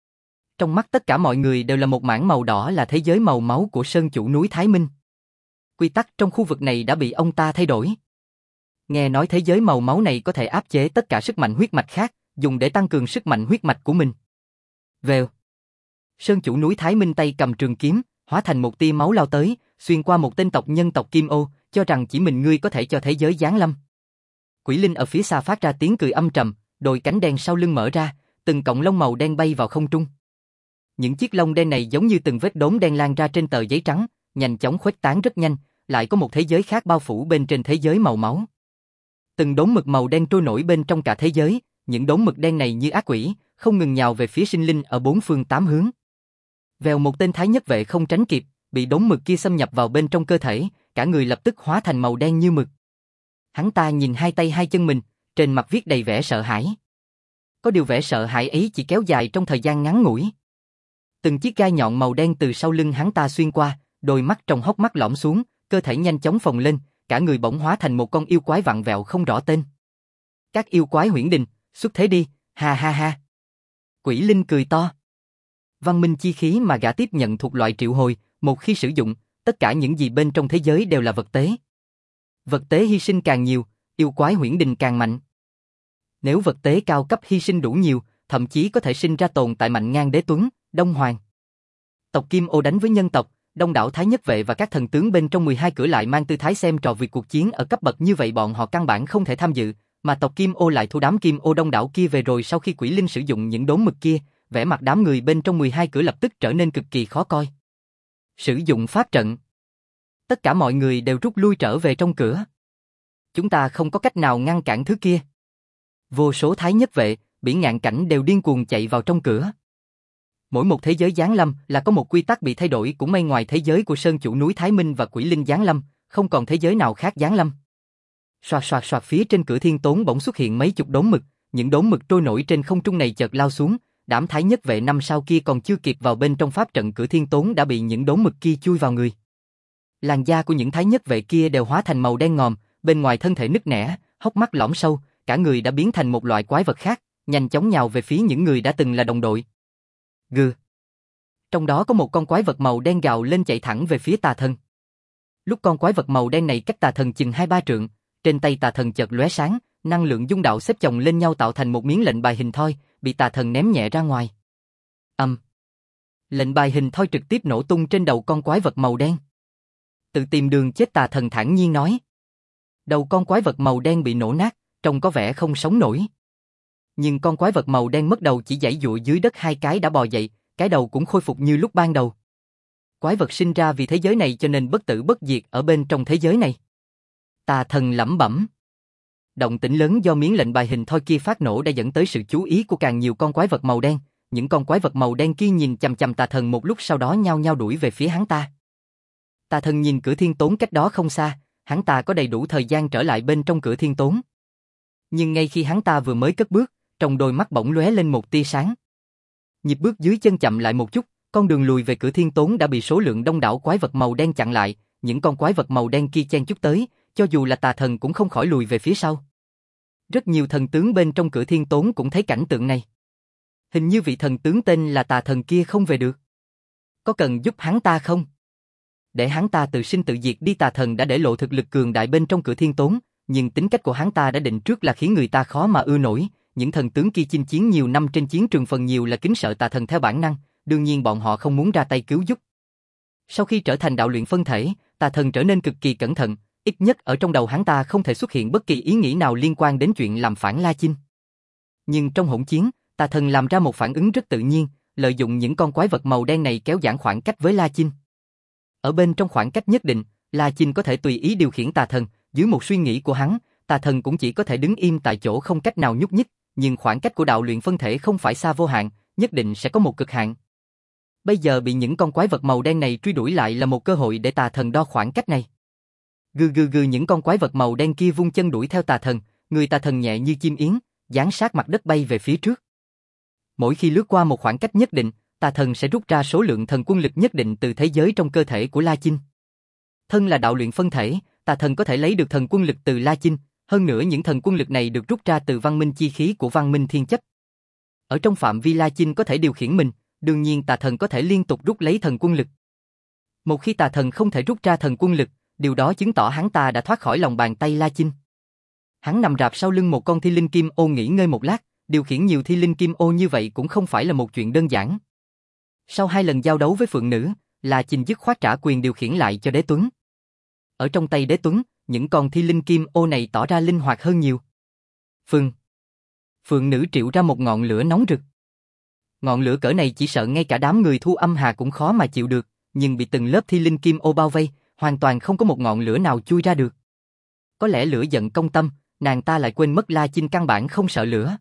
Trong mắt tất cả mọi người đều là một mảng màu đỏ là thế giới màu máu của Sơn chủ núi Thái Minh. Quy tắc trong khu vực này đã bị ông ta thay đổi. Nghe nói thế giới màu máu này có thể áp chế tất cả sức mạnh huyết mạch khác, dùng để tăng cường sức mạnh huyết mạch của mình. Vèo. Sơn chủ núi Thái Minh tay cầm trường kiếm, hóa thành một tia máu lao tới, xuyên qua một tên tộc nhân tộc Kim Ô, cho rằng chỉ mình ngươi có thể cho thế giới giáng lâm. Quỷ Linh ở phía xa phát ra tiếng cười âm trầm, đôi cánh đen sau lưng mở ra, từng cọng lông màu đen bay vào không trung. Những chiếc lông đen này giống như từng vết đốm đen lan ra trên tờ giấy trắng, nhanh chóng khuếch tán rất nhanh, lại có một thế giới khác bao phủ bên trên thế giới màu máu. Từng đốm mực màu đen trôi nổi bên trong cả thế giới, những đốm mực đen này như ác quỷ, không ngừng nhào về phía sinh linh ở bốn phương tám hướng. Vèo, một tên thái nhất vệ không tránh kịp, bị đốm mực kia xâm nhập vào bên trong cơ thể, cả người lập tức hóa thành màu đen như mực. Hắn ta nhìn hai tay hai chân mình, trên mặt viết đầy vẻ sợ hãi. Có điều vẻ sợ hãi ấy chỉ kéo dài trong thời gian ngắn ngủi. Từng chiếc gai nhọn màu đen từ sau lưng hắn ta xuyên qua, đôi mắt trong hốc mắt lõm xuống, cơ thể nhanh chóng phồng lên, cả người bỗng hóa thành một con yêu quái vặn vẹo không rõ tên. Các yêu quái huyễn đình, xuất thế đi, ha ha ha. Quỷ Linh cười to. Văn minh chi khí mà gã tiếp nhận thuộc loại triệu hồi, một khi sử dụng, tất cả những gì bên trong thế giới đều là vật tế. Vật tế hy sinh càng nhiều, yêu quái huyễn đình càng mạnh. Nếu vật tế cao cấp hy sinh đủ nhiều, thậm chí có thể sinh ra tồn tại mạnh ngang Đế Tuấn, Đông Hoàng. Tộc Kim Ô đánh với nhân tộc, đông đảo thái nhất vệ và các thần tướng bên trong 12 cửa lại mang tư thái xem trò việc cuộc chiến ở cấp bậc như vậy bọn họ căn bản không thể tham dự, mà tộc Kim Ô lại thu đám Kim Ô đông đảo kia về rồi. Sau khi Quỷ Linh sử dụng những đốm mực kia, vẻ mặt đám người bên trong 12 cửa lập tức trở nên cực kỳ khó coi. Sử dụng pháp trận. Tất cả mọi người đều rút lui trở về trong cửa. Chúng ta không có cách nào ngăn cản thứ kia. Vô số thái nhất vệ, bỉ ngạn cảnh đều điên cuồng chạy vào trong cửa. Mỗi một thế giới giáng lâm là có một quy tắc bị thay đổi, cũng may ngoài thế giới của Sơn chủ núi Thái Minh và Quỷ Linh giáng lâm, không còn thế giới nào khác giáng lâm. Soạt soạt soạt, phía trên cửa thiên tốn bỗng xuất hiện mấy chục đốm mực, những đốm mực trôi nổi trên không trung này chợt lao xuống, đám thái nhất vệ năm sau kia còn chưa kịp vào bên trong pháp trận cửa thiên tốn đã bị những đốm mực kia chui vào người. Làn da của những thái nhất vệ kia đều hóa thành màu đen ngòm, bên ngoài thân thể nứt nẻ, hốc mắt lõm sâu, cả người đã biến thành một loại quái vật khác, nhanh chóng nhào về phía những người đã từng là đồng đội. Gừ. Trong đó có một con quái vật màu đen gào lên chạy thẳng về phía Tà Thần. Lúc con quái vật màu đen này cách Tà Thần chừng 2-3 trượng, trên tay Tà Thần chợt lóe sáng, năng lượng dung đạo xếp chồng lên nhau tạo thành một miếng lệnh bài hình thoi, bị Tà Thần ném nhẹ ra ngoài. Lệnh bài hình thoi trực tiếp nổ tung trên đầu con quái vật màu đen. Tự tìm đường chết, Tà Thần thản nhiên nói. Đầu con quái vật màu đen bị nổ nát, trông có vẻ không sống nổi. Nhưng con quái vật màu đen mất đầu chỉ giãy giụa dưới đất 2 cái đã bò dậy, cái đầu cũng khôi phục như lúc ban đầu. Quái vật sinh ra vì thế giới này cho nên bất tử bất diệt ở bên trong thế giới này. Tà Thần lẩm bẩm. Động tĩnh lớn do miếng lệnh bài hình thoi kia phát nổ đã dẫn tới sự chú ý của càng nhiều con quái vật màu đen. Những con quái vật màu đen kia nhìn chằm chằm Tà Thần một lúc, sau đó nhao nhao đuổi về phía hắn ta. Tà Thần nhìn cửa thiên tốn cách đó không xa, hắn ta có đầy đủ thời gian trở lại bên trong cửa thiên tốn. Nhưng ngay khi hắn ta vừa mới cất bước, trong đôi mắt bỗng lóe lên một tia sáng. Nhịp bước dưới chân chậm lại một chút, con đường lùi về cửa thiên tốn đã bị số lượng đông đảo quái vật màu đen chặn lại, những con quái vật màu đen kia chen chúc tới, cho dù là Tà Thần cũng không khỏi lùi về phía sau. Rất nhiều thần tướng bên trong cửa thiên tốn cũng thấy cảnh tượng này. Hình như vị thần tướng tên là Tà Thần kia không về được. Có cần giúp hắn ta không? Để hắn ta tự sinh tự diệt đi. Tà Thần đã để lộ thực lực cường đại bên trong cửa thiên tốn, nhưng tính cách của hắn ta đã định trước là khiến người ta khó mà ưa nổi. Những thần tướng kia chinh chiến nhiều năm trên chiến trường phần nhiều là kính sợ Tà Thần theo bản năng, đương nhiên bọn họ không muốn ra tay cứu giúp. Sau khi trở thành đạo luyện phân thể, Tà Thần trở nên cực kỳ cẩn thận, ít nhất ở trong đầu hắn ta không thể xuất hiện bất kỳ ý nghĩ nào liên quan đến chuyện làm phản La Chinh. Nhưng trong hỗn chiến, Tà Thần làm ra một phản ứng rất tự nhiên, lợi dụng những con quái vật màu đen này kéo giãn khoảng cách với La Chinh. Ở bên trong khoảng cách nhất định, La Chinh có thể tùy ý điều khiển Tà Thần, dưới một suy nghĩ của hắn, Tà Thần cũng chỉ có thể đứng im tại chỗ không cách nào nhúc nhích, nhưng khoảng cách của đạo luyện phân thể không phải xa vô hạn, nhất định sẽ có một cực hạn. Bây giờ bị những con quái vật màu đen này truy đuổi lại là một cơ hội để Tà Thần đo khoảng cách này. Gừ những con quái vật màu đen kia vung chân đuổi theo Tà Thần, người Tà Thần nhẹ như chim yến, dán sát mặt đất bay về phía trước. Mỗi khi lướt qua một khoảng cách nhất định, Tà Thần sẽ rút ra số lượng thần quân lực nhất định từ thế giới trong cơ thể của La Chinh. Thân là đạo luyện phân thể, Tà Thần có thể lấy được thần quân lực từ La Chinh, hơn nữa những thần quân lực này được rút ra từ văn minh chi khí của văn minh thiên chấp. Ở trong phạm vi La Chinh có thể điều khiển mình, đương nhiên Tà Thần có thể liên tục rút lấy thần quân lực. Một khi Tà Thần không thể rút ra thần quân lực, điều đó chứng tỏ hắn ta đã thoát khỏi lòng bàn tay La Chinh. Hắn nằm rạp sau lưng một con thi linh kim ô nghỉ ngơi một lát, điều khiển nhiều thi linh kim ô như vậy cũng không phải là một chuyện đơn giản. Sau 2 lần giao đấu với Phượng Nữ, La Chinh dứt khoát trả quyền điều khiển lại cho Đế Tuấn. Ở trong tay Đế Tuấn, những con thi linh kim ô này tỏ ra linh hoạt hơn nhiều. Phượng Nữ triệu ra một ngọn lửa nóng rực. Ngọn lửa cỡ này chỉ sợ ngay cả đám người Thu Âm Hà cũng khó mà chịu được, nhưng bị từng lớp thi linh kim ô bao vây, hoàn toàn không có một ngọn lửa nào chui ra được. Có lẽ lửa giận công tâm, nàng ta lại quên mất La Chinh căn bản không sợ lửa.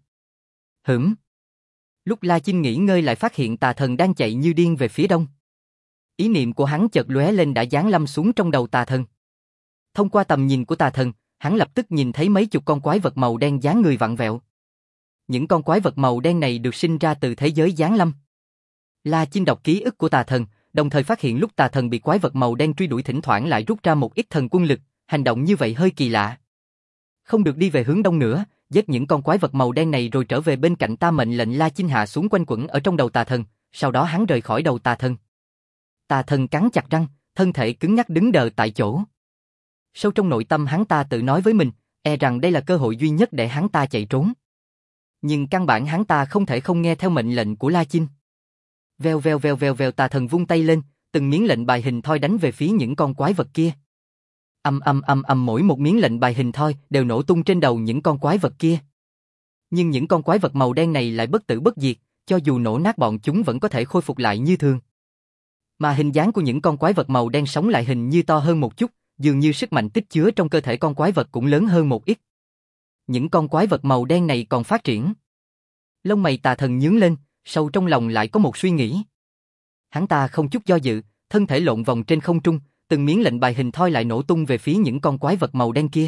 Lúc La Chinh nghỉ ngơi lại phát hiện Tà Thần đang chạy như điên về phía đông. Ý niệm của hắn chợt lóe lên đã giáng lâm xuống trong đầu Tà Thần. Thông qua tầm nhìn của Tà Thần, hắn lập tức nhìn thấy mấy chục con quái vật màu đen dáng người vặn vẹo. Những con quái vật màu đen này được sinh ra từ thế giới giáng lâm. La Chinh đọc ký ức của Tà Thần, đồng thời phát hiện lúc Tà Thần bị quái vật màu đen truy đuổi thỉnh thoảng lại rút ra một ít thần quân lực, hành động như vậy hơi kỳ lạ. Không được đi về hướng đông nữa, giết những con quái vật màu đen này rồi trở về bên cạnh ta, mệnh lệnh La Chinh hạ xuống quanh quẩn ở trong đầu Tà Thần, sau đó hắn rời khỏi đầu Tà Thần. Tà Thần cắn chặt răng, thân thể cứng nhắc đứng đờ tại chỗ. Sâu trong nội tâm hắn ta tự nói với mình, e rằng đây là cơ hội duy nhất để hắn ta chạy trốn. Nhưng căn bản hắn ta không thể không nghe theo mệnh lệnh của La Chinh. Vèo, Tà Thần vung tay lên, từng miếng lệnh bài hình thoi đánh về phía những con quái vật kia. Mỗi một miếng lệnh bài hình thoi đều nổ tung trên đầu những con quái vật kia. Nhưng những con quái vật màu đen này lại bất tử bất diệt, cho dù nổ nát bọn chúng vẫn có thể khôi phục lại như thường. Mà hình dáng của những con quái vật màu đen sống lại hình như to hơn một chút, dường như sức mạnh tích chứa trong cơ thể con quái vật cũng lớn hơn một ít. Những con quái vật màu đen này còn phát triển. Lông mày Tà Thần nhướng lên, sâu trong lòng lại có một suy nghĩ. Hắn ta không chút do dự, thân thể lộn vòng trên không trung, từng miếng lệnh bài hình thoi lại nổ tung về phía những con quái vật màu đen kia.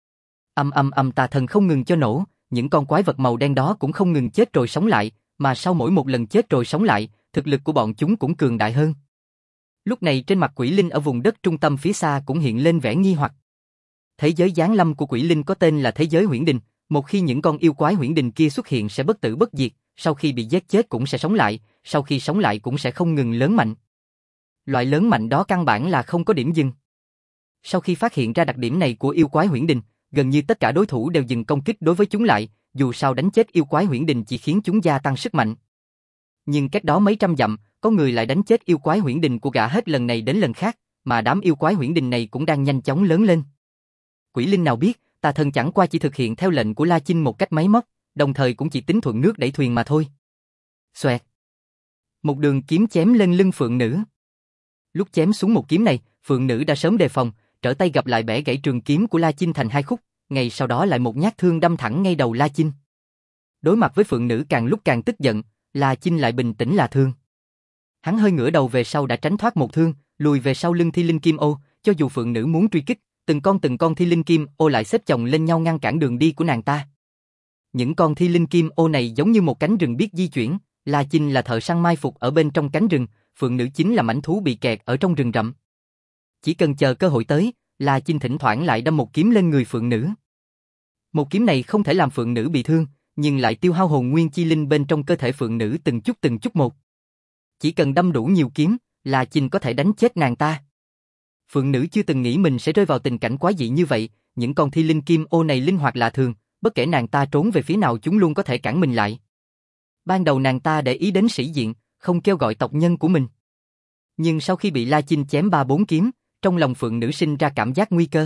Tà Thần không ngừng cho nổ, những con quái vật màu đen đó cũng không ngừng chết rồi sống lại, mà sau mỗi một lần chết rồi sống lại, thực lực của bọn chúng cũng cường đại hơn. Lúc này trên mặt Quỷ Linh ở vùng đất trung tâm phía xa cũng hiện lên vẻ nghi hoặc. Thế giới giáng lâm của Quỷ Linh có tên là thế giới huyễn đình, một khi những con yêu quái huyễn đình kia xuất hiện sẽ bất tử bất diệt, sau khi bị giết chết cũng sẽ sống lại, sau khi sống lại cũng sẽ không ngừng lớn mạnh. Loại lớn mạnh đó căn bản là không có điểm dừng. Sau khi phát hiện ra đặc điểm này của yêu quái huyễn đình, gần như tất cả đối thủ đều dừng công kích đối với chúng lại, dù sao đánh chết yêu quái huyễn đình chỉ khiến chúng gia tăng sức mạnh. Nhưng cách đó mấy trăm dặm, có người lại đánh chết yêu quái huyễn đình của gã hết lần này đến lần khác, mà đám yêu quái huyễn đình này cũng đang nhanh chóng lớn lên. Quỷ Linh nào biết, Tà Thần chẳng qua chỉ thực hiện theo lệnh của La Chinh một cách máy móc, đồng thời cũng chỉ tính thuận nước đẩy thuyền mà thôi. Xoẹt. Một đường kiếm chém lên lưng Phượng Nữ. Lúc chém xuống một kiếm này, Phượng Nữ đã sớm đề phòng, trở tay gặp lại bẻ gãy trường kiếm của La Chinh thành 2 khúc, ngay sau đó lại một nhát thương đâm thẳng ngay đầu La Chinh. Đối mặt với Phượng Nữ càng lúc càng tức giận, La Chinh lại bình tĩnh là thương. Hắn hơi ngửa đầu về sau đã tránh thoát một thương, lùi về sau lưng thi linh kim ô, cho dù Phượng Nữ muốn truy kích, từng con thi linh kim ô lại xếp chồng lên nhau ngăn cản đường đi của nàng ta. Những con thi linh kim ô này giống như một cánh rừng biết di chuyển, La Chinh là thợ săn mai phục ở bên trong cánh rừng, Phượng Nữ chính là mãnh thú bị kẹt ở trong rừng rậm. Chỉ cần chờ cơ hội tới, La Chinh thỉnh thoảng lại đâm một kiếm lên người Phượng Nữ. Một kiếm này không thể làm Phượng Nữ bị thương, nhưng lại tiêu hao hồn nguyên chi linh bên trong cơ thể Phượng Nữ từng chút một. Chỉ cần đâm đủ nhiều kiếm, La Chinh có thể đánh chết nàng ta. Phượng Nữ chưa từng nghĩ mình sẽ rơi vào tình cảnh quái dị như vậy, những con thi linh kim ô này linh hoạt lạ thường, bất kể nàng ta trốn về phía nào chúng luôn có thể cản mình lại. Ban đầu nàng ta để ý đến sĩ diện, không kêu gọi tộc nhân của mình. Nhưng sau khi bị La Chinh chém 3-4 kiếm, trong lòng Phượng Nữ sinh ra cảm giác nguy cơ.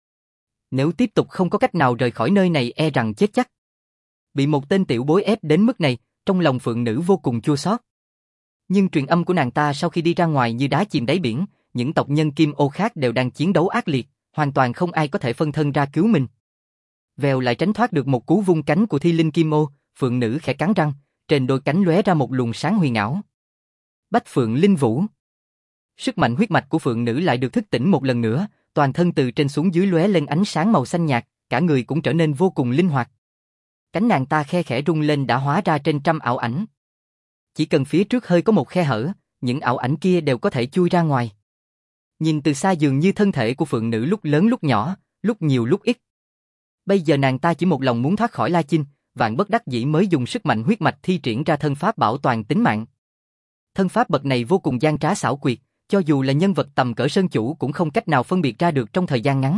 Nếu tiếp tục không có cách nào rời khỏi nơi này e rằng chết chắc. Bị một tên tiểu bối ép đến mức này, trong lòng Phượng Nữ vô cùng chua xót. Nhưng truyền âm của nàng ta sau khi đi ra ngoài như đá chìm đáy biển, những tộc nhân Kim Ô khác đều đang chiến đấu ác liệt, hoàn toàn không ai có thể phân thân ra cứu mình. Vèo lại tránh thoát được một cú vung cánh của Thi Linh Kim Ô, Phượng Nữ khẽ cắn răng, trên đôi cánh lóe ra một luồng sáng huyền ảo. Bách Phượng Linh Vũ. Sức mạnh huyết mạch của Phượng Nữ lại được thức tỉnh một lần nữa, toàn thân từ trên xuống dưới lóe lên ánh sáng màu xanh nhạt, cả người cũng trở nên vô cùng linh hoạt. Cánh nàng ta khe khẽ rung lên đã hóa ra trên trăm ảo ảnh. Chỉ cần phía trước hơi có một khe hở, những ảo ảnh kia đều có thể chui ra ngoài. Nhìn từ xa dường như thân thể của Phượng Nữ lúc lớn lúc nhỏ, lúc nhiều lúc ít. Bây giờ nàng ta chỉ một lòng muốn thoát khỏi La Chinh, vạn bất đắc dĩ mới dùng sức mạnh huyết mạch thi triển ra thân pháp bảo toàn tính mạng. Thân pháp bậc này vô cùng gian trá xảo quyệt, cho dù là nhân vật tầm cỡ sơn chủ cũng không cách nào phân biệt ra được trong thời gian ngắn.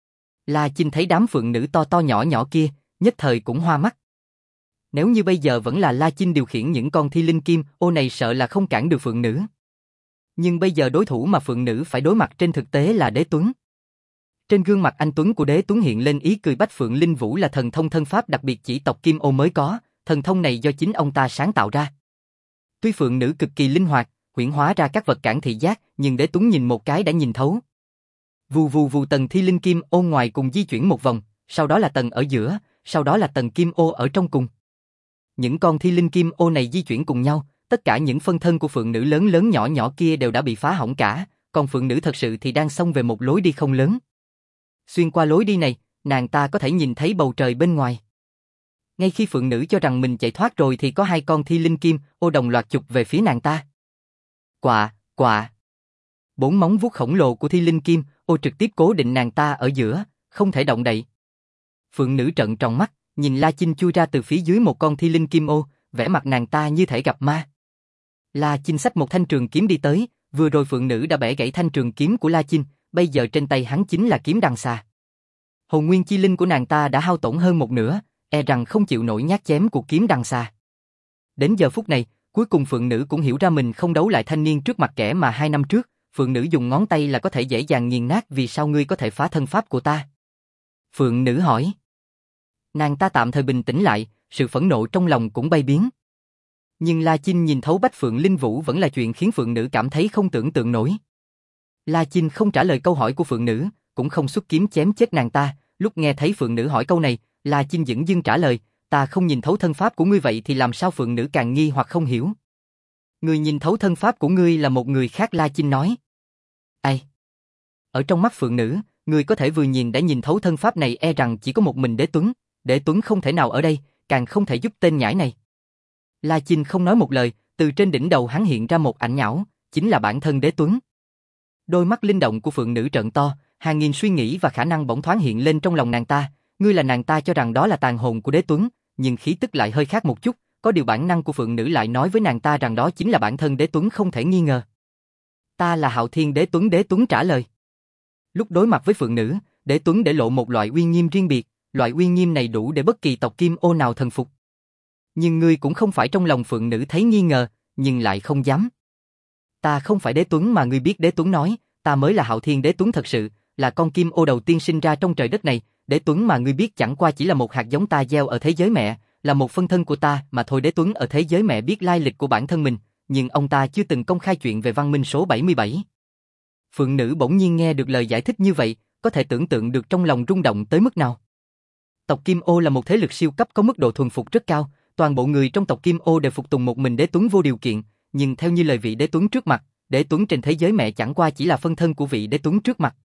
La Chinh thấy đám Phượng Nữ to to nhỏ nhỏ kia, nhất thời cũng hoa mắt. Nếu như bây giờ vẫn là La Chinh điều khiển những con Thi Linh Kim Ô này sợ là không cản được Phượng Nữ. Nhưng bây giờ đối thủ mà Phượng Nữ phải đối mặt trên thực tế là Đế Tuấn. Trên gương mặt anh tuấn của Đế Tuấn hiện lên ý cười. Bách Phượng Linh Vũ là thần thông thân pháp đặc biệt chỉ tộc Kim Ô mới có, thần thông này do chính ông ta sáng tạo ra. Tuy Phượng Nữ cực kỳ linh hoạt, huyễn hóa ra các vật cản thị giác, nhưng Đế Tuấn nhìn một cái đã nhìn thấu. Vù vù vù, tầng Thi Linh Kim Ô ngoài cùng di chuyển một vòng, sau đó là tầng ở giữa, sau đó là tầng Kim Ô ở trong cùng. Những con Thi Linh Kim Ô này di chuyển cùng nhau, tất cả những phân thân của Phượng Nữ lớn lớn nhỏ nhỏ kia đều đã bị phá hỏng cả, còn Phượng Nữ thật sự thì đang xông về một lối đi không lớn. Xuyên qua lối đi này, nàng ta có thể nhìn thấy bầu trời bên ngoài. Ngay khi Phượng Nữ cho rằng mình chạy thoát rồi thì có hai con Thi Linh Kim Ô đồng loạt chụp về phía nàng ta. Quạ, quạ. Bốn móng vuốt khổng lồ của Thi Linh Kim Ô trực tiếp cố định nàng ta ở giữa, không thể động đậy. Phượng Nữ trợn tròn mắt, nhìn La Chinh chui ra từ phía dưới một con Thi Linh Kim Ô, vẻ mặt nàng ta như thể gặp ma. La Chinh xách một thanh trường kiếm đi tới, vừa rồi Phượng Nữ đã bẻ gãy thanh trường kiếm của La Chinh, bây giờ trên tay hắn chính là kiếm đằng xà. Hồn nguyên chi linh của nàng ta đã hao tổn hơn một nửa, e rằng không chịu nổi nhát chém của kiếm đằng xà. Đến giờ phút này, cuối cùng Phượng Nữ cũng hiểu ra mình không đấu lại thanh niên trước mặt kẻ mà 2 năm trước, Phượng Nữ dùng ngón tay là có thể dễ dàng nghiền nát. Vì sao ngươi có thể phá thân pháp của ta? Phượng Nữ hỏi. Nàng ta tạm thời bình tĩnh lại, sự phẫn nộ trong lòng cũng bay biến. Nhưng La Chinh nhìn thấu Bách Phượng Linh Vũ vẫn là chuyện khiến Phượng Nữ cảm thấy không tưởng tượng nổi. La Chinh không trả lời câu hỏi của Phượng Nữ, cũng không xuất kiếm chém chết nàng ta. Lúc nghe thấy Phượng Nữ hỏi câu này, La Chinh dửng dưng trả lời, ta không nhìn thấu thân pháp của ngươi vậy thì làm sao? Phượng Nữ càng nghi hoặc không hiểu. Người nhìn thấu thân pháp của ngươi là một người khác. La Chinh nói. Ai? Ở trong mắt Phượng Nữ, người có thể vừa nhìn đã nhìn thấu thân pháp này e rằng chỉ có một mình Đế Tuấn. Đế Tuấn không thể nào ở đây, càng không thể giúp tên nhãi này. La Chinh không nói một lời, từ trên đỉnh đầu hắn hiện ra một ảnh nhão, chính là bản thân Đế Tuấn. Đôi mắt linh động của Phượng Nữ trợn to, hàng nghìn suy nghĩ và khả năng bỗng thoáng hiện lên trong lòng nàng ta. Ngươi là nàng ta cho rằng đó là tàn hồn của Đế Tuấn, nhưng khí tức lại hơi khác một chút, có điều bản năng của Phượng Nữ lại nói với nàng ta rằng đó chính là bản thân Đế Tuấn không thể nghi ngờ. Ta là Hạo Thiên Đế Tuấn. Đế Tuấn trả lời. Lúc đối mặt với Phượng Nữ, Đế Tuấn để lộ một loại uy nghiêm riêng biệt, loại uy nghiêm này đủ để bất kỳ tộc Kim Ô nào thần phục. Nhưng ngươi cũng không phải. Trong lòng Phượng Nữ thấy nghi ngờ, nhưng lại không dám. Ta không phải Đế Tuấn mà ngươi biết. Đế Tuấn nói, ta mới là Hạo Thiên Đế Tuấn thật sự, là con Kim Ô đầu tiên sinh ra trong trời đất này. Đế Tuấn mà ngươi biết chẳng qua chỉ là một hạt giống ta gieo ở thế giới mẹ, là một phân thân của ta mà thôi. Đế Tuấn ở thế giới mẹ biết lai lịch của bản thân mình, nhưng ông ta chưa từng công khai chuyện về văn minh số 77. Phượng Nữ bỗng nhiên nghe được lời giải thích như vậy, có thể tưởng tượng được trong lòng rung động tới mức nào. Tộc Kim Ô là một thế lực siêu cấp có mức độ thuần phục rất cao, toàn bộ người trong tộc Kim Ô đều phục tùng một mình Đế Tuấn vô điều kiện, nhưng theo như lời vị Đế Tuấn trước mặt, Đế Tuấn trên thế giới mẹ chẳng qua chỉ là phân thân của vị Đế Tuấn trước mặt.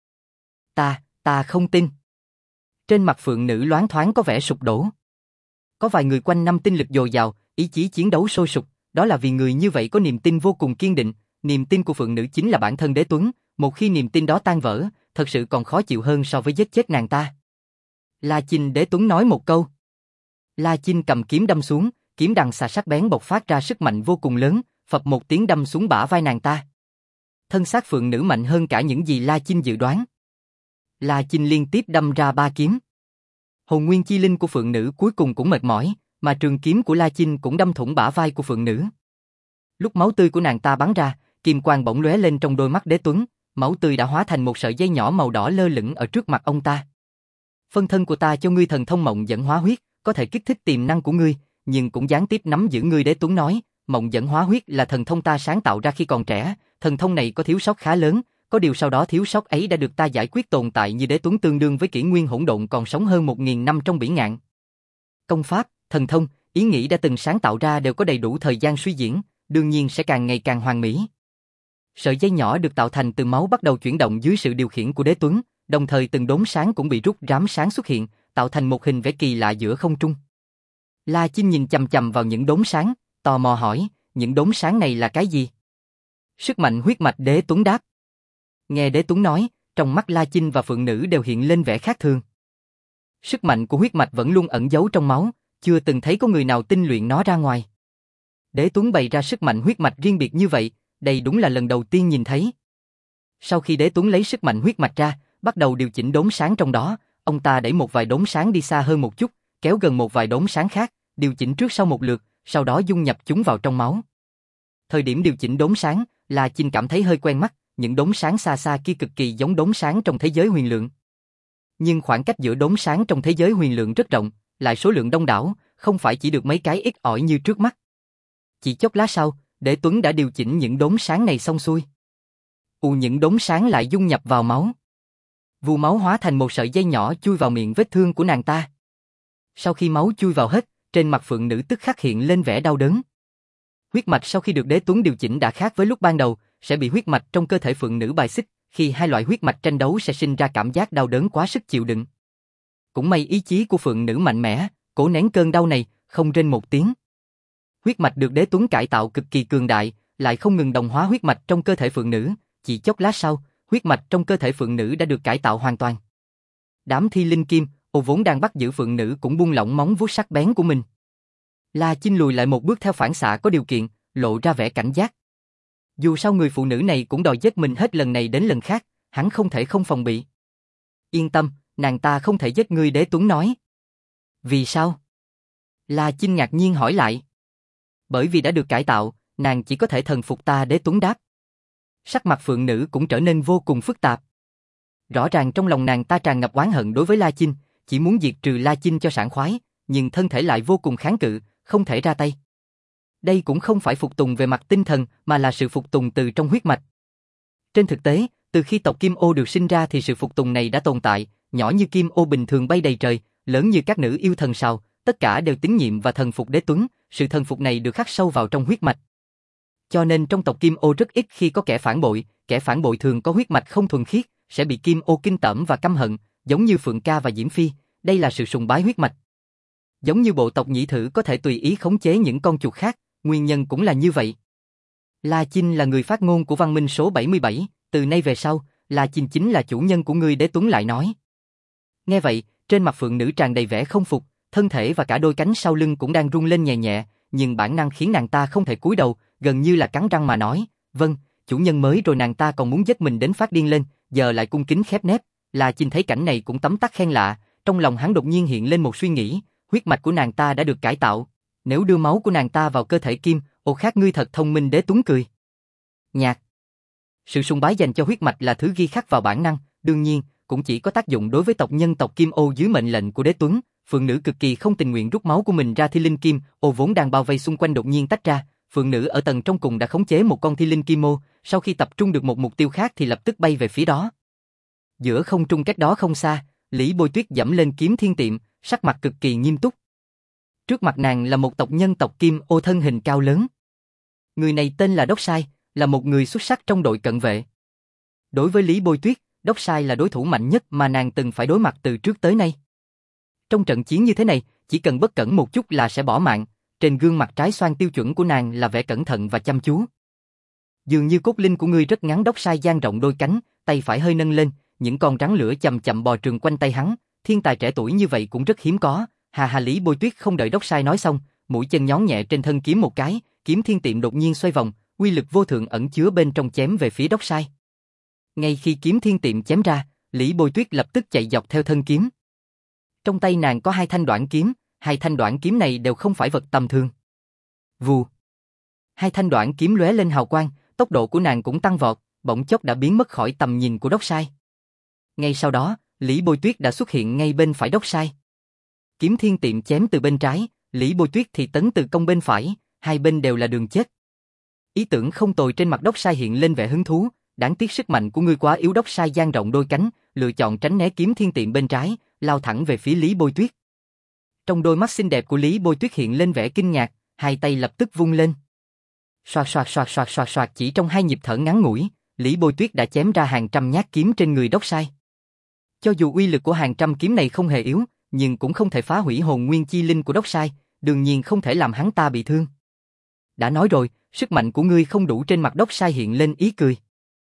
Ta không tin. Trên mặt Phượng Nữ loáng thoáng có vẻ sụp đổ. Có vài người quanh năm tinh lực dồi dào, ý chí chiến đấu sôi sục, đó là vì người như vậy có niềm tin vô cùng kiên định, niềm tin của Phượng Nữ chính là bản thân Đế Tuấn, một khi niềm tin đó tan vỡ, thật sự còn khó chịu hơn so với giết chết nàng ta. La Chinh. Đế Tuấn nói một câu. La Chinh cầm kiếm đâm xuống, kiếm đằng xà sắc bén bộc phát ra sức mạnh vô cùng lớn, phập một tiếng đâm xuống bả vai nàng ta. Thân xác Phượng Nữ mạnh hơn cả những gì La Chinh dự đoán. La Chinh liên tiếp đâm ra 3 kiếm. Hồn nguyên chi linh của Phượng Nữ cuối cùng cũng mệt mỏi, mà trường kiếm của La Chinh cũng đâm thủng bả vai của Phượng Nữ. Lúc máu tươi của nàng ta bắn ra, kim quang bỗng lóe lên trong đôi mắt Đế Tuấn, máu tươi đã hóa thành một sợi dây nhỏ màu đỏ lơ lửng ở trước mặt ông ta. Phân thân của ta cho ngươi thần thông mộng dẫn hóa huyết, có thể kích thích tiềm năng của ngươi, nhưng cũng gián tiếp nắm giữ ngươi. Đế Tuấn nói, mộng dẫn hóa huyết là thần thông ta sáng tạo ra khi còn trẻ, thần thông này có thiếu sót khá lớn, có điều sau đó thiếu sót ấy đã được ta giải quyết. Tồn tại như Đế Tuấn tương đương với kỷ nguyên hỗn độn còn sống hơn 1000 năm trong bỉ ngạn. Công pháp, thần thông, ý nghĩ đã từng sáng tạo ra đều có đầy đủ thời gian suy diễn, đương nhiên sẽ càng ngày càng hoàn mỹ. Sợi dây nhỏ được tạo thành từ máu bắt đầu chuyển động dưới sự điều khiển của Đế Tuấn, đồng thời từng đốm sáng cũng bị rút rám sáng xuất hiện, tạo thành một hình vẽ kỳ lạ giữa không trung. La Chinh nhìn chằm chằm vào những đốm sáng, tò mò hỏi, những đốm sáng này là cái gì? Sức mạnh huyết mạch. Đế Tuấn đáp. Nghe Đế Tuấn nói, trong mắt La Chinh và Phượng Nữ đều hiện lên vẻ khác thường. Sức mạnh của huyết mạch vẫn luôn ẩn giấu trong máu, chưa từng thấy có người nào tinh luyện nó ra ngoài. Đế Tuấn bày ra sức mạnh huyết mạch riêng biệt như vậy, đây đúng là lần đầu tiên nhìn thấy. Sau khi Đế Tuấn lấy sức mạnh huyết mạch ra, bắt đầu điều chỉnh đốm sáng trong đó, ông ta đẩy một vài đốm sáng đi xa hơn một chút, kéo gần một vài đốm sáng khác, điều chỉnh trước sau một lượt, sau đó dung nhập chúng vào trong máu. Thời điểm điều chỉnh đốm sáng, La Chinh cảm thấy hơi quen mắt, những đốm sáng xa xa kia cực kỳ giống đốm sáng trong thế giới huyền lượng. Nhưng khoảng cách giữa đốm sáng trong thế giới huyền lượng rất rộng, lại số lượng đông đảo, không phải chỉ được mấy cái ít ỏi như trước mắt. Chỉ chốc lát sau, Đế Tuấn đã điều chỉnh những đốm sáng này xong xuôi. Những đốm sáng lại dung nhập vào máu. Vu máu hóa thành một sợi dây nhỏ chui vào miệng vết thương của nàng ta. Sau khi máu chui vào hết, trên mặt Phượng Nữ tức khắc hiện lên vẻ đau đớn. Huyết mạch sau khi được Đế Tuấn điều chỉnh đã khác với lúc ban đầu, sẽ bị huyết mạch trong cơ thể Phượng Nữ bài xích, khi hai loại huyết mạch tranh đấu sẽ sinh ra cảm giác đau đớn quá sức chịu đựng. Cũng may ý chí của Phượng Nữ mạnh mẽ, cố nén cơn đau này, không rên một tiếng. Huyết mạch được Đế Tuấn cải tạo cực kỳ cường đại, lại không ngừng đồng hóa huyết mạch trong cơ thể Phượng Nữ, chỉ chốc lát sau, huyết mạch trong cơ thể Phượng Nữ đã được cải tạo hoàn toàn. Đám Thi Linh Kim, vốn đang bắt giữ Phượng Nữ cũng buông lỏng móng vuốt sắc bén của mình. La Chinh lùi lại một bước theo phản xạ có điều kiện, lộ ra vẻ cảnh giác. Dù sao người phụ nữ này cũng đòi giết mình hết lần này đến lần khác, hắn không thể không phòng bị. Yên tâm, nàng ta không thể giết ngươi. Đế Tuấn nói. Vì sao? La Chinh ngạc nhiên hỏi lại. Bởi vì đã được cải tạo, nàng chỉ có thể thần phục ta. Đế Tuấn đáp. Sắc mặt Phượng Nữ cũng trở nên vô cùng phức tạp. Rõ ràng trong lòng nàng ta tràn ngập oán hận đối với La Chinh, chỉ muốn diệt trừ La Chinh cho sảng khoái, nhưng thân thể lại vô cùng kháng cự, không thể ra tay. Đây cũng không phải phục tùng về mặt tinh thần, mà là sự phục tùng từ trong huyết mạch. Trên thực tế, từ khi tộc Kim Ô được sinh ra thì sự phục tùng này đã tồn tại, nhỏ như Kim Ô bình thường bay đầy trời, lớn như các nữ yêu thần sào, tất cả đều tín nhiệm và thần phục Đế Tuấn, sự thần phục này được khắc sâu vào trong huyết mạch. Cho nên trong tộc Kim Ô rất ít khi có kẻ phản bội thường có huyết mạch không thuần khiết, sẽ bị Kim Ô kinh tởm và căm hận, giống như Phượng Ca và Diễm Phi, đây là sự sùng bái huyết mạch. Giống như bộ tộc Nhị Thử có thể tùy ý khống chế những con chuột khác, nguyên nhân cũng là như vậy. La Chinh là người phát ngôn của văn minh số 77, từ nay về sau, La Chinh chính là chủ nhân của ngươi. Đế Tuấn lại nói. Nghe vậy, trên mặt Phượng Nữ tràn đầy vẻ không phục, thân thể và cả đôi cánh sau lưng cũng đang rung lên nhẹ nhẹ, nhưng bản năng khiến nàng ta không thể cúi đầu, gần như là cắn răng mà nói, vâng, chủ nhân mới. Rồi nàng ta còn muốn giết mình đến phát điên lên, giờ lại cung kính khép nép. La Chinh thấy cảnh này cũng tấm tắc khen lạ, trong lòng hắn đột nhiên hiện lên một suy nghĩ, huyết mạch của nàng ta đã được cải tạo, nếu đưa máu của nàng ta vào cơ thể Kim Ô khác, ngươi thật thông minh. Đế Tuấn cười nhạt. Sự sùng bái dành cho huyết mạch là thứ ghi khắc vào bản năng, đương nhiên cũng chỉ có tác dụng đối với tộc nhân tộc Kim Ô dưới mệnh lệnh của Đế Tuấn. Phượng Nữ cực kỳ không tình nguyện rút máu của mình ra. Thi Linh Kim Ô vốn đang bao vây xung quanh đột nhiên tách ra, Phượng Nữ ở tầng trong cùng đã khống chế một con Thi Linh Kim Ô, sau khi tập trung được một mục tiêu khác thì lập tức bay về phía đó. Giữa không trung cách đó không xa, Lý Bôi Tuyết dẫm lên kiếm thiên tiệm, sắc mặt cực kỳ nghiêm túc. Trước mặt nàng là một tộc nhân tộc Kim Ô thân hình cao lớn. Người này tên là Đốc Sai, là một người xuất sắc trong đội cận vệ. Đối với Lý Bôi Tuyết, Đốc Sai là đối thủ mạnh nhất mà nàng từng phải đối mặt từ trước tới nay. Trong trận chiến như thế này, chỉ cần bất cẩn một chút là sẽ bỏ mạng. Trên gương mặt trái xoan tiêu chuẩn của nàng là vẻ cẩn thận và chăm chú. Dường như cốt linh của ngươi rất ngắn. Đốc Sai dang rộng đôi cánh, tay phải hơi nâng lên, những con rắn lửa chậm chậm bò trường quanh tay hắn. Thiên tài trẻ tuổi như vậy cũng rất hiếm có. Hà hà. Lý Bôi Tuyết không đợi Đốc Sai nói xong, mũi chân nhón nhẹ trên thân kiếm một cái, kiếm thiên tiệm đột nhiên xoay vòng, uy lực vô thượng ẩn chứa bên trong chém về phía Đốc Sai. Ngay khi kiếm thiên tiệm chém ra, Lý Bôi Tuyết lập tức chạy dọc theo thân kiếm. Trong tay nàng có hai thanh đoạn kiếm, hai thanh đoạn kiếm này đều không phải vật tầm thường. Vù. Hai thanh đoạn kiếm lóe lên hào quang, tốc độ của nàng cũng tăng vọt, bỗng chốc đã biến mất khỏi tầm nhìn của Đốc Sai. Ngay sau đó, Lý Bôi Tuyết đã xuất hiện ngay bên phải Đốc Sai. Kiếm Thiên Tiệm chém từ bên trái, Lý Bôi Tuyết thì tấn từ công bên phải, hai bên đều là đường chết. Ý tưởng không tồi trên mặt Đốc Sai hiện lên vẻ hứng thú, đáng tiếc sức mạnh của ngươi quá yếu. Đốc Sai dang rộng đôi cánh, lựa chọn tránh né Kiếm Thiên Tiệm bên trái, lao thẳng về phía Lý Bôi Tuyết. Trong đôi mắt xinh đẹp của Lý Bôi Tuyết hiện lên vẻ kinh ngạc, hai tay lập tức vung lên. Xoạt xoạt xoạt xoạt xoạt xoạt, chỉ trong hai nhịp thở ngắn ngủi, Lý Bôi Tuyết đã chém ra hàng trăm nhát kiếm trên người Đốc Sai. Cho dù uy lực của hàng trăm kiếm này không hề yếu, nhưng cũng không thể phá hủy hồn nguyên chi linh của Đốc Sai, đương nhiên không thể làm hắn ta bị thương. Đã nói rồi, sức mạnh của ngươi không đủ. Trên mặt Đốc Sai hiện lên ý cười.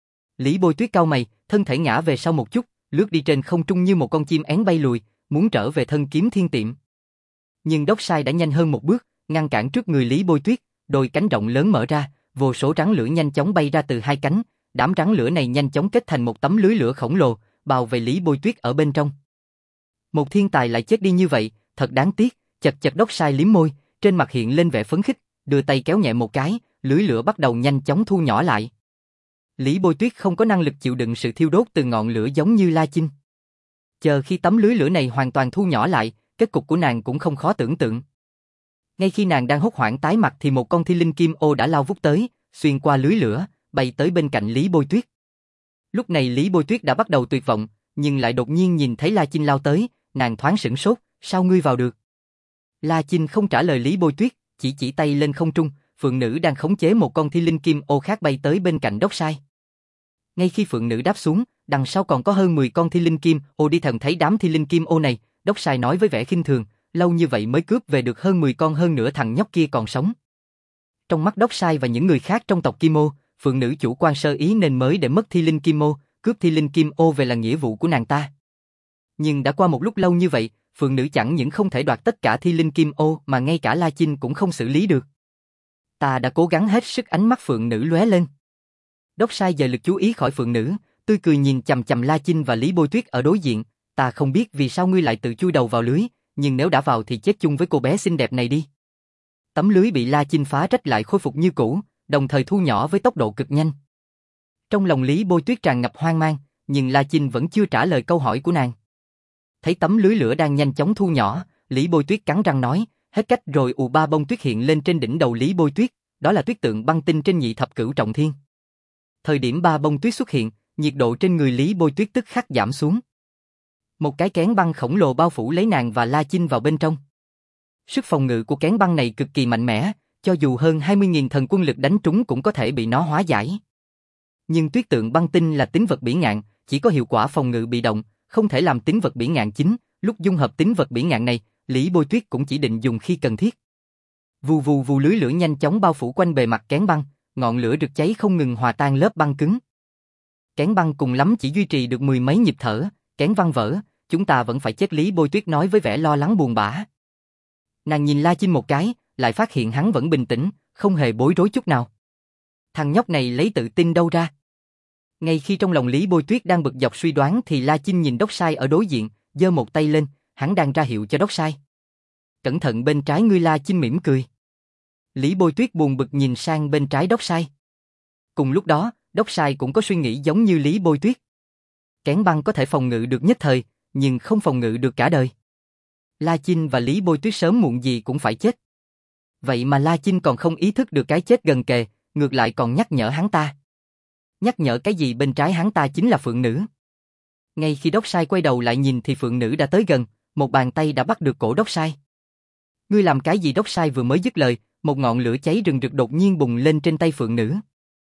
Lý Bôi Tuyết cau mày, thân thể ngã về sau một chút, lướt đi trên không trung như một con chim én bay lùi, muốn trở về thân Kiếm Thiên Tiệm. Nhưng Đốc Sai đã nhanh hơn một bước, ngăn cản trước người Lý Bôi Tuyết, đôi cánh rộng lớn mở ra, vô số rắn lửa nhanh chóng bay ra từ hai cánh, đám rắn lửa này nhanh chóng kết thành một tấm lưới lửa khổng lồ, bao vây Lý Bôi Tuyết ở bên trong. Một thiên tài lại chết đi như vậy, thật đáng tiếc. Chật chật, Đốc Sai liếm môi, trên mặt hiện lên vẻ phấn khích, đưa tay kéo nhẹ một cái, lưới lửa bắt đầu nhanh chóng thu nhỏ lại. Lý Bôi Tuyết không có năng lực chịu đựng sự thiêu đốt từ ngọn lửa giống như La Chinh. Chờ khi tấm lưới lửa này hoàn toàn thu nhỏ lại, kết cục của nàng cũng không khó tưởng tượng. Ngay khi nàng đang hốt hoảng tái mặt thì một con thi linh kim ô đã lao vút tới, xuyên qua lưới lửa, bay tới bên cạnh Lý Bôi Tuyết. Lúc này Lý Bôi Tuyết đã bắt đầu tuyệt vọng, nhưng lại đột nhiên nhìn thấy La Chinh lao tới, nàng thoáng sửng sốt, sao ngươi vào được? La Chinh không trả lời Lý Bôi Tuyết, chỉ tay lên không trung, phượng nữ đang khống chế một con thi linh kim ô khác bay tới bên cạnh Đốc Sai. Ngay khi phượng nữ đáp xuống, đằng sau còn có hơn 10 con thi linh kim ô đi. Thần thấy đám thi linh kim ô này, Đốc Sai nói với vẻ khinh thường, lâu như vậy mới cướp về được hơn 10 con, hơn nữa thằng nhóc kia còn sống. Trong mắt Đốc Sai và những người khác trong tộc Kim Ô, phượng nữ chủ quan sơ ý nên mới để mất thi linh kim ô, cướp thi linh kim ô về là nghĩa vụ của nàng ta. Nhưng đã qua một lúc lâu như vậy, phượng nữ chẳng những không thể đoạt tất cả thi linh kim ô mà ngay cả La Chinh cũng không xử lý được. Ta đã cố gắng hết sức. Ánh mắt phượng nữ lóe lên. Đốc Sai dời lực chú ý khỏi phượng nữ, tươi cười nhìn chằm chằm La Chinh và Lý Bôi Tuyết ở đối diện. Ta không biết vì sao ngươi lại tự chui đầu vào lưới, nhưng nếu đã vào thì chết chung với cô bé xinh đẹp này đi. Tấm lưới bị La Chinh phá rách lại khôi phục như cũ, đồng thời thu nhỏ với tốc độ cực nhanh. Trong lòng Lý Bôi Tuyết tràn ngập hoang mang, nhưng La Chinh vẫn chưa trả lời câu hỏi của nàng. Thấy tấm lưới lửa đang nhanh chóng thu nhỏ, Lý Bôi Tuyết cắn răng nói, hết cách rồi. Ba bông tuyết hiện lên trên đỉnh đầu Lý Bôi Tuyết, đó là tuyết tượng băng tinh trên nhị thập cửu trọng thiên. Thời điểm ba bông tuyết xuất hiện, nhiệt độ trên người Lý Bôi Tuyết tức khắc giảm xuống. Một cái kén băng khổng lồ bao phủ lấy nàng và La Chinh vào bên trong. Sức phòng ngự của kén băng này cực kỳ mạnh mẽ, cho dù hơn 20.000 thần quân lực đánh trúng cũng có thể bị nó hóa giải. Nhưng tuyết tượng băng tinh là tính vật bỉ ngạn, chỉ có hiệu quả phòng ngự bị động, không thể làm tính vật bỉ ngạn chính. Lúc dung hợp tính vật bỉ ngạn này, Lý Bôi Tuyết cũng chỉ định dùng khi cần thiết. Vù vù vù, lưới lửa nhanh chóng bao phủ quanh bề mặt kén băng, ngọn lửa rực cháy không ngừng hòa tan lớp băng cứng. Kén băng cùng lắm chỉ duy trì được 10 mấy nhịp thở, kén băng vỡ, chúng ta vẫn phải chết. Lý Bôi Tuyết nói với vẻ lo lắng buồn bã. Nàng nhìn La Chinh một cái, lại phát hiện hắn vẫn bình tĩnh, không hề bối rối chút nào. Thằng nhóc này lấy tự tin đâu ra? Ngay khi trong lòng Lý Bôi Tuyết đang bực dọc suy đoán thì La Chinh nhìn Đốc Sai ở đối diện, giơ một tay lên, hắn đang ra hiệu cho Đốc Sai. Cẩn thận bên trái ngươi. La Chinh mỉm cười. Lý Bôi Tuyết buồn bực nhìn sang bên trái Đốc Sai. Cùng lúc đó, Đốc Sai cũng có suy nghĩ giống như Lý Bôi Tuyết. Kén băng có thể phòng ngự được nhất thời, nhưng không phòng ngự được cả đời. La Chinh và Lý Bôi Tuyết sớm muộn gì cũng phải chết. Vậy mà La Chinh còn không ý thức được cái chết gần kề, ngược lại còn nhắc nhở hắn ta. Nhắc nhở cái gì? Bên trái hắn ta chính là phượng nữ. Ngay khi Đốc Sai quay đầu lại nhìn thì phượng nữ đã tới gần, một bàn tay đã bắt được cổ Đốc Sai. Ngươi làm cái gì? Đốc Sai vừa mới dứt lời, một ngọn lửa cháy rừng rực đột nhiên bùng lên trên tay phượng nữ.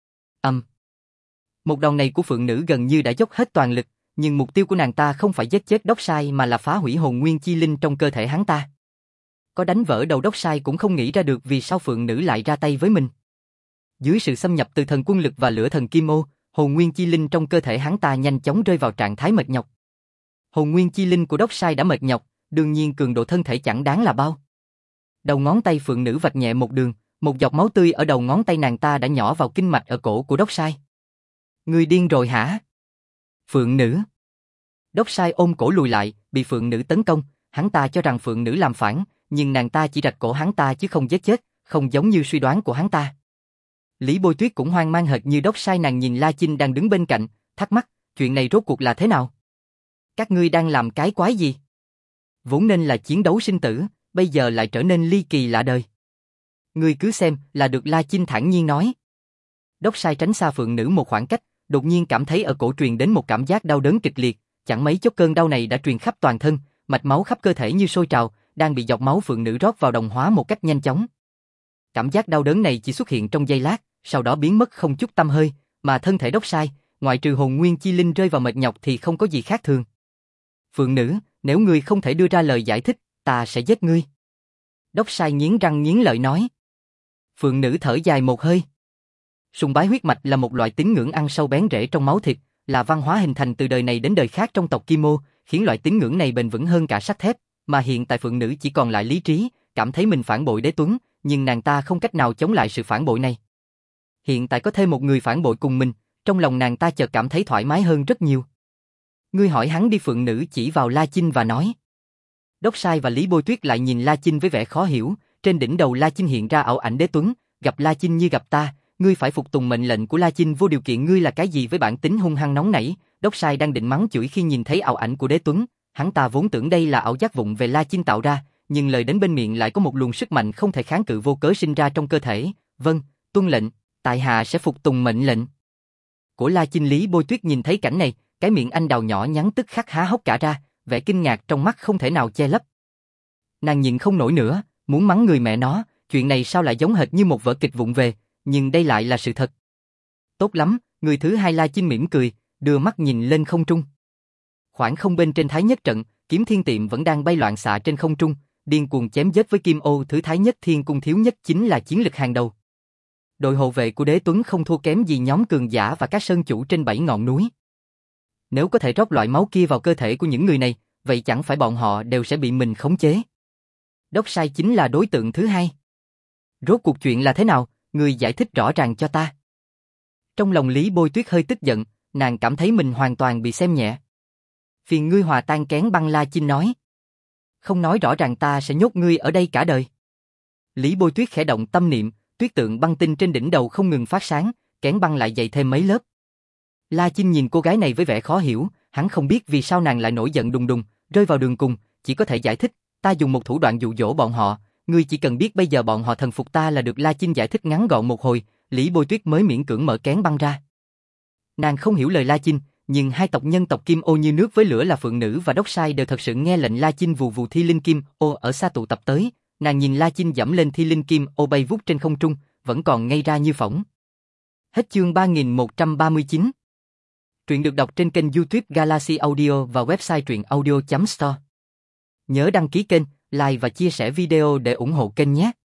Một đòn này của phượng nữ gần như đã dốc hết toàn lực, nhưng mục tiêu của nàng ta không phải giết chết Đốc Sai mà là phá hủy hồn nguyên chi linh trong cơ thể hắn ta. Có đánh vỡ đầu Đốc Sai cũng không nghĩ ra được vì sao phượng nữ lại ra tay với mình. Dưới sự xâm nhập từ thần quân lực và lửa thần kim ô, hồn nguyên chi linh trong cơ thể hắn ta nhanh chóng rơi vào trạng thái mệt nhọc. Hồn nguyên chi linh của Đốc Sai đã mệt nhọc, đương nhiên cường độ thân thể chẳng đáng là bao. Đầu ngón tay phượng nữ vạch nhẹ một đường, một giọt máu tươi ở đầu ngón tay nàng ta đã nhỏ vào kinh mạch ở cổ của Đốc Sai. Ngươi điên rồi hả? Phượng nữ. Đốc Sai ôm cổ lùi lại, bị phượng nữ tấn công, hắn ta cho rằng phượng nữ làm phản, nhưng nàng ta chỉ rạch cổ hắn ta chứ không giết chết, không giống như suy đoán của hắn ta. Lý Bôi Tuyết cũng hoang mang hệt như đốc sai, nàng nhìn La Chinh đang đứng bên cạnh, thắc mắc, chuyện này rốt cuộc là thế nào? Các ngươi đang làm cái quái gì? Vốn nên là chiến đấu sinh tử, bây giờ lại trở nên ly kỳ lạ đời. Ngươi cứ xem là được, La Chinh thản nhiên nói. Đốc sai tránh xa phượng nữ một khoảng cách, đột nhiên cảm thấy ở cổ truyền đến một cảm giác đau đớn kịch liệt, chẳng mấy chốc cơn đau này đã truyền khắp toàn thân, mạch máu khắp cơ thể như sôi trào, đang bị giọt máu phượng nữ rót vào đồng hóa một cách nhanh chóng. Cảm giác đau đớn này chỉ xuất hiện trong giây lát, sau đó biến mất không chút tăm hơi, mà thân thể đốc sai, ngoại trừ hồn nguyên chi linh rơi vào mệt nhọc thì không có gì khác thường. Phượng nữ, nếu ngươi không thể đưa ra lời giải thích, ta sẽ giết ngươi. Đốc sai nghiến răng nghiến lợi nói. Phượng nữ thở dài một hơi. Sùng bái huyết mạch là một loại tín ngưỡng ăn sâu bén rễ trong máu thịt, là văn hóa hình thành từ đời này đến đời khác trong tộc Kim Ô, khiến loại tín ngưỡng này bền vững hơn cả sắt thép, mà hiện tại Phượng nữ chỉ còn lại lý trí, cảm thấy mình phản bội Đế Tuấn, nhưng nàng ta không cách nào chống lại sự phản bội này. Hiện tại có thêm một người phản bội cùng mình, trong lòng nàng ta chợt cảm thấy thoải mái hơn rất nhiều. Ngươi hỏi hắn đi, Phượng nữ chỉ vào La Chinh và nói. Đốc sai và Lý Bôi Tuyết lại nhìn La Chinh với vẻ khó hiểu, trên đỉnh đầu La Chinh hiện ra ảo ảnh Đế Tuấn, gặp La Chinh như gặp ta, ngươi phải phục tùng mệnh lệnh của La Chinh vô điều kiện. Ngươi là cái gì với bản tính hung hăng nóng nảy? Đốc sai đang định mắng chửi khi nhìn thấy ảo ảnh của Đế Tuấn, hắn ta vốn tưởng đây là ảo giác vụng về La Chinh tạo ra, nhưng lời đến bên miệng lại có một luồng sức mạnh không thể kháng cự vô cớ sinh ra trong cơ thể. Vâng, tuân lệnh, tại hạ sẽ phục tùng mệnh lệnh của La Chinh. Lý Bôi Tuyết nhìn thấy cảnh này, cái miệng anh đào nhỏ nhắn tức khắc há hốc cả ra, vẻ kinh ngạc trong mắt không thể nào che lấp. Nàng nhịn không nổi nữa, muốn mắng người mẹ nó, chuyện này sao lại giống hệt như một vở kịch vụng về, nhưng đây lại là sự thật. Tốt lắm, người thứ hai. La Chinh mỉm cười, đưa mắt nhìn lên không trung. Khoảng không bên trên Thái Nhất trận, kiếm thiên tiệm vẫn đang bay loạn xạ trên không trung, điên cuồng chém giết với Kim Ô thứ Thái Nhất Thiên Cung, thiếu nhất chính là chiến lực hàng đầu. Đội hộ vệ của Đế Tuấn không thua kém gì nhóm cường giả và các sơn chủ trên 7 ngọn núi. Nếu có thể rót loại máu kia vào cơ thể của những người này, vậy chẳng phải bọn họ đều sẽ bị mình khống chế. Đốc sai chính là đối tượng thứ hai. Rốt cuộc chuyện là thế nào, người giải thích rõ ràng cho ta. Trong lòng Lý Bôi Tuyết hơi tức giận, nàng cảm thấy mình hoàn toàn bị xem nhẹ. Phiền ngươi hòa tan kén băng. La Chinh nói. Không nói rõ ràng ta sẽ nhốt ngươi ở đây cả đời. Lý Bôi Tuyết khẽ động tâm niệm, tuyết tượng băng tinh trên đỉnh đầu không ngừng phát sáng, kén băng lại dày thêm mấy lớp. La Chinh nhìn cô gái này với vẻ khó hiểu, hắn không biết vì sao nàng lại nổi giận đùng đùng, rơi vào đường cùng, chỉ có thể giải thích, ta dùng một thủ đoạn dụ dỗ bọn họ, ngươi chỉ cần biết bây giờ bọn họ thần phục ta là được. La Chinh giải thích ngắn gọn một hồi, Lý Bôi Tuyết mới miễn cưỡng mở kén băng ra. Nàng không hiểu lời La Chinh, nhưng hai tộc nhân tộc Kim Ô như nước với lửa là Phượng nữ và Đốc sai đều thật sự nghe lệnh La Chinh. Vù vù, thi linh Kim Ô ở xa tụ tập tới, nàng nhìn La Chinh dẫm lên thi linh Kim Ô bay vút trên không trung, vẫn còn ngây ra như phỗng. Hết chương 3139. Truyện được đọc trên kênh YouTube Galaxy Audio và website truyệnaudio.store. Nhớ đăng ký kênh, like và chia sẻ video để ủng hộ kênh nhé.